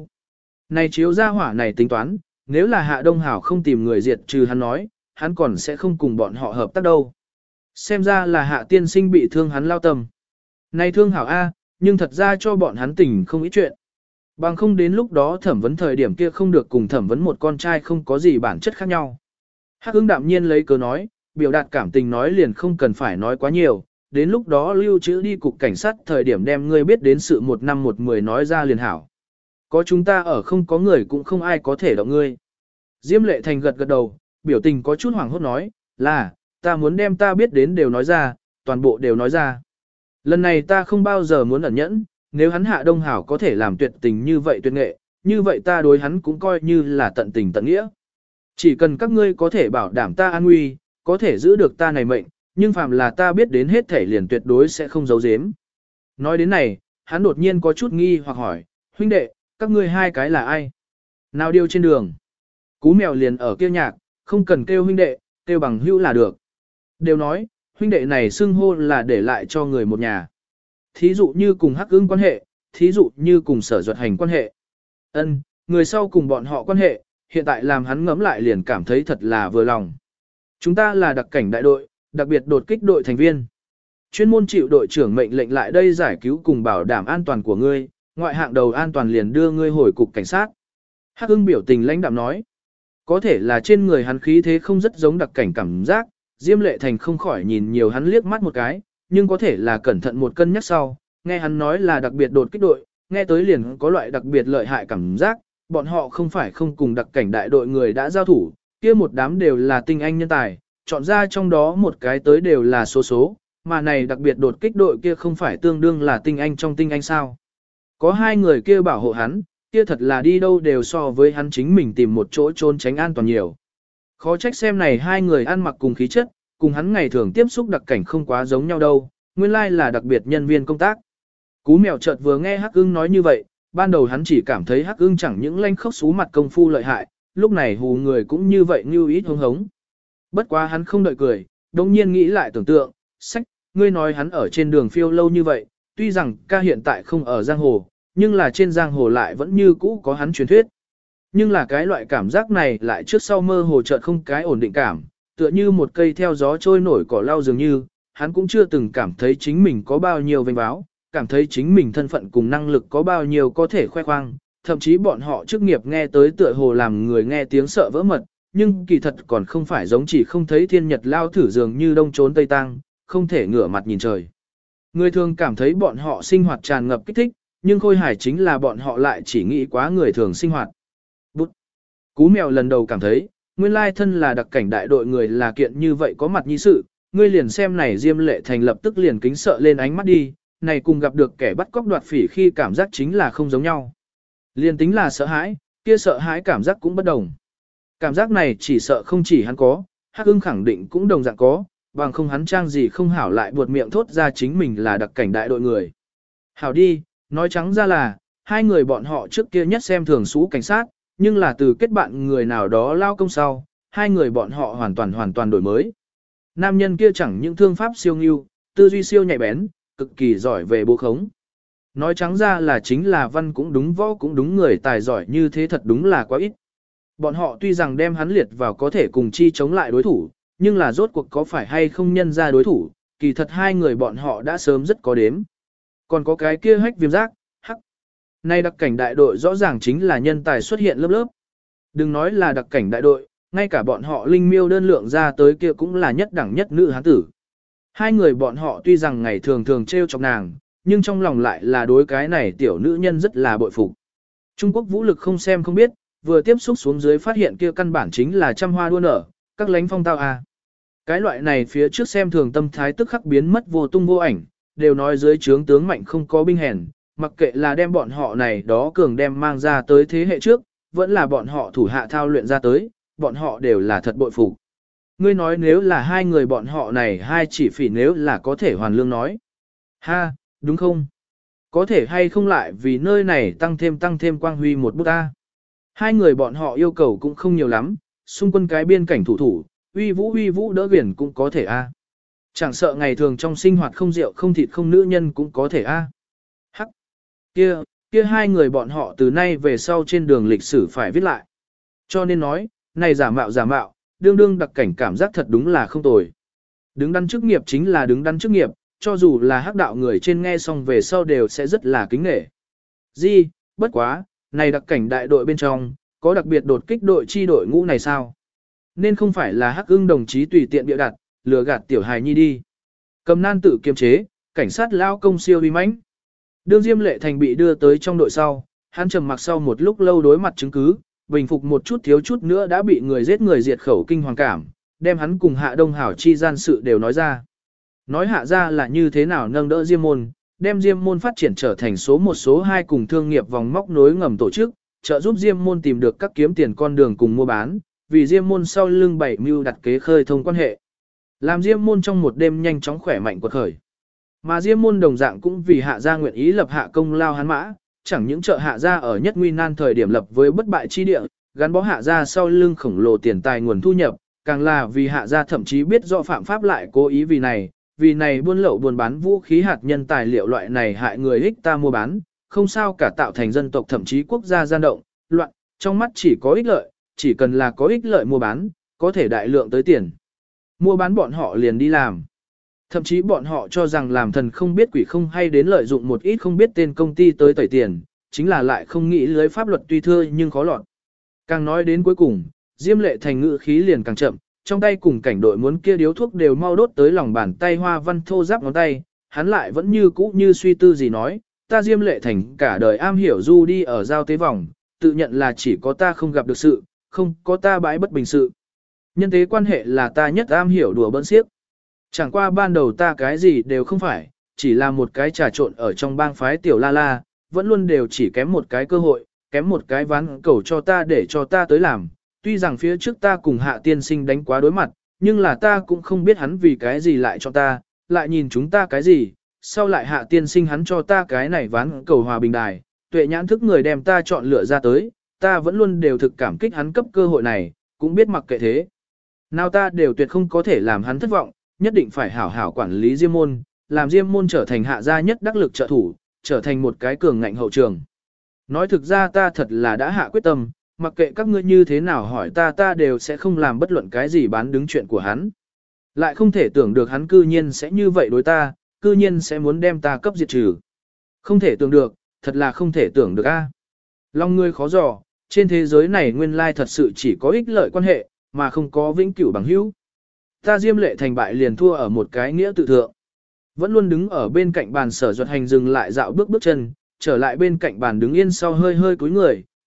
này chiếu ra hỏa này tính toán, nếu là Hạ Đông Hảo không tìm người diệt trừ hắn nói, hắn còn sẽ không cùng bọn họ hợp tác đâu. Xem ra là Hạ tiên sinh bị thương hắn lao tâm. Này thương hảo A, nhưng thật ra cho bọn hắn tỉnh không ít chuyện. Bằng không đến lúc đó thẩm vấn thời điểm kia không được cùng thẩm vấn một con trai không có gì bản chất khác nhau. Hắc ưng đạm nhiên lấy cớ nói, biểu đạt cảm tình nói liền không cần phải nói quá nhiều, đến lúc đó lưu trữ đi cục cảnh sát thời điểm đem ngươi biết đến sự 1 năm 1 10 nói ra liền hảo. Có chúng ta ở không có người cũng không ai có thể động ngươi. Diêm Lệ Thành gật gật đầu, biểu tình có chút hoảng hốt nói, là, ta muốn đem ta biết đến đều nói ra, toàn bộ đều nói ra. Lần này ta không bao giờ muốn ẩn nhẫn, nếu hắn Hạ Đông Hảo có thể làm tuyệt tình như vậy tuyệt nghệ, như vậy ta đối hắn cũng coi như là tận tình tận nghĩa. Chỉ cần các ngươi có thể bảo đảm ta an nguy, có thể giữ được ta này mệnh, nhưng phàm là ta biết đến hết thể liền tuyệt đối sẽ không giấu giếm. Nói đến này, hắn đột nhiên có chút nghi hoặc hỏi, huynh đệ, các ngươi hai cái là ai? Nào điêu trên đường? Cú Mèo liền ở kia nhạc, không cần kêu huynh đệ, kêu bằng hữu là được. Đều nói, huynh đệ này xưng hô là để lại cho người một nhà. Thí dụ như cùng Hắc ưng quan hệ, thí dụ như cùng Sở Duật Hành quan hệ. Ân, người sau cùng bọn họ quan hệ, hiện tại làm hắn ngẫm lại liền cảm thấy thật là vừa lòng. Chúng ta là đặc cảnh đại đội, đặc biệt đột kích đội thành viên. Chuyên môn chịu đội trưởng mệnh lệnh lại đây giải cứu cùng bảo đảm an toàn của ngươi, ngoại hạng đầu an toàn liền đưa ngươi hồi cục cảnh sát. Hắc ưng biểu tình lãnh đạm nói. Có thể là trên người hắn khí thế không rất giống đặc cảnh cảm giác, Diêm Lệ Thành không khỏi nhìn nhiều hắn liếc mắt một cái, nhưng có thể là cẩn thận một cân nhắc sau, nghe hắn nói là đặc biệt đột kích đội, nghe tới liền có loại đặc biệt lợi hại cảm giác, bọn họ không phải không cùng đặc cảnh đại đội người đã giao thủ, kia một đám đều là tinh anh nhân tài, chọn ra trong đó một cái tới đều là số số, mà này đặc biệt đột kích đội kia không phải tương đương là tinh anh trong tinh anh sao. Có hai người kia bảo hộ hắn, kia thật là đi đâu đều so với hắn chính mình tìm một chỗ trốn tránh an toàn nhiều. Khó trách xem này hai người ăn mặc cùng khí chất, cùng hắn ngày thường tiếp xúc đặc cảnh không quá giống nhau đâu, nguyên lai là đặc biệt nhân viên công tác. Cú Mèo chợt vừa nghe Hắc ưng nói như vậy, ban đầu hắn chỉ cảm thấy Hắc ưng chẳng những lanh khốc xú mặt công phu lợi hại, lúc này hù người cũng như vậy như ít hống hống. Bất quá hắn không đợi cười, đồng nhiên nghĩ lại tưởng tượng, sách, ngươi nói hắn ở trên đường phiêu lâu như vậy, tuy rằng ca hiện tại không ở giang hồ, nhưng là trên giang hồ lại vẫn như cũ có hắn truyền thuyết. Nhưng là cái loại cảm giác này lại trước sau mơ hồ chợt không cái ổn định cảm, tựa như một cây theo gió trôi nổi cỏ lau dường như, hắn cũng chưa từng cảm thấy chính mình có bao nhiêu vinh báo, cảm thấy chính mình thân phận cùng năng lực có bao nhiêu có thể khoe khoang, thậm chí bọn họ chức nghiệp nghe tới tựa hồ làm người nghe tiếng sợ vỡ mật, nhưng kỳ thật còn không phải giống chỉ không thấy thiên nhật lao thử dường như đông trốn tây tăng, không thể ngửa mặt nhìn trời. Người thường cảm thấy bọn họ sinh hoạt tràn ngập kích thích, nhưng Khôi Hải chính là bọn họ lại chỉ nghĩ quá người thường sinh hoạt. Bút. Cú mèo lần đầu cảm thấy, nguyên lai thân là đặc cảnh đại đội người là kiện như vậy có mặt nhi sự, ngươi liền xem này Diêm Lệ Thành lập tức liền kính sợ lên ánh mắt đi, này cùng gặp được kẻ bắt cóc đoạt phỉ khi cảm giác chính là không giống nhau. Liền tính là sợ hãi, kia sợ hãi cảm giác cũng bất đồng. Cảm giác này chỉ sợ không chỉ hắn có, Hắc Ưng khẳng định cũng đồng dạng có, bằng không hắn trang gì không hảo lại buột miệng thốt ra chính mình là đặc cảnh đại đội người. Hảo đi, nói trắng ra là, hai người bọn họ trước kia nhất xem thường sú cảnh sát, nhưng là từ kết bạn người nào đó lao công sau, hai người bọn họ hoàn toàn đổi mới. Nam nhân kia chẳng những thương pháp siêu nghiêu, tư duy siêu nhạy bén, cực kỳ giỏi về bố khống. Nói trắng ra là chính là văn cũng đúng võ cũng đúng người tài giỏi như thế thật đúng là quá ít. Bọn họ tuy rằng đem hắn liệt vào có thể cùng chi chống lại đối thủ, nhưng là rốt cuộc có phải hay không nhân ra đối thủ, kỳ thật hai người bọn họ đã sớm rất có đếm. Còn có cái kia hách viêm giác, hắc. Nay đặc cảnh đại đội rõ ràng chính là nhân tài xuất hiện lớp lớp. Đừng nói là đặc cảnh đại đội, ngay cả bọn họ linh miêu đơn lượng ra tới kia cũng là nhất đẳng nhất nữ hán tử. Hai người bọn họ tuy rằng ngày thường thường trêu chọc nàng, nhưng trong lòng lại là đối cái này tiểu nữ nhân rất là bội phục. Trung Quốc vũ lực không xem không biết, vừa tiếp xúc xuống dưới phát hiện kia căn bản chính là trăm hoa đua nở, các lánh phong tao à. Cái loại này phía trước xem thường tâm thái tức khắc biến mất vô tung vô ảnh, đều nói dưới trướng tướng mạnh không có binh hèn, mặc kệ là đem bọn họ này đó cường đem mang ra tới thế hệ trước, vẫn là bọn họ thủ hạ thao luyện ra tới, bọn họ đều là thật bội phục. Ngươi nói nếu là hai người bọn họ này hai chỉ phỉ nếu là có thể hoàn lương nói. Ha, đúng không? Có thể hay không lại vì nơi này tăng thêm quang huy một bút ta. Hai người bọn họ yêu cầu cũng không nhiều lắm, xung quân cái biên cảnh thủ, uy vũ đỡ biển cũng có thể a. Chẳng sợ ngày thường trong sinh hoạt không rượu không thịt không nữ nhân cũng có thể a. Hắc. Kia hai người bọn họ từ nay về sau trên đường lịch sử phải viết lại. Cho nên nói, này giả mạo, đương đặc cảnh cảm giác thật đúng là không tồi. Đứng đắn chức nghiệp chính là đứng đắn chức nghiệp, cho dù là hắc đạo người trên nghe xong về sau đều sẽ rất là kính nể. Bất quá, này đặc cảnh đại đội bên trong, có đặc biệt đột kích đội chi đội ngũ này sao? Nên không phải là Hắc Ưng đồng chí tùy tiện bịa đặt, lừa gạt tiểu hài nhi đi. Cầm nan tự kiềm chế, cảnh sát lao công siêu uy mãnh. Đương Diêm Lệ Thành bị đưa tới trong đội sau, hắn trầm mặc sau một lúc lâu đối mặt chứng cứ, bình phục một chút thiếu chút nữa đã bị người giết người diệt khẩu kinh hoàng cảm, đem hắn cùng Hạ Đông Hảo chi gian sự đều nói ra. Nói hạ ra là như thế nào nâng đỡ Diêm môn, đem Diêm môn phát triển trở thành số một số hai cùng thương nghiệp vòng móc nối ngầm tổ chức, trợ giúp Diêm môn tìm được các kiếm tiền con đường cùng mua bán, vì Diêm môn sau lưng bảy mưu đặt kế khơi thông quan hệ. Làm Diêm môn trong một đêm nhanh chóng khỏe mạnh quật khởi. Mà Diêm môn đồng dạng cũng vì hạ gia nguyện ý lập hạ công lao hắn mã, chẳng những trợ hạ gia ở nhất nguy nan thời điểm lập với bất bại chi địa, gắn bó hạ gia sau lưng khổng lồ tiền tài nguồn thu nhập, càng là vì hạ gia thậm chí biết rõ phạm pháp lại cố ý vì này buôn lậu buôn bán vũ khí hạt nhân tài liệu loại này hại người ích ta mua bán, không sao cả tạo thành dân tộc thậm chí quốc gia gian động, loạn, trong mắt chỉ có ích lợi, chỉ cần là có ích lợi mua bán, có thể đại lượng tới tiền. Mua bán bọn họ liền đi làm. Thậm chí bọn họ cho rằng làm thần không biết quỷ không hay đến lợi dụng một ít không biết tên công ty tới tẩy tiền, chính là lại không nghĩ lưới pháp luật tuy thưa nhưng khó lọt. Càng nói đến cuối cùng, Diêm Lệ Thành ngữ khí liền càng chậm, trong tay cùng cảnh đội muốn kia điếu thuốc đều mau đốt tới lòng bàn tay hoa văn thô giáp ngón tay, hắn lại vẫn như cũ như suy tư gì nói, ta Diêm Lệ Thành cả đời am hiểu du đi ở giao tế vòng, tự nhận là chỉ có ta không gặp được sự, không có ta bãi bất bình sự. Nhân tế quan hệ là ta nhất am hiểu đùa bỡn xiếc. Chẳng qua ban đầu ta cái gì đều không phải, chỉ là một cái trà trộn ở trong bang phái tiểu la la, vẫn luôn đều chỉ kém một cái cơ hội, kém một cái ván cầu cho ta để cho ta tới làm. Tuy rằng phía trước ta cùng hạ tiên sinh đánh quá đối mặt, nhưng là ta cũng không biết hắn vì cái gì lại cho ta, lại nhìn chúng ta cái gì, sau lại hạ tiên sinh hắn cho ta cái này ván cầu hòa bình đài, tuệ nhãn thức người đem ta chọn lựa ra tới, ta vẫn luôn đều thực cảm kích hắn cấp cơ hội này, cũng biết mặc kệ thế. Nào ta đều tuyệt không có thể làm hắn thất vọng, nhất định phải hảo hảo quản lý Diêm môn, làm Diêm môn trở thành hạ gia nhất đắc lực trợ thủ, trở thành một cái cường ngạnh hậu trường. Nói thực ra ta thật là đã hạ quyết tâm, mặc kệ các ngươi như thế nào hỏi ta đều sẽ không làm bất luận cái gì bán đứng chuyện của hắn. Lại không thể tưởng được hắn cư nhiên sẽ như vậy đối ta, cư nhiên sẽ muốn đem ta cấp diệt trừ. Không thể tưởng được, thật là không thể tưởng được a. Lòng ngươi khó dò, trên thế giới này nguyên lai thật sự chỉ có ích lợi quan hệ, mà không có vĩnh cửu bằng hữu. Ta Diêm Lệ Thành bại liền thua ở một cái nghĩa tự thượng. Vẫn luôn đứng ở bên cạnh bàn Sở Duật Hành dừng lại dạo bước chân, trở lại bên cạnh bàn đứng yên sau hơi cúi người,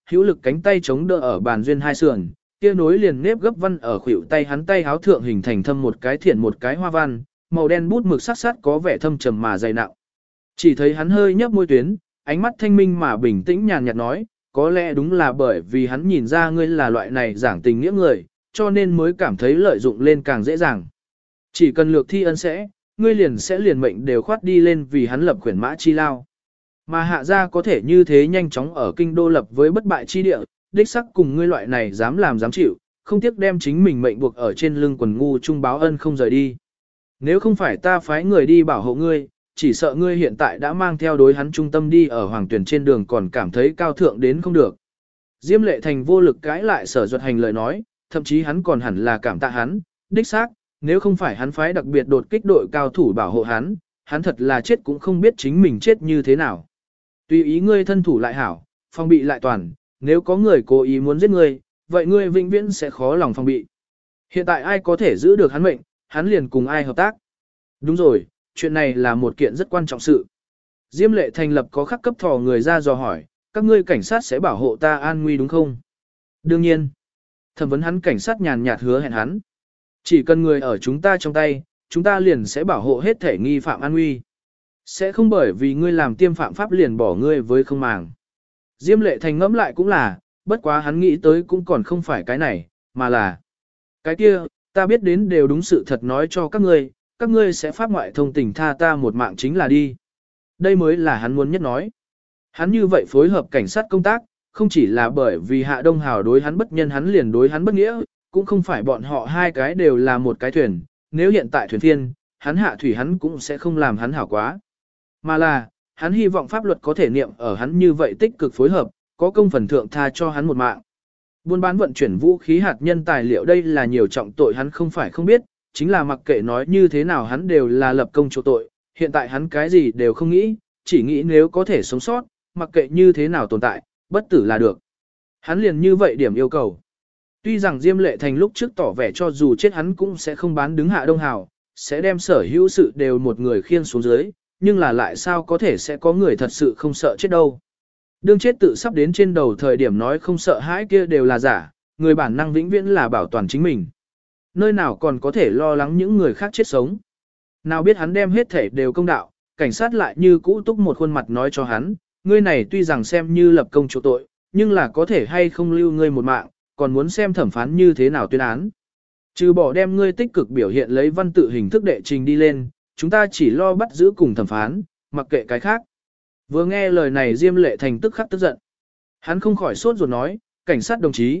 hữu lực cánh tay chống đỡ ở bàn duyên hai sườn, kia nối liền nếp gấp văn ở khuỷu tay hắn tay háo thượng hình thành thâm một cái thiện một cái hoa văn, màu đen bút mực sắc sắc có vẻ thâm trầm mà dày nặng. Chỉ thấy hắn hơi nhấp môi tuyến, ánh mắt thanh minh mà bình tĩnh nhàn nhạt nói, có lẽ đúng là bởi vì hắn nhìn ra ngươi là loại này giảng tình nghĩa người, cho nên mới cảm thấy lợi dụng lên càng dễ dàng. Chỉ cần lược thi ân sẽ, ngươi liền mệnh đều khoát đi lên vì hắn lập khuyển mã chi lao. Mà hạ gia có thể như thế nhanh chóng ở kinh đô lập với bất bại chi địa, đích sắc cùng ngươi loại này dám làm dám chịu, không tiếc đem chính mình mệnh buộc ở trên lưng quần ngu trung báo ân không rời đi. Nếu không phải ta phái người đi bảo hộ ngươi, chỉ sợ ngươi hiện tại đã mang theo đối hắn trung tâm đi ở hoàng tuyển trên đường còn cảm thấy cao thượng đến không được. Diêm Lệ Thành vô lực cãi lại Sở Duật Hành lời nói, thậm chí hắn còn hẳn là cảm tạ hắn, đích xác, nếu không phải hắn phái đặc biệt đột kích đội cao thủ bảo hộ hắn, hắn thật là chết cũng không biết chính mình chết như thế nào. Tùy ý ngươi thân thủ lại hảo, phòng bị lại toàn, nếu có người cố ý muốn giết ngươi, vậy ngươi vĩnh viễn sẽ khó lòng phòng bị. Hiện tại ai có thể giữ được hắn mệnh, hắn liền cùng ai hợp tác. Đúng rồi, chuyện này là một kiện rất quan trọng sự. Diêm Lệ thành lập có khắc cấp thò người ra dò hỏi, các ngươi cảnh sát sẽ bảo hộ ta an nguy đúng không? Đương nhiên. Thẩm vấn hắn cảnh sát nhàn nhạt hứa hẹn hắn. Chỉ cần người ở chúng ta trong tay, chúng ta liền sẽ bảo hộ hết thể nghi phạm an nguy. Sẽ không bởi vì ngươi làm tiêm phạm pháp liền bỏ ngươi với không màng. Diêm Lệ thành ngẫm lại cũng là, bất quá hắn nghĩ tới cũng còn không phải cái này, mà là cái kia, ta biết đến đều đúng sự thật nói cho các ngươi sẽ pháp ngoại thông tình tha ta một mạng chính là đi. Đây mới là hắn muốn nhất nói. Hắn như vậy phối hợp cảnh sát công tác, không chỉ là bởi vì Hạ Đông Hào đối hắn bất nhân hắn liền đối hắn bất nghĩa, cũng không phải bọn họ hai cái đều là một cái thuyền, nếu hiện tại thuyền phiên, hắn hạ thủy hắn cũng sẽ không làm hắn hảo quá. Mà là, hắn hy vọng pháp luật có thể niệm ở hắn như vậy tích cực phối hợp, có công phần thượng tha cho hắn một mạng. Buôn bán vận chuyển vũ khí hạt nhân tài liệu đây là nhiều trọng tội hắn không phải không biết, chính là mặc kệ nói như thế nào hắn đều là lập công chỗ tội, hiện tại hắn cái gì đều không nghĩ, chỉ nghĩ nếu có thể sống sót, mặc kệ như thế nào tồn tại, bất tử là được. Hắn liền như vậy điểm yêu cầu. Tuy rằng Diêm Lệ Thành lúc trước tỏ vẻ cho dù chết hắn cũng sẽ không bán đứng Hạ Đông Hào, sẽ đem sở hữu sự đều một người khiêng xuống dưới, nhưng là lại sao có thể sẽ có người thật sự không sợ chết đâu. Đương chết tự sắp đến trên đầu thời điểm nói không sợ hãi kia đều là giả, người bản năng vĩnh viễn là bảo toàn chính mình. Nơi nào còn có thể lo lắng những người khác chết sống. Nào biết hắn đem hết thể đều công đạo, cảnh sát lại như cũ túc một khuôn mặt nói cho hắn, ngươi này tuy rằng xem như lập công chỗ tội, nhưng là có thể hay không lưu ngươi một mạng, còn muốn xem thẩm phán như thế nào tuyên án. Trừ bỏ đem ngươi tích cực biểu hiện lấy văn tự hình thức đệ trình đi lên, chúng ta chỉ lo bắt giữ cùng thẩm phán, mặc kệ cái khác. Vừa nghe lời này Diêm Lệ Thành tức khắc tức giận. Hắn không khỏi sốt ruột nói, cảnh sát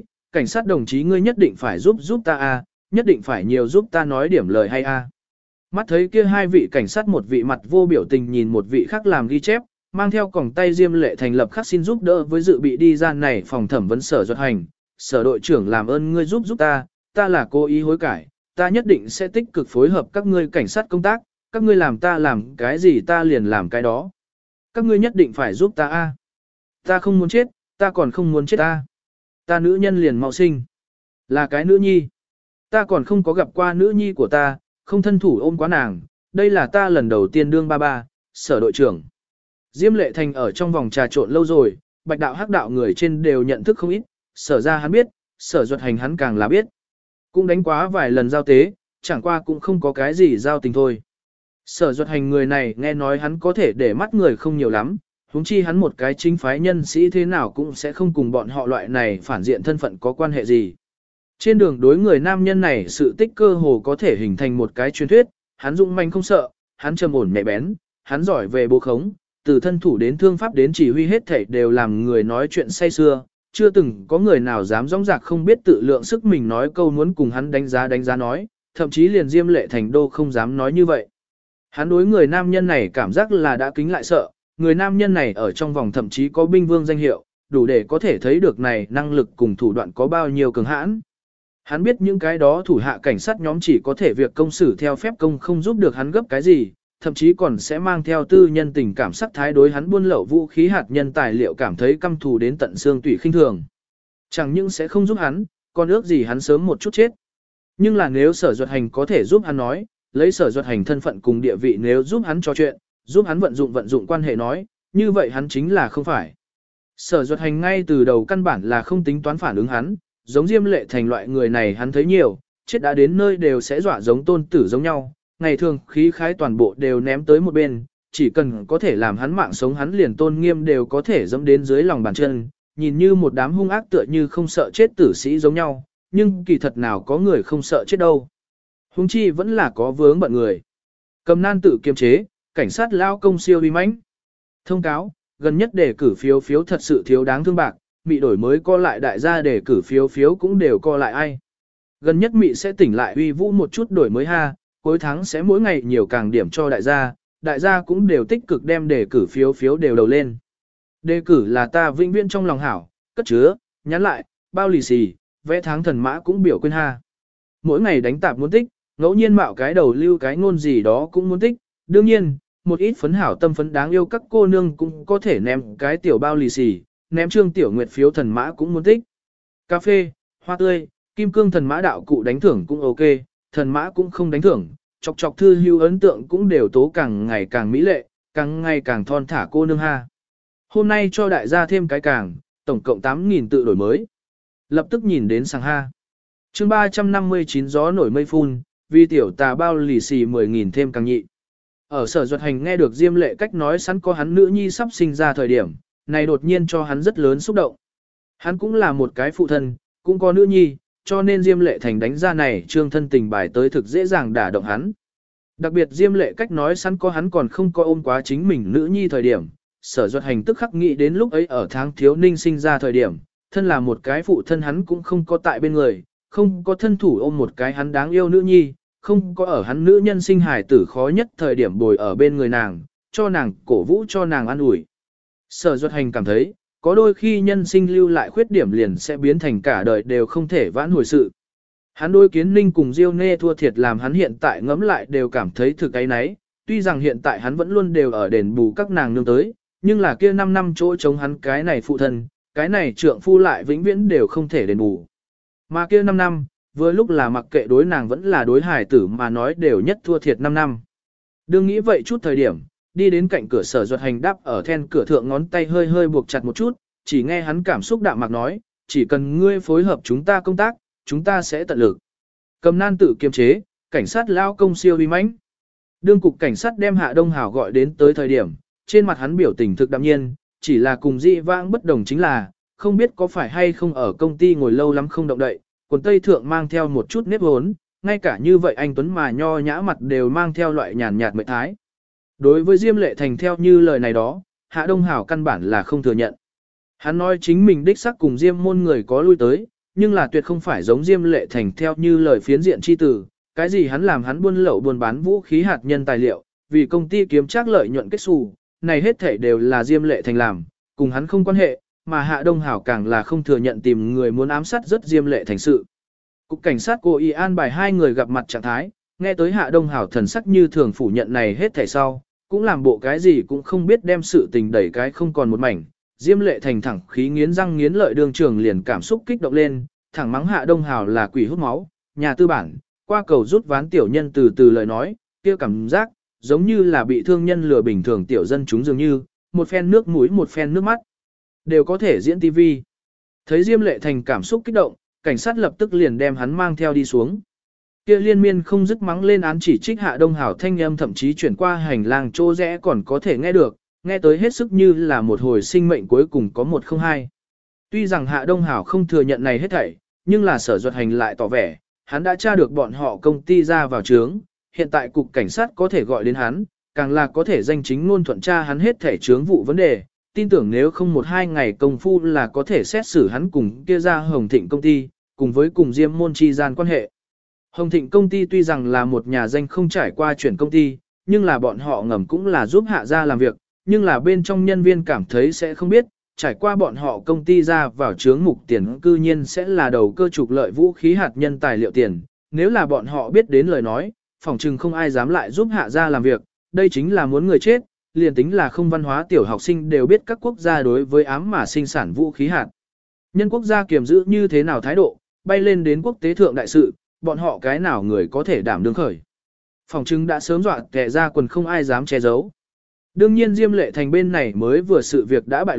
đồng chí ngươi nhất định phải giúp ta a, nhất định phải nhiều giúp ta nói điểm lời hay a. Mắt thấy kia hai vị cảnh sát một vị mặt vô biểu tình nhìn một vị khác làm ghi chép, mang theo còng tay Diêm Lệ Thành lập khắc xin giúp đỡ với dự bị đi ra này phòng thẩm vấn Sở Duật Hành. Sở đội trưởng làm ơn ngươi giúp ta là cố ý hối cải, ta nhất định sẽ tích cực phối hợp các ngươi cảnh sát công tác, các ngươi làm ta làm cái gì ta liền làm cái đó. Các ngươi nhất định phải giúp ta a. Ta không muốn chết, ta còn không muốn chết ta. Ta nữ nhân liền mau sinh. Là cái nữ nhi. Ta còn không có gặp qua nữ nhi của ta, không thân thủ ôm quá nàng, đây là ta lần đầu tiên đương ba, Sở đội trưởng. Diêm Lệ Thành ở trong vòng trà trộn lâu rồi, bạch đạo hắc đạo người trên đều nhận thức không ít, Sở ra hắn biết, Sở Duật Hành hắn càng là biết. Cũng đánh quá vài lần giao tế, chẳng qua cũng không có cái gì giao tình thôi. Sở Duật Hành người này nghe nói hắn có thể để mắt người không nhiều lắm, huống chi hắn một cái chính phái nhân sĩ thế nào cũng sẽ không cùng bọn họ loại này phản diện thân phận có quan hệ gì. Trên đường đối người nam nhân này sự tích cơ hồ có thể hình thành một cái truyền thuyết, hắn dũng manh không sợ, hắn trầm ổn nhạy bén, hắn giỏi về bố khống, từ thân thủ đến thương pháp đến chỉ huy hết thảy đều làm người nói chuyện say xưa, chưa từng có người nào dám dõng dạc không biết tự lượng sức mình nói câu muốn cùng hắn đánh giá nói, thậm chí liền Diêm Lệ Thành đô không dám nói như vậy. Hắn đối người nam nhân này cảm giác là đã kính lại sợ, người nam nhân này ở trong vòng thậm chí có binh vương danh hiệu, đủ để có thể thấy được này năng lực cùng thủ đoạn có bao nhiêu cường hãn. Hắn biết những cái đó thủ hạ cảnh sát nhóm chỉ có thể việc công xử theo phép công không giúp được hắn gấp cái gì, thậm chí còn sẽ mang theo tư nhân tình cảm sắc thái đối hắn buôn lậu vũ khí hạt nhân tài liệu cảm thấy căm thù đến tận xương tủy khinh thường. Chẳng những sẽ không giúp hắn, còn ước gì hắn sớm một chút chết. Nhưng là nếu Sở Duật Hành có thể giúp hắn nói, lấy Sở Duật Hành thân phận cùng địa vị nếu giúp hắn trò chuyện, giúp hắn vận dụng quan hệ nói, như vậy hắn chính là không phải. Sở Duật Hành ngay từ đầu căn bản là không tính toán phản ứng hắn, giống Diêm Lệ Thành loại người này hắn thấy nhiều, chết đã đến nơi đều sẽ dọa giống tôn tử giống nhau, ngày thường khí khái toàn bộ đều ném tới một bên, chỉ cần có thể làm hắn mạng sống hắn liền tôn nghiêm đều có thể dẫm đến dưới lòng bàn chân, nhìn như một đám hung ác tựa như không sợ chết tử sĩ giống nhau, nhưng kỳ thật nào có người không sợ chết đâu. Huống chi vẫn là có vướng bận người. Cầm nan tự kiềm chế, cảnh sát lao công siêu uy mãnh. Thông cáo, gần nhất đề cử phiếu thật sự thiếu đáng thương bạc, Mị đổi mới co lại đại gia đề cử phiếu cũng đều co lại ai. Gần nhất Mị sẽ tỉnh lại uy vũ một chút đổi mới ha, cuối tháng sẽ mỗi ngày nhiều càng điểm cho đại gia cũng đều tích cực đem đề cử phiếu đều đầu lên. Đề cử là ta vĩnh viễn trong lòng hảo, cất chứa, nhắn lại, bao lì xì, vẽ tháng thần mã cũng biểu quên ha. Mỗi ngày đánh tạp muốn tích, ngẫu nhiên mạo cái đầu lưu cái ngôn gì đó cũng muốn tích, đương nhiên, một ít phấn hảo tâm phấn đáng yêu các cô nương cũng có thể ném cái tiểu bao lì xì, ném trương tiểu nguyệt phiếu thần mã cũng muốn tích. Cà phê, hoa tươi, kim cương thần mã đạo cụ đánh thưởng cũng ok, thần mã cũng không đánh thưởng, chọc chọc thư hưu ấn tượng cũng đều tố càng ngày càng mỹ lệ, càng ngày càng thon thả cô nương ha. Hôm nay cho đại gia thêm cái càng, tổng cộng 8.000 tự đổi mới. Lập tức nhìn đến sang ha. Chương 359 gió nổi mây phun, vì tiểu tà bao lì xì 10.000 thêm càng nhị. Ở Sở Duật Hành nghe được Diêm Lệ Cách nói sẵn có hắn nữ nhi sắp sinh ra thời điểm, này đột nhiên cho hắn rất lớn xúc động. Hắn cũng là một cái phụ thân, cũng có nữ nhi, cho nên Diêm Lệ Thành đánh ra này trương thân tình bài tới thực dễ dàng đả động hắn. Đặc biệt Diêm Lệ Cách nói sẵn có hắn còn không có ôm quá chính mình nữ nhi thời điểm, Sở Duật Hành tức khắc nghĩ đến lúc ấy ở tháng thiếu ninh sinh ra thời điểm, thân là một cái phụ thân hắn cũng không có tại bên người, không có thân thủ ôm một cái hắn đáng yêu nữ nhi, không có ở hắn nữ nhân sinh hài tử khó nhất thời điểm bồi ở bên người nàng, cho nàng cổ vũ cho nàng an ủi. Sở Duật Hành cảm thấy, có đôi khi nhân sinh lưu lại khuyết điểm liền sẽ biến thành cả đời đều không thể vãn hồi sự. Hắn đối Kiến Ninh cùng Diêu Nê thua thiệt làm hắn hiện tại ngẫm lại đều cảm thấy thực cái nấy, tuy rằng hiện tại hắn vẫn luôn đều ở đền bù các nàng nương tới, nhưng là kia 5 năm chỗ chống hắn cái này phụ thân, cái này trượng phu lại vĩnh viễn đều không thể đền bù. Mà kia 5 năm, vừa lúc là mặc kệ đối nàng vẫn là đối hài tử mà nói đều nhất thua thiệt 5 năm. Đương nghĩ vậy chút thời điểm, đi đến cạnh cửa Sở Duật Hành đáp ở then cửa thượng ngón tay hơi hơi buộc chặt một chút, chỉ nghe hắn cảm xúc đạm mạc nói, chỉ cần ngươi phối hợp chúng ta công tác, chúng ta sẽ tận lực. Cầm nan tự kiềm chế, cảnh sát lao công siêu uy mãnh. Đương cục cảnh sát đem Hạ Đông Hảo gọi đến tới thời điểm, trên mặt hắn biểu tình thực đạm nhiên, chỉ là cùng dị vãng bất đồng chính là, không biết có phải hay không ở công ty ngồi lâu lắm không động đậy, quần tây thượng mang theo một chút nếp hốn, ngay cả như vậy anh Tuấn mà nho nhã mặt đều mang theo loại nhàn nhạt mệt thái. Đối với Diêm Lệ Thành theo như lời này đó, Hạ Đông Hảo căn bản là không thừa nhận. Hắn nói chính mình đích xác cùng Diêm môn người có lui tới, nhưng là tuyệt không phải giống Diêm Lệ Thành theo như lời phiến diện chi tử, cái gì hắn làm hắn buôn lậu buôn bán vũ khí hạt nhân tài liệu, vì công ty kiếm trác lợi nhuận kết xù, này hết thể đều là Diêm Lệ Thành làm, cùng hắn không quan hệ, mà Hạ Đông Hảo càng là không thừa nhận tìm người muốn ám sát rất Diêm Lệ Thành sự. Cục cảnh sát cố ý an bài hai người gặp mặt trạng thái, nghe tới Hạ Đông Hảo thần sắc như thường phủ nhận này hết thảy sau, cũng làm bộ cái gì cũng không biết đem sự tình đẩy cái không còn một mảnh. Diêm Lệ Thành thẳng khí nghiến răng nghiến lợi đường trường liền cảm xúc kích động lên, thẳng mắng Hạ Đông Hảo là quỷ hút máu, nhà tư bản, qua cầu rút ván tiểu nhân từ từ lời nói, kia cảm giác giống như là bị thương nhân lừa bình thường tiểu dân chúng dường như, một phen nước mũi một phen nước mắt, đều có thể diễn tivi. Thấy Diêm Lệ Thành cảm xúc kích động, cảnh sát lập tức liền đem hắn mang theo đi xuống. Kia liên miên không dứt mắng lên án chỉ trích Hạ Đông Hảo thanh âm thậm chí chuyển qua hành lang chỗ rẽ còn có thể nghe được, nghe tới hết sức như là một hồi sinh mệnh cuối cùng có một không hai. Tuy rằng Hạ Đông Hảo không thừa nhận này hết thảy, nhưng là Sở Duật Hành lại tỏ vẻ, hắn đã tra được bọn họ công ty ra vào trướng, hiện tại cục cảnh sát có thể gọi đến hắn, càng là có thể danh chính ngôn thuận tra hắn hết thảy chướng vụ vấn đề, tin tưởng nếu không một hai ngày công phu là có thể xét xử hắn cùng kia ra Hồng Thịnh công ty, cùng với cùng Diêm môn chi gian quan hệ. Hồng Thịnh công ty tuy rằng là một nhà danh không trải qua chuyển công ty, nhưng là bọn họ ngầm cũng là giúp Hạ gia làm việc, nhưng là bên trong nhân viên cảm thấy sẽ không biết, trải qua bọn họ công ty ra vào chướng mục tiền cư nhiên sẽ là đầu cơ trục lợi vũ khí hạt nhân tài liệu tiền, nếu là bọn họ biết đến lời nói, phỏng chừng không ai dám lại giúp Hạ gia làm việc, đây chính là muốn người chết, liền tính là không văn hóa tiểu học sinh đều biết các quốc gia đối với ám mà sinh sản vũ khí hạt. Nhân quốc gia kiềm giữ như thế nào thái độ, bay lên đến quốc tế thượng đại sự, bọn họ cái nào người có thể đảm đương khởi. Phòng trưng đã sớm dọa kẻ ra quần không ai dám che giấu. Đương nhiên Diêm Lệ Thành bên này mới vừa sự việc đã bại lộ,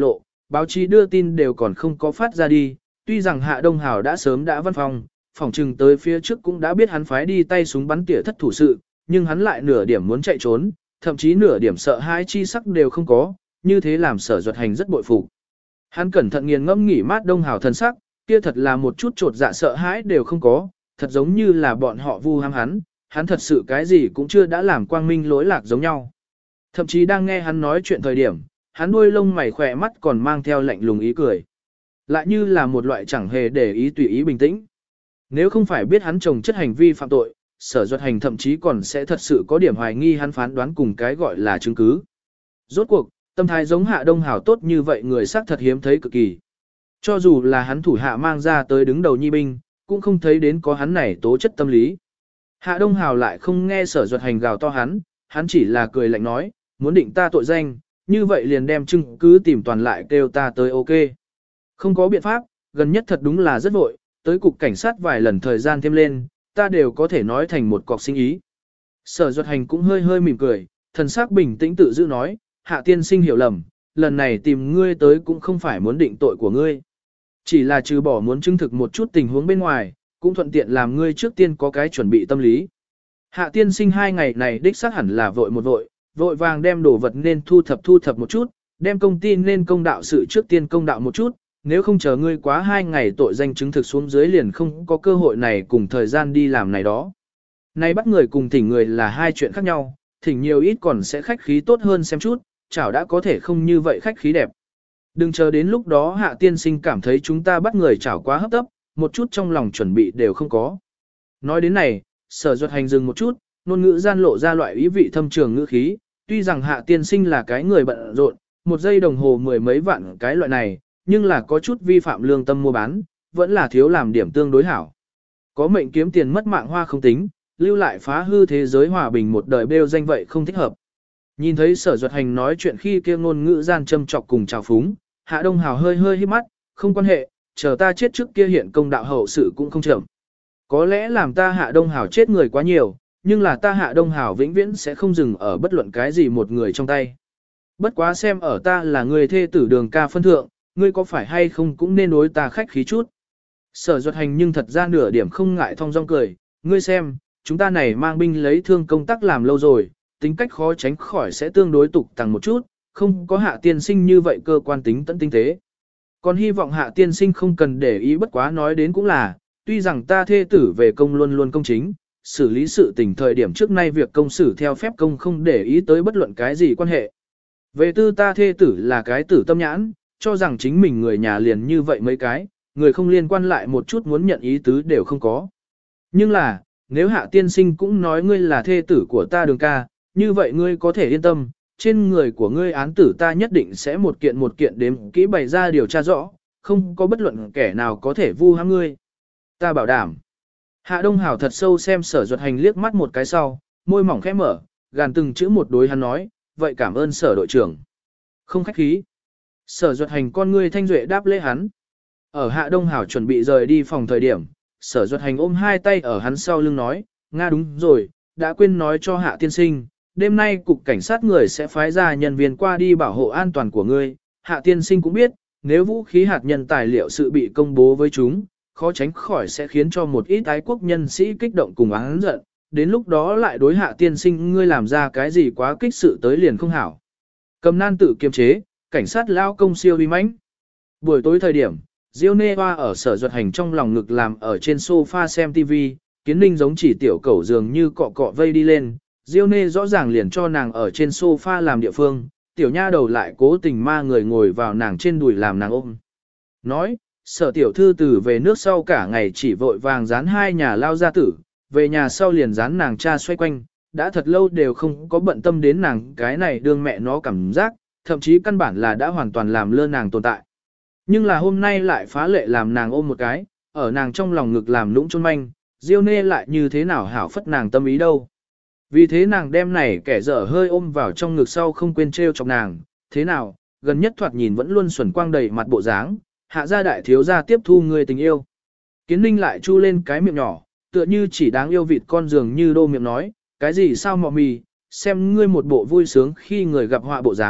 báo chí đưa tin đều còn không có phát ra đi, tuy rằng Hạ Đông Hào đã sớm đã văn phòng, phỏng trừng tới phía trước cũng đã biết hắn phái đi tay súng bắn tỉa thất thủ sự, nhưng hắn lại nửa điểm muốn chạy trốn, thậm chí nửa điểm sợ hãi chi sắc đều không có, như thế làm Sở Duật Hành rất bội phục. Hắn cẩn thận nghiền ngẫm nghỉ mát Đông Hào thần sắc, kia thật là một chút trột dạ sợ hãi đều không có, thật giống như là bọn họ vu ham hắn thật sự cái gì cũng chưa đã làm quang minh lỗi lạc giống nhau. Thậm chí đang nghe hắn nói chuyện thời điểm, hắn đuôi lông mày khỏe mắt còn mang theo lạnh lùng ý cười. Lại như là một loại chẳng hề để ý tùy ý bình tĩnh. Nếu không phải biết hắn trồng chất hành vi phạm tội, Sở Duật Hành thậm chí còn sẽ thật sự có điểm hoài nghi hắn phán đoán cùng cái gọi là chứng cứ. Rốt cuộc, tâm thái giống Hạ Đông Hào tốt như vậy người xác thật hiếm thấy cực kỳ. Cho dù là hắn thủ hạ mang ra tới đứng đầu nhi binh, cũng không thấy đến có hắn này tố chất tâm lý. Hạ Đông Hào lại không nghe Sở Duật Hành gào to hắn chỉ là cười lạnh nói, muốn định ta tội danh, như vậy liền đem chứng cứ tìm toàn lại kêu ta tới ok. Không có biện pháp, gần nhất thật đúng là rất vội, tới cục cảnh sát vài lần thời gian thêm lên, ta đều có thể nói thành một cọc sinh ý. Sở Duật Hành cũng hơi hơi mỉm cười, thần sắc bình tĩnh tự giữ nói, Hạ tiên sinh hiểu lầm, lần này tìm ngươi tới cũng không phải muốn định tội của ngươi. Chỉ là trừ bỏ muốn chứng thực một chút tình huống bên ngoài, cũng thuận tiện làm ngươi trước tiên có cái chuẩn bị tâm lý. Hạ tiên sinh 2 ngày này đích xác hẳn là vội vàng đem đồ vật nên thu thập một chút, đem công ty nên công đạo sự trước tiên công đạo một chút, nếu không chờ ngươi quá 2 ngày tội danh chứng thực xuống dưới liền không có cơ hội này cùng thời gian đi làm này đó. Nay bắt người cùng thỉnh người là hai chuyện khác nhau, thỉnh nhiều ít còn sẽ khách khí tốt hơn xem chút, chảo đã có thể không như vậy khách khí đẹp. Đừng chờ đến lúc đó Hạ tiên sinh cảm thấy chúng ta bắt người chảo quá hấp tấp, một chút trong lòng chuẩn bị đều không có. Nói đến này, Sở Duật Hành dừng một chút, ngôn ngữ gian lộ ra loại ý vị thâm trường ngữ khí, tuy rằng Hạ tiên sinh là cái người bận rộn, một giây đồng hồ 10 mấy vạn cái loại này, nhưng là có chút vi phạm lương tâm mua bán, vẫn là thiếu làm điểm tương đối hảo. Có mệnh kiếm tiền mất mạng hoa không tính, lưu lại phá hư thế giới hòa bình một đời bêu danh vậy không thích hợp. Nhìn thấy Sở Duật Hành nói chuyện khi kia ngôn ngữ gian châm chọc cùng trào phúng, Hạ Đông Hào hơi hơi hít mắt, không quan hệ, chờ ta chết trước kia hiện công đạo hậu sự cũng không chậm. Có lẽ làm ta Hạ Đông Hào chết người quá nhiều, nhưng là ta Hạ Đông Hào vĩnh viễn sẽ không dừng ở bất luận cái gì một người trong tay. Bất quá xem ở ta là người thê tử Đường ca phân thượng, ngươi có phải hay không cũng nên đối ta khách khí chút. Sở Duật Hành nhưng thật ra nửa điểm không ngại thong dong cười, ngươi xem, chúng ta này mang binh lấy thương công tác làm lâu rồi, tính cách khó tránh khỏi sẽ tương đối tục tằng một chút, không có Hạ tiên sinh như vậy cơ quan tính tận tinh tế. Còn hy vọng Hạ tiên sinh không cần để ý, bất quá nói đến cũng là, tuy rằng ta thê tử về công luôn luôn công chính, xử lý sự tình thời điểm trước nay việc công xử theo phép công không để ý tới bất luận cái gì quan hệ. Về tư ta thê tử là cái tử tâm nhãn, cho rằng chính mình người nhà liền như vậy mấy cái, người không liên quan lại một chút muốn nhận ý tứ đều không có. Nhưng là, nếu Hạ tiên sinh cũng nói ngươi là thê tử của ta Đường ca, như vậy ngươi có thể yên tâm, trên người của ngươi án tử ta nhất định sẽ một kiện đếm kỹ bày ra điều tra rõ, không có bất luận kẻ nào có thể vu ham ngươi. Ta bảo đảm. Hạ Đông Hào thật sâu xem Sở Duật Hành liếc mắt một cái sau, môi mỏng khẽ mở, gàn từng chữ một đối hắn nói, vậy cảm ơn Sở đội trưởng. Không khách khí. Sở Duật Hành con ngươi thanh duệ đáp lễ hắn. Ở Hạ Đông Hào chuẩn bị rời đi phòng thời điểm, Sở Duật Hành ôm hai tay ở hắn sau lưng nói, Nga đúng rồi, đã quên nói cho Hạ tiên sinh, đêm nay cục cảnh sát người sẽ phái ra nhân viên qua đi bảo hộ an toàn của ngươi. Hạ tiên sinh cũng biết, nếu vũ khí hạt nhân tài liệu sự bị công bố với chúng, khó tránh khỏi sẽ khiến cho một ít ái quốc nhân sĩ kích động cùng oán giận, đến lúc đó lại đối Hạ tiên sinh ngươi làm ra cái gì quá kích sự tới liền không hảo. Cầm nan tự kiềm chế, cảnh sát lao công siêu uy mãnh. Buổi tối thời điểm, Diêu Nê Hoa ở Sở Duật Hành trong lòng ngực làm ở trên sofa xem TV, Kiến Ninh giống chỉ tiểu cẩu dường như cọ cọ vây đi lên, Diêu Nê rõ ràng liền cho nàng ở trên sofa làm địa phương, tiểu nha đầu lại cố tình ma người ngồi vào nàng trên đùi làm nàng ôm. Nói, Sở tiểu thư từ về nước sau cả ngày chỉ vội vàng dán hai nhà lao gia tử, về nhà sau liền dán nàng cha xoay quanh, đã thật lâu đều không có bận tâm đến nàng cái này đương mẹ nó cảm giác, thậm chí căn bản là đã hoàn toàn làm lơ nàng tồn tại. Nhưng là hôm nay lại phá lệ làm nàng ôm một cái, ở nàng trong lòng ngực làm lũng chôn manh, Diêu Nê lại như thế nào hảo phất nàng tâm ý đâu. Vì thế nàng đem này kẻ dở hơi ôm vào trong ngực sau không quên trêu chọc nàng, thế nào, gần nhất thoạt nhìn vẫn luôn xuẩn quang đầy mặt bộ dáng, Hạ gia đại thiếu gia tiếp thu người tình yêu. Kiến Ninh lại chu lên cái miệng nhỏ, tựa như chỉ đáng yêu vịt con dường như đô miệng nói, cái gì sao mọ mì, xem ngươi một bộ vui sướng khi người gặp họa bộ dáng,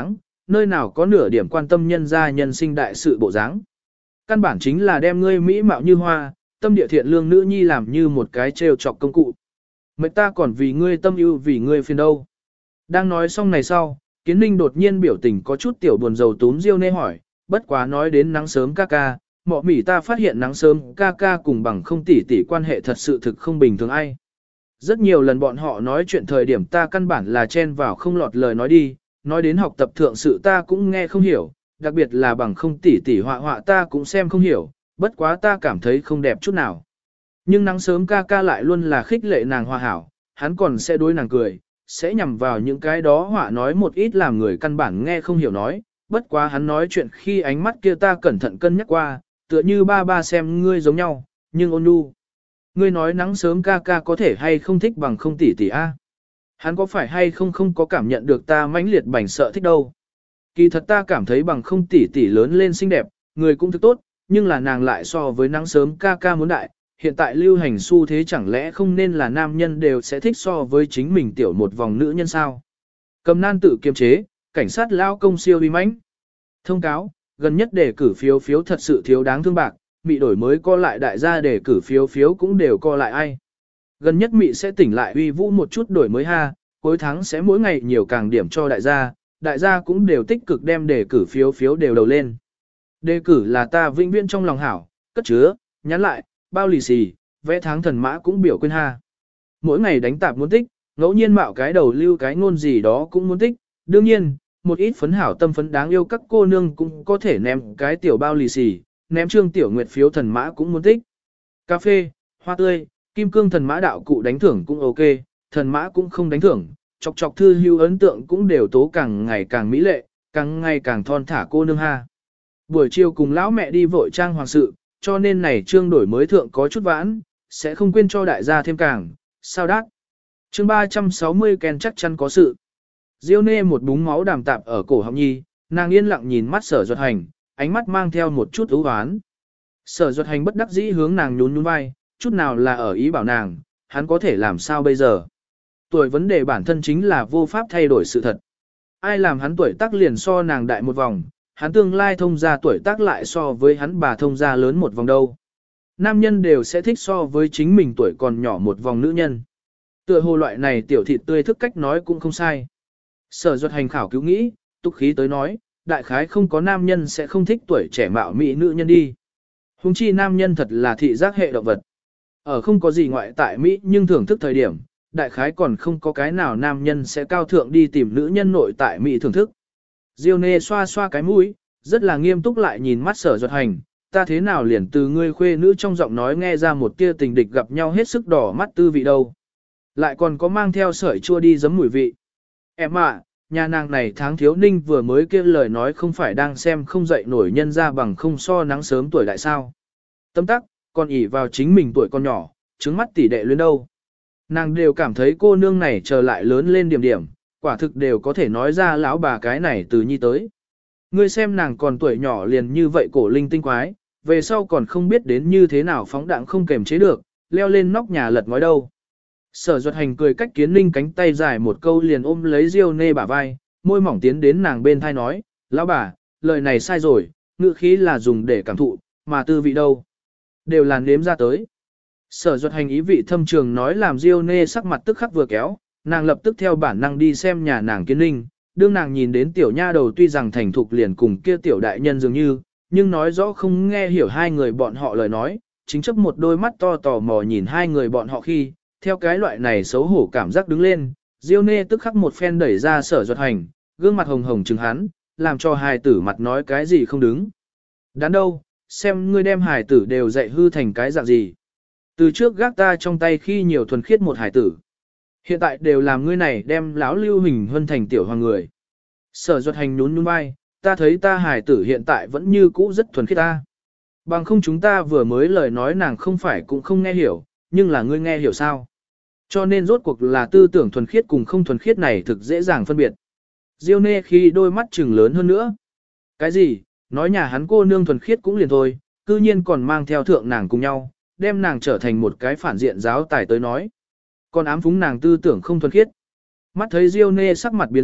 nơi nào có nửa điểm quan tâm nhân gia nhân sinh đại sự bộ dáng. Căn bản chính là đem ngươi mỹ mạo như hoa, tâm địa thiện lương nữ nhi làm như một cái trêu chọc công cụ. Mệt ta còn vì ngươi tâm ưu vì ngươi phiền đâu. Đang nói xong này sau, Kiến Ninh đột nhiên biểu tình có chút tiểu buồn rầu túm Diêu Nê hỏi, bất quá nói đến nắng sớm ca ca, mọ mỉ ta phát hiện nắng sớm ca ca cùng bằng không tỷ tỷ quan hệ thật sự thực không bình thường ai. Rất nhiều lần bọn họ nói chuyện thời điểm ta căn bản là chen vào không lọt lời nói đi, nói đến học tập thượng sự ta cũng nghe không hiểu, đặc biệt là bằng không tỷ tỷ họa họa ta cũng xem không hiểu, bất quá ta cảm thấy không đẹp chút nào. Nhưng nắng sớm ca ca lại luôn là khích lệ nàng hòa hảo, hắn còn sẽ đối nàng cười, sẽ nhằm vào những cái đó họa nói một ít làm người căn bản nghe không hiểu nói, bất quá hắn nói chuyện khi ánh mắt kia ta cẩn thận cân nhắc qua, tựa như ba ba xem ngươi giống nhau, nhưng ôn nhu. Ngươi nói nắng sớm ca ca có thể hay không thích bằng không tỷ tỷ a? Hắn có phải hay không không có cảm nhận được ta mãnh liệt bảnh sợ thích đâu. Kỳ thật ta cảm thấy bằng không tỷ tỷ lớn lên xinh đẹp, người cũng thức tốt, nhưng là nàng lại so với nắng sớm ca ca muốn đại. Hiện tại lưu hành xu thế chẳng lẽ không nên là nam nhân đều sẽ thích so với chính mình tiểu một vòng nữ nhân sao? Cầm nan tự kiềm chế, cảnh sát lao công siêu uy mãnh. Thông cáo, gần nhất đề cử phiếu thật sự thiếu đáng thương bạc, Mị đổi mới co lại đại gia đề cử phiếu cũng đều co lại ai. Gần nhất Mị sẽ tỉnh lại uy vũ một chút đổi mới ha, cuối tháng sẽ mỗi ngày nhiều càng điểm cho đại gia cũng đều tích cực đem đề cử phiếu đều đầu lên. Đề cử là ta vĩnh viễn trong lòng hảo, cất chứa, nhắn lại, bao lì xì, vẽ tháng thần mã cũng biểu quên ha. Mỗi ngày đánh tạp muốn tích, ngẫu nhiên mạo cái đầu lưu cái ngôn gì đó cũng muốn tích, đương nhiên, một ít phấn hảo tâm phấn đáng yêu các cô nương cũng có thể ném cái tiểu bao lì xì, ném trương tiểu nguyệt phiếu thần mã cũng muốn tích. Cà phê, hoa tươi, kim cương thần mã đạo cụ đánh thưởng cũng ok, thần mã cũng không đánh thưởng, chọc chọc thư hưu ấn tượng cũng đều tố càng ngày càng mỹ lệ, càng ngày càng thon thả cô nương ha. Buổi chiều cùng lão mẹ đi vội trang hoàng sự, cho nên này trương đổi mới thượng có chút vãn, sẽ không quên cho đại gia thêm càng, sao đát. Chương 360 Ken chắc chắn có sự. Diêu Nê một búng máu đàm tạp ở cổ họng nhi, nàng yên lặng nhìn mắt Sở Duật Hành, ánh mắt mang theo một chút ưu hoán. Sở Duật Hành bất đắc dĩ hướng nàng nhún nhún vai, chút nào là ở ý bảo nàng, hắn có thể làm sao bây giờ. Tuổi vấn đề bản thân chính là vô pháp thay đổi sự thật. Ai làm hắn tuổi tác liền so nàng đại một vòng, hắn tương lai thông gia tuổi tác lại so với hắn bà thông gia lớn một vòng đâu. Nam nhân đều sẽ thích so với chính mình tuổi còn nhỏ một vòng nữ nhân. Tựa hồ loại này tiểu thịt tươi thức cách nói cũng không sai. Sở Duật Hành khảo cứu nghĩ, túc khí tới nói, đại khái không có nam nhân sẽ không thích tuổi trẻ mạo mỹ nữ nhân đi. Hùng chi nam nhân thật là thị giác hệ động vật. Ở không có gì ngoại tại mỹ nhưng thưởng thức thời điểm, đại khái còn không có cái nào nam nhân sẽ cao thượng đi tìm nữ nhân nội tại mỹ thưởng thức. Diêu Nê xoa xoa cái mũi, rất là nghiêm túc lại nhìn mắt Sở Duật Hành, ta thế nào liền từ ngươi khuê nữ trong giọng nói nghe ra một tia tình địch gặp nhau hết sức đỏ mắt tư vị đâu. Lại còn có mang theo sợi chua đi giấm mùi vị. Em ạ, nhà nàng này tháng thiếu ninh vừa mới kia lời nói không phải đang xem không dậy nổi nhân ra bằng không so nắng sớm tuổi đại sao. Tâm tắc, còn ỷ vào chính mình tuổi con nhỏ, trứng mắt tỷ đệ luyến đâu. Nàng đều cảm thấy cô nương này trở lại lớn lên điểm điểm, quả thực đều có thể nói ra lão bà cái này từ nhi tới. Ngươi xem nàng còn tuổi nhỏ liền như vậy cổ linh tinh quái, về sau còn không biết đến như thế nào phóng đạn không kềm chế được, leo lên nóc nhà lật ngói đâu. Sở Duật Hành cười cách Kiến Ninh cánh tay dài một câu liền ôm lấy Diêu Nê bả vai, môi mỏng tiến đến nàng bên thai nói, lão bà, lời này sai rồi, ngữ khí là dùng để cảm thụ, mà tư vị đâu. Đều là nếm ra tới. Sở Duật Hành ý vị thâm trường nói làm Diêu Nê sắc mặt tức khắc vừa kéo, nàng lập tức theo bản năng đi xem nhà nàng Kiến Ninh, đương nàng nhìn đến tiểu nha đầu tuy rằng thành thục liền cùng kia tiểu đại nhân dường như, nhưng nói rõ không nghe hiểu hai người bọn họ lời nói, chính chấp một đôi mắt to tò mò nhìn hai người bọn họ khi, theo cái loại này xấu hổ cảm giác đứng lên, Diêu Nê tức khắc một phen đẩy ra Sở Duật Hành, gương mặt hồng hồng chừng hắn, làm cho hài tử mặt nói cái gì không đứng. Đắn đâu, xem ngươi đem hài tử đều dạy hư thành cái dạng gì. Từ trước gác ta trong tay khi nhiều thuần khiết một hài tử. Hiện tại đều làm ngươi này đem lão lưu hình hơn thành tiểu hoàng người. Sở Duật Hành nhún nhún vai, ta thấy ta hài tử hiện tại vẫn như cũ rất thuần khiết ta. Bằng không chúng ta vừa mới lời nói nàng không phải cũng không nghe hiểu, nhưng là ngươi nghe hiểu sao. Cho nên rốt cuộc là tư tưởng thuần khiết cùng không thuần khiết này thực dễ dàng phân biệt. Diêu Nê khi đôi mắt trừng lớn hơn nữa. Cái gì, nói nhà hắn cô nương thuần khiết cũng liền thôi, cư nhiên còn mang theo thượng nàng cùng nhau, đem nàng trở thành một cái phản diện giáo tài tới nói. Còn ám phúng nàng tư tưởng không thuần khiết. Mắt thấy Diêu Nê sắc mặt biến sắc,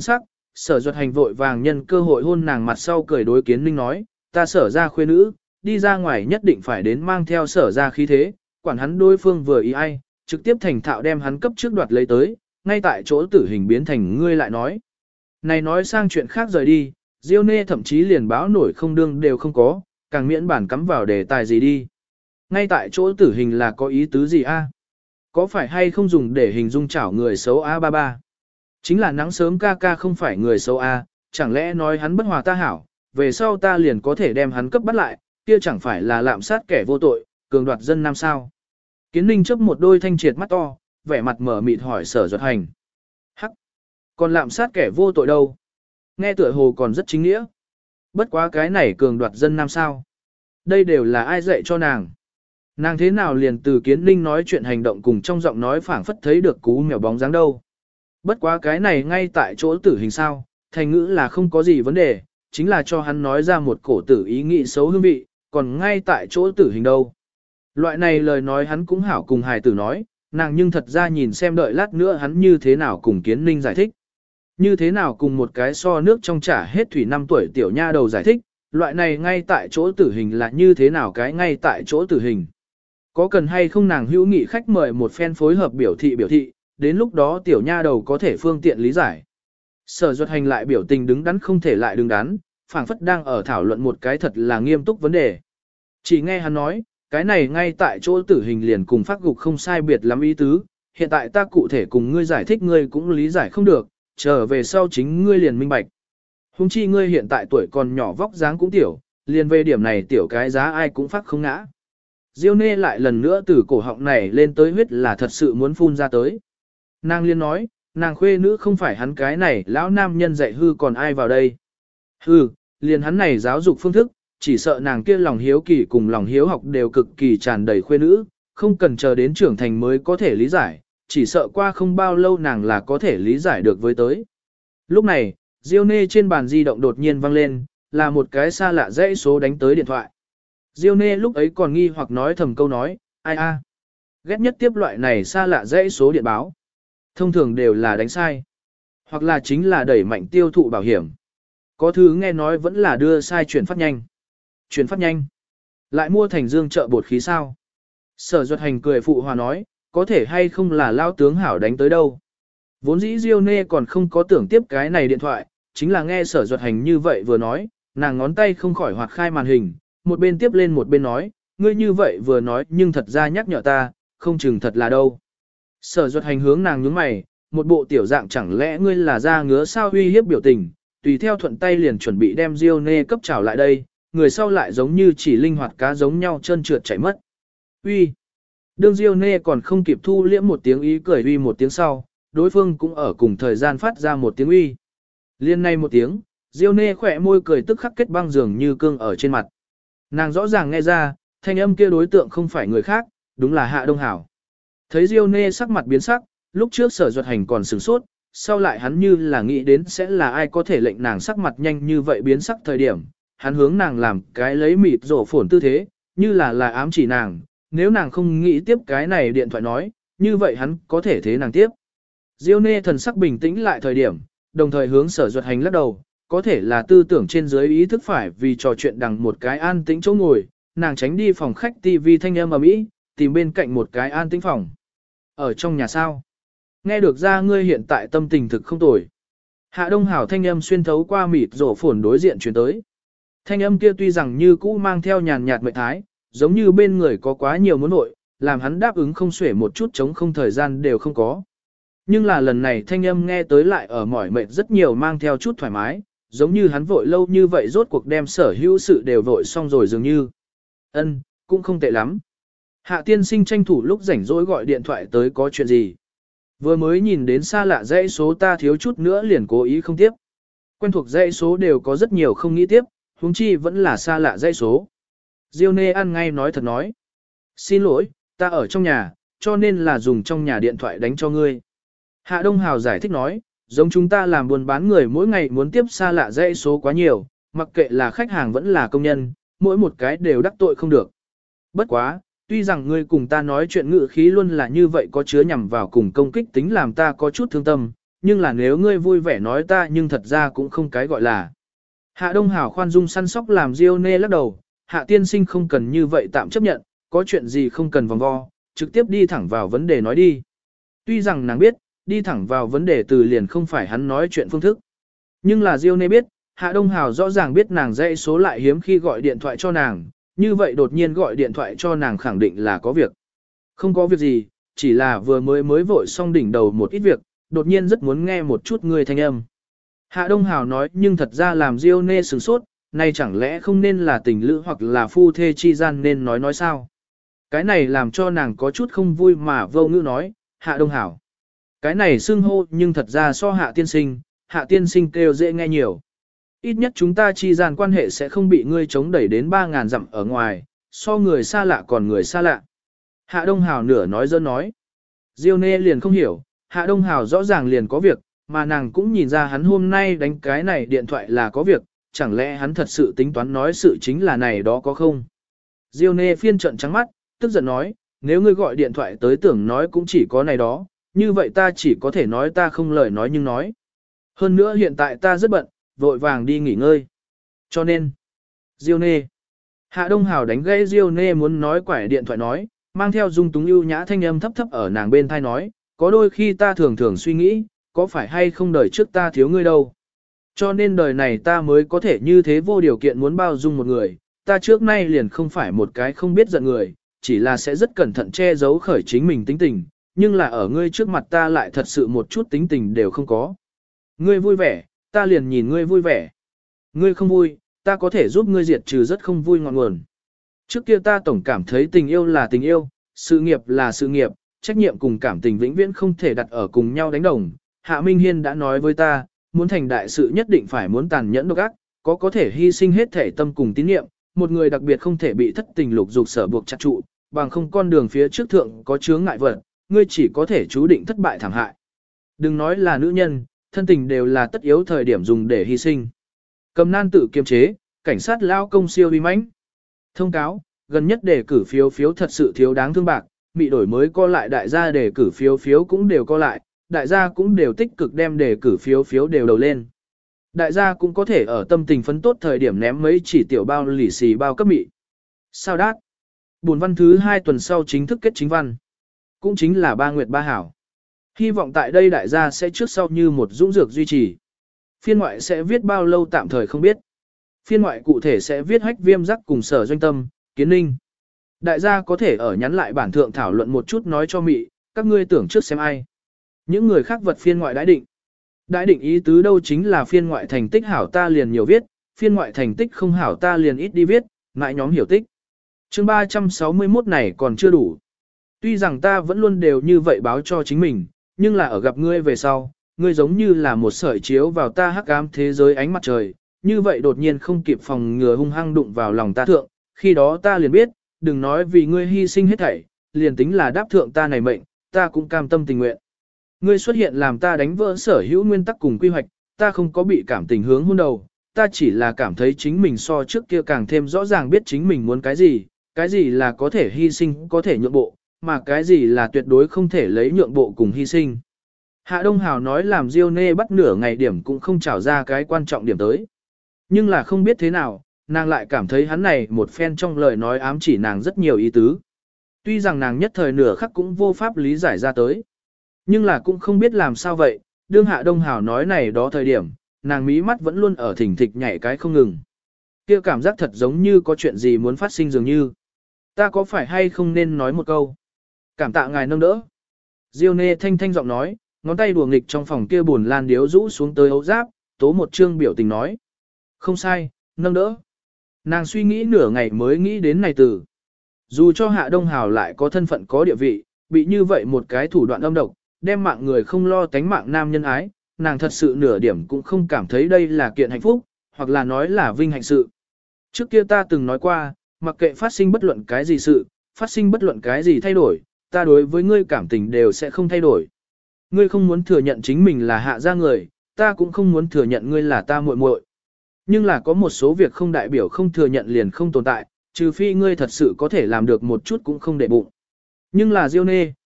Sở Duật Hành vội vàng nhân cơ hội hôn nàng mặt sau cười đối Kiến Ninh nói, ta Sở ra khuê nữ, đi ra ngoài nhất định phải đến mang theo Sở ra khí thế, quản hắn đối phương vừa ý ai, trực tiếp thành thạo đem hắn cấp trước đoạt lấy tới, ngay tại chỗ tử hình biến thành ngươi lại nói. Này nói sang chuyện khác rời đi, Diêu Nê thậm chí liền báo nổi không đương đều không có, càng miễn bản cắm vào đề tài gì đi. Ngay tại chỗ tử hình là có ý tứ gì a? Có phải hay không dùng để hình dung chảo người xấu A33? Chính là nắng sớm ca ca không phải người xấu A, chẳng lẽ nói hắn bất hòa ta hảo, về sau ta liền có thể đem hắn cấp bắt lại, kia chẳng phải là lạm sát kẻ vô tội, cường đoạt dân nam sao. Kiến Ninh chớp một đôi thanh triệt mắt to, vẻ mặt mở mịt hỏi Sở Duật Hành. Hắc! Còn lạm sát kẻ vô tội đâu? Nghe tựa hồ còn rất chính nghĩa. Bất quá cái này cường đoạt dân nam sao? Đây đều là ai dạy cho nàng? Nàng thế nào liền từ Kiến Ninh nói chuyện hành động cùng trong giọng nói phảng phất thấy được cú mèo bóng dáng đâu? Bất quá cái này ngay tại chỗ tử hình sao, thành ngữ là không có gì vấn đề, chính là cho hắn nói ra một cổ tử ý nghĩ xấu hương vị, còn ngay tại chỗ tử hình đâu. Loại này lời nói hắn cũng hảo cùng hài tử nói, nàng nhưng thật ra nhìn xem đợi lát nữa hắn như thế nào cùng Kiến Ninh giải thích. Như thế nào cùng một cái so nước trong chả hết thủy 5 tuổi tiểu nha đầu giải thích, loại này ngay tại chỗ tử hình là như thế nào cái ngay tại chỗ tử hình. Có cần hay không nàng hữu nghị khách mời một phen phối hợp biểu thị, đến lúc đó tiểu nha đầu có thể phương tiện lý giải. Sở Duật Hành lại biểu tình đứng đắn không thể lại đứng đắn, phảng phất đang ở thảo luận một cái thật là nghiêm túc vấn đề. Chỉ nghe hắn nói, cái này ngay tại chỗ tử hình liền cùng phát gục không sai biệt lắm ý tứ, hiện tại ta cụ thể cùng ngươi giải thích ngươi cũng lý giải không được, trở về sau chính ngươi liền minh bạch. Hùng chi ngươi hiện tại tuổi còn nhỏ vóc dáng cũng tiểu, liền về điểm này tiểu cái giá ai cũng phát không ngã. Diêu Nê lại lần nữa từ cổ họng này lên tới huyết là thật sự muốn phun ra tới. Nàng liên nói, nàng khuê nữ không phải hắn cái này lão nam nhân dạy hư còn ai vào đây. Hư, liền hắn này giáo dục phương thức, chỉ sợ nàng kia lòng hiếu kỳ cùng lòng hiếu học đều cực kỳ tràn đầy khuê nữ, không cần chờ đến trưởng thành mới có thể lý giải, chỉ sợ qua không bao lâu nàng là có thể lý giải được với tới. Lúc này, Diêu Nê trên bàn di động đột nhiên vang lên, là một cái xa lạ dãy số đánh tới điện thoại. Diêu Nê lúc ấy còn nghi hoặc nói thầm câu nói, ai a, ghét nhất tiếp loại này xa lạ dãy số điện báo. Thông thường đều là đánh sai, hoặc là chính là đẩy mạnh tiêu thụ bảo hiểm. Có thứ nghe nói vẫn là đưa sai chuyển phát nhanh. Chuyển phát nhanh. Lại mua thành dương chợ bột khí sao. Sở Duật Hành cười phụ hòa nói, có thể hay không là lao tướng hảo đánh tới đâu. Vốn dĩ Diêu Nê còn không có tưởng tiếp cái này điện thoại, chính là nghe Sở Duật Hành như vậy vừa nói, nàng ngón tay không khỏi hoạt khai màn hình, một bên tiếp lên một bên nói, ngươi như vậy vừa nói nhưng thật ra nhắc nhở ta, không chừng thật là đâu. Sở Duật Hành hướng nàng nhướng mày, một bộ tiểu dạng chẳng lẽ ngươi là ra ngứa sao uy hiếp biểu tình, tùy theo thuận tay liền chuẩn bị đem Diêu Nê cấp trảo lại đây, người sau lại giống như chỉ linh hoạt cá giống nhau chân trượt chạy mất. Uy. Đương Diêu Nê còn không kịp thu liễm một tiếng ý cười uy một tiếng sau, đối phương cũng ở cùng thời gian phát ra một tiếng uy. Liên này một tiếng, Diêu Nê khỏe môi cười tức khắc kết băng dường như cương ở trên mặt. Nàng rõ ràng nghe ra, thanh âm kia đối tượng không phải người khác, đúng là Hạ Đông Hảo. Thấy Diêu Nê sắc mặt biến sắc, lúc trước Sở Duật Hành còn sửng sốt, sau lại hắn như là nghĩ đến sẽ là ai có thể lệnh nàng sắc mặt nhanh như vậy biến sắc thời điểm, hắn hướng nàng làm cái lấy mịt rổ phổn tư thế, như là ám chỉ nàng, nếu nàng không nghĩ tiếp cái này điện thoại nói, như vậy hắn có thể thế nàng tiếp. Diêu Nê thần sắc bình tĩnh lại thời điểm, đồng thời hướng Sở Duật Hành lắc đầu, có thể là tư tưởng trên dưới ý thức phải vì trò chuyện đằng một cái an tĩnh chỗ ngồi, nàng tránh đi phòng khách TV thanh âm ầm ĩ, tìm bên cạnh một cái an tĩnh phòng. Ở trong nhà sao? Nghe được ra ngươi hiện tại tâm tình thực không tồi. Hạ Đông Hảo thanh âm xuyên thấu qua mịt rổ phổn đối diện truyền tới. Thanh âm kia tuy rằng như cũ mang theo nhàn nhạt mệnh thái, giống như bên người có quá nhiều muốn nội, làm hắn đáp ứng không xuể một chút chống không thời gian đều không có. Nhưng là lần này thanh âm nghe tới lại ở mỏi mệt rất nhiều mang theo chút thoải mái, giống như hắn vội lâu như vậy rốt cuộc đem sở hữu sự đều vội xong rồi dường như. Ân, cũng không tệ lắm. Hạ tiên sinh tranh thủ lúc rảnh rỗi gọi điện thoại tới có chuyện gì. Vừa mới nhìn đến xa lạ dãy số ta thiếu chút nữa liền cố ý không tiếp. Quen thuộc dãy số đều có rất nhiều không nghĩ tiếp, huống chi vẫn là xa lạ dãy số. Diêu Nê ăn ngay nói thật nói. Xin lỗi, ta ở trong nhà, cho nên là dùng trong nhà điện thoại đánh cho ngươi. Hạ Đông Hào giải thích nói, giống chúng ta làm buôn bán người mỗi ngày muốn tiếp xa lạ dãy số quá nhiều, mặc kệ là khách hàng vẫn là công nhân, mỗi một cái đều đắc tội không được. Bất quá, tuy rằng ngươi cùng ta nói chuyện ngữ khí luôn là như vậy có chứa nhằm vào cùng công kích tính làm ta có chút thương tâm, nhưng là nếu ngươi vui vẻ nói ta nhưng thật ra cũng không cái gọi là. Hạ Đông Hảo khoan dung săn sóc làm Diêu Nê lắc đầu, Hạ tiên sinh không cần như vậy tạm chấp nhận, có chuyện gì không cần vòng vo, trực tiếp đi thẳng vào vấn đề nói đi. Tuy rằng nàng biết, đi thẳng vào vấn đề từ liền không phải hắn nói chuyện phương thức. Nhưng là Diêu Nê biết, Hạ Đông Hảo rõ ràng biết nàng dãy số lại hiếm khi gọi điện thoại cho nàng, như vậy đột nhiên gọi điện thoại cho nàng khẳng định là có việc. Không có việc gì, chỉ là vừa mới vội xong đỉnh đầu một ít việc, đột nhiên rất muốn nghe một chút người thanh âm. Hạ Đông Hảo nói nhưng thật ra làm Diêu Nê sửng sốt, này chẳng lẽ không nên là tình lữ hoặc là phu thê chi gian nên nói sao? Cái này làm cho nàng có chút không vui mà vô ngữ nói, Hạ Đông Hảo. Cái này xưng hô nhưng thật ra so Hạ tiên sinh kêu dễ nghe nhiều. Ít nhất chúng ta chi gian quan hệ sẽ không bị ngươi chống đẩy đến 3.000 dặm ở ngoài, so người xa lạ còn người xa lạ. Hạ Đông Hảo nửa nói dơ nói. Diêu Nê liền không hiểu, Hạ Đông Hảo rõ ràng liền có việc, mà nàng cũng nhìn ra hắn hôm nay đánh cái này điện thoại là có việc, chẳng lẽ hắn thật sự tính toán nói sự chính là này đó có không? Diêu Nê phiên trận trắng mắt, tức giận nói, nếu ngươi gọi điện thoại tới tưởng nói cũng chỉ có này đó, như vậy ta chỉ có thể nói ta không lời nói nhưng nói. Hơn nữa hiện tại ta rất bận, vội vàng đi nghỉ ngơi. Cho nên, Diêu Nê. Hạ Đông Hảo đánh gãy Diêu Nê muốn nói quải điện thoại nói, mang theo dung túng ưu nhã thanh âm thấp thấp ở nàng bên thai nói, có đôi khi ta thường thường suy nghĩ, có phải hay không đời trước ta thiếu ngươi đâu. Cho nên đời này ta mới có thể như thế vô điều kiện muốn bao dung một người, ta trước nay liền không phải một cái không biết giận người, chỉ là sẽ rất cẩn thận che giấu khởi chính mình tính tình, nhưng là ở ngươi trước mặt ta lại thật sự một chút tính tình đều không có. Ngươi vui vẻ, ta liền nhìn ngươi vui vẻ. Ngươi không vui, ta có thể giúp ngươi diệt trừ rất không vui ngọn nguồn. Trước kia ta tổng cảm thấy tình yêu là tình yêu, sự nghiệp là sự nghiệp, trách nhiệm cùng cảm tình vĩnh viễn không thể đặt ở cùng nhau đánh đồng. Hạ Minh Hiên đã nói với ta, muốn thành đại sự nhất định phải muốn tàn nhẫn độc ác, có thể hy sinh hết thể tâm cùng tín niệm, một người đặc biệt không thể bị thất tình lục dục sở buộc chặt trụ, bằng không con đường phía trước thượng có chướng ngại vật, ngươi chỉ có thể chú định thất bại thảm hại. Đừng nói là nữ nhân, thân tình đều là tất yếu thời điểm dùng để hy sinh. Cầm nan tự kiềm chế, cảnh sát lao công siêu uy mãnh. Thông cáo, gần nhất đề cử phiếu thật sự thiếu đáng thương bạc, bị đổi mới co lại đại gia đề cử phiếu cũng đều co lại, đại gia cũng đều tích cực đem đề cử phiếu đều đầu lên. Đại gia cũng có thể ở tâm tình phấn tốt thời điểm ném mấy chỉ tiểu bao lì xì bao cấp mị. Sao đát? Buồn văn thứ 2 tuần sau chính thức kết chính văn. Cũng chính là 3 nguyệt 3 hảo. Hy vọng tại đây đại gia sẽ trước sau như một dũng dược duy trì. Phiên ngoại sẽ viết bao lâu tạm thời không biết. Phiên ngoại cụ thể sẽ viết hách viêm rắc cùng sở doanh tâm, kiến ninh. Đại gia có thể ở nhắn lại bản thượng thảo luận một chút nói cho mị, các ngươi tưởng trước xem ai. Những người khác vật phiên ngoại đãi định. Đãi định ý tứ đâu chính là phiên ngoại thành tích hảo ta liền nhiều viết, phiên ngoại thành tích không hảo ta liền ít đi viết, ngại nhóm hiểu tích. Chương 361 này còn chưa đủ. Tuy rằng ta vẫn luôn đều như vậy báo cho chính mình, nhưng là ở gặp ngươi về sau, ngươi giống như là một sợi chiếu vào ta hắc ám thế giới ánh mặt trời, như vậy đột nhiên không kịp phòng ngừa hung hăng đụng vào lòng ta thượng, khi đó ta liền biết, đừng nói vì ngươi hy sinh hết thảy, liền tính là đáp thượng ta này mệnh, ta cũng cam tâm tình nguyện. Ngươi xuất hiện làm ta đánh vỡ sở hữu nguyên tắc cùng quy hoạch, ta không có bị cảm tình hướng hôn đầu, ta chỉ là cảm thấy chính mình so trước kia càng thêm rõ ràng biết chính mình muốn cái gì là có thể hy sinh, có thể nhượng bộ, mà cái gì là tuyệt đối không thể lấy nhượng bộ cùng hy sinh. Hạ Đông Hào nói làm Diêu Nê bắt nửa ngày điểm cũng không trảo ra cái quan trọng điểm tới. Nhưng là không biết thế nào, nàng lại cảm thấy hắn này một phen trong lời nói ám chỉ nàng rất nhiều ý tứ. Tuy rằng nàng nhất thời nửa khắc cũng vô pháp lý giải ra tới. Nhưng là cũng không biết làm sao vậy, đương Hạ Đông Hào nói này đó thời điểm, nàng mí mắt vẫn luôn ở thỉnh thịch nhảy cái không ngừng. Kia cảm giác thật giống như có chuyện gì muốn phát sinh dường như. Ta có phải hay không nên nói một câu? Cảm tạ ngài nâng đỡ. Diêu Nê thanh thanh giọng nói, ngón tay đùa nghịch trong phòng kia buồn lan điếu rũ xuống tới ấu giáp, tố một chương biểu tình nói. Không sai, nâng đỡ. Nàng suy nghĩ nửa ngày mới nghĩ đến này từ. Dù cho Hạ Đông Hào lại có thân phận có địa vị, bị như vậy một cái thủ đoạn âm độc, đem mạng người không lo tánh mạng nam nhân ái, nàng thật sự nửa điểm cũng không cảm thấy đây là kiện hạnh phúc, hoặc là nói là vinh hạnh sự. Trước kia ta từng nói qua, mặc kệ phát sinh bất luận cái gì sự, phát sinh bất luận cái gì thay đổi, ta đối với ngươi cảm tình đều sẽ không thay đổi. Ngươi không muốn thừa nhận chính mình là Hạ gia người, ta cũng không muốn thừa nhận ngươi là ta muội muội. Nhưng là có một số việc không đại biểu không thừa nhận liền không tồn tại, trừ phi ngươi thật sự có thể làm được một chút cũng không để bụng. Nhưng là Diêu Nê,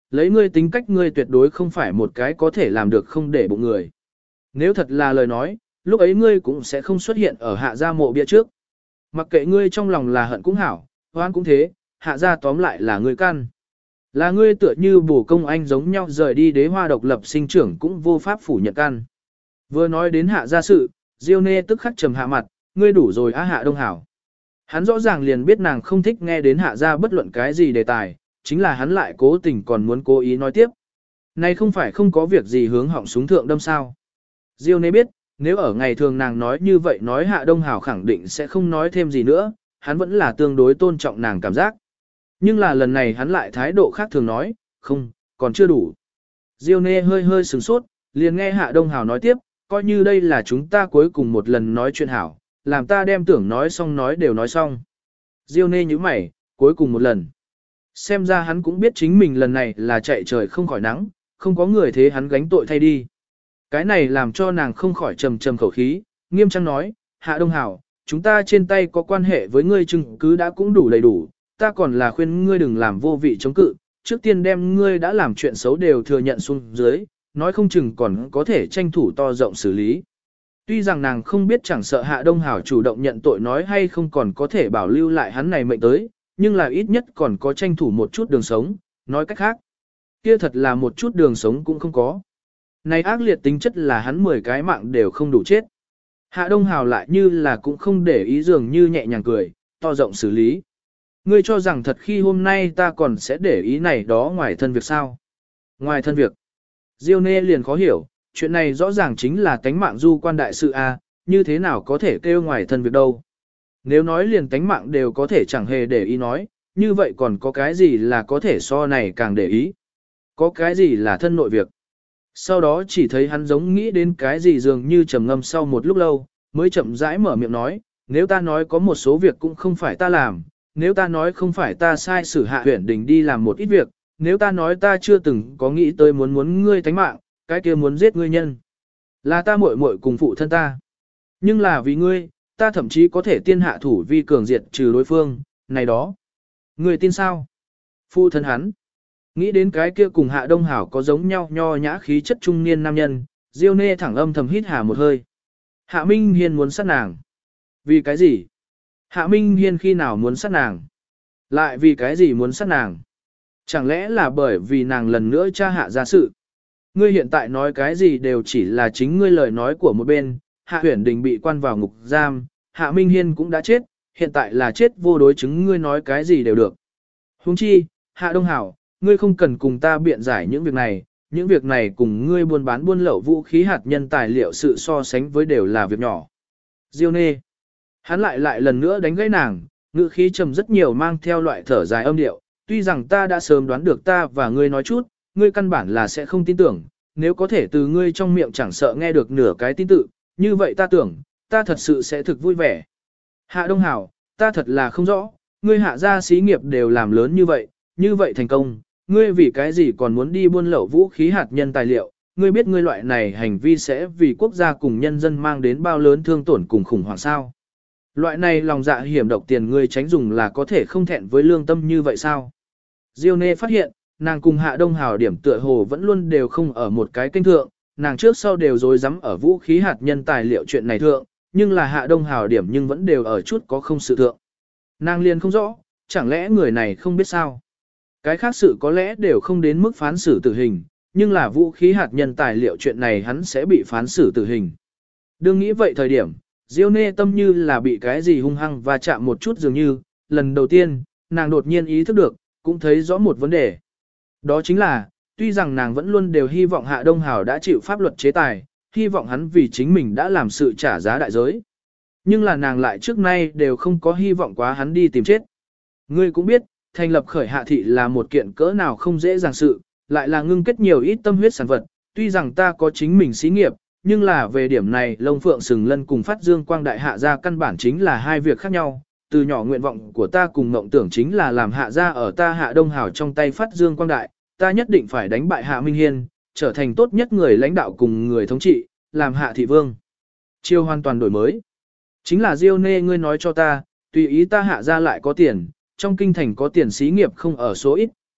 lấy ngươi tính cách ngươi tuyệt đối không phải một cái có thể làm được không để bụng người. Nếu thật là lời nói, lúc ấy ngươi cũng sẽ không xuất hiện ở hạ gia mộ bia trước. Mặc kệ ngươi trong lòng là hận cũng hảo, hoan cũng thế, hạ gia tóm lại là ngươi căn. Là ngươi tựa như bổ công anh giống nhau rời đi đế hoa độc lập sinh trưởng cũng vô pháp phủ nhận căn. Vừa nói đến hạ gia sự, Diêu Nê tức khắc trầm hạ mặt, ngươi đủ rồi á Hạ Đông Hảo. Hắn rõ ràng liền biết nàng không thích nghe đến hạ gia bất luận cái gì đề tài, chính là hắn lại cố tình còn muốn cố ý nói tiếp. Này không phải không có việc gì hướng họng súng thượng đâm sao. Diêu Nê biết, nếu ở ngày thường nàng nói như vậy nói Hạ Đông Hảo khẳng định sẽ không nói thêm gì nữa, hắn vẫn là tương đối tôn trọng nàng cảm giác. Nhưng là lần này hắn lại thái độ khác thường nói, không, còn chưa đủ. Diêu Nê hơi hơi sửng sốt, liền nghe Hạ Đông Hảo nói tiếp, coi như đây là chúng ta cuối cùng một lần nói chuyện hảo, làm ta đem tưởng nói xong nói đều nói xong. Diêu Nê nhíu mày, cuối cùng một lần. Xem ra hắn cũng biết chính mình lần này là chạy trời không khỏi nắng, không có người thế hắn gánh tội thay đi. Cái này làm cho nàng không khỏi trầm trầm khẩu khí, nghiêm trang nói, Hạ Đông Hảo, chúng ta trên tay có quan hệ với ngươi chứng cứ đã cũng đủ đầy đủ, ta còn là khuyên ngươi đừng làm vô vị chống cự, trước tiên đem ngươi đã làm chuyện xấu đều thừa nhận xuống dưới, nói không chừng còn có thể tranh thủ to rộng xử lý. Tuy rằng nàng không biết chẳng sợ Hạ Đông Hảo chủ động nhận tội nói hay không còn có thể bảo lưu lại hắn này mệnh tới, nhưng là ít nhất còn có tranh thủ một chút đường sống, nói cách khác. Kia thật là một chút đường sống cũng không có. Này ác liệt tính chất là hắn 10 cái mạng đều không đủ chết. Hạ Đông Hảo lại như là cũng không để ý dường như nhẹ nhàng cười, to rộng xử lý. Ngươi cho rằng thật khi hôm nay ta còn sẽ để ý này đó ngoài thân việc sao? Ngoài thân việc. Diêu Nê liền khó hiểu, chuyện này rõ ràng chính là tánh mạng du quan đại sự a, như thế nào có thể kêu ngoài thân việc đâu. Nếu nói liền tánh mạng đều có thể chẳng hề để ý nói, như vậy còn có cái gì là có thể so này càng để ý. Có cái gì là thân nội việc. Sau đó chỉ thấy hắn giống nghĩ đến cái gì dường như trầm ngâm sau một lúc lâu, mới chậm rãi mở miệng nói, nếu ta nói có một số việc cũng không phải ta làm, nếu ta nói không phải ta sai xử Hạ Huyển Đình đi làm một ít việc, nếu ta nói ta chưa từng có nghĩ tới muốn ngươi tánh mạng, cái kia muốn giết ngươi nhân. Là ta muội muội cùng phụ thân ta. Nhưng là vì ngươi, ta thậm chí có thể tiên hạ thủ vi cường diệt trừ đối phương, này đó. Ngươi tin sao? Phụ thân hắn. Nghĩ đến cái kia cùng Hạ Đông Hảo có giống nhau nho nhã khí chất trung niên nam nhân, Diêu Nê thẳng âm thầm hít hà một hơi. Hạ Minh Hiên muốn sát nàng. Vì cái gì? Hạ Minh Hiên khi nào muốn sát nàng? Lại vì cái gì muốn sát nàng? Chẳng lẽ là bởi vì nàng lần nữa tra hạ ra sự? Ngươi hiện tại nói cái gì đều chỉ là chính ngươi lời nói của một bên, Hạ Huyển Đình bị quan vào ngục giam, Hạ Minh Hiên cũng đã chết, hiện tại là chết vô đối chứng ngươi nói cái gì đều được. Huống chi, Hạ Đông Hảo, ngươi không cần cùng ta biện giải những việc này cùng ngươi buôn bán buôn lậu vũ khí hạt nhân tài liệu sự so sánh với đều là việc nhỏ. Diêu Nê. Hắn lại lần nữa đánh gãy nàng, ngữ khí trầm rất nhiều mang theo loại thở dài âm điệu, tuy rằng ta đã sớm đoán được ta và ngươi nói chút, ngươi căn bản là sẽ không tin tưởng, nếu có thể từ ngươi trong miệng chẳng sợ nghe được nửa cái tin tự, như vậy ta tưởng, ta thật sự sẽ thực vui vẻ. Hạ Đông Hảo, ta thật là không rõ, ngươi hạ gia xí nghiệp đều làm lớn như vậy thành công, ngươi vì cái gì còn muốn đi buôn lậu vũ khí hạt nhân tài liệu, ngươi biết ngươi loại này hành vi sẽ vì quốc gia cùng nhân dân mang đến bao lớn thương tổn cùng khủng hoảng sao. Loại này lòng dạ hiểm độc tiền ngươi tránh dùng là có thể không thẹn với lương tâm như vậy sao? Diêu Nê phát hiện, nàng cùng Hạ Đông Hảo điểm tựa hồ vẫn luôn đều không ở một cái kênh thượng, nàng trước sau đều dối rắm ở vũ khí hạt nhân tài liệu chuyện này thượng, nhưng là Hạ Đông Hảo điểm nhưng vẫn đều ở chút có không sự thượng. Nàng liền không rõ, chẳng lẽ người này không biết sao? Cái khác sự có lẽ đều không đến mức phán xử tử hình, nhưng là vũ khí hạt nhân tài liệu chuyện này hắn sẽ bị phán xử tử hình. Đương nghĩ vậy thời điểm, Diêu Nê tâm như là bị cái gì hung hăng và chạm một chút dường như, lần đầu tiên, nàng đột nhiên ý thức được, cũng thấy rõ một vấn đề. Đó chính là, tuy rằng nàng vẫn luôn đều hy vọng Hạ Đông Hảo đã chịu pháp luật chế tài, hy vọng hắn vì chính mình đã làm sự trả giá đại giới. Nhưng là nàng lại trước nay đều không có hy vọng quá hắn đi tìm chết. Ngươi cũng biết, thành lập khởi hạ thị là một kiện cỡ nào không dễ dàng sự, lại là ngưng kết nhiều ít tâm huyết sản vật, tuy rằng ta có chính mình xí nghiệp, nhưng là về điểm này Long Phượng Sừng Lân cùng Phát Dương Quang Đại hạ gia căn bản chính là hai việc khác nhau. Từ nhỏ nguyện vọng của ta cùng mộng tưởng chính là làm hạ gia ở ta Hạ Đông Hảo trong tay Phát Dương Quang Đại, ta nhất định phải đánh bại Hạ Minh Hiên, trở thành tốt nhất người lãnh đạo cùng người thống trị, làm Hạ thị vương. Chiêu hoàn toàn đổi mới. Chính là Diêu Nê ngươi nói cho ta, tùy ý ta Hạ gia lại có tiền, trong kinh thành có tiền xí nghiệp không ở số ít,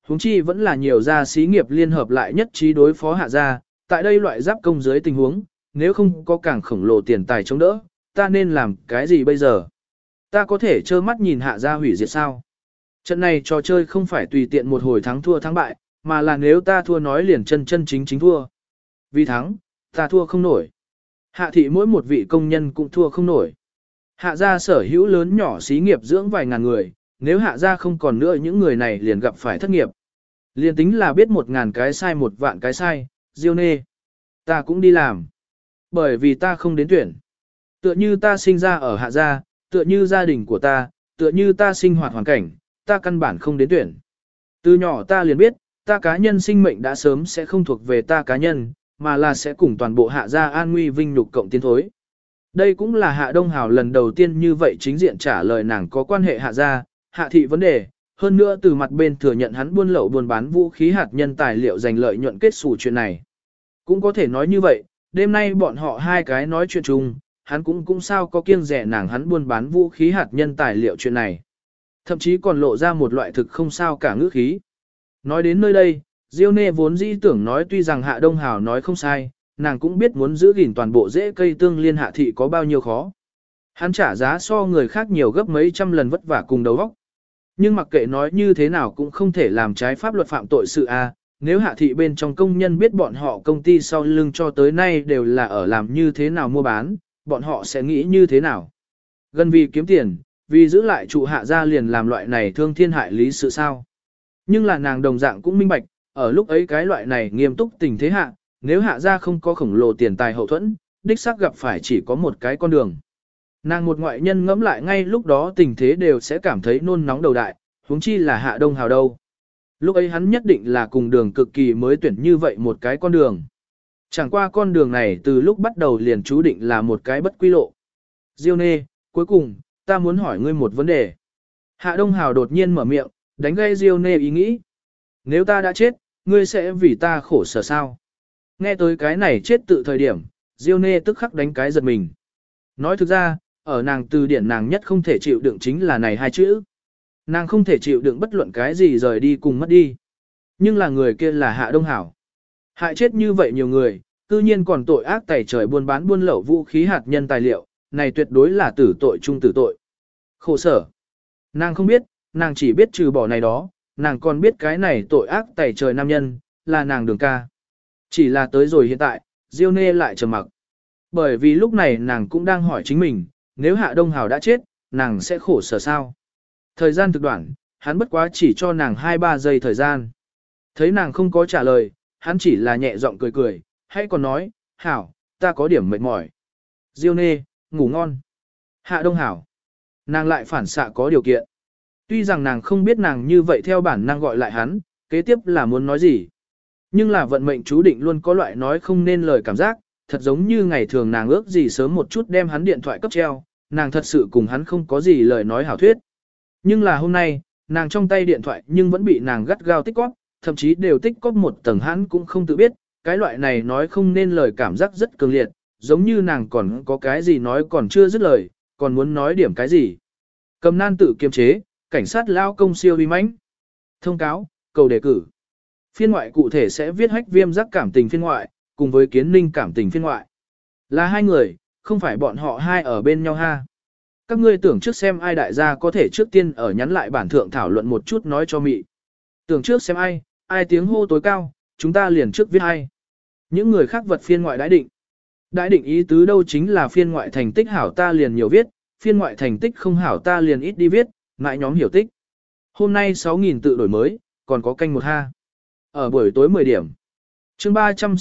huống chi vẫn là nhiều gia xí nghiệp liên hợp lại nhất trí đối phó hạ gia, tại đây loại giáp công dưới tình huống, nếu không có càng khổng lồ tiền tài chống đỡ, ta nên làm cái gì bây giờ? Ta có thể trơ mắt nhìn hạ gia hủy diệt sao? Trận này trò chơi không phải tùy tiện một hồi thắng thua thắng bại, mà là nếu ta thua nói liền chân chân chính chính thua. Vì thắng, ta thua không nổi. Hạ thị mỗi một vị công nhân cũng thua không nổi. Hạ gia sở hữu lớn nhỏ xí nghiệp dưỡng vài ngàn người, nếu hạ gia không còn nữa những người này liền gặp phải thất nghiệp. Liền tính là biết 1.000 cái sai 1 vạn cái sai, Diêu nê. Ta cũng đi làm. Bởi vì ta không đến tuyển. Tựa như ta sinh ra ở hạ gia, tựa như gia đình của ta, tựa như ta sinh hoạt hoàn cảnh, ta căn bản không đến tuyển. Từ nhỏ ta liền biết, ta cá nhân sinh mệnh đã sớm sẽ không thuộc về ta cá nhân, mà là sẽ cùng toàn bộ hạ gia an nguy vinh nhục cộng tiến thối. Đây cũng là Hạ Đông Hào lần đầu tiên như vậy chính diện trả lời nàng có quan hệ hạ gia, hạ thị vấn đề, hơn nữa từ mặt bên thừa nhận hắn buôn lậu buôn bán vũ khí hạt nhân tài liệu giành lợi nhuận kết xù chuyện này. Cũng có thể nói như vậy, đêm nay bọn họ hai cái nói chuyện chung, hắn cũng sao có kiêng rẻ nàng hắn buôn bán vũ khí hạt nhân tài liệu chuyện này. Thậm chí còn lộ ra một loại thực không sao cả ngữ khí. Nói đến nơi đây, Diêu Nê vốn dĩ tưởng nói tuy rằng Hạ Đông Hào nói không sai, nàng cũng biết muốn giữ gìn toàn bộ rễ cây tương liên hạ thị có bao nhiêu khó. Hắn trả giá so người khác nhiều gấp mấy trăm lần vất vả cùng đầu óc. Nhưng mặc kệ nói như thế nào cũng không thể làm trái pháp luật phạm tội sự a. Nếu hạ thị bên trong công nhân biết bọn họ công ty sau lưng cho tới nay đều là ở làm như thế nào mua bán, bọn họ sẽ nghĩ như thế nào. Gần vì kiếm tiền, vì giữ lại trụ hạ gia liền làm loại này thương thiên hại lý sự sao. Nhưng là nàng đồng dạng cũng minh bạch, ở lúc ấy cái loại này nghiêm túc tình thế hạ, nếu hạ gia không có khổng lồ tiền tài hậu thuẫn, đích xác gặp phải chỉ có một cái con đường. Nàng một ngoại nhân ngẫm lại ngay lúc đó tình thế đều sẽ cảm thấy nôn nóng đầu đại, huống chi là Hạ Đông Hào đâu. Lúc ấy hắn nhất định là cùng đường cực kỳ mới tuyển như vậy một cái con đường. Chẳng qua con đường này từ lúc bắt đầu liền chú định là một cái bất quy lộ. Diêu Nê, cuối cùng, ta muốn hỏi ngươi một vấn đề. Hạ Đông Hào đột nhiên mở miệng, đánh gây Diêu Nê ý nghĩ. Nếu ta đã chết, ngươi sẽ vì ta khổ sở sao? Nghe tới cái này chết tự thời điểm, Diêu Nê tức khắc đánh cái giật mình. Nói thực ra, ở nàng từ điển nàng nhất không thể chịu đựng chính là này hai chữ. Nàng không thể chịu đựng bất luận cái gì rời đi cùng mất đi. Nhưng là người kia là Hạ Đông Hảo. Hại chết như vậy nhiều người, cư nhiên còn tội ác tày trời buôn bán buôn lậu vũ khí hạt nhân tài liệu, này tuyệt đối là tử tội trung tử tội. Khổ sở. Nàng không biết, nàng chỉ biết trừ bỏ này đó, nàng còn biết cái này tội ác tày trời nam nhân, là nàng Đường ca. Chỉ là tới rồi hiện tại, Diêu Nê lại trầm mặc. Bởi vì lúc này nàng cũng đang hỏi chính mình, nếu Hạ Đông Hào đã chết, nàng sẽ khổ sở sao? Thời gian thực đoạn, hắn bất quá chỉ cho nàng 2-3 giây thời gian. Thấy nàng không có trả lời, hắn chỉ là nhẹ giọng cười cười, hãy còn nói, Hảo, ta có điểm mệt mỏi. Diêu Nê, ngủ ngon. Hạ Đông Hảo. Nàng lại phản xạ có điều kiện. Tuy rằng nàng không biết nàng như vậy theo bản năng gọi lại hắn, kế tiếp là muốn nói gì. Nhưng là vận mệnh chú định luôn có loại nói không nên lời cảm giác, thật giống như ngày thường nàng ước gì sớm một chút đem hắn điện thoại cấp treo, nàng thật sự cùng hắn không có gì lời nói hảo thuyết. Nhưng là hôm nay, nàng trong tay điện thoại nhưng vẫn bị nàng gắt gao tích cóp, thậm chí đều tích cóp một tầng hắn cũng không tự biết, cái loại này nói không nên lời cảm giác rất cường liệt, giống như nàng còn có cái gì nói còn chưa dứt lời, còn muốn nói điểm cái gì. Cầm nan tự kiềm chế, cảnh sát lao công siêu uy mãnh. Thông cáo, cầu đề cử. Phiên ngoại cụ thể sẽ viết hách viêm giác cảm tình phiên ngoại, cùng với kiến ninh cảm tình phiên ngoại. Là hai người, không phải bọn họ hai ở bên nhau ha. Các ngươi tưởng trước xem ai đại gia có thể trước tiên ở nhắn lại bản thượng thảo luận một chút nói cho mị. Tưởng trước xem ai tiếng hô tối cao, chúng ta liền trước viết ai. Những người khác vật phiên ngoại đãi định. Đãi định ý tứ đâu chính là phiên ngoại thành tích hảo ta liền nhiều viết, phiên ngoại thành tích không hảo ta liền ít đi viết, ngại nhóm hiểu tích. Hôm nay 6.000 tự đổi mới, còn có canh một ha. Ở buổi tối 10 điểm. Chương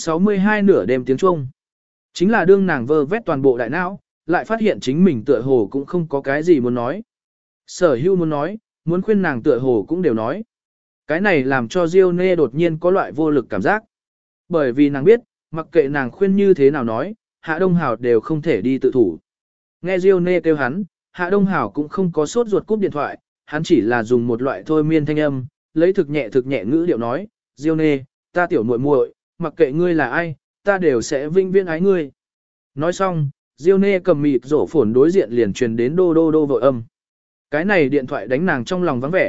362 nửa đêm tiếng Trung. Chính là đương nàng vơ vét toàn bộ đại não, lại phát hiện chính mình tựa hồ cũng không có cái gì muốn nói. Sở hữu muốn nói, muốn khuyên nàng tựa hồ cũng đều nói. Cái này làm cho Diêu Nê đột nhiên có loại vô lực cảm giác. Bởi vì nàng biết, mặc kệ nàng khuyên như thế nào nói, Hạ Đông Hào đều không thể đi tự thủ. Nghe Diêu Nê kêu hắn, Hạ Đông Hào cũng không có sốt ruột cúp điện thoại, hắn chỉ là dùng một loại thôi miên thanh âm, lấy thực nhẹ ngữ điệu nói, Diêu Nê, ta tiểu muội muội, mặc kệ ngươi là ai, ta đều sẽ vinh viễn ái ngươi. Nói xong, Diêu Nê cầm mịt rổ phồn đối diện liền truyền đến đô đô đô vội âm. Cái này điện thoại đánh nàng trong lòng vắng vẻ,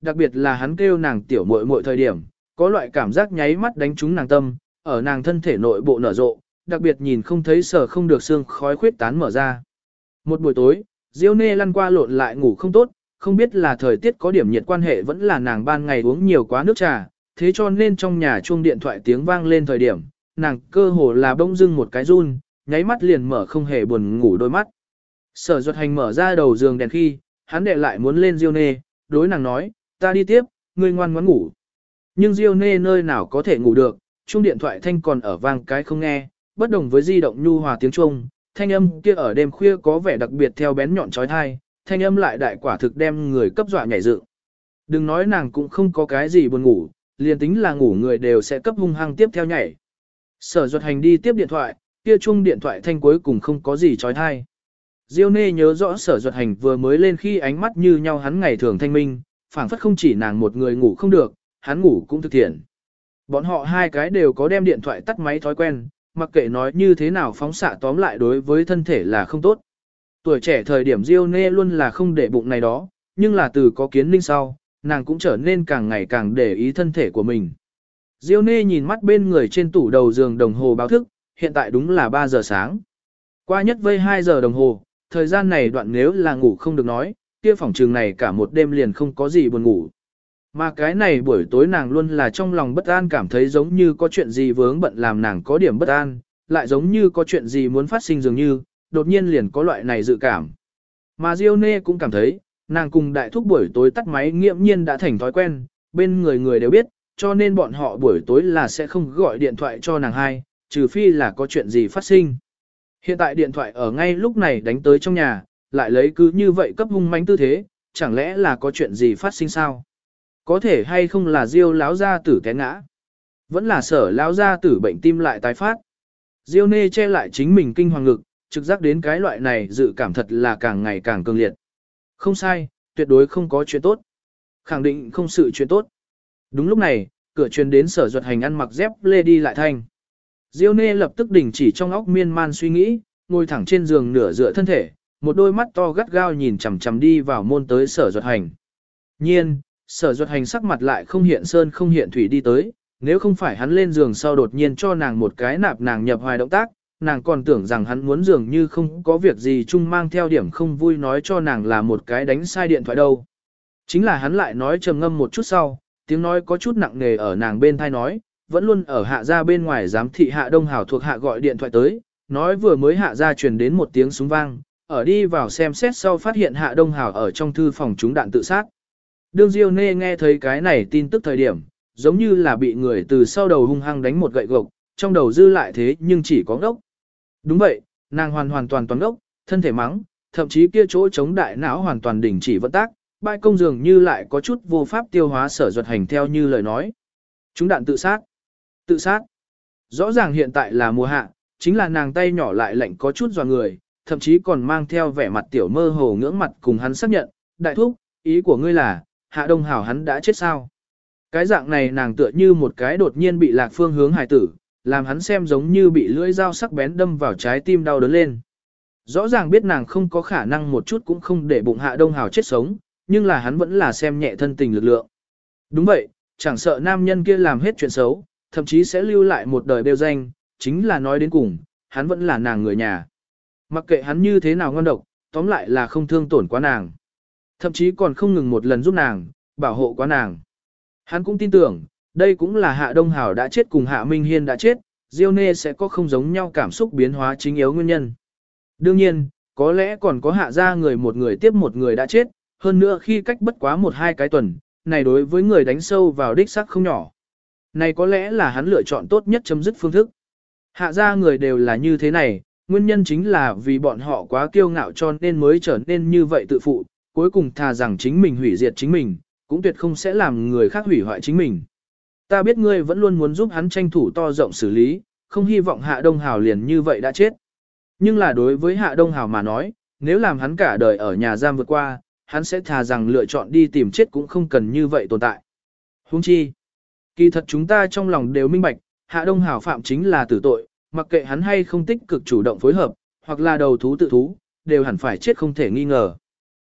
đặc biệt là hắn kêu nàng tiểu muội muội thời điểm, có loại cảm giác nháy mắt đánh trúng nàng tâm, ở nàng thân thể nội bộ nở rộ, đặc biệt nhìn không thấy sở không được xương khói khuyết tán mở ra. Một buổi tối, Diêu Nê lăn qua lộn lại ngủ không tốt, không biết là thời tiết có điểm nhiệt quan hệ vẫn là nàng ban ngày uống nhiều quá nước trà, thế cho nên trong nhà chuông điện thoại tiếng vang lên thời điểm, nàng cơ hồ là bỗng dưng một cái run, nháy mắt liền mở không hề buồn ngủ đôi mắt. Sở Duật Hành mở ra đầu giường đèn khi, hắn đệ lại muốn lên Diêu Nê, đối nàng nói, ta đi tiếp, ngươi ngoan ngoãn ngủ. Nhưng Diêu Nê nơi nào có thể ngủ được, chuông điện thoại thanh còn ở vang cái không nghe, bất đồng với di động nhu hòa tiếng chuông, thanh âm kia ở đêm khuya có vẻ đặc biệt theo bén nhọn chói tai, thanh âm lại đại quả thực đem người cấp dọa nhảy dựng. Đừng nói nàng cũng không có cái gì buồn ngủ, liền tính là ngủ người đều sẽ cấp hung hăng tiếp theo nhảy. Sở Duật Hành đi tiếp điện thoại, kia chuông điện thoại thanh cuối cùng không có gì chói tai. Diêu Nê nhớ rõ Sở Duật Hành vừa mới lên khi ánh mắt như nhau hắn ngày thường thanh minh, phảng phất không chỉ nàng một người ngủ không được, hắn ngủ cũng thực thiện. Bọn họ hai cái đều có đem điện thoại tắt máy thói quen, mặc kệ nói như thế nào phóng xạ tóm lại đối với thân thể là không tốt. Tuổi trẻ thời điểm Diêu Nê luôn là không để bụng này đó, nhưng là từ có kiến linh sau, nàng cũng trở nên càng ngày càng để ý thân thể của mình. Diêu Nê nhìn mắt bên người trên tủ đầu giường đồng hồ báo thức, hiện tại đúng là 3 giờ sáng. Qua nhất vây 2 giờ đồng hồ, thời gian này đoạn nếu là ngủ không được nói, kia phòng trường này cả một đêm liền không có gì buồn ngủ. Mà cái này buổi tối nàng luôn là trong lòng bất an cảm thấy giống như có chuyện gì vướng bận làm nàng có điểm bất an, lại giống như có chuyện gì muốn phát sinh dường như, đột nhiên liền có loại này dự cảm. Mà Diêu Nê cũng cảm thấy, nàng cùng đại thúc buổi tối tắt máy nghiễm nhiên đã thành thói quen, bên người người đều biết, cho nên bọn họ buổi tối là sẽ không gọi điện thoại cho nàng hai, trừ phi là có chuyện gì phát sinh. Hiện tại điện thoại ở ngay lúc này đánh tới trong nhà, lại lấy cứ như vậy cấp hung mãnh tư thế, chẳng lẽ là có chuyện gì phát sinh sao? Có thể hay không là Diêu lão gia tử té ngã? Vẫn là Sở lão gia tử bệnh tim lại tái phát? Diêu Nê che lại chính mình kinh hoàng ngực, trực giác đến cái loại này dự cảm thật là càng ngày càng cường liệt. Không sai, tuyệt đối không có chuyện tốt. Khẳng định không sự chuyện tốt. Đúng lúc này, cửa truyền đến Sở Duật Hành ăn mặc dép lê đi lại thanh. Diêu Nê lập tức đình chỉ trong óc miên man suy nghĩ, ngồi thẳng trên giường nửa dựa thân thể, một đôi mắt to gắt gao nhìn chằm chằm đi vào môn tới Sở Duật Hành. Nhiên, Sở Duật Hành sắc mặt lại không hiện sơn không hiện thủy đi tới, nếu không phải hắn lên giường sau đột nhiên cho nàng một cái nạp nàng nhập hoài động tác, nàng còn tưởng rằng hắn muốn dường như không có việc gì chung mang theo điểm không vui nói cho nàng là một cái đánh sai điện thoại đâu. Chính là hắn lại nói trầm ngâm một chút sau, tiếng nói có chút nặng nề ở nàng bên thai nói, vẫn luôn ở hạ gia bên ngoài giám thị Hạ Đông Hảo thuộc hạ gọi điện thoại tới, nói vừa mới hạ gia truyền đến một tiếng súng vang, ở đi vào xem xét sau phát hiện Hạ Đông Hảo ở trong thư phòng trúng đạn tự sát. Đương Diêu Nê nghe thấy cái này tin tức thời điểm, giống như là bị người từ sau đầu hung hăng đánh một gậy gộc, trong đầu dư lại thế nhưng chỉ có ngốc. Đúng vậy, nàng hoàn toàn toàn ngốc, thân thể mắng, thậm chí kia chỗ chống đại não hoàn toàn đình chỉ vận tác, bãi công dường như lại có chút vô pháp tiêu hóa Sở Duật Hành theo như lời nói. Chúng đạn tự sát. Tự sát. Rõ ràng hiện tại là mùa hạ, chính là nàng tay nhỏ lại lạnh có chút dò người, thậm chí còn mang theo vẻ mặt tiểu mơ hồ ngưỡng mặt cùng hắn xác nhận, đại thúc, ý của ngươi là, Hạ Đông Hảo hắn đã chết sao? Cái dạng này nàng tựa như một cái đột nhiên bị lạc phương hướng hài tử, làm hắn xem giống như bị lưỡi dao sắc bén đâm vào trái tim đau đớn lên. Rõ ràng biết nàng không có khả năng một chút cũng không để bụng Hạ Đông Hảo chết sống, nhưng là hắn vẫn là xem nhẹ thân tình lực lượng. Đúng vậy, chẳng sợ nam nhân kia làm hết chuyện xấu, thậm chí sẽ lưu lại một đời bêu danh, chính là nói đến cùng, hắn vẫn là nàng người nhà. Mặc kệ hắn như thế nào ngon độc, tóm lại là không thương tổn quá nàng. Thậm chí còn không ngừng một lần giúp nàng, bảo hộ quá nàng. Hắn cũng tin tưởng, đây cũng là Hạ Đông Hảo đã chết cùng Hạ Minh Hiên đã chết, Diêu Nê sẽ có không giống nhau cảm xúc biến hóa chính yếu nguyên nhân. Đương nhiên, có lẽ còn có Hạ gia người một người tiếp một người đã chết, hơn nữa khi cách bất quá 1-2 cái tuần, này đối với người đánh sâu vào đích xác không nhỏ. Này có lẽ là hắn lựa chọn tốt nhất chấm dứt phương thức. Hạ gia người đều là như thế này, nguyên nhân chính là vì bọn họ quá kiêu ngạo cho nên mới trở nên như vậy tự phụ, cuối cùng thà rằng chính mình hủy diệt chính mình, cũng tuyệt không sẽ làm người khác hủy hoại chính mình. Ta biết ngươi vẫn luôn muốn giúp hắn tranh thủ to rộng xử lý, không hy vọng Hạ Đông Hảo liền như vậy đã chết. Nhưng là đối với Hạ Đông Hảo mà nói, nếu làm hắn cả đời ở nhà giam vượt qua, hắn sẽ thà rằng lựa chọn đi tìm chết cũng không cần như vậy tồn tại. Huống chi, kỳ thật chúng ta trong lòng đều minh bạch, Hạ Đông Hảo phạm chính là tử tội, mặc kệ hắn hay không tích cực chủ động phối hợp, hoặc là đầu thú tự thú, đều hẳn phải chết không thể nghi ngờ.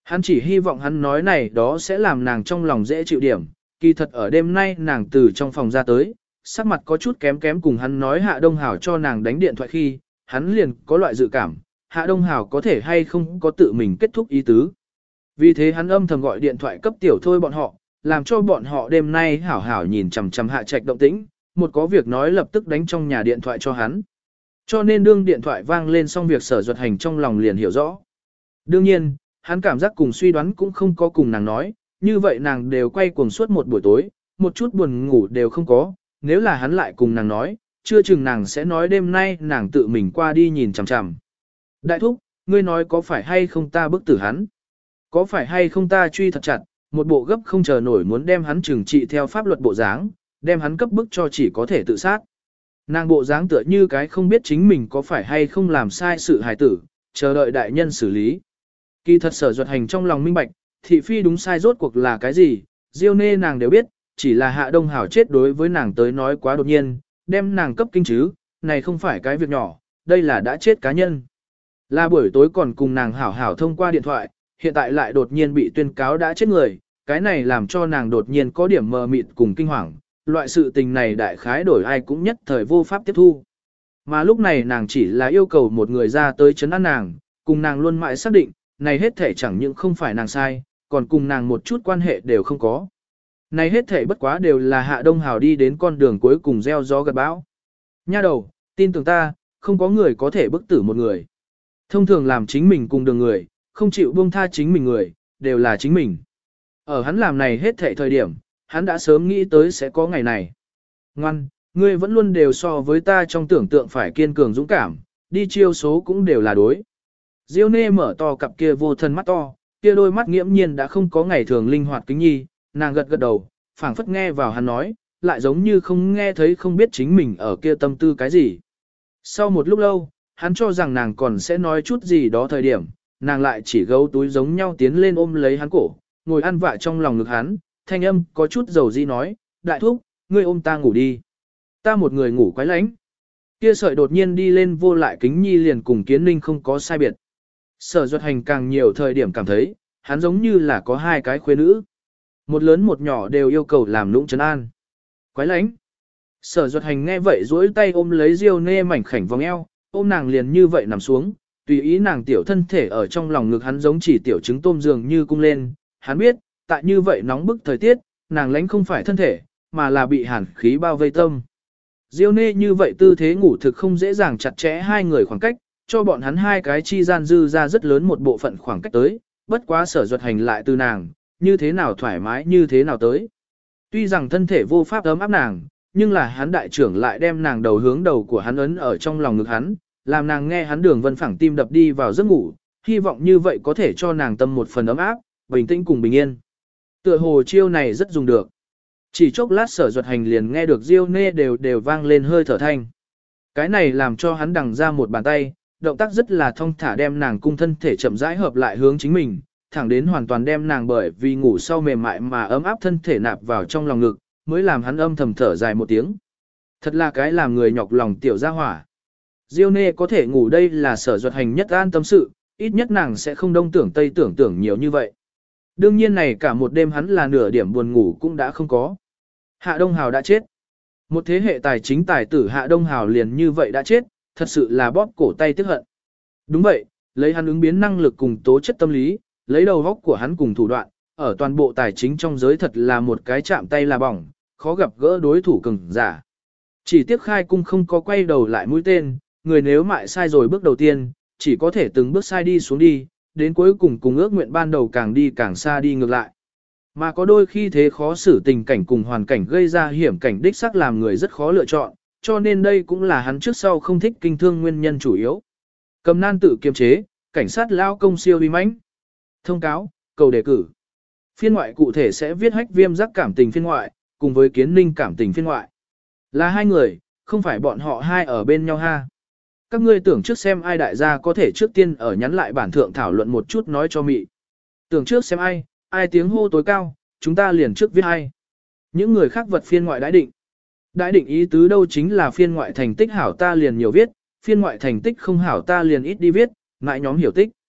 Hắn chỉ hy vọng hắn nói này đó sẽ làm nàng trong lòng dễ chịu điểm, kỳ thật ở đêm nay nàng từ trong phòng ra tới, sắc mặt có chút kém kém cùng hắn nói Hạ Đông Hảo cho nàng đánh điện thoại khi, hắn liền có loại dự cảm, Hạ Đông Hảo có thể hay không có tự mình kết thúc ý tứ. Vì thế hắn âm thầm gọi điện thoại cấp tiểu thôi bọn họ, làm cho bọn họ đêm nay hảo hảo nhìn chằm chằm Hạ Trạch động tĩnh, một có việc nói lập tức đánh trong nhà điện thoại cho hắn. Cho nên đương điện thoại vang lên xong việc Sở Duật Hành trong lòng liền hiểu rõ. Đương nhiên, hắn cảm giác cùng suy đoán cũng không có cùng nàng nói, như vậy nàng đều quay cuồng suốt một buổi tối, một chút buồn ngủ đều không có, nếu là hắn lại cùng nàng nói, chưa chừng nàng sẽ nói đêm nay nàng tự mình qua đi nhìn chằm chằm. Đại thúc, ngươi nói có phải hay không ta bức tử hắn? Có phải hay không ta truy thật chặt, một bộ gấp không chờ nổi muốn đem hắn trừng trị theo pháp luật bộ dáng, đem hắn cấp bức cho chỉ có thể tự sát. Nàng bộ dáng tựa như cái không biết chính mình có phải hay không làm sai sự hài tử, chờ đợi đại nhân xử lý. Kỳ thật Sở Duật Hành trong lòng minh bạch, thị phi đúng sai rốt cuộc là cái gì, Diêu Nê nàng đều biết, chỉ là Hạ Đông Hảo chết đối với nàng tới nói quá đột nhiên, đem nàng cấp kinh chứ, này không phải cái việc nhỏ, đây là đã chết cá nhân. Là buổi tối còn cùng nàng hảo hảo thông qua điện thoại, hiện tại lại đột nhiên bị tuyên cáo đã chết người, cái này làm cho nàng đột nhiên có điểm mờ mịt cùng kinh hoàng, loại sự tình này đại khái đổi ai cũng nhất thời vô pháp tiếp thu. Mà lúc này nàng chỉ là yêu cầu một người ra tới chấn an nàng, cùng nàng luôn mãi xác định, này hết thể chẳng những không phải nàng sai, còn cùng nàng một chút quan hệ đều không có. Này hết thể bất quá đều là Hạ Đông Hào đi đến con đường cuối cùng gieo gió gặt bão. Nha đầu, tin tưởng ta, không có người có thể bức tử một người. Thông thường làm chính mình cùng đường người, không chịu buông tha chính mình người, đều là chính mình. Ở hắn làm này hết thể thời điểm, hắn đã sớm nghĩ tới sẽ có ngày này. Ngoan, ngươi vẫn luôn đều so với ta trong tưởng tượng phải kiên cường dũng cảm, đi chiêu số cũng đều là đối. Diêu Nê mở to cặp kia vô thân mắt to, kia đôi mắt nghiễm nhiên đã không có ngày thường linh hoạt kính nhi, nàng gật gật đầu, phảng phất nghe vào hắn nói, lại giống như không nghe thấy không biết chính mình ở kia tâm tư cái gì. Sau một lúc lâu, hắn cho rằng nàng còn sẽ nói chút gì đó thời điểm, nàng lại chỉ gấu túi giống nhau tiến lên ôm lấy hắn cổ, ngồi ăn vạ trong lòng ngực hắn, thanh âm có chút dầu di nói, đại thúc, ngươi ôm ta ngủ đi. Ta một người ngủ quái lánh. Kia sợi đột nhiên đi lên vô lại kính nhi liền cùng Kiến Ninh không có sai biệt. Sở Duật Hành càng nhiều thời điểm cảm thấy, hắn giống như là có hai cái khuê nữ. Một lớn một nhỏ đều yêu cầu làm nũng trấn an. Quái lánh. Sở Duật Hành nghe vậy duỗi tay ôm lấy Diêu Nê mảnh khảnh vòng eo, ôm nàng liền như vậy nằm xuống, tùy ý nàng tiểu thân thể ở trong lòng ngực hắn giống chỉ tiểu trứng tôm dường như cung lên. Hắn biết, tại như vậy nóng bức thời tiết, nàng lánh không phải thân thể, mà là bị hàn khí bao vây tâm. Diêu Nê như vậy tư thế ngủ thực không dễ dàng chặt chẽ hai người khoảng cách, cho bọn hắn hai cái chi gian dư ra rất lớn một bộ phận khoảng cách tới, bất quá Sở Duật Hành lại từ nàng, như thế nào thoải mái như thế nào tới. Tuy rằng thân thể vô pháp ấm áp nàng, nhưng là hắn đại trưởng lại đem nàng đầu hướng đầu của hắn ấn ở trong lòng ngực hắn, làm nàng nghe hắn đường vân phẳng tim đập đi vào giấc ngủ, hy vọng như vậy có thể cho nàng tâm một phần ấm áp, bình tĩnh cùng bình yên. Tựa hồ chiêu này rất dùng được. Chỉ chốc lát Sở Duật Hành liền nghe được Diêu Nê đều vang lên hơi thở thanh. Cái này làm cho hắn đằng ra một bàn tay, động tác rất là thong thả đem nàng cung thân thể chậm rãi hợp lại hướng chính mình, thẳng đến hoàn toàn đem nàng bởi vì ngủ sau mềm mại mà ấm áp thân thể nạp vào trong lòng ngực, mới làm hắn âm thầm thở dài một tiếng. Thật là cái làm người nhọc lòng tiểu gia hỏa. Diêu Nê có thể ngủ đây là Sở Duật Hành nhất an tâm sự, ít nhất nàng sẽ không đông tưởng tây tưởng nhiều như vậy. Đương nhiên này cả một đêm hắn là nửa điểm buồn ngủ cũng đã không có. Hạ Đông Hào đã chết. Một thế hệ tài chính tài tử Hạ Đông Hào liền như vậy đã chết, thật sự là bóp cổ tay tiếc hận. Đúng vậy, lấy hắn ứng biến năng lực cùng tố chất tâm lý, lấy đầu góc của hắn cùng thủ đoạn, ở toàn bộ tài chính trong giới thật là một cái chạm tay là bỏng, khó gặp gỡ đối thủ cường giả. Chỉ tiếc khai cung không có quay đầu lại mũi tên, người nếu mại sai rồi bước đầu tiên, chỉ có thể từng bước sai đi xuống đi, đến cuối cùng cùng ước nguyện ban đầu càng đi càng xa đi ngược lại. Mà có đôi khi thế khó xử tình cảnh cùng hoàn cảnh gây ra hiểm cảnh đích xác làm người rất khó lựa chọn, cho nên đây cũng là hắn trước sau không thích kinh thương nguyên nhân chủ yếu. Cầm nan tự kiềm chế, cảnh sát lao công siêu uy mãnh. Thông cáo, cầu đề cử. Phiên ngoại cụ thể sẽ viết hách viêm giác cảm tình phiên ngoại, cùng với Kiến Ninh cảm tình phiên ngoại. Là hai người, không phải bọn họ hai ở bên nhau ha. Các ngươi tưởng trước xem ai đại gia có thể trước tiên ở nhắn lại bản thượng thảo luận một chút nói cho mị. Tưởng trước xem ai tiếng hô tối cao, chúng ta liền trước viết ai. Những người khác vật phiên ngoại đãi định. Đãi định ý tứ đâu chính là phiên ngoại thành tích hảo ta liền nhiều viết, phiên ngoại thành tích không hảo ta liền ít đi viết, ngại nhóm hiểu tích.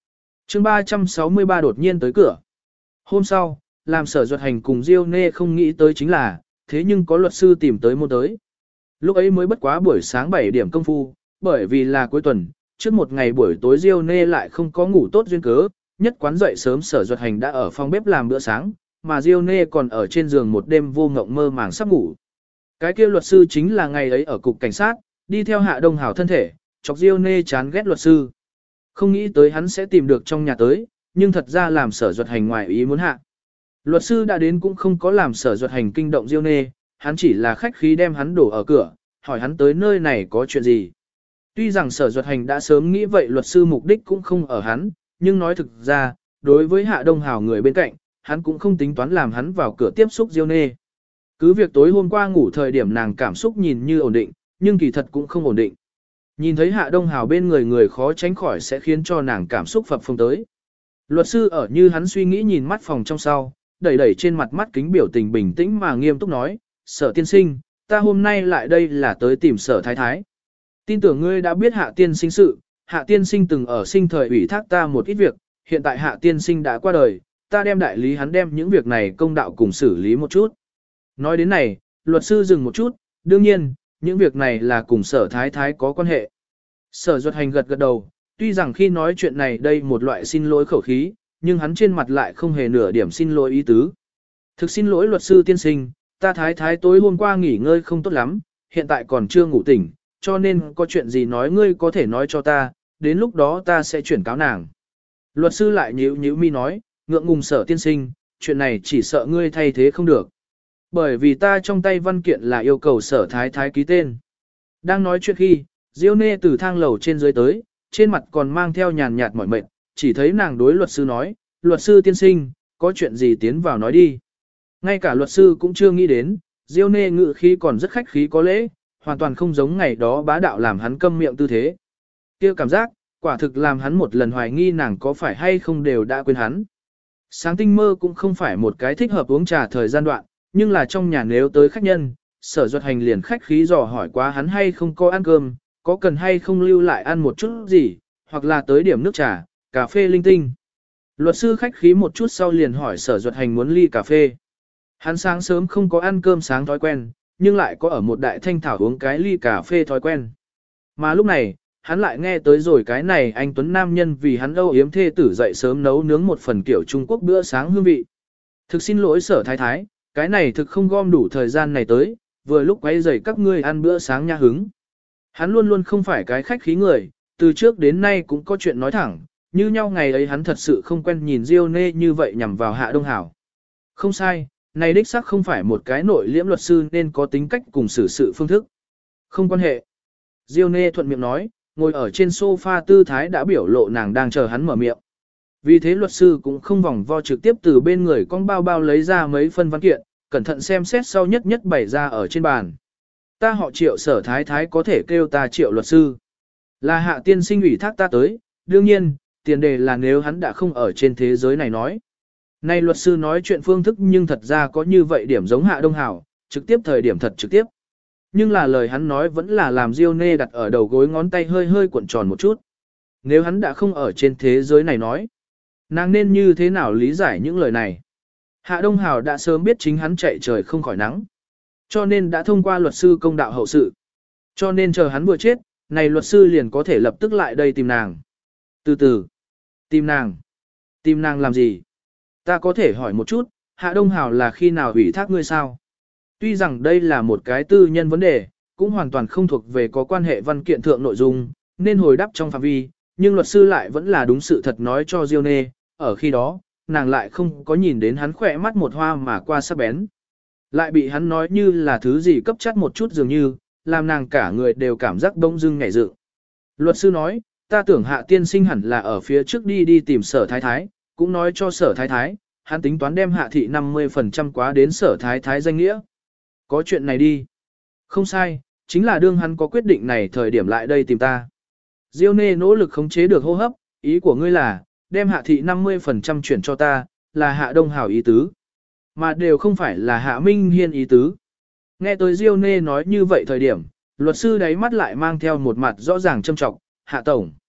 chương 363 đột nhiên tới cửa. Hôm sau, làm Sở Duật Hành cùng Diêu Nê không nghĩ tới chính là, thế nhưng có luật sư tìm tới môn tới. Lúc ấy mới bất quá buổi sáng 7 điểm công phu, bởi vì là cuối tuần, trước một ngày buổi tối Diêu Nê lại không có ngủ tốt duyên cớ, nhất quán dậy sớm Sở Duật Hành đã ở phòng bếp làm bữa sáng, mà Diêu Nê còn ở trên giường một đêm vô ngộng mơ màng sắp ngủ. Cái kia luật sư chính là ngày ấy ở cục cảnh sát, đi theo Hạ Đông Hào thân thể, chọc Diêu Nê chán ghét luật sư. Không nghĩ tới hắn sẽ tìm được trong nhà tới, nhưng thật ra làm Sở Duật Hành ngoài ý muốn hạ. Luật sư đã đến cũng không có làm Sở Duật Hành kinh động Diêu Nê, hắn chỉ là khách khí đem hắn đổ ở cửa, hỏi hắn tới nơi này có chuyện gì. Tuy rằng Sở Duật Hành đã sớm nghĩ vậy luật sư mục đích cũng không ở hắn, nhưng nói thực ra, đối với Hạ Đông Hào người bên cạnh, hắn cũng không tính toán làm hắn vào cửa tiếp xúc Diêu Nê. Cứ việc tối hôm qua ngủ thời điểm nàng cảm xúc nhìn như ổn định, nhưng kỳ thật cũng không ổn định. Nhìn thấy Hạ Đông Hào bên người khó tránh khỏi sẽ khiến cho nàng cảm xúc phập phồng tới. Luật sư ở như hắn suy nghĩ nhìn mắt phòng trong sau, đẩy đẩy trên mặt mắt kính biểu tình bình tĩnh mà nghiêm túc nói, Sở tiên sinh, ta hôm nay lại đây là tới tìm Sở thái thái. Tin tưởng ngươi đã biết Hạ tiên sinh sự, Hạ tiên sinh từng ở sinh thời ủy thác ta một ít việc, hiện tại Hạ tiên sinh đã qua đời, ta đem đại lý hắn đem những việc này công đạo cùng xử lý một chút. Nói đến này, luật sư dừng một chút, đương nhiên, những việc này là cùng Sở thái thái có quan hệ. Sở Duật Hành gật gật đầu, tuy rằng khi nói chuyện này đây một loại xin lỗi khẩu khí, nhưng hắn trên mặt lại không hề nửa điểm xin lỗi ý tứ. Thực xin lỗi luật sư tiên sinh, ta thái thái tối hôm qua nghỉ ngơi không tốt lắm, hiện tại còn chưa ngủ tỉnh, cho nên có chuyện gì nói ngươi có thể nói cho ta, đến lúc đó ta sẽ chuyển cáo nàng. Luật sư lại nhíu mi nói, ngượng ngùng Sở tiên sinh, chuyện này chỉ sợ ngươi thay thế không được. Bởi vì ta trong tay văn kiện là yêu cầu Sở thái thái ký tên. Đang nói chuyện khi, Diêu Nê từ thang lầu trên dưới tới, trên mặt còn mang theo nhàn nhạt mỏi mệt, chỉ thấy nàng đối luật sư nói, luật sư tiên sinh, có chuyện gì tiến vào nói đi. Ngay cả luật sư cũng chưa nghĩ đến, Diêu Nê ngự khí còn rất khách khí có lễ, hoàn toàn không giống ngày đó bá đạo làm hắn câm miệng tư thế. Kia cảm giác, quả thực làm hắn một lần hoài nghi nàng có phải hay không đều đã quên hắn. Sáng tinh mơ cũng không phải một cái thích hợp uống trà thời gian đoạn, nhưng là trong nhà nếu tới khách nhân, Sở Duật Hành liền khách khí dò hỏi quá hắn hay không có ăn cơm, có cần hay không lưu lại ăn một chút gì, hoặc là tới điểm nước trà, cà phê linh tinh. Luật sư khách khí một chút sau liền hỏi Sở Duật Hành muốn ly cà phê. Hắn sáng sớm không có ăn cơm sáng thói quen, nhưng lại có ở một đại thanh thảo uống cái ly cà phê thói quen. Mà lúc này, hắn lại nghe tới rồi cái này anh Tuấn Nam Nhân vì hắn âu yếm thê tử dậy sớm nấu nướng một phần kiểu Trung Quốc bữa sáng hương vị. Thực xin lỗi Sở thái thái, cái này thực không gom đủ thời gian này tới, vừa lúc quay dậy các ngươi ăn bữa sáng nha hứng. Hắn luôn luôn không phải cái khách khí người, từ trước đến nay cũng có chuyện nói thẳng, như nhau ngày ấy hắn thật sự không quen nhìn Diêu Nê như vậy nhằm vào Hạ Đông Hảo. Không sai, này đích xác không phải một cái nội liễm luật sư nên có tính cách cùng xử sự phương thức. Không quan hệ. Diêu Nê thuận miệng nói, ngồi ở trên sofa tư thái đã biểu lộ nàng đang chờ hắn mở miệng. Vì thế luật sư cũng không vòng vo trực tiếp từ bên người con bao bao lấy ra mấy phân văn kiện, cẩn thận xem xét sau nhất nhất bày ra ở trên bàn. Ta họ Triệu, Sở thái thái có thể kêu ta Triệu luật sư. Là Hạ tiên sinh ủy thác ta tới, đương nhiên, tiền đề là nếu hắn đã không ở trên thế giới này nói. Này luật sư nói chuyện phương thức nhưng thật ra có như vậy điểm giống Hạ Đông Hảo, trực tiếp thời điểm thật trực tiếp. Nhưng là lời hắn nói vẫn là làm Diêu Nê đặt ở đầu gối ngón tay hơi hơi cuộn tròn một chút. Nếu hắn đã không ở trên thế giới này nói, nàng nên như thế nào lý giải những lời này? Hạ Đông Hảo đã sớm biết chính hắn chạy trời không khỏi nắng. Cho nên đã thông qua luật sư công đạo hậu sự. Cho nên chờ hắn vừa chết, này luật sư liền có thể lập tức lại đây tìm nàng. Từ từ. Tìm nàng. Tìm nàng làm gì? Ta có thể hỏi một chút, Hạ Đông Hảo là khi nào ủy thác ngươi sao? Tuy rằng đây là một cái tư nhân vấn đề, cũng hoàn toàn không thuộc về có quan hệ văn kiện thượng nội dung, nên hồi đáp trong phạm vi, nhưng luật sư lại vẫn là đúng sự thật nói cho Diêu Nê, ở khi đó, nàng lại không có nhìn đến hắn khỏe mắt một hoa mà qua sắc bén. Lại bị hắn nói như là thứ gì cấp chắt một chút dường như, làm nàng cả người đều cảm giác bỗng dưng nhảy dựng. Luật sư nói, ta tưởng Hạ tiên sinh hẳn là ở phía trước đi tìm Sở thái thái, cũng nói cho Sở thái thái, hắn tính toán đem Hạ thị 50% quá đến Sở thái thái danh nghĩa. Có chuyện này đi. Không sai, chính là đương hắn có quyết định này thời điểm lại đây tìm ta. Diêu Nê nỗ lực khống chế được hô hấp, ý của ngươi là, đem Hạ thị 50% chuyển cho ta, là Hạ Đông Hảo ý tứ. Mà đều không phải là Hạ Minh Hiên ý tứ. Nghe tới Diêu Nê nói như vậy thời điểm, luật sư đáy mắt lại mang theo một mặt rõ ràng châm trọng, Hạ Tổng.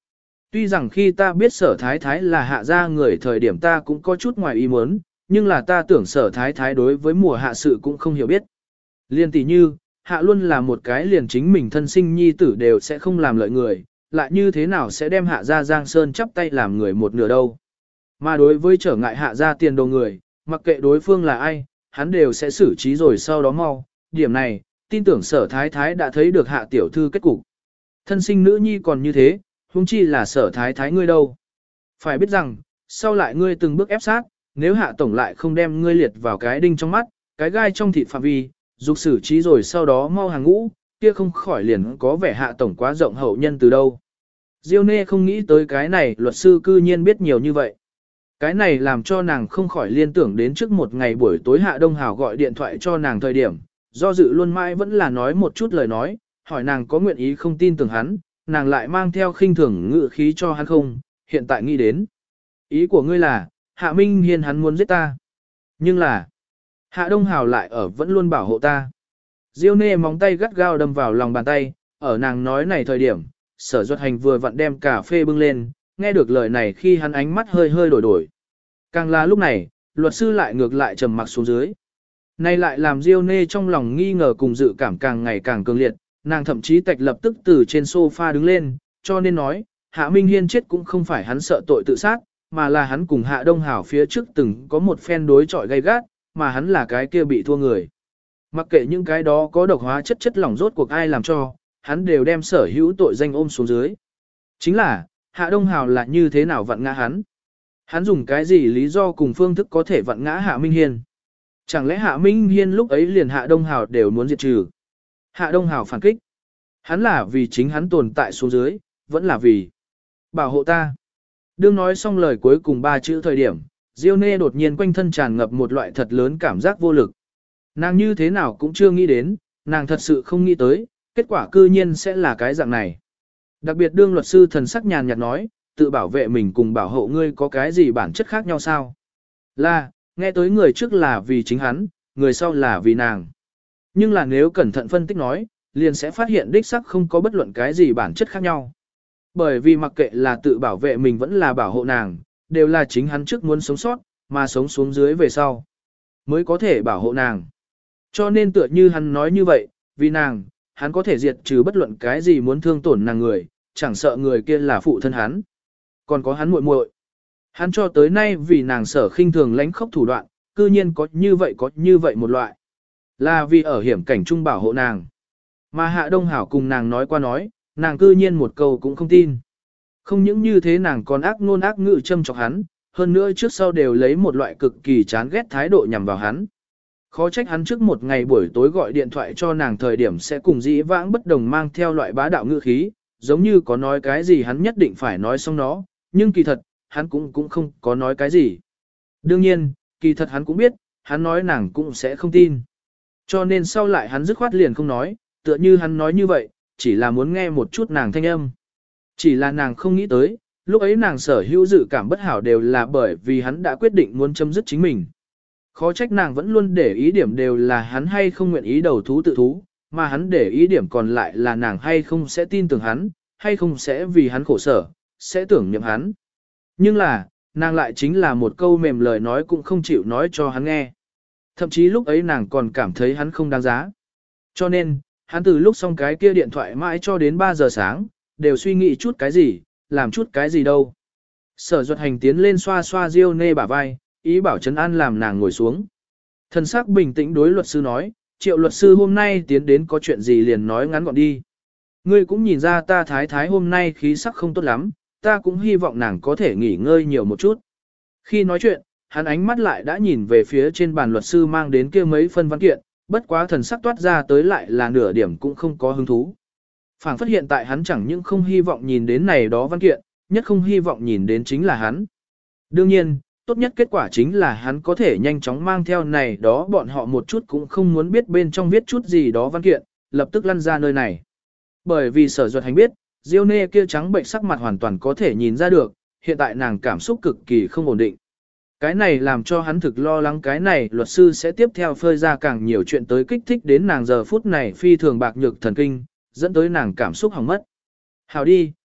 Tuy rằng khi ta biết sở thái thái là hạ gia người thời điểm ta cũng có chút ngoài ý muốn, nhưng là ta tưởng sở thái thái đối với mùa hạ sự cũng không hiểu biết. Liên tỷ như, hạ luôn là một cái liền chính mình thân sinh nhi tử đều sẽ không làm lợi người, lại như thế nào sẽ đem hạ gia Giang Sơn chắp tay làm người một nửa đâu. Mà đối với trở ngại hạ gia tiền đồ người, mặc kệ đối phương là ai, hắn đều sẽ xử trí rồi sau đó mau. Điểm này, tin tưởng sở thái thái đã thấy được hạ tiểu thư kết cục. Thân sinh nữ nhi còn như thế, huống chi là sở thái thái ngươi đâu. Phải biết rằng, sau lại ngươi từng bước ép sát, nếu hạ tổng lại không đem ngươi liệt vào cái đinh trong mắt, cái gai trong thịt phạm vi, dục xử trí rồi sau đó mau hàng ngũ, kia không khỏi liền có vẻ hạ tổng quá rộng hậu nhân từ đâu. Diêu Nê không nghĩ tới cái này luật sư cư nhiên biết nhiều như vậy. Cái này làm cho nàng không khỏi liên tưởng đến trước một ngày buổi tối Hạ Đông Hào gọi điện thoại cho nàng thời điểm, do dự luôn mãi vẫn là nói một chút lời nói, hỏi nàng có nguyện ý không tin tưởng hắn, nàng lại mang theo khinh thường ngự khí cho hắn không, hiện tại nghĩ đến. Ý của ngươi là, Hạ Minh Hiên hắn muốn giết ta. Nhưng là, Hạ Đông Hào lại ở vẫn luôn bảo hộ ta. Diêu Nê móng tay gắt gao đâm vào lòng bàn tay, ở nàng nói này thời điểm, Sở Duật Hành vừa vặn đem cà phê bưng lên, nghe được lời này khi hắn ánh mắt hơi hơi đổi đổi. Càng là lúc này, luật sư lại ngược lại trầm mặc xuống dưới. Này lại làm Diêu Nê trong lòng nghi ngờ cùng dự cảm càng ngày càng cường liệt, nàng thậm chí tạch lập tức từ trên sofa đứng lên, cho nên nói, Hạ Minh Hiên chết cũng không phải hắn sợ tội tự sát, mà là hắn cùng Hạ Đông Hảo phía trước từng có một phen đối chọi gay gắt, mà hắn là cái kia bị thua người. Mặc kệ những cái đó có độc hóa chất lỏng rốt cuộc ai làm cho, hắn đều đem sở hữu tội danh ôm xuống dưới. Chính là, Hạ Đông Hào là như thế nào vặn ngã hắn? Hắn dùng cái gì lý do cùng phương thức có thể vặn ngã Hạ Minh Hiên? Chẳng lẽ Hạ Minh Hiên lúc ấy liền Hạ Đông Hào đều muốn diệt trừ? Hạ Đông Hào phản kích. Hắn là vì chính hắn tồn tại xuống dưới, vẫn là vì bảo hộ ta. Đương nói xong lời cuối cùng ba chữ thời điểm, Diêu Nê đột nhiên quanh thân tràn ngập một loại thật lớn cảm giác vô lực. Nàng như thế nào cũng chưa nghĩ đến, nàng thật sự không nghĩ tới, kết quả cư nhiên sẽ là cái dạng này. Đặc biệt đương luật sư thần sắc nhàn nhạt nói, tự bảo vệ mình cùng bảo hộ ngươi có cái gì bản chất khác nhau sao? Là, nghe tới người trước là vì chính hắn, người sau là vì nàng. Nhưng là nếu cẩn thận phân tích nói, liền sẽ phát hiện đích sắc không có bất luận cái gì bản chất khác nhau. Bởi vì mặc kệ là tự bảo vệ mình vẫn là bảo hộ nàng, đều là chính hắn trước muốn sống sót, mà sống xuống dưới về sau, mới có thể bảo hộ nàng. Cho nên tựa như hắn nói như vậy, vì nàng, hắn có thể diệt trừ bất luận cái gì muốn thương tổn nàng người, chẳng sợ người kia là phụ thân hắn. Còn có hắn muội muội. Hắn cho tới nay vì nàng sở khinh thường lánh khốc thủ đoạn, cư nhiên có như vậy một loại. Là vì ở hiểm cảnh chung bảo hộ nàng. Mà Hạ Đông Hảo cùng nàng nói qua nói, nàng cư nhiên một câu cũng không tin. Không những như thế nàng còn ác ngôn ác ngữ châm chọc hắn, hơn nữa trước sau đều lấy một loại cực kỳ chán ghét thái độ nhằm vào hắn. Khó trách hắn trước một ngày buổi tối gọi điện thoại cho nàng thời điểm sẽ cùng dĩ vãng bất đồng mang theo loại bá đạo ngữ khí, giống như có nói cái gì hắn nhất định phải nói xong nó, nhưng kỳ thật, hắn cũng không có nói cái gì. Đương nhiên, kỳ thật hắn cũng biết, hắn nói nàng cũng sẽ không tin. Cho nên sau lại hắn dứt khoát liền không nói, tựa như hắn nói như vậy, chỉ là muốn nghe một chút nàng thanh âm. Chỉ là nàng không nghĩ tới, lúc ấy nàng sở hữu dự cảm bất hảo đều là bởi vì hắn đã quyết định muốn chấm dứt chính mình. Khó trách nàng vẫn luôn để ý điểm đều là hắn hay không nguyện ý đầu thú tự thú, mà hắn để ý điểm còn lại là nàng hay không sẽ tin tưởng hắn, hay không sẽ vì hắn khổ sở, sẽ tưởng niệm hắn. Nhưng là, nàng lại chính là một câu mềm lời nói cũng không chịu nói cho hắn nghe. Thậm chí lúc ấy nàng còn cảm thấy hắn không đáng giá. Cho nên, hắn từ lúc xong cái kia điện thoại mãi cho đến 3 giờ sáng, đều suy nghĩ chút cái gì, làm chút cái gì đâu. Sở Duật Hành tiến lên xoa xoa Diêu Nê bả vai, ý bảo trấn an làm nàng ngồi xuống. Thần sắc bình tĩnh đối luật sư nói, Triệu luật sư hôm nay tiến đến có chuyện gì liền nói ngắn gọn đi. Ngươi cũng nhìn ra ta thái thái hôm nay khí sắc không tốt lắm, ta cũng hy vọng nàng có thể nghỉ ngơi nhiều một chút. Khi nói chuyện, hắn ánh mắt lại đã nhìn về phía trên bàn luật sư mang đến kia mấy phân văn kiện, bất quá thần sắc toát ra tới lại là nửa điểm cũng không có hứng thú. Phảng phất hiện tại hắn chẳng những không hy vọng nhìn đến này đó văn kiện, nhất không hy vọng nhìn đến chính là hắn. Đương nhiên, tốt nhất kết quả chính là hắn có thể nhanh chóng mang theo này đó bọn họ một chút cũng không muốn biết bên trong viết chút gì đó văn kiện, lập tức lăn ra nơi này. Bởi vì Sở Duật Hành biết, Diêu Nê kia trắng bệnh sắc mặt hoàn toàn có thể nhìn ra được, hiện tại nàng cảm xúc cực kỳ không ổn định. Cái này làm cho hắn thực lo lắng cái này luật sư sẽ tiếp theo phơi ra càng nhiều chuyện tới kích thích đến nàng giờ phút này phi thường bạc nhược thần kinh, dẫn tới nàng cảm xúc hỏng mất. Hảo đi,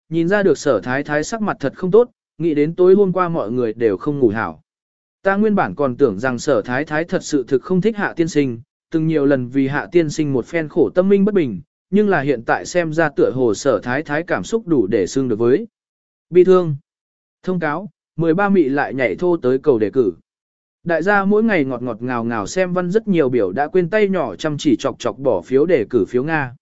nhìn ra được sở thái thái sắc mặt thật không tốt, nghĩ đến tối hôm qua mọi người đều không ngủ hảo. Ta nguyên bản còn tưởng rằng sở thái thái thật sự thực không thích hạ tiên sinh, từng nhiều lần vì hạ tiên sinh một phen khổ tâm minh bất bình, nhưng là hiện tại xem ra tựa hồ sở thái thái cảm xúc đủ để xưng được với. Bi thương. Thông cáo, 13 mị lại nhảy thô tới cầu đề cử. Đại gia mỗi ngày ngọt ngọt ngào ngào xem văn rất nhiều biểu đã quên tay nhỏ chăm chỉ chọc chọc bỏ phiếu đề cử phiếu Nga.